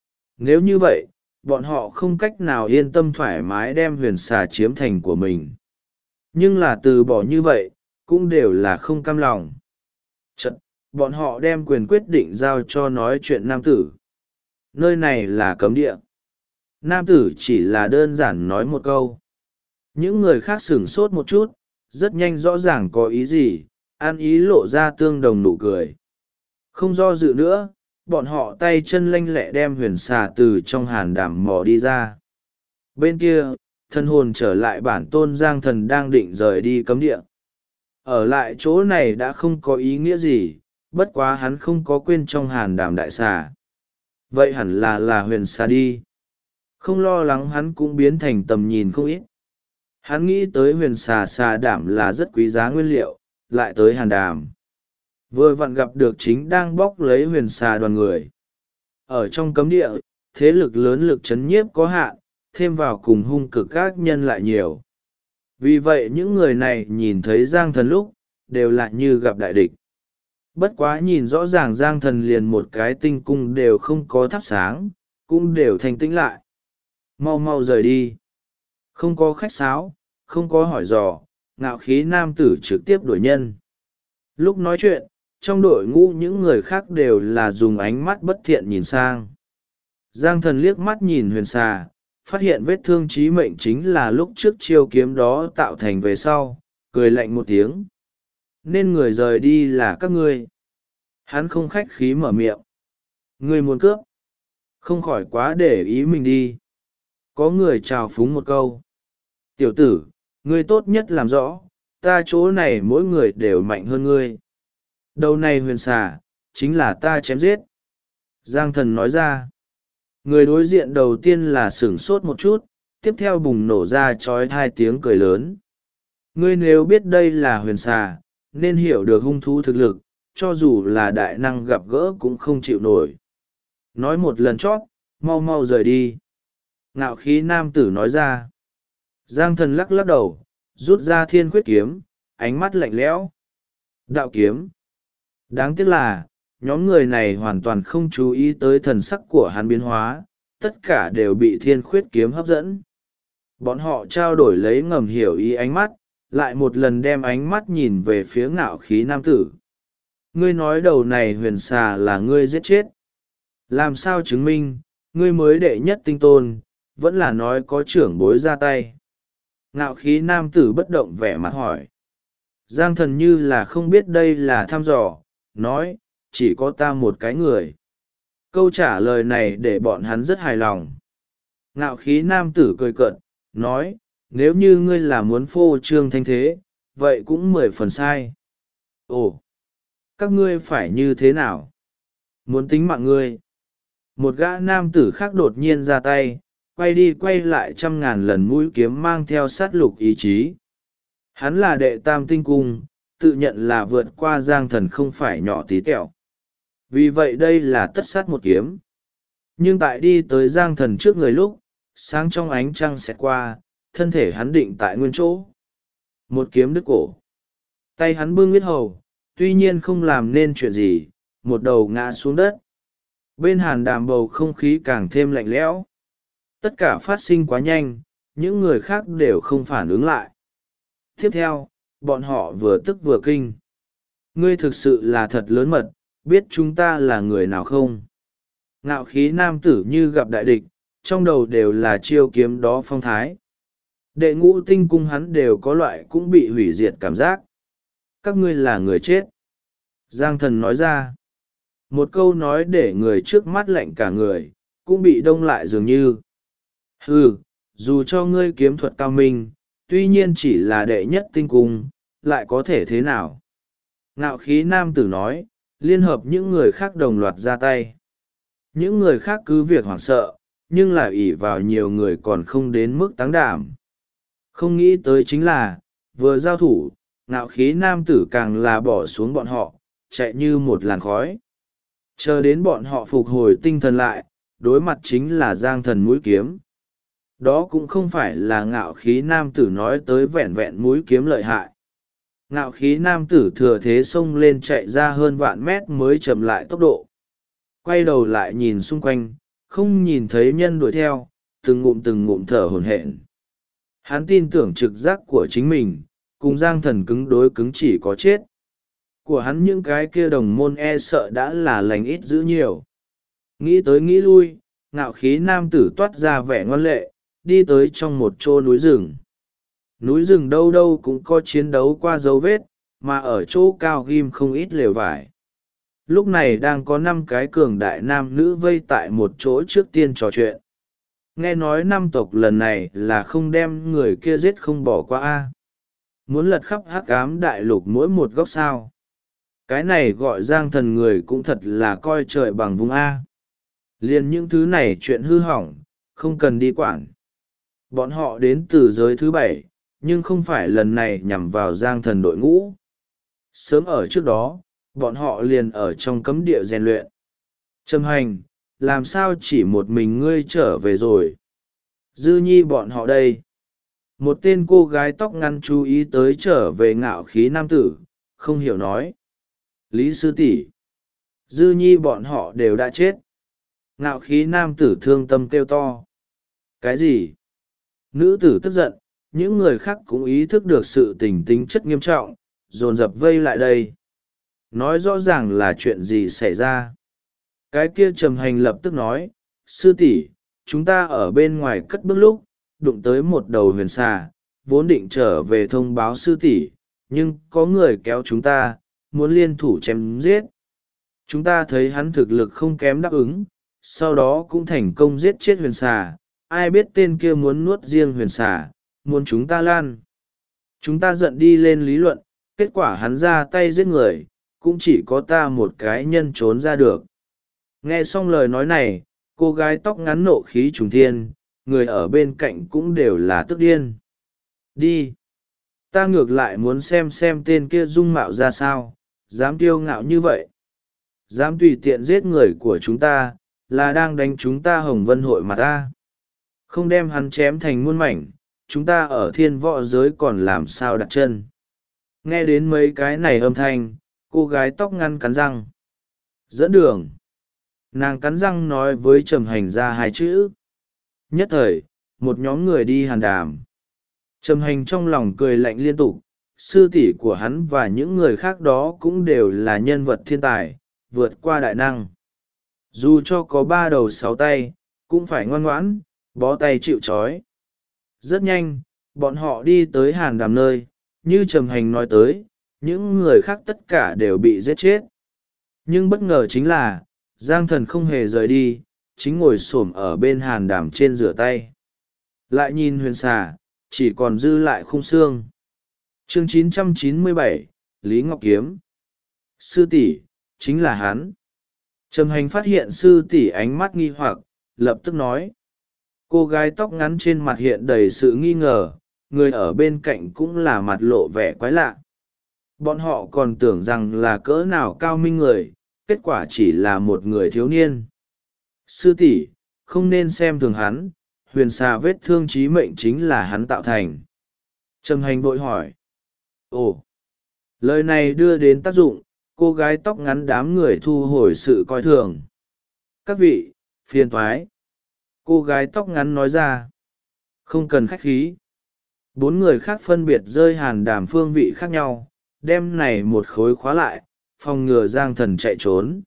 Nếu như vậy, bọn họ không cách nào yên tâm thoải mái đem huyền xà chiếm thành của mình. Nhưng là từ bỏ như vậy, cũng đều là không cam lòng. Chật, bọn họ đem quyền quyết định giao cho nói chuyện nam tử. Nơi này là cấm địa. Nam tử chỉ là đơn giản nói một câu. Những người khác sửng sốt một chút, rất nhanh rõ ràng có ý gì, an ý lộ ra tương đồng nụ cười. Không do dự nữa, bọn họ tay chân lanh lẹ đem huyền xà từ trong hàn đảm mò đi ra. Bên kia, thân hồn trở lại bản tôn Giang Thần đang định rời đi cấm địa. Ở lại chỗ này đã không có ý nghĩa gì, bất quá hắn không có quên trong hàn đảm đại xà. Vậy hẳn là huyền xà đi. Không lo lắng hắn cũng biến thành tầm nhìn không ít. Hắn nghĩ tới huyền xà xà đảm là rất quý giá nguyên liệu, lại tới hàn đàm. Vừa vặn gặp được chính đang bóc lấy huyền xà đoàn người. Ở trong cấm địa, thế lực lớn lực chấn nhiếp có hạn, thêm vào cùng hung cực các nhân lại nhiều. Vì vậy những người này nhìn thấy Giang Thần lúc, đều lại như gặp đại địch. Bất quá nhìn rõ ràng Giang Thần liền một cái tinh cung đều không có thắp sáng, cũng đều thanh tĩnh lại. Mau mau rời đi. Không có khách sáo, không có hỏi dò, ngạo khí nam tử trực tiếp đuổi nhân. Lúc nói chuyện, trong đội ngũ những người khác đều là dùng ánh mắt bất thiện nhìn sang. Giang Thần liếc mắt nhìn huyền xà, phát hiện vết thương chí mệnh chính là lúc trước chiêu kiếm đó tạo thành về sau, cười lạnh một tiếng. Nên người rời đi là các ngươi. Hắn không khách khí mở miệng. Ngươi muốn cướp. Không khỏi quá để ý mình đi. Có người chào phúng một câu. Tiểu tử, ngươi tốt nhất làm rõ, ta chỗ này mỗi người đều mạnh hơn ngươi. Đầu này huyền xà, chính là ta chém giết. Giang Thần nói ra. Người đối diện đầu tiên là sửng sốt một chút, tiếp theo bùng nổ ra trói hai tiếng cười lớn. Ngươi nếu biết đây là huyền xà, nên hiểu được hung thú thực lực, cho dù là đại năng gặp gỡ cũng không chịu nổi. Nói một lần chót, mau mau rời đi. Ngạo khí nam tử nói ra. Giang Thần lắc lắc đầu, rút ra thiên khuyết kiếm, ánh mắt lạnh lẽo. Đạo kiếm. Đáng tiếc là, nhóm người này hoàn toàn không chú ý tới thần sắc của hắn biến hóa, tất cả đều bị thiên khuyết kiếm hấp dẫn. Bọn họ trao đổi lấy ngầm hiểu ý ánh mắt, lại một lần đem ánh mắt nhìn về phía ngạo khí nam tử. Ngươi nói đầu này huyền xà là ngươi giết chết. Làm sao chứng minh, ngươi mới đệ nhất tinh tôn, vẫn là nói có trưởng bối ra tay. Ngạo khí nam tử bất động vẻ mặt hỏi. Giang Thần như là không biết đây là thăm dò, nói, chỉ có ta một cái người. Câu trả lời này để bọn hắn rất hài lòng. Ngạo khí nam tử cười cợt, nói, nếu như ngươi là muốn phô trương thanh thế, vậy cũng 10 phần sai. Ồ, các ngươi phải như thế nào? Muốn tính mạng ngươi? Một gã nam tử khác đột nhiên ra tay, quay đi quay lại 100.000 lần mũi kiếm mang theo sát lục ý chí. Hắn là đệ tam tinh cung, tự nhận là vượt qua giang thần không phải nhỏ tí tẹo. Vì vậy đây là tất sát một kiếm. Nhưng tại đi tới giang thần trước người lúc, sáng trong ánh trăng xẹt qua, thân thể hắn định tại nguyên chỗ. Một kiếm đứt cổ. Tay hắn bưng huyết hầu, tuy nhiên không làm nên chuyện gì, một đầu ngã xuống đất. Bên hàn đàm bầu không khí càng thêm lạnh lẽo. Tất cả phát sinh quá nhanh, những người khác đều không phản ứng lại. Tiếp theo, bọn họ vừa tức vừa kinh. Ngươi thực sự là thật lớn mật, biết chúng ta là người nào không? Ngạo khí nam tử như gặp đại địch, trong đầu đều là chiêu kiếm đó phong thái. Đệ ngũ tinh cung hắn đều có loại cũng bị hủy diệt cảm giác. Các ngươi là người chết. Giang thần nói ra. Một câu nói để người trước mắt lạnh cả người, cũng bị đông lại dường như. Dù cho ngươi kiếm thuật cao minh, tuy nhiên chỉ là đệ nhất tinh cung, lại có thể thế nào? Ngạo khí nam tử nói, liên hợp những người khác đồng loạt ra tay. Những người khác cứ việc hoảng sợ, nhưng lại ỷ vào nhiều người còn không đến mức táng đảm. Không nghĩ tới chính là, vừa giao thủ, ngạo khí nam tử càng là bỏ xuống bọn họ, chạy như một làn khói. Chờ đến bọn họ phục hồi tinh thần lại, đối mặt chính là giang thần mũi kiếm. Đó cũng không phải là ngạo khí nam tử nói tới vẹn vẹn mũi kiếm lợi hại. Ngạo khí nam tử thừa thế xông lên chạy ra hơn vạn mét mới chậm lại tốc độ. Quay đầu lại nhìn xung quanh, không nhìn thấy nhân đuổi theo, từng ngụm thở hổn hển. Hắn tin tưởng trực giác của chính mình, cùng giang thần cứng đối cứng chỉ có chết. Của hắn những cái kia đồng môn e sợ đã là lành ít dữ nhiều. Nghĩ tới nghĩ lui, ngạo khí nam tử toát ra vẻ ngoan lệ, đi tới trong một chỗ núi rừng. Núi rừng đâu đâu cũng có chiến đấu qua dấu vết, mà ở chỗ cao ghim không ít lều vải. Lúc này đang có 5 cái cường đại nam nữ vây tại một chỗ trước tiên trò chuyện. Nghe nói năm tộc lần này là không đem người kia giết không bỏ qua a. Muốn lật khắp hắc ám đại lục mỗi một góc sao. Cái này gọi giang thần người cũng thật là coi trời bằng vùng a. Liền những thứ này chuyện hư hỏng, không cần đi quản. Bọn họ đến từ giới thứ 7, nhưng không phải lần này nhằm vào giang thần đội ngũ. Sớm ở trước đó, bọn họ liền ở trong cấm địa rèn luyện. Trầm hành, làm sao chỉ một mình ngươi trở về rồi? Dư nhi bọn họ đây. Một tên cô gái tóc ngắn chú ý tới trở về ngạo khí nam tử, không hiểu nói. Lý sư tỷ, Dư nhi bọn họ đều đã chết. Ngạo khí nam tử thương tâm kêu to. Cái gì? Nữ tử tức giận, những người khác cũng ý thức được sự tình tính chất nghiêm trọng, dồn dập vây lại đây. Nói rõ ràng là chuyện gì xảy ra. Cái kia trầm hành lập tức nói, sư tỷ, chúng ta ở bên ngoài cất bước lúc, đụng tới một đầu huyền xà, vốn định trở về thông báo sư tỷ, nhưng có người kéo chúng ta, muốn liên thủ chém giết. Chúng ta thấy hắn thực lực không kém đáp ứng, sau đó cũng thành công giết chết huyền xà. Ai biết tên kia muốn nuốt riêng huyền xà, muốn chúng ta lan. Chúng ta giận đi lên lý luận, kết quả hắn ra tay giết người, cũng chỉ có ta một cái nhân trốn ra được. Nghe xong lời nói này, cô gái tóc ngắn nộ khí trùng thiên, người ở bên cạnh cũng đều là tức điên. Đi! Ta ngược lại muốn xem tên kia dung mạo ra sao, dám kiêu ngạo như vậy. Dám tùy tiện giết người của chúng ta, là đang đánh chúng ta Hồng Vân hội mặt ta. Không đem hắn chém thành muôn mảnh, chúng ta ở thiên võ giới còn làm sao đặt chân. Nghe đến mấy cái này âm thanh, cô gái tóc ngắn cắn răng. Dẫn đường. Nàng cắn răng nói với trầm hành ra 2 chữ. Nhất thời, một nhóm người đi hàn đàm. Trầm hành trong lòng cười lạnh liên tục, sư tỷ của hắn và những người khác đó cũng đều là nhân vật thiên tài, vượt qua đại năng. Dù cho có 3 đầu 6 tay, cũng phải ngoan ngoãn, bó tay chịu trói. Rất nhanh, bọn họ đi tới hàn đàm nơi, như trầm hành nói tới, những người khác tất cả đều bị giết chết. Nhưng bất ngờ chính là, giang thần không hề rời đi, chính ngồi xổm ở bên hàn đàm trên rửa tay. Lại nhìn huyền xà, chỉ còn dư lại khung xương. Chương 997, Lý Ngọc Kiếm. Sư tỷ, chính là hắn. Trầm hành phát hiện sư tỷ ánh mắt nghi hoặc, lập tức nói. Cô gái tóc ngắn trên mặt hiện đầy sự nghi ngờ, người ở bên cạnh cũng là mặt lộ vẻ quái lạ. Bọn họ còn tưởng rằng là cỡ nào cao minh người, kết quả chỉ là một người thiếu niên. Sư tỷ, không nên xem thường hắn, huyền xà vết thương chí mệnh chính là hắn tạo thành. Trầm hành vội hỏi. Ồ, lời này đưa đến tác dụng, cô gái tóc ngắn đám người thu hồi sự coi thường. Các vị, phiền thoái. Cô gái tóc ngắn nói ra. Không cần khách khí. Bốn người khác phân biệt rơi hàn đàm phương vị khác nhau, đem này một khối khóa lại, phòng ngừa Giang Thần chạy trốn.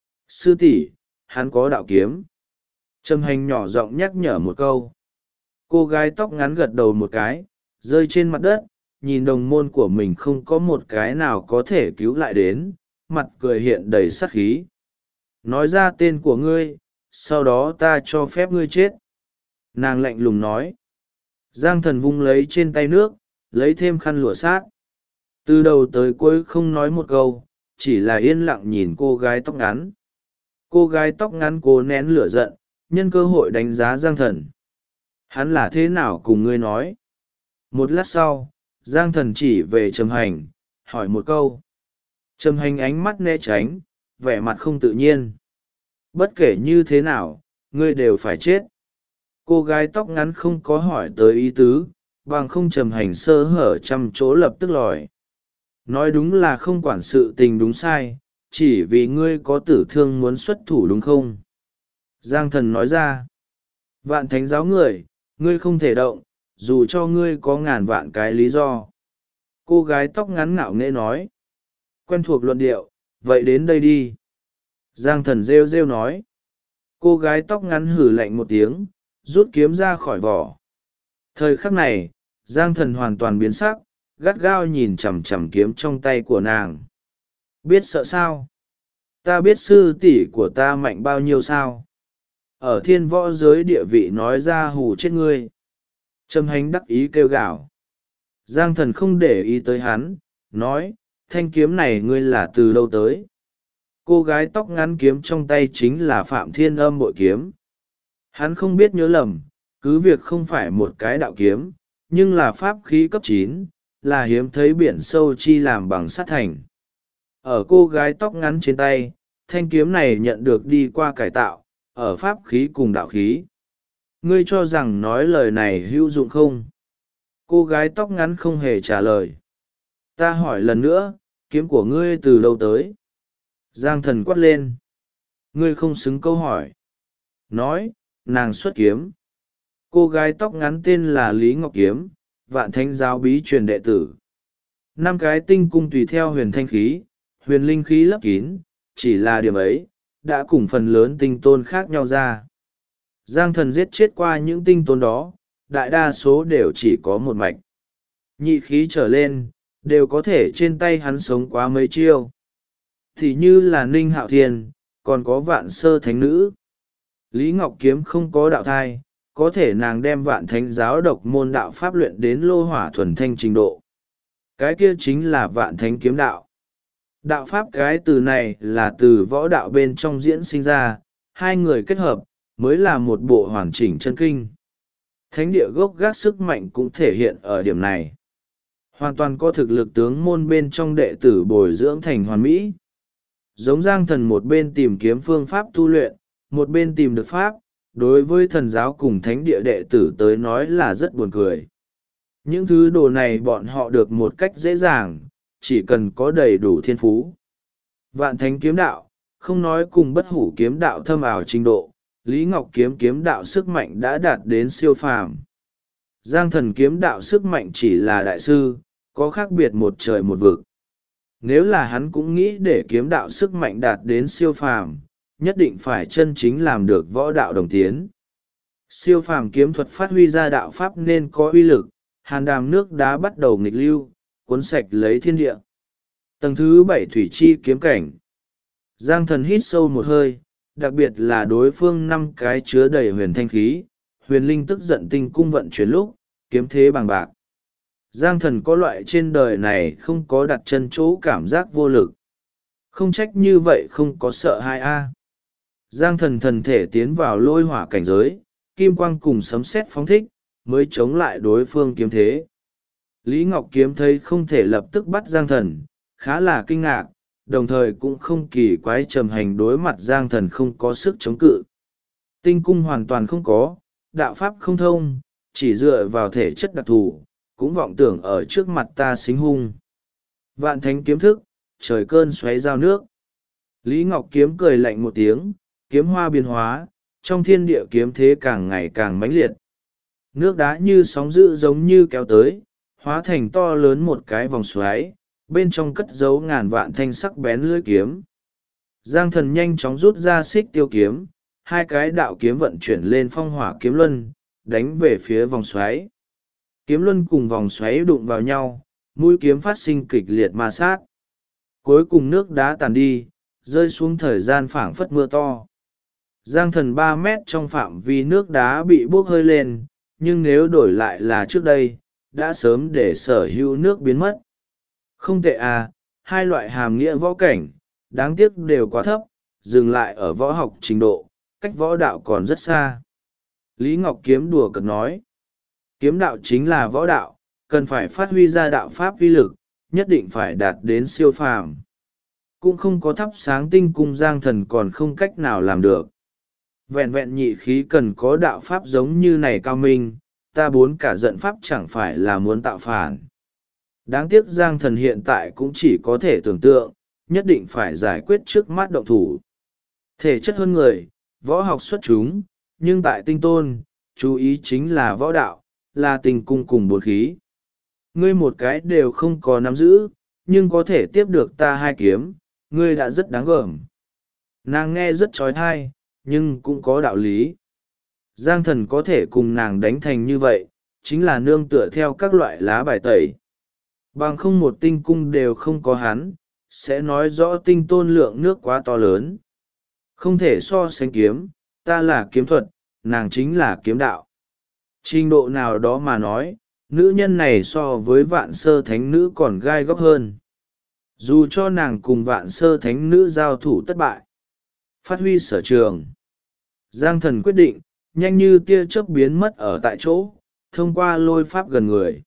Sư tỷ, hắn có đạo kiếm. Trầm hành nhỏ giọng nhắc nhở một câu. Cô gái tóc ngắn gật đầu một cái, rơi trên mặt đất, nhìn đồng môn của mình không có một cái nào có thể cứu lại đến, mặt cười hiện đầy sát khí. Nói ra tên của ngươi, sau đó ta cho phép ngươi chết. Nàng lạnh lùng nói. Giang Thần vung lấy trên tay nước, lấy thêm khăn lụa sát. Từ đầu tới cuối không nói một câu, chỉ là yên lặng nhìn cô gái tóc ngắn. Cô gái tóc ngắn cố nén lửa giận, nhân cơ hội đánh giá Giang Thần. Hắn là thế nào cùng ngươi nói? Một lát sau, Giang Thần chỉ về Trầm Hành, hỏi một câu. Trầm Hành ánh mắt né tránh, vẻ mặt không tự nhiên. Bất kể như thế nào, ngươi đều phải chết. Cô gái tóc ngắn không có hỏi tới ý tứ, bằng không Trầm Hành sơ hở trăm chỗ lập tức lòi. Nói đúng là không quản sự tình đúng sai, chỉ vì ngươi có tử thương muốn xuất thủ đúng không? Giang Thần nói ra. Vạn thánh giáo người, ngươi không thể động, dù cho ngươi có ngàn vạn cái lý do. Cô gái tóc ngắn ngạo nghễ nói. Quen thuộc luận điệu, vậy đến đây đi. Giang Thần rêu rêu nói. Cô gái tóc ngắn hử lạnh một tiếng, rút kiếm ra khỏi vỏ. Thời khắc này, Giang Thần hoàn toàn biến sắc, gắt gao nhìn chằm chằm kiếm trong tay của nàng. Biết sợ sao? Ta biết sư tỷ của ta mạnh bao nhiêu sao? Ở thiên võ giới địa vị nói ra hù chết ngươi. Trầm Hành đắc ý kêu gào. Giang Thần không để ý tới hắn, nói, thanh kiếm này ngươi là từ đâu tới? Cô gái tóc ngắn kiếm trong tay chính là Phạm Thiên Âm bội kiếm. Hắn không biết nhớ lầm, cứ việc không phải một cái đạo kiếm, nhưng là pháp khí cấp 9, là hiếm thấy biển sâu chi làm bằng sắt thành. Ở cô gái tóc ngắn trên tay, thanh kiếm này nhận được đi qua cải tạo, ở pháp khí cùng đạo khí. Ngươi cho rằng nói lời này hữu dụng không? Cô gái tóc ngắn không hề trả lời. Ta hỏi lần nữa, kiếm của ngươi từ đâu tới? Giang Thần quát lên. Ngươi không xứng câu hỏi. Nói, nàng xuất kiếm. Cô gái tóc ngắn tên là Lý Ngọc Kiếm, Vạn Thánh giáo bí truyền đệ tử. 5 cái tinh cung tùy theo huyền thanh khí, huyền linh khí lấp kín, chỉ là điểm ấy, đã cùng phần lớn tinh tôn khác nhau ra. Giang Thần giết chết qua những tinh tôn đó, đại đa số đều chỉ có một mạch. Nhị khí trở lên, đều có thể trên tay hắn sống quá mấy chiêu. Thì như là Ninh Hạo Thiên, còn có Vạn Sơ Thánh Nữ. Lý Ngọc Kiếm không có đạo thai, có thể nàng đem Vạn Thánh giáo độc môn đạo pháp luyện đến lô hỏa thuần thanh trình độ. Cái kia chính là Vạn Thánh kiếm đạo. Đạo pháp cái từ này là từ võ đạo bên trong diễn sinh ra, hai người kết hợp, mới là một bộ hoàn chỉnh chân kinh. Thánh địa gốc gác sức mạnh cũng thể hiện ở điểm này. Hoàn toàn có thực lực tướng môn bên trong đệ tử bồi dưỡng thành hoàn mỹ. Giống Giang Thần một bên tìm kiếm phương pháp tu luyện, một bên tìm được pháp, đối với thần giáo cùng thánh địa đệ tử tới nói là rất buồn cười. Những thứ đồ này bọn họ được một cách dễ dàng, chỉ cần có đầy đủ thiên phú. Vạn Thánh kiếm đạo, không nói cùng bất hủ kiếm đạo thâm ảo trình độ, Lý Ngọc kiếm kiếm đạo sức mạnh đã đạt đến siêu phàm. Giang Thần kiếm đạo sức mạnh chỉ là đại sư, có khác biệt một trời một vực. Nếu là hắn cũng nghĩ để kiếm đạo sức mạnh đạt đến siêu phàm, nhất định phải chân chính làm được võ đạo đồng tiến. Siêu phàm kiếm thuật phát huy ra đạo pháp nên có uy lực, hàn đàm nước đá bắt đầu nghịch lưu, cuốn sạch lấy thiên địa. Tầng thứ 7 thủy chi kiếm cảnh. Giang Thần hít sâu một hơi, đặc biệt là đối phương 5 cái chứa đầy huyền thanh khí, huyền linh tức giận tinh cung vận chuyển lúc, kiếm thế bằng bạc. Giang Thần có loại trên đời này không có đặt chân chỗ cảm giác vô lực. Không trách như vậy không có sợ hai a. Giang thần thần thể tiến vào lôi hỏa cảnh giới, kim quang cùng sấm sét phóng thích, mới chống lại đối phương kiếm thế. Lý Ngọc Kiếm thấy không thể lập tức bắt Giang thần, khá là kinh ngạc, đồng thời cũng không kỳ quái trầm hành đối mặt Giang thần không có sức chống cự. Tinh cung hoàn toàn không có, đạo pháp không thông, chỉ dựa vào thể chất đặc thù, cũng vọng tưởng ở trước mặt ta xính hung. Vạn thánh kiếm thức, trời cơn xoáy dao nước. Lý Ngọc Kiếm cười lạnh một tiếng, kiếm hoa biến hóa, trong thiên địa kiếm thế càng ngày càng mãnh liệt. Nước đá như sóng dữ giống như kéo tới, hóa thành to lớn một cái vòng xoáy, bên trong cất giấu ngàn vạn thanh sắc bén lưỡi kiếm. Giang thần nhanh chóng rút ra xích tiêu kiếm, hai cái đạo kiếm vận chuyển lên phong hỏa kiếm luân, đánh về phía vòng xoáy. Kiếm luân cùng vòng xoáy đụng vào nhau, mũi kiếm phát sinh kịch liệt ma sát. Cuối cùng nước đá tàn đi, rơi xuống thời gian phảng phất mưa to. Giang thần 3 mét trong phạm vi nước đá bị bốc hơi lên, nhưng nếu đổi lại là trước đây, đã sớm để sở hữu nước biến mất. Không tệ à, hai loại hàm nghĩa võ cảnh, đáng tiếc đều quá thấp, dừng lại ở võ học trình độ, cách võ đạo còn rất xa. Lý Ngọc Kiếm đùa cợt nói, kiếm đạo chính là võ đạo, cần phải phát huy ra đạo pháp uy lực, nhất định phải đạt đến siêu phàm. Cũng không có thắp sáng tinh cung Giang thần còn không cách nào làm được. Vẹn vẹn nhị khí cần có đạo pháp giống như này cao minh, ta bốn cả giận pháp chẳng phải là muốn tạo phản. Đáng tiếc Giang thần hiện tại cũng chỉ có thể tưởng tượng, nhất định phải giải quyết trước mắt động thủ. Thể chất hơn người, võ học xuất chúng, nhưng tại tinh tôn, chú ý chính là võ đạo, là tình cung cùng bốn khí. Ngươi một cái đều không có nắm giữ, nhưng có thể tiếp được ta hai kiếm, ngươi đã rất đáng gờm. Nàng nghe rất trói thai, nhưng cũng có đạo lý. Giang thần có thể cùng nàng đánh thành như vậy, chính là nương tựa theo các loại lá bài tẩy. Bằng không một tinh cung đều không có hắn, sẽ nói rõ tinh tôn lượng nước quá to lớn. Không thể so sánh kiếm, ta là kiếm thuật, nàng chính là kiếm đạo. Trình độ nào đó mà nói, nữ nhân này so với vạn sơ thánh nữ còn gai góc hơn. Dù cho nàng cùng vạn sơ thánh nữ giao thủ thất bại. Phát huy sở trường. Giang thần quyết định, nhanh như tia chớp biến mất ở tại chỗ, thông qua lôi pháp gần người.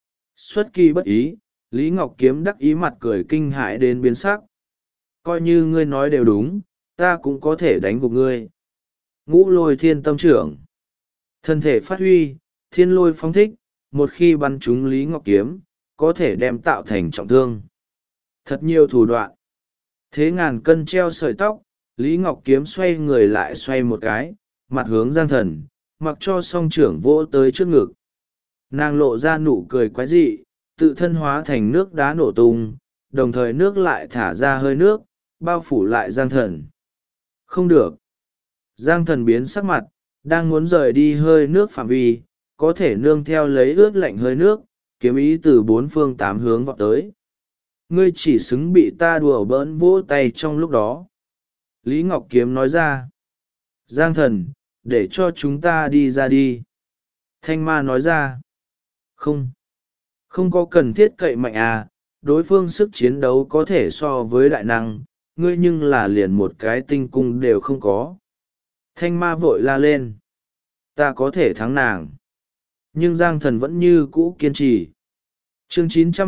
Xuất kỳ bất ý, Lý Ngọc Kiếm đắc ý mặt cười kinh hãi đến biến sắc. Coi như ngươi nói đều đúng, ta cũng có thể đánh gục ngươi. Ngũ lôi thiên tâm trưởng. Thân thể phát huy, thiên lôi phóng thích, một khi bắn trúng Lý Ngọc Kiếm, có thể đem tạo thành trọng thương. Thật nhiều thủ đoạn. Thế ngàn cân treo sợi tóc, Lý Ngọc Kiếm xoay người lại xoay một cái, mặt hướng Giang thần, mặc cho song trưởng vỗ tới trước ngực. Nàng lộ ra nụ cười quái dị, tự thân hóa thành nước đá nổ tung, đồng thời nước lại thả ra hơi nước, bao phủ lại Giang thần. Không được. Giang thần biến sắc mặt, đang muốn rời đi hơi nước phạm vi, có thể nương theo lấy ướt lạnh hơi nước, kiếm ý từ 4 phương 8 hướng vọt tới. Ngươi chỉ xứng bị ta đùa bỡn vỗ tay trong lúc đó. Lý Ngọc Kiếm nói ra. Giang thần, để cho chúng ta đi ra đi. Thanh ma nói ra. Không. Không có cần thiết cậy mạnh à, đối phương sức chiến đấu có thể so với đại năng, ngươi nhưng là liền một cái tinh cung đều không có. Thanh ma vội la lên. Ta có thể thắng nàng. Nhưng Giang thần vẫn như cũ kiên trì. Chương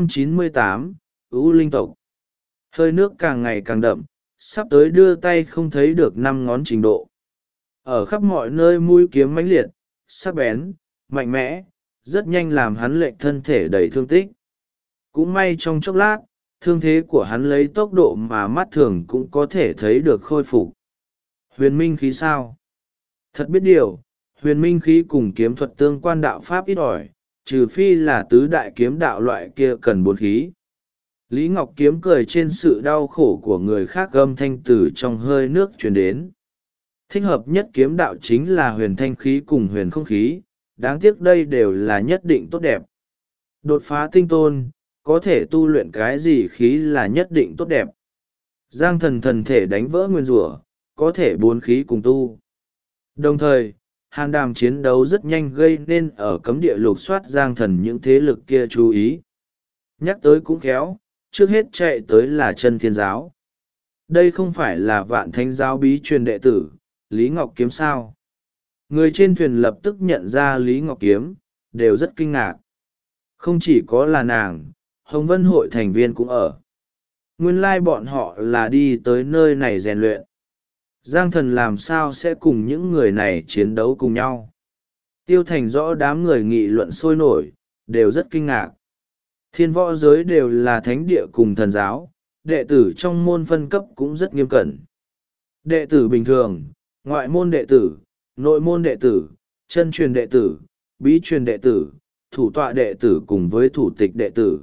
998, U Linh tộc. Hơi nước càng ngày càng đậm, sắp tới đưa tay không thấy được 5 ngón trình độ. Ở khắp mọi nơi mũi kiếm mãnh liệt, sắc bén, mạnh mẽ, rất nhanh làm hắn lệnh thân thể đầy thương tích. Cũng may trong chốc lát, thương thế của hắn lấy tốc độ mà mắt thường cũng có thể thấy được khôi phục. Huyền minh khí sao? Thật biết điều, huyền minh khí cùng kiếm thuật tương quan đạo pháp ít ỏi, trừ phi là tứ đại kiếm đạo loại kia cần 4 khí. Lý Ngọc Kiếm cười trên sự đau khổ của người khác, âm thanh từ trong hơi nước truyền đến. Thích hợp nhất kiếm đạo chính là huyền thanh khí cùng huyền không khí, đáng tiếc đây đều là nhất định tốt đẹp. Đột phá tinh tôn, có thể tu luyện cái gì khí là nhất định tốt đẹp. Giang thần thần thể đánh vỡ nguyên rủa, có thể 4 khí cùng tu. Đồng thời, hàn đàm chiến đấu rất nhanh gây nên ở cấm địa lục soát Giang thần những thế lực kia chú ý. Nhắc tới cũng khéo, trước hết chạy tới là chân thiên giáo. Đây không phải là Vạn Thánh giáo bí truyền đệ tử Lý Ngọc Kiếm sao? Người trên thuyền lập tức nhận ra Lý Ngọc Kiếm, đều rất kinh ngạc. Không chỉ có là nàng, Hồng Vân hội thành viên cũng ở. Nguyên lai bọn họ là đi tới nơi này rèn luyện. Giang Thần làm sao sẽ cùng những người này chiến đấu cùng nhau? Tiêu Thành rõ đám người nghị luận sôi nổi, đều rất kinh ngạc. Thiên võ giới đều là thánh địa cùng thần giáo, đệ tử trong môn phân cấp cũng rất nghiêm cẩn. Đệ tử bình thường, ngoại môn đệ tử, nội môn đệ tử, chân truyền đệ tử, bí truyền đệ tử, thủ tọa đệ tử cùng với thủ tịch đệ tử.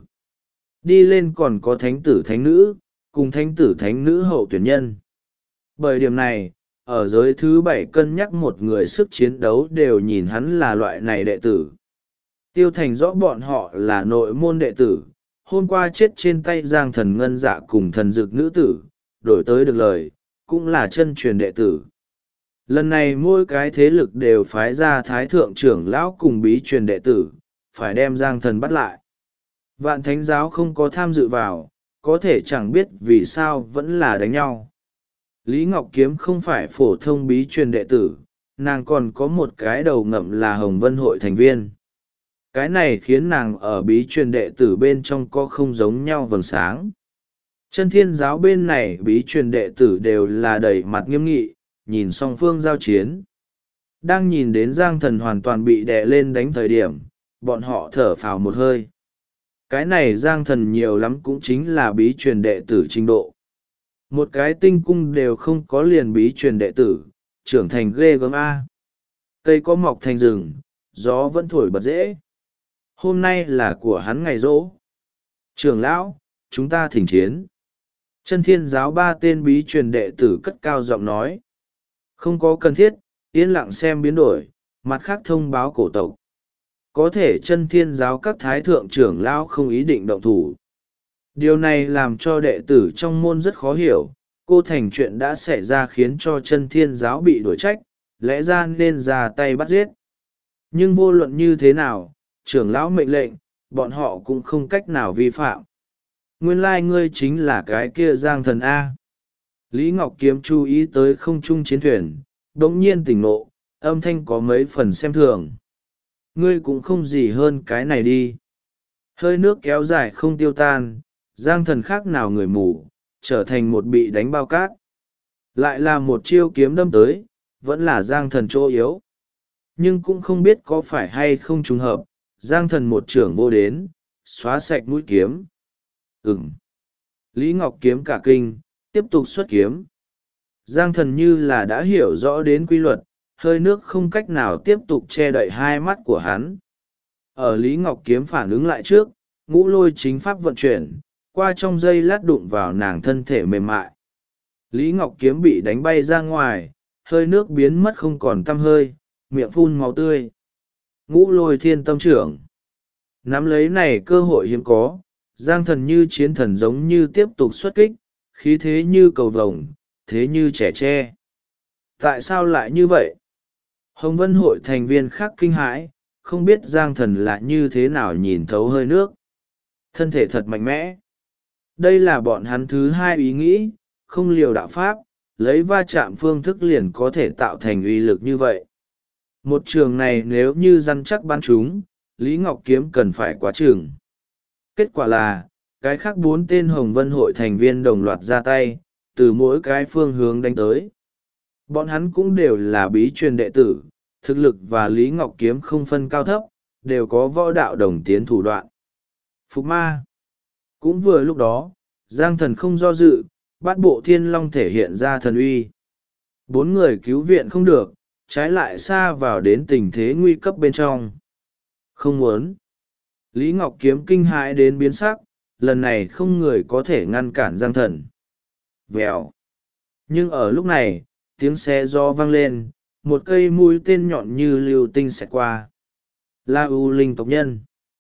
Đi lên còn có thánh tử thánh nữ, cùng thánh tử thánh nữ hậu tuyển nhân. Bởi điểm này, ở giới thứ 7 cân nhắc một người sức chiến đấu đều nhìn hắn là loại này đệ tử. Tiêu Thành rõ bọn họ là nội môn đệ tử, hôm qua chết trên tay Giang Thần Ngân Dạ cùng thần dực nữ tử, đổi tới được lời, cũng là chân truyền đệ tử. Lần này mỗi cái thế lực đều phái ra thái thượng trưởng lão cùng bí truyền đệ tử, phải đem Giang Thần bắt lại. Vạn Thánh giáo không có tham dự vào, có thể chẳng biết vì sao vẫn là đánh nhau. Lý Ngọc Kiếm không phải phổ thông bí truyền đệ tử, nàng còn có một cái đầu ngậm là Hồng Vân hội thành viên. Cái này khiến nàng ở bí truyền đệ tử bên trong có không giống nhau vầng sáng. Chân Thiên giáo bên này bí truyền đệ tử đều là đầy mặt nghiêm nghị, nhìn song phương giao chiến. Đang nhìn đến Giang Thần hoàn toàn bị đè lên đánh thời điểm, bọn họ thở phào một hơi. Cái này Giang Thần nhiều lắm cũng chính là bí truyền đệ tử trình độ. Một cái tinh cung đều không có liền bí truyền đệ tử, trưởng thành ghê gớm A. Cây có mọc thành rừng, gió vẫn thổi bật dễ. Hôm nay là của hắn ngày rỗ. Trưởng lão, chúng ta thỉnh chiến. Chân Thiên giáo 3 tên bí truyền đệ tử cất cao giọng nói. Không có cần thiết, yên lặng xem biến đổi, mặt khác thông báo cổ tộc. Có thể Chân Thiên giáo các thái thượng trưởng lão không ý định động thủ. Điều này làm cho đệ tử trong môn rất khó hiểu, cô thành chuyện đã xảy ra khiến cho Chân Thiên giáo bị đuổi trách, lẽ ra nên ra tay bắt giết. Nhưng vô luận như thế nào, trưởng lão mệnh lệnh, bọn họ cũng không cách nào vi phạm. Nguyên lai ngươi chính là cái kia Giang Thần A. Lý Ngọc Kiếm chú ý tới không trung chiến thuyền, đống nhiên tỉnh nộ, âm thanh có mấy phần xem thường. Ngươi cũng không gì hơn cái này đi. Hơi nước kéo dài không tiêu tan, Giang Thần khác nào người mù, trở thành một bị đánh bao cát. Lại là một chiêu kiếm đâm tới, vẫn là Giang Thần chỗ yếu. Nhưng cũng không biết có phải hay không trùng hợp, Giang Thần một trưởng vô đến, xóa sạch mũi kiếm. Lý Ngọc Kiếm cả kinh, tiếp tục xuất kiếm. Giang Thần như là đã hiểu rõ đến quy luật, hơi nước không cách nào tiếp tục che đậy hai mắt của hắn. Ở Lý Ngọc Kiếm phản ứng lại trước, ngũ lôi chính pháp vận chuyển, qua trong giây lát đụng vào nàng thân thể mềm mại. Lý Ngọc Kiếm bị đánh bay ra ngoài, hơi nước biến mất không còn tăm hơi, miệng phun máu tươi. Ngũ lôi thiên tâm trưởng. Nắm lấy này cơ hội hiếm có, Giang Thần như chiến thần giống như tiếp tục xuất kích, khí thế như cầu vồng, thế như trẻ tre. Tại sao lại như vậy? Hồng Vân hội thành viên khác kinh hãi, không biết Giang Thần là như thế nào nhìn thấu hơi nước. Thân thể thật mạnh mẽ. Đây là bọn hắn thứ hai ý nghĩ, không liều đạo pháp, lấy va chạm phương thức liền có thể tạo thành uy lực như vậy. Một trường này nếu như răn chắc bắn chúng, Lý Ngọc Kiếm cần phải quá trường. Kết quả là, cái khác 4 tên Hồng Vân hội thành viên đồng loạt ra tay, từ mỗi cái phương hướng đánh tới. Bọn hắn cũng đều là bí truyền đệ tử, thực lực và Lý Ngọc Kiếm không phân cao thấp, đều có võ đạo đồng tiến thủ đoạn. Phục ma. Cũng vừa lúc đó, Giang Thần không do dự, bát bộ thiên long thể hiện ra thần uy. 4 người cứu viện không được, trái lại xa vào đến tình thế nguy cấp bên trong. Không muốn. Lý Ngọc Kiếm kinh hãi đến biến sắc, lần này không người có thể ngăn cản Giang Thần. Vèo. Nhưng ở lúc này, tiếng xe gió vang lên, một cây mũi tên nhọn như lưu tinh xẹt qua. La U Linh tộc nhân.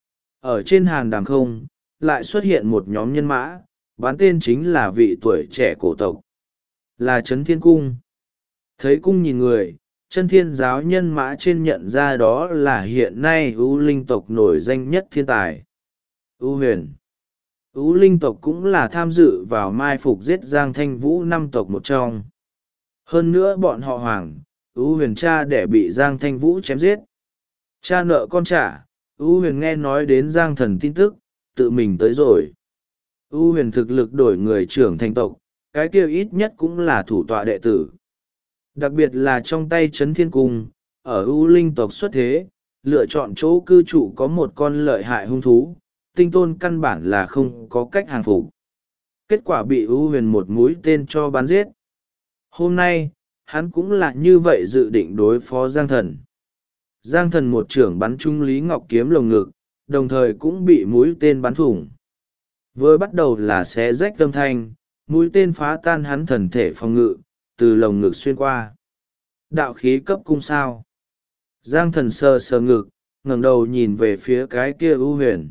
Ở trên hàng đàm không, lại xuất hiện một nhóm nhân mã, bán tên chính là vị tuổi trẻ cổ tộc. Là Trấn Thiên Cung. Thấy cung nhìn người, Chân Thiên giáo nhân mã trên nhận ra đó là hiện nay U Linh tộc nổi danh nhất thiên tài. U Huyền. Ú Linh tộc cũng là tham dự vào mai phục giết Giang Thanh Vũ năm tộc một trong. Hơn nữa bọn họ Hoàng, Ú Huyền cha để bị Giang Thanh Vũ chém giết. Cha nợ con trả, Ú Huyền nghe nói đến Giang Thần tin tức, tự mình tới rồi. Ú Huyền thực lực đổi người trưởng thành tộc, cái kia ít nhất cũng là thủ tọa đệ tử. Đặc biệt là trong tay Trấn Thiên Cung, ở Ú Linh tộc xuất thế, lựa chọn chỗ cư trụ có một con lợi hại hung thú, tinh tôn căn bản là không có cách hàng phục. Kết quả bị Ú Huyền một mũi tên cho bắn giết. Hôm nay, hắn cũng là như vậy dự định đối phó Giang Thần. Giang Thần một trưởng bắn trúng Lý Ngọc Kiếm lồng ngực, đồng thời cũng bị mũi tên bắn thủng. Vừa bắt đầu là xé rách âm thanh, mũi tên phá tan hắn thần thể phòng ngự, từ lồng ngực xuyên qua. Đạo khí cấp cung sao. Giang Thần sờ sờ ngực, ngẩng đầu nhìn về phía cái kia ưu huyền.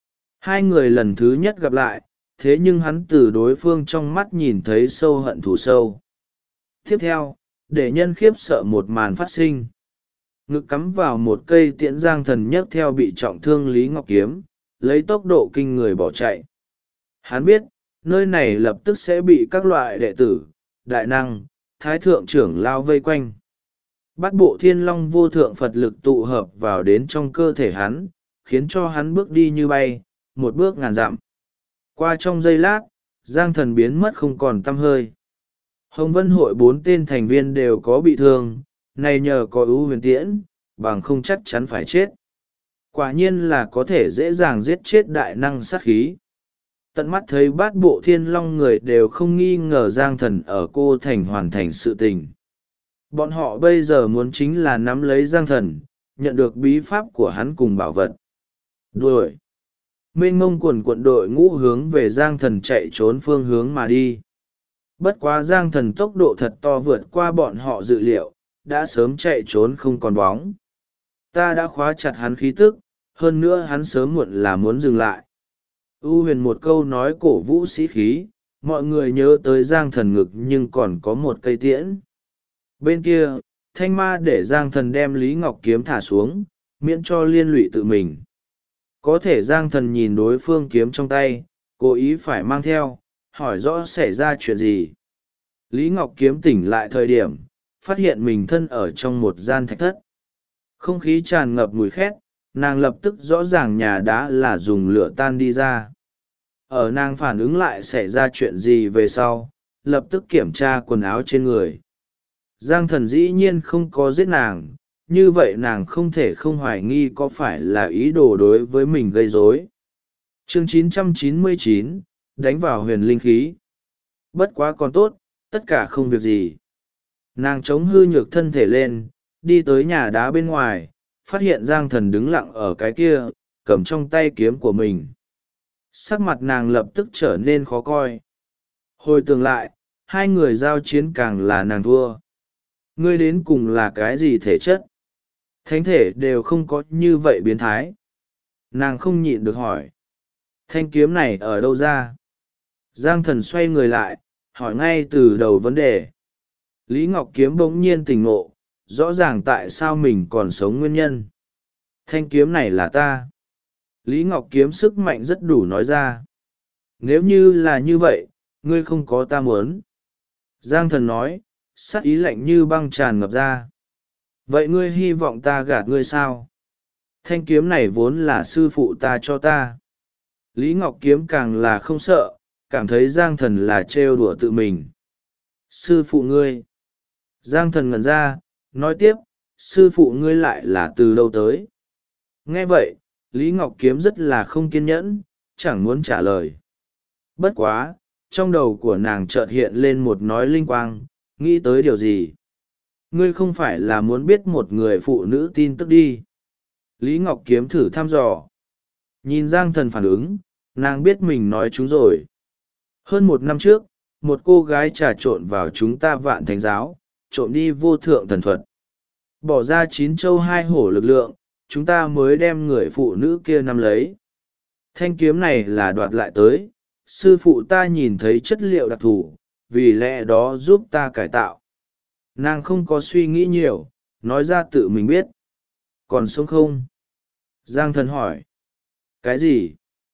Hai người lần thứ nhất gặp lại, thế nhưng hắn từ đối phương trong mắt nhìn thấy sâu hận thù sâu. Tiếp theo, để nhân khiếp sợ một màn phát sinh. Ngực cắm vào một cây tiễn Giang Thần nhấc theo bị trọng thương Lý Ngọc Kiếm, lấy tốc độ kinh người bỏ chạy. Hắn biết, nơi này lập tức sẽ bị các loại đệ tử, đại năng, thái thượng trưởng lao vây quanh. Bát bộ thiên long vô thượng Phật lực tụ hợp vào đến trong cơ thể hắn, khiến cho hắn bước đi như bay, một bước ngàn dặm. Qua trong giây lát, Giang Thần biến mất không còn tăm hơi. Hồng Vân hội 4 tên thành viên đều có bị thương, này nhờ có ưu huyền tiễn, bằng không chắc chắn phải chết. Quả nhiên là có thể dễ dàng giết chết đại năng sát khí. Tận mắt thấy bát bộ thiên long người đều không nghi ngờ Giang Thần ở cô thành hoàn thành sự tình. Bọn họ bây giờ muốn chính là nắm lấy Giang Thần, nhận được bí pháp của hắn cùng bảo vật. Đuổi. Mênh mông quần quận đội ngũ hướng về Giang Thần chạy trốn phương hướng mà đi. Bất quá Giang Thần tốc độ thật to vượt qua bọn họ dự liệu, đã sớm chạy trốn không còn bóng. Ta đã khóa chặt hắn khí tức, hơn nữa hắn sớm muộn là muốn dừng lại. U huyền một câu nói cổ vũ sĩ khí, mọi người nhớ tới Giang Thần ngực nhưng còn có một cây tiễn. Bên kia, Thanh Ma để Giang Thần đem Lý Ngọc Kiếm thả xuống, miễn cho liên lụy tự mình. Có thể Giang Thần nhìn đối phương kiếm trong tay, cố ý phải mang theo, hỏi rõ xảy ra chuyện gì. Lý Ngọc Kiếm tỉnh lại thời điểm, phát hiện mình thân ở trong một gian thạch thất. Không khí tràn ngập mùi khét, nàng lập tức rõ ràng nhà đá là dùng lửa tan đi ra. Ở nàng phản ứng lại xảy ra chuyện gì về sau, lập tức kiểm tra quần áo trên người. Giang Thần dĩ nhiên không có giết nàng, như vậy nàng không thể không hoài nghi có phải là ý đồ đối với mình gây rối. Chương 999, đánh vào huyền linh khí. Bất quá còn tốt, tất cả không việc gì. Nàng chống hư nhược thân thể lên, đi tới nhà đá bên ngoài, phát hiện Giang Thần đứng lặng ở cái kia, cầm trong tay kiếm của mình. Sắc mặt nàng lập tức trở nên khó coi. Hồi tưởng lại, hai người giao chiến càng là nàng thua. Ngươi đến cùng là cái gì thể chất? Thánh thể đều không có như vậy biến thái. Nàng không nhịn được hỏi. Thanh kiếm này ở đâu ra? Giang Thần xoay người lại, hỏi ngay từ đầu vấn đề. Lý Ngọc Kiếm bỗng nhiên tỉnh ngộ, rõ ràng tại sao mình còn sống nguyên nhân. Thanh kiếm này là ta. Lý Ngọc Kiếm sức mạnh rất đủ nói ra. Nếu như là như vậy, ngươi không có ta muốn. Giang Thần nói, sát ý lạnh như băng tràn ngập ra. Vậy ngươi hy vọng ta gạt ngươi sao? Thanh kiếm này vốn là sư phụ ta cho ta. Lý Ngọc Kiếm càng là không sợ, cảm thấy Giang Thần là trêu đùa tự mình. Sư phụ ngươi. Giang Thần ngẩn ra, nói tiếp, sư phụ ngươi lại là từ đâu tới? Nghe vậy, Lý Ngọc Kiếm rất là không kiên nhẫn, chẳng muốn trả lời. Bất quá, trong đầu của nàng chợt hiện lên một nói linh quang, nghĩ tới điều gì? Ngươi không phải là muốn biết một người phụ nữ tin tức đi. Lý Ngọc Kiếm thử thăm dò. Nhìn Giang Thần phản ứng, nàng biết mình nói chúng rồi. Hơn 1 năm trước, một cô gái trà trộn vào chúng ta Vạn Thánh Giáo, trộm đi vô thượng thần thuật. Bỏ ra 9 châu 2 hổ lực lượng, chúng ta mới đem người phụ nữ kia nắm lấy. Thanh kiếm này là đoạt lại tới, sư phụ ta nhìn thấy chất liệu đặc thù, vì lẽ đó giúp ta cải tạo. Nàng không có suy nghĩ nhiều, nói ra tự mình biết. Còn sống không? Giang Thần hỏi. Cái gì?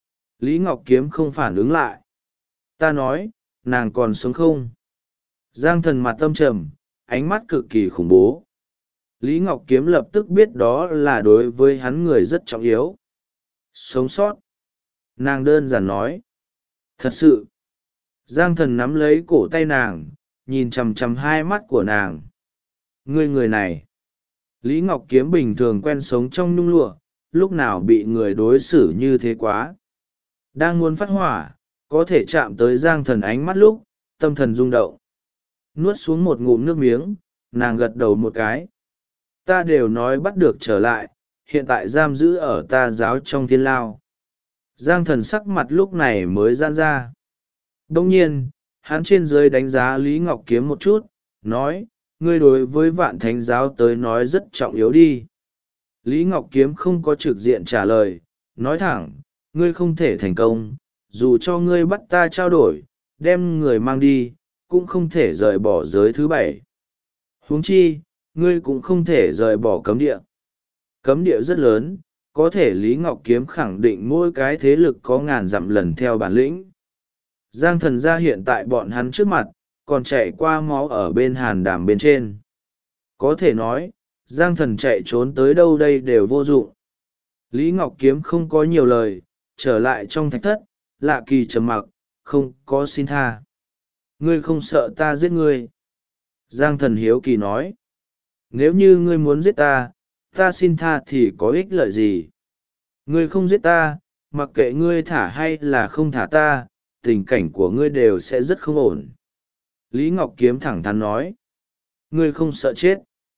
Lý Ngọc Kiếm không phản ứng lại. Ta nói, nàng còn sống không? Giang Thần mặt tâm trầm, ánh mắt cực kỳ khủng bố. Lý Ngọc Kiếm lập tức biết đó là đối với hắn người rất trọng yếu. Sống sót. Nàng đơn giản nói. Thật sự. Giang Thần nắm lấy cổ tay nàng, nhìn chằm chằm hai mắt của nàng. Ngươi người này. Lý Ngọc Kiếm bình thường quen sống trong nhung lụa, lúc nào bị người đối xử như thế quá. Đang muốn phát hỏa, có thể chạm tới Giang Thần ánh mắt lúc, tâm thần rung động. Nuốt xuống một ngụm nước miếng, nàng gật đầu một cái. Ta đều nói bắt được trở lại, hiện tại giam giữ ở ta giáo trong thiên lao. Giang Thần sắc mặt lúc này mới giãn ra. Đông nhiên, hắn trên dưới đánh giá Lý Ngọc Kiếm một chút, nói, ngươi đối với Vạn Thánh giáo tới nói rất trọng yếu đi. Lý Ngọc Kiếm không có trực diện trả lời, nói thẳng, ngươi không thể thành công, dù cho ngươi bắt ta trao đổi, đem người mang đi, cũng không thể rời bỏ giới thứ 7. Huống chi, ngươi cũng không thể rời bỏ cấm địa. Cấm địa rất lớn, có thể Lý Ngọc Kiếm khẳng định mỗi cái thế lực có ngàn dặm lần theo bản lĩnh. Giang Thần ra hiện tại bọn hắn trước mặt, còn chạy qua máu ở bên hàn đàm bên trên. Có thể nói, Giang Thần chạy trốn tới đâu đây đều vô dụng. Lý Ngọc Kiếm không có nhiều lời, trở lại trong thạch thất, Lạ Kỳ trầm mặc, không có xin tha. Ngươi không sợ ta giết ngươi? Giang Thần hiếu kỳ nói. Nếu như ngươi muốn giết ta, ta xin tha thì có ích lợi gì? Ngươi không giết ta, mặc kệ ngươi thả hay là không thả ta, tình cảnh của ngươi đều sẽ rất không ổn. Lý Ngọc Kiếm thẳng thắn nói. Ngươi không sợ chết?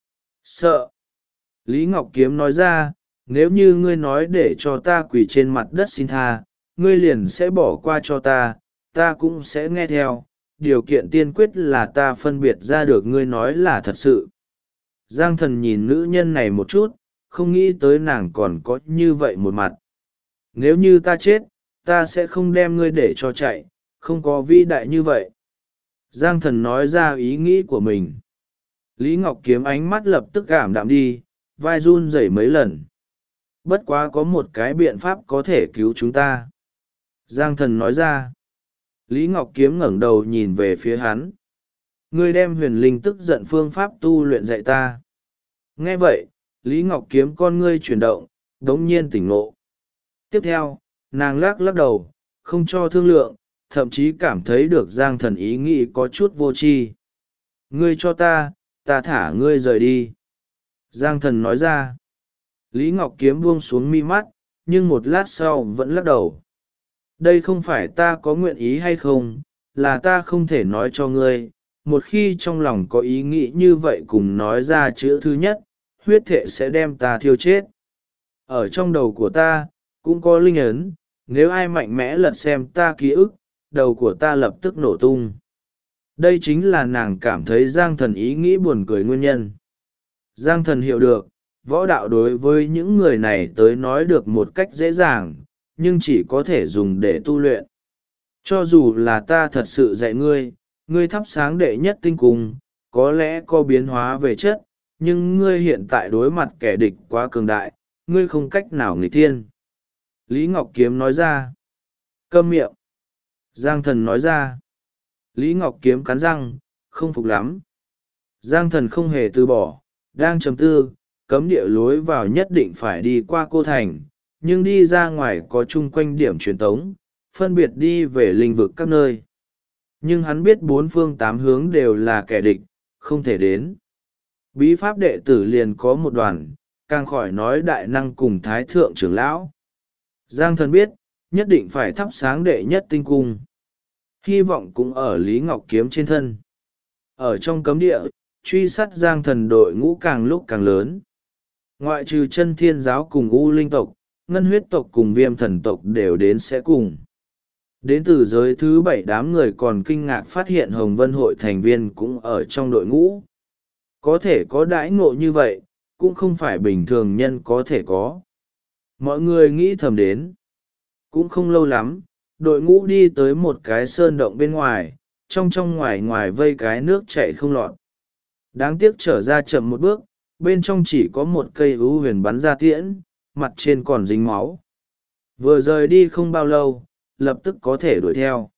Sợ. Lý Ngọc Kiếm nói ra, nếu như ngươi nói để cho ta quỳ trên mặt đất xin tha, ngươi liền sẽ bỏ qua cho ta, ta cũng sẽ nghe theo. Điều kiện tiên quyết là ta phân biệt ra được ngươi nói là thật sự. Giang Thần nhìn nữ nhân này một chút, không nghĩ tới nàng còn có như vậy một mặt. Nếu như ta chết, ta sẽ không đem ngươi để cho chạy, không có vĩ đại như vậy. Giang Thần nói ra ý nghĩ của mình. Lý Ngọc Kiếm ánh mắt lập tức cảm đạm đi, vai run rẩy mấy lần. Bất quá có một cái biện pháp có thể cứu chúng ta. Giang Thần nói ra. Lý Ngọc Kiếm ngẩng đầu nhìn về phía hắn. Ngươi đem huyền linh tức giận phương pháp tu luyện dạy ta. Nghe vậy, Lý Ngọc Kiếm con ngươi chuyển động, đống nhiên tỉnh ngộ. Tiếp theo, nàng lắc lắc đầu, không cho thương lượng, thậm chí cảm thấy được Giang Thần ý nghĩ có chút vô tri. Ngươi cho ta thả ngươi rời đi. Giang Thần nói ra. Lý Ngọc Kiếm buông xuống mi mắt, nhưng một lát sau vẫn lắc đầu. Đây không phải ta có nguyện ý hay không, là ta không thể nói cho ngươi. Một khi trong lòng có ý nghĩ như vậy cùng nói ra chữ thứ nhất, huyết thệ sẽ đem ta thiêu chết. Ở trong đầu của ta, cũng có linh ấn, nếu ai mạnh mẽ lật xem ta ký ức, đầu của ta lập tức nổ tung. Đây chính là nàng cảm thấy Giang Thần ý nghĩ buồn cười nguyên nhân. Giang Thần hiểu được, võ đạo đối với những người này tới nói được một cách dễ dàng, nhưng chỉ có thể dùng để tu luyện. Cho dù là ta thật sự dạy ngươi, ngươi thắp sáng đệ nhất tinh cung, có lẽ có biến hóa về chất, nhưng ngươi hiện tại đối mặt kẻ địch quá cường đại, ngươi không cách nào nghịch thiên. Lý Ngọc Kiếm nói ra. Câm miệng. Giang Thần nói ra. Lý Ngọc Kiếm cắn răng, không phục lắm. Giang Thần không hề từ bỏ, đang trầm tư, cấm địa lối vào nhất định phải đi qua cô thành, nhưng đi ra ngoài có chung quanh điểm truyền tống, phân biệt đi về linh vực các nơi. Nhưng hắn biết bốn phương tám hướng đều là kẻ địch, không thể đến. Bí pháp đệ tử liền có một đoàn, càng khỏi nói đại năng cùng thái thượng trưởng lão. Giang Thần biết, nhất định phải thắp sáng đệ nhất tinh cung. Hy vọng cũng ở Lý Ngọc Kiếm trên thân. Ở trong cấm địa, truy sát Giang Thần đội ngũ càng lúc càng lớn. Ngoại trừ chân thiên giáo cùng U Linh tộc, ngân huyết tộc cùng viêm thần tộc đều đến sẽ cùng. Đến từ giới thứ 7 đám người còn kinh ngạc phát hiện Hồng Vân hội thành viên cũng ở trong đội ngũ. Có thể có đãi ngộ như vậy, cũng không phải bình thường nhân có thể có. Mọi người nghĩ thầm đến. Cũng không lâu lắm, đội ngũ đi tới một cái sơn động bên ngoài, trong ngoài ngoài vây cái nước chảy không lọt. Đáng tiếc trở ra chậm một bước, bên trong chỉ có một cây ưu huyền bắn ra tiễn, mặt trên còn dính máu. Vừa rời đi không bao lâu, lập tức có thể đuổi theo.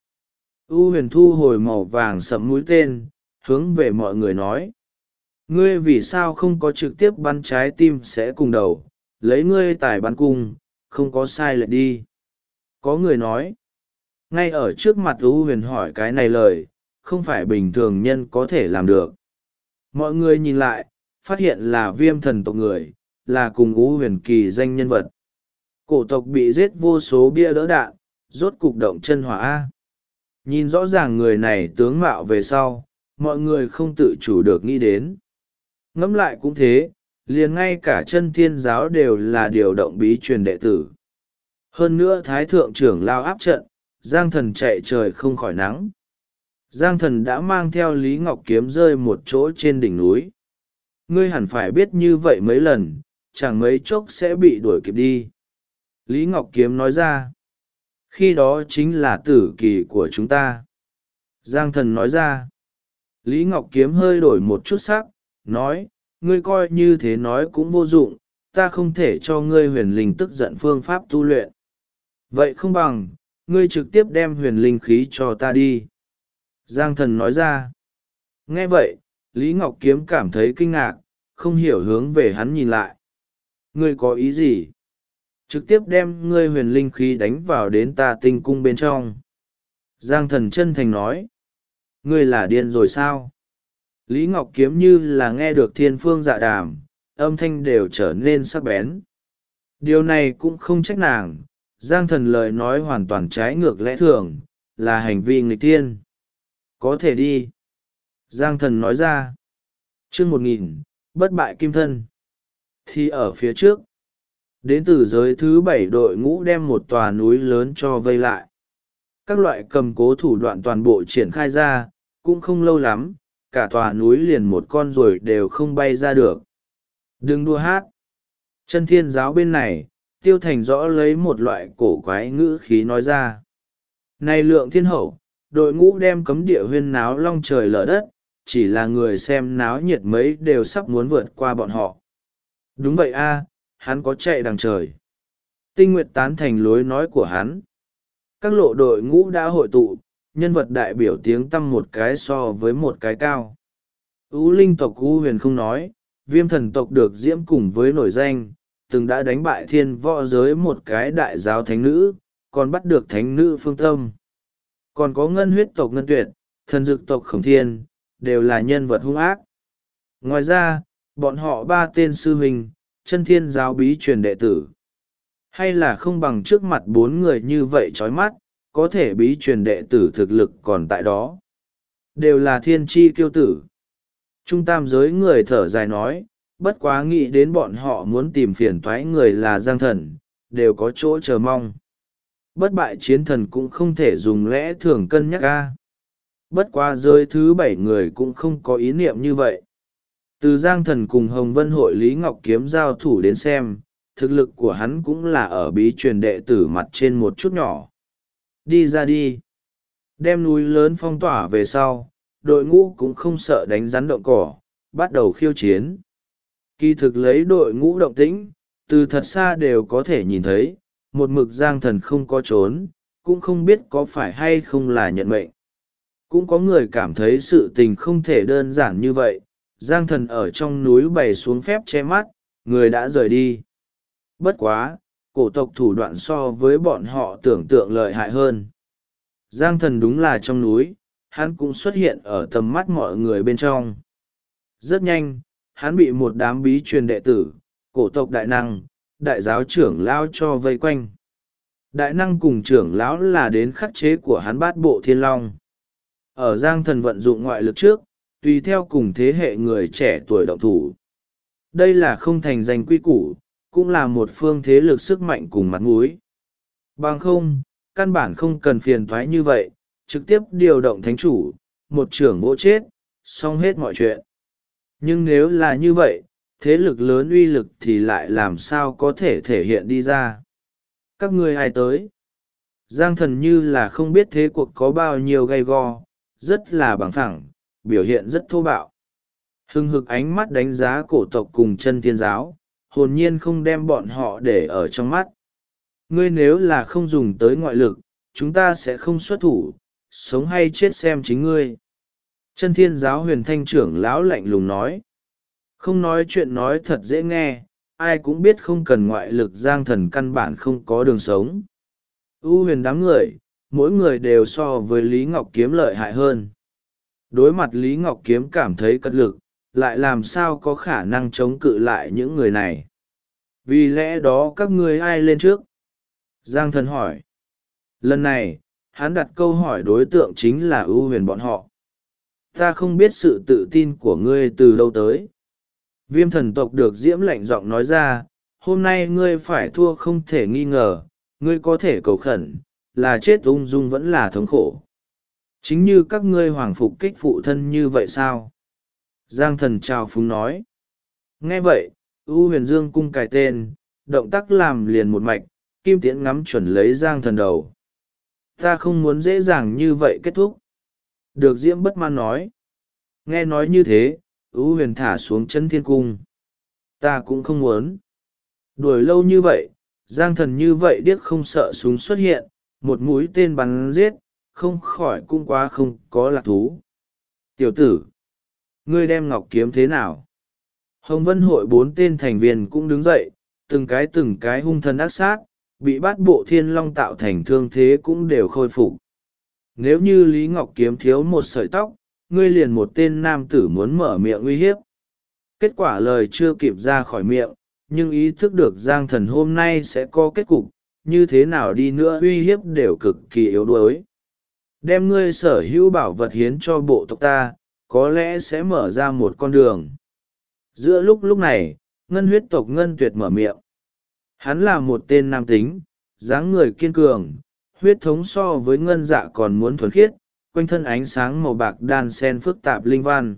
U Huyền thu hồi màu vàng sẫm mũi tên, hướng về mọi người nói: ngươi vì sao không có trực tiếp bắn trái tim sẽ cùng đầu, lấy ngươi tài bắn cung, không có sai lệch đi. Có người nói. Ngay ở trước mặt U Huyền hỏi cái này lời, không phải bình thường nhân có thể làm được. Mọi người nhìn lại, phát hiện là Viêm thần tộc người, là cùng U Huyền kỳ danh nhân vật. Cổ tộc bị giết vô số bia đỡ đạn, rốt cục động chân hỏa A. Nhìn rõ ràng người này tướng mạo về sau, mọi người không tự chủ được nghĩ đến. Ngẫm lại cũng thế, liền ngay cả chân thiên giáo đều là điều động bí truyền đệ tử. Hơn nữa thái thượng trưởng lao áp trận, Giang Thần chạy trời không khỏi nắng. Giang Thần đã mang theo Lý Ngọc Kiếm rơi một chỗ trên đỉnh núi. Ngươi hẳn phải biết như vậy mấy lần, chẳng mấy chốc sẽ bị đuổi kịp đi. Lý Ngọc Kiếm nói ra. Khi đó chính là tử kỳ của chúng ta. Giang Thần nói ra. Lý Ngọc Kiếm hơi đổi một chút sắc, nói, ngươi coi như thế nói cũng vô dụng, ta không thể cho ngươi huyền linh tức giận phương pháp tu luyện. Vậy không bằng, ngươi trực tiếp đem huyền linh khí cho ta đi. Giang Thần nói ra. Nghe vậy, Lý Ngọc Kiếm cảm thấy kinh ngạc, không hiểu hướng về hắn nhìn lại. Ngươi có ý gì? Trực tiếp đem ngươi huyền linh khí đánh vào đến ta tinh cung bên trong. Giang Thần chân thành nói. Ngươi là điên rồi sao? Lý Ngọc Kiếm như là nghe được thiên phương dạ đàm, âm thanh đều trở nên sắc bén. Điều này cũng không trách nàng, Giang Thần lời nói hoàn toàn trái ngược lẽ thường, là hành vi nghịch thiên. Có thể đi. Giang Thần nói ra. Chương 1000, bất bại kim thân. Thì ở phía trước, đến từ giới thứ 7 đội ngũ đem một tòa núi lớn cho vây lại. Các loại cầm cố thủ đoạn toàn bộ triển khai ra, cũng không lâu lắm, cả tòa núi liền một con ruồi đều không bay ra được. Đừng đua hát. Chân thiên giáo bên này, Tiêu Thành rõ lấy một loại cổ quái ngữ khí nói ra. Này Lượng Thiên Hậu, đội ngũ đem cấm địa huyên náo long trời lở đất, chỉ là người xem náo nhiệt mấy đều sắp muốn vượt qua bọn họ. Đúng vậy a, hắn có chạy đằng trời. Tinh Nguyệt tán thành lối nói của hắn. Các lộ đội ngũ đã hội tụ, nhân vật đại biểu tiếng tăm một cái so với một cái cao. U Linh tộc U Huyền không nói, Viêm thần tộc được diễm cùng với nổi danh, từng đã đánh bại thiên võ giới một cái đại giáo thánh nữ, còn bắt được thánh nữ Phương Tâm. Còn có Ngân huyết tộc Ngân Tuyệt, thần dực tộc Khổng Thiên, đều là nhân vật hung ác. Ngoài ra, bọn họ ba tên sư huynh, chân thiên giáo bí truyền đệ tử. Hay là không bằng trước mặt bốn người như vậy chói mắt, có thể bí truyền đệ tử thực lực còn tại đó. Đều là thiên tri kiêu tử. Trung tam giới người thở dài nói, bất quá nghĩ đến bọn họ muốn tìm phiền toái người là Giang Thần, đều có chỗ chờ mong. Bất bại chiến thần cũng không thể dùng lẽ thường cân nhắc ca. Bất quá giới thứ 7 người cũng không có ý niệm như vậy. Từ Giang Thần cùng Hồng Vân hội Lý Ngọc Kiếm giao thủ đến xem, thực lực của hắn cũng là ở bí truyền đệ tử mặt trên một chút nhỏ. Đi ra đi. Đem núi lớn phong tỏa về sau, đội ngũ cũng không sợ đánh rắn động cỏ, bắt đầu khiêu chiến. Kỳ thực lấy đội ngũ động tĩnh, từ thật xa đều có thể nhìn thấy, một mực Giang Thần không có trốn, cũng không biết có phải hay không là nhận mệnh. Cũng có người cảm thấy sự tình không thể đơn giản như vậy, Giang Thần ở trong núi bày xuống phép che mắt, người đã rời đi. Bất quá, cổ tộc thủ đoạn so với bọn họ tưởng tượng lợi hại hơn. Giang Thần đúng là trong núi, hắn cũng xuất hiện ở tầm mắt mọi người bên trong. Rất nhanh, hắn bị một đám bí truyền đệ tử, cổ tộc đại năng, đại giáo trưởng lão cho vây quanh. Đại năng cùng trưởng lão là đến khắc chế của hắn bát bộ thiên long. Ở Giang Thần vận dụng ngoại lực trước, tùy theo cùng thế hệ người trẻ tuổi động thủ. Đây là không thành danh quy củ, cũng là một phương thế lực sức mạnh cùng mặt mũi. Bằng không, căn bản không cần phiền thoái như vậy, trực tiếp điều động thánh chủ, một trưởng vỗ chết, xong hết mọi chuyện. Nhưng nếu là như vậy, thế lực lớn uy lực thì lại làm sao có thể thể hiện đi ra. Các ngươi ai tới? Giang Thần như là không biết thế cuộc có bao nhiêu gay go, rất là bằng phẳng, biểu hiện rất thô bạo. Hưng hực ánh mắt đánh giá cổ tộc cùng chân thiên giáo, hồn nhiên không đem bọn họ để ở trong mắt. Ngươi nếu là không dùng tới ngoại lực, chúng ta sẽ không xuất thủ, sống hay chết xem chính ngươi. Chân Thiên Giáo Huyền Thanh trưởng lão lạnh lùng nói. Không nói chuyện nói thật dễ nghe, ai cũng biết không cần ngoại lực Giang Thần căn bản không có đường sống. U Huyền đám người, mỗi người đều so với Lý Ngọc Kiếm lợi hại hơn. Đối mặt Lý Ngọc Kiếm cảm thấy cật lực, lại làm sao có khả năng chống cự lại những người này. Vì lẽ đó các ngươi ai lên trước? Giang Thần hỏi. Lần này, hắn đặt câu hỏi đối tượng chính là ưu huyền bọn họ. Ta không biết sự tự tin của ngươi từ đâu tới. Viêm thần tộc được Diễm lạnh giọng nói ra, hôm nay ngươi phải thua không thể nghi ngờ, ngươi có thể cầu khẩn, là chết ung dung vẫn là thống khổ. Chính như các ngươi hoàng phục kích phụ thân như vậy sao? Giang Thần chào phúng nói. Nghe vậy, ưu huyền dương cung cài tên, động tác làm liền một mạch, kim tiễn ngắm chuẩn lấy Giang Thần đầu. Ta không muốn dễ dàng như vậy kết thúc. Được Diễm bất mãn nói. Nghe nói như thế, ưu huyền thả xuống chân thiên cung. Ta cũng không muốn. Đuổi lâu như vậy, Giang Thần như vậy điếc không sợ súng xuất hiện, một mũi tên bắn giết, không khỏi cũng quá không có lạc thú. Tiểu tử, ngươi đem ngọc kiếm thế nào? Hồng Vân hội 4 tên thành viên cũng đứng dậy, từng cái hung thần ác sát, bị bát bộ thiên long tạo thành thương thế cũng đều khôi phục. Nếu như Lý Ngọc Kiếm thiếu một sợi tóc, ngươi liền một tên nam tử muốn mở miệng uy hiếp. Kết quả lời chưa kịp ra khỏi miệng, nhưng ý thức được Giang Thần hôm nay sẽ có kết cục, như thế nào đi nữa uy hiếp đều cực kỳ yếu đuối. Đem ngươi sở hữu bảo vật hiến cho bộ tộc ta, có lẽ sẽ mở ra một con đường. Giữa lúc này, Ngân huyết tộc Ngân Tuyệt mở miệng. Hắn là một tên nam tính, dáng người kiên cường, huyết thống so với Ngân Dạ còn muốn thuần khiết, quanh thân ánh sáng màu bạc đan xen phức tạp linh văn.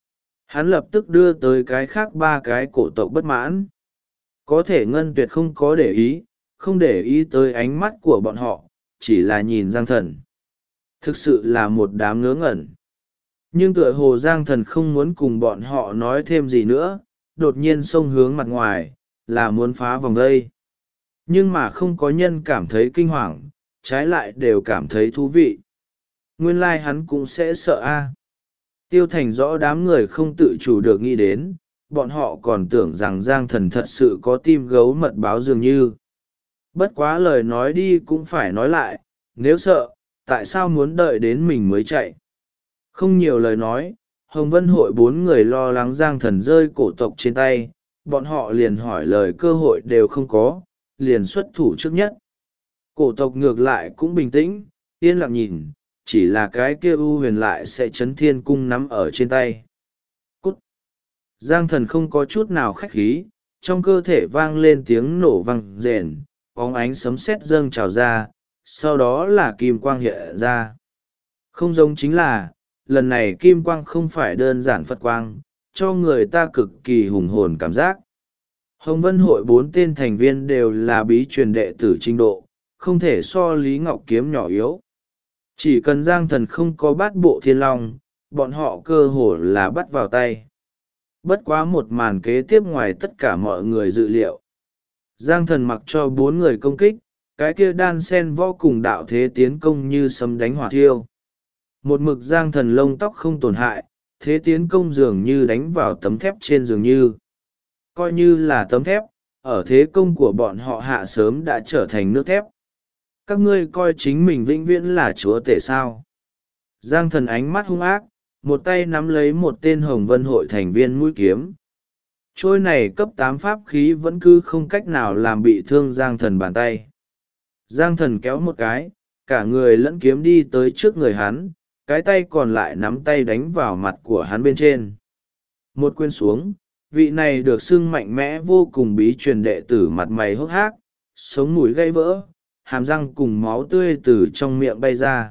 Hắn lập tức đưa tới cái khác 3 cái cổ tộc bất mãn. Có thể Ngân Tuyệt không có để ý, không để ý tới ánh mắt của bọn họ, chỉ là nhìn Giang Thần. Thực sự là một đám ngớ ngẩn. Nhưng tựa hồ Giang Thần không muốn cùng bọn họ nói thêm gì nữa, đột nhiên xông hướng mặt ngoài, là muốn phá vòng vây. Nhưng mà không có nhân cảm thấy kinh hoàng, trái lại đều cảm thấy thú vị. Nguyên lai hắn cũng sẽ sợ a. Tiêu Thành rõ đám người không tự chủ được nghĩ đến, bọn họ còn tưởng rằng Giang Thần thật sự có tim gấu mật báo dường như. Bất quá lời nói đi cũng phải nói lại, nếu sợ, tại sao muốn đợi đến mình mới chạy? Không nhiều lời nói, Hồng Vân hội 4 người lo lắng Giang Thần rơi cổ tộc trên tay, bọn họ liền hỏi lời cơ hội đều không có, liền xuất thủ trước nhất. Cổ tộc ngược lại cũng bình tĩnh, yên lặng nhìn, chỉ là cái kia ưu huyền lại sẽ chấn thiên cung nắm ở trên tay. Cút! Giang Thần không có chút nào khách khí, trong cơ thể vang lên tiếng nổ vang rền, bóng ánh sấm sét dâng trào ra, sau đó là kim quang hiện ra. Không giống chính là, lần này kim quang không phải đơn giản Phật quang, cho người ta cực kỳ hùng hồn cảm giác. Hồng Vân hội 4 tên thành viên đều là bí truyền đệ tử trình độ, không thể so Lý Ngọc Kiếm nhỏ yếu. Chỉ cần Giang Thần không có bát bộ thiên long, bọn họ cơ hồ là bắt vào tay. Bất quá một màn kế tiếp ngoài tất cả mọi người dự liệu. Giang Thần mặc cho 4 người công kích, cái kia đan sen vô cùng đạo thế tiến công như sấm đánh hỏa thiêu. Một mực Giang Thần lông tóc không tổn hại, thế tiến công dường như đánh vào tấm thép trên dường như. Coi như là tấm thép, ở thế công của bọn họ hạ sớm đã trở thành nước thép. Các ngươi coi chính mình vĩnh viễn là chúa tể sao? Giang Thần ánh mắt hung ác, một tay nắm lấy một tên Hồng Vân hội thành viên mũi kiếm. Trôi này cấp 8 pháp khí vẫn cứ không cách nào làm bị thương Giang Thần bàn tay. Giang Thần kéo một cái, cả người lẫn kiếm đi tới trước người hắn, cái tay còn lại nắm tay đánh vào mặt của hắn bên trên. Một quyền xuống, vị này được xưng mạnh mẽ vô cùng bí truyền đệ tử mặt mày hốc hác, sống mũi gãy vỡ, hàm răng cùng máu tươi từ trong miệng bay ra.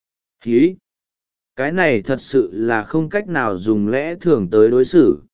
Hí! Cái này thật sự là không cách nào dùng lẽ thường tới đối xử.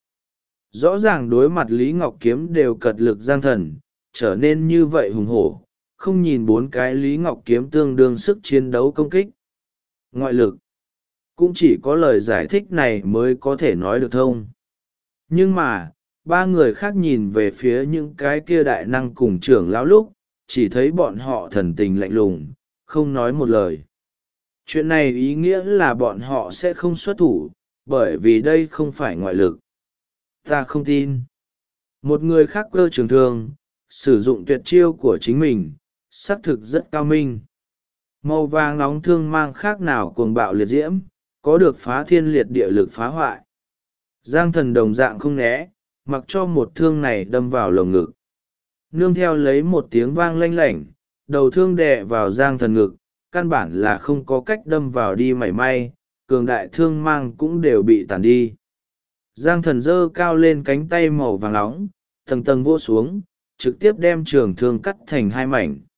Rõ ràng đối mặt Lý Ngọc Kiếm đều cật lực Giang Thần, trở nên như vậy hùng hổ, không nhìn 4 cái Lý Ngọc Kiếm tương đương sức chiến đấu công kích. Ngoại lực. Cũng chỉ có lời giải thích này mới có thể nói được thông. Nhưng mà, 3 người khác nhìn về phía những cái kia đại năng cùng trưởng lão lúc, chỉ thấy bọn họ thần tình lạnh lùng, không nói một lời. Chuyện này ý nghĩa là bọn họ sẽ không xuất thủ, bởi vì đây không phải ngoại lực. Ta không tin. Một người khác cơ trường thương, sử dụng tuyệt chiêu của chính mình, xác thực rất cao minh. Màu vàng nóng thương mang khác nào cuồng bạo liệt diễm, có được phá thiên liệt địa lực phá hoại. Giang thần đồng dạng không né, mặc cho một thương này đâm vào lồng ngực. Nương theo lấy một tiếng vang lanh lảnh, đầu thương đè vào giang thần ngực, căn bản là không có cách đâm vào đi mảy may, cường đại thương mang cũng đều bị tàn đi. Giang thần giơ cao lên cánh tay màu vàng nóng, tầng tầng vô xuống, trực tiếp đem trường thương cắt thành hai mảnh.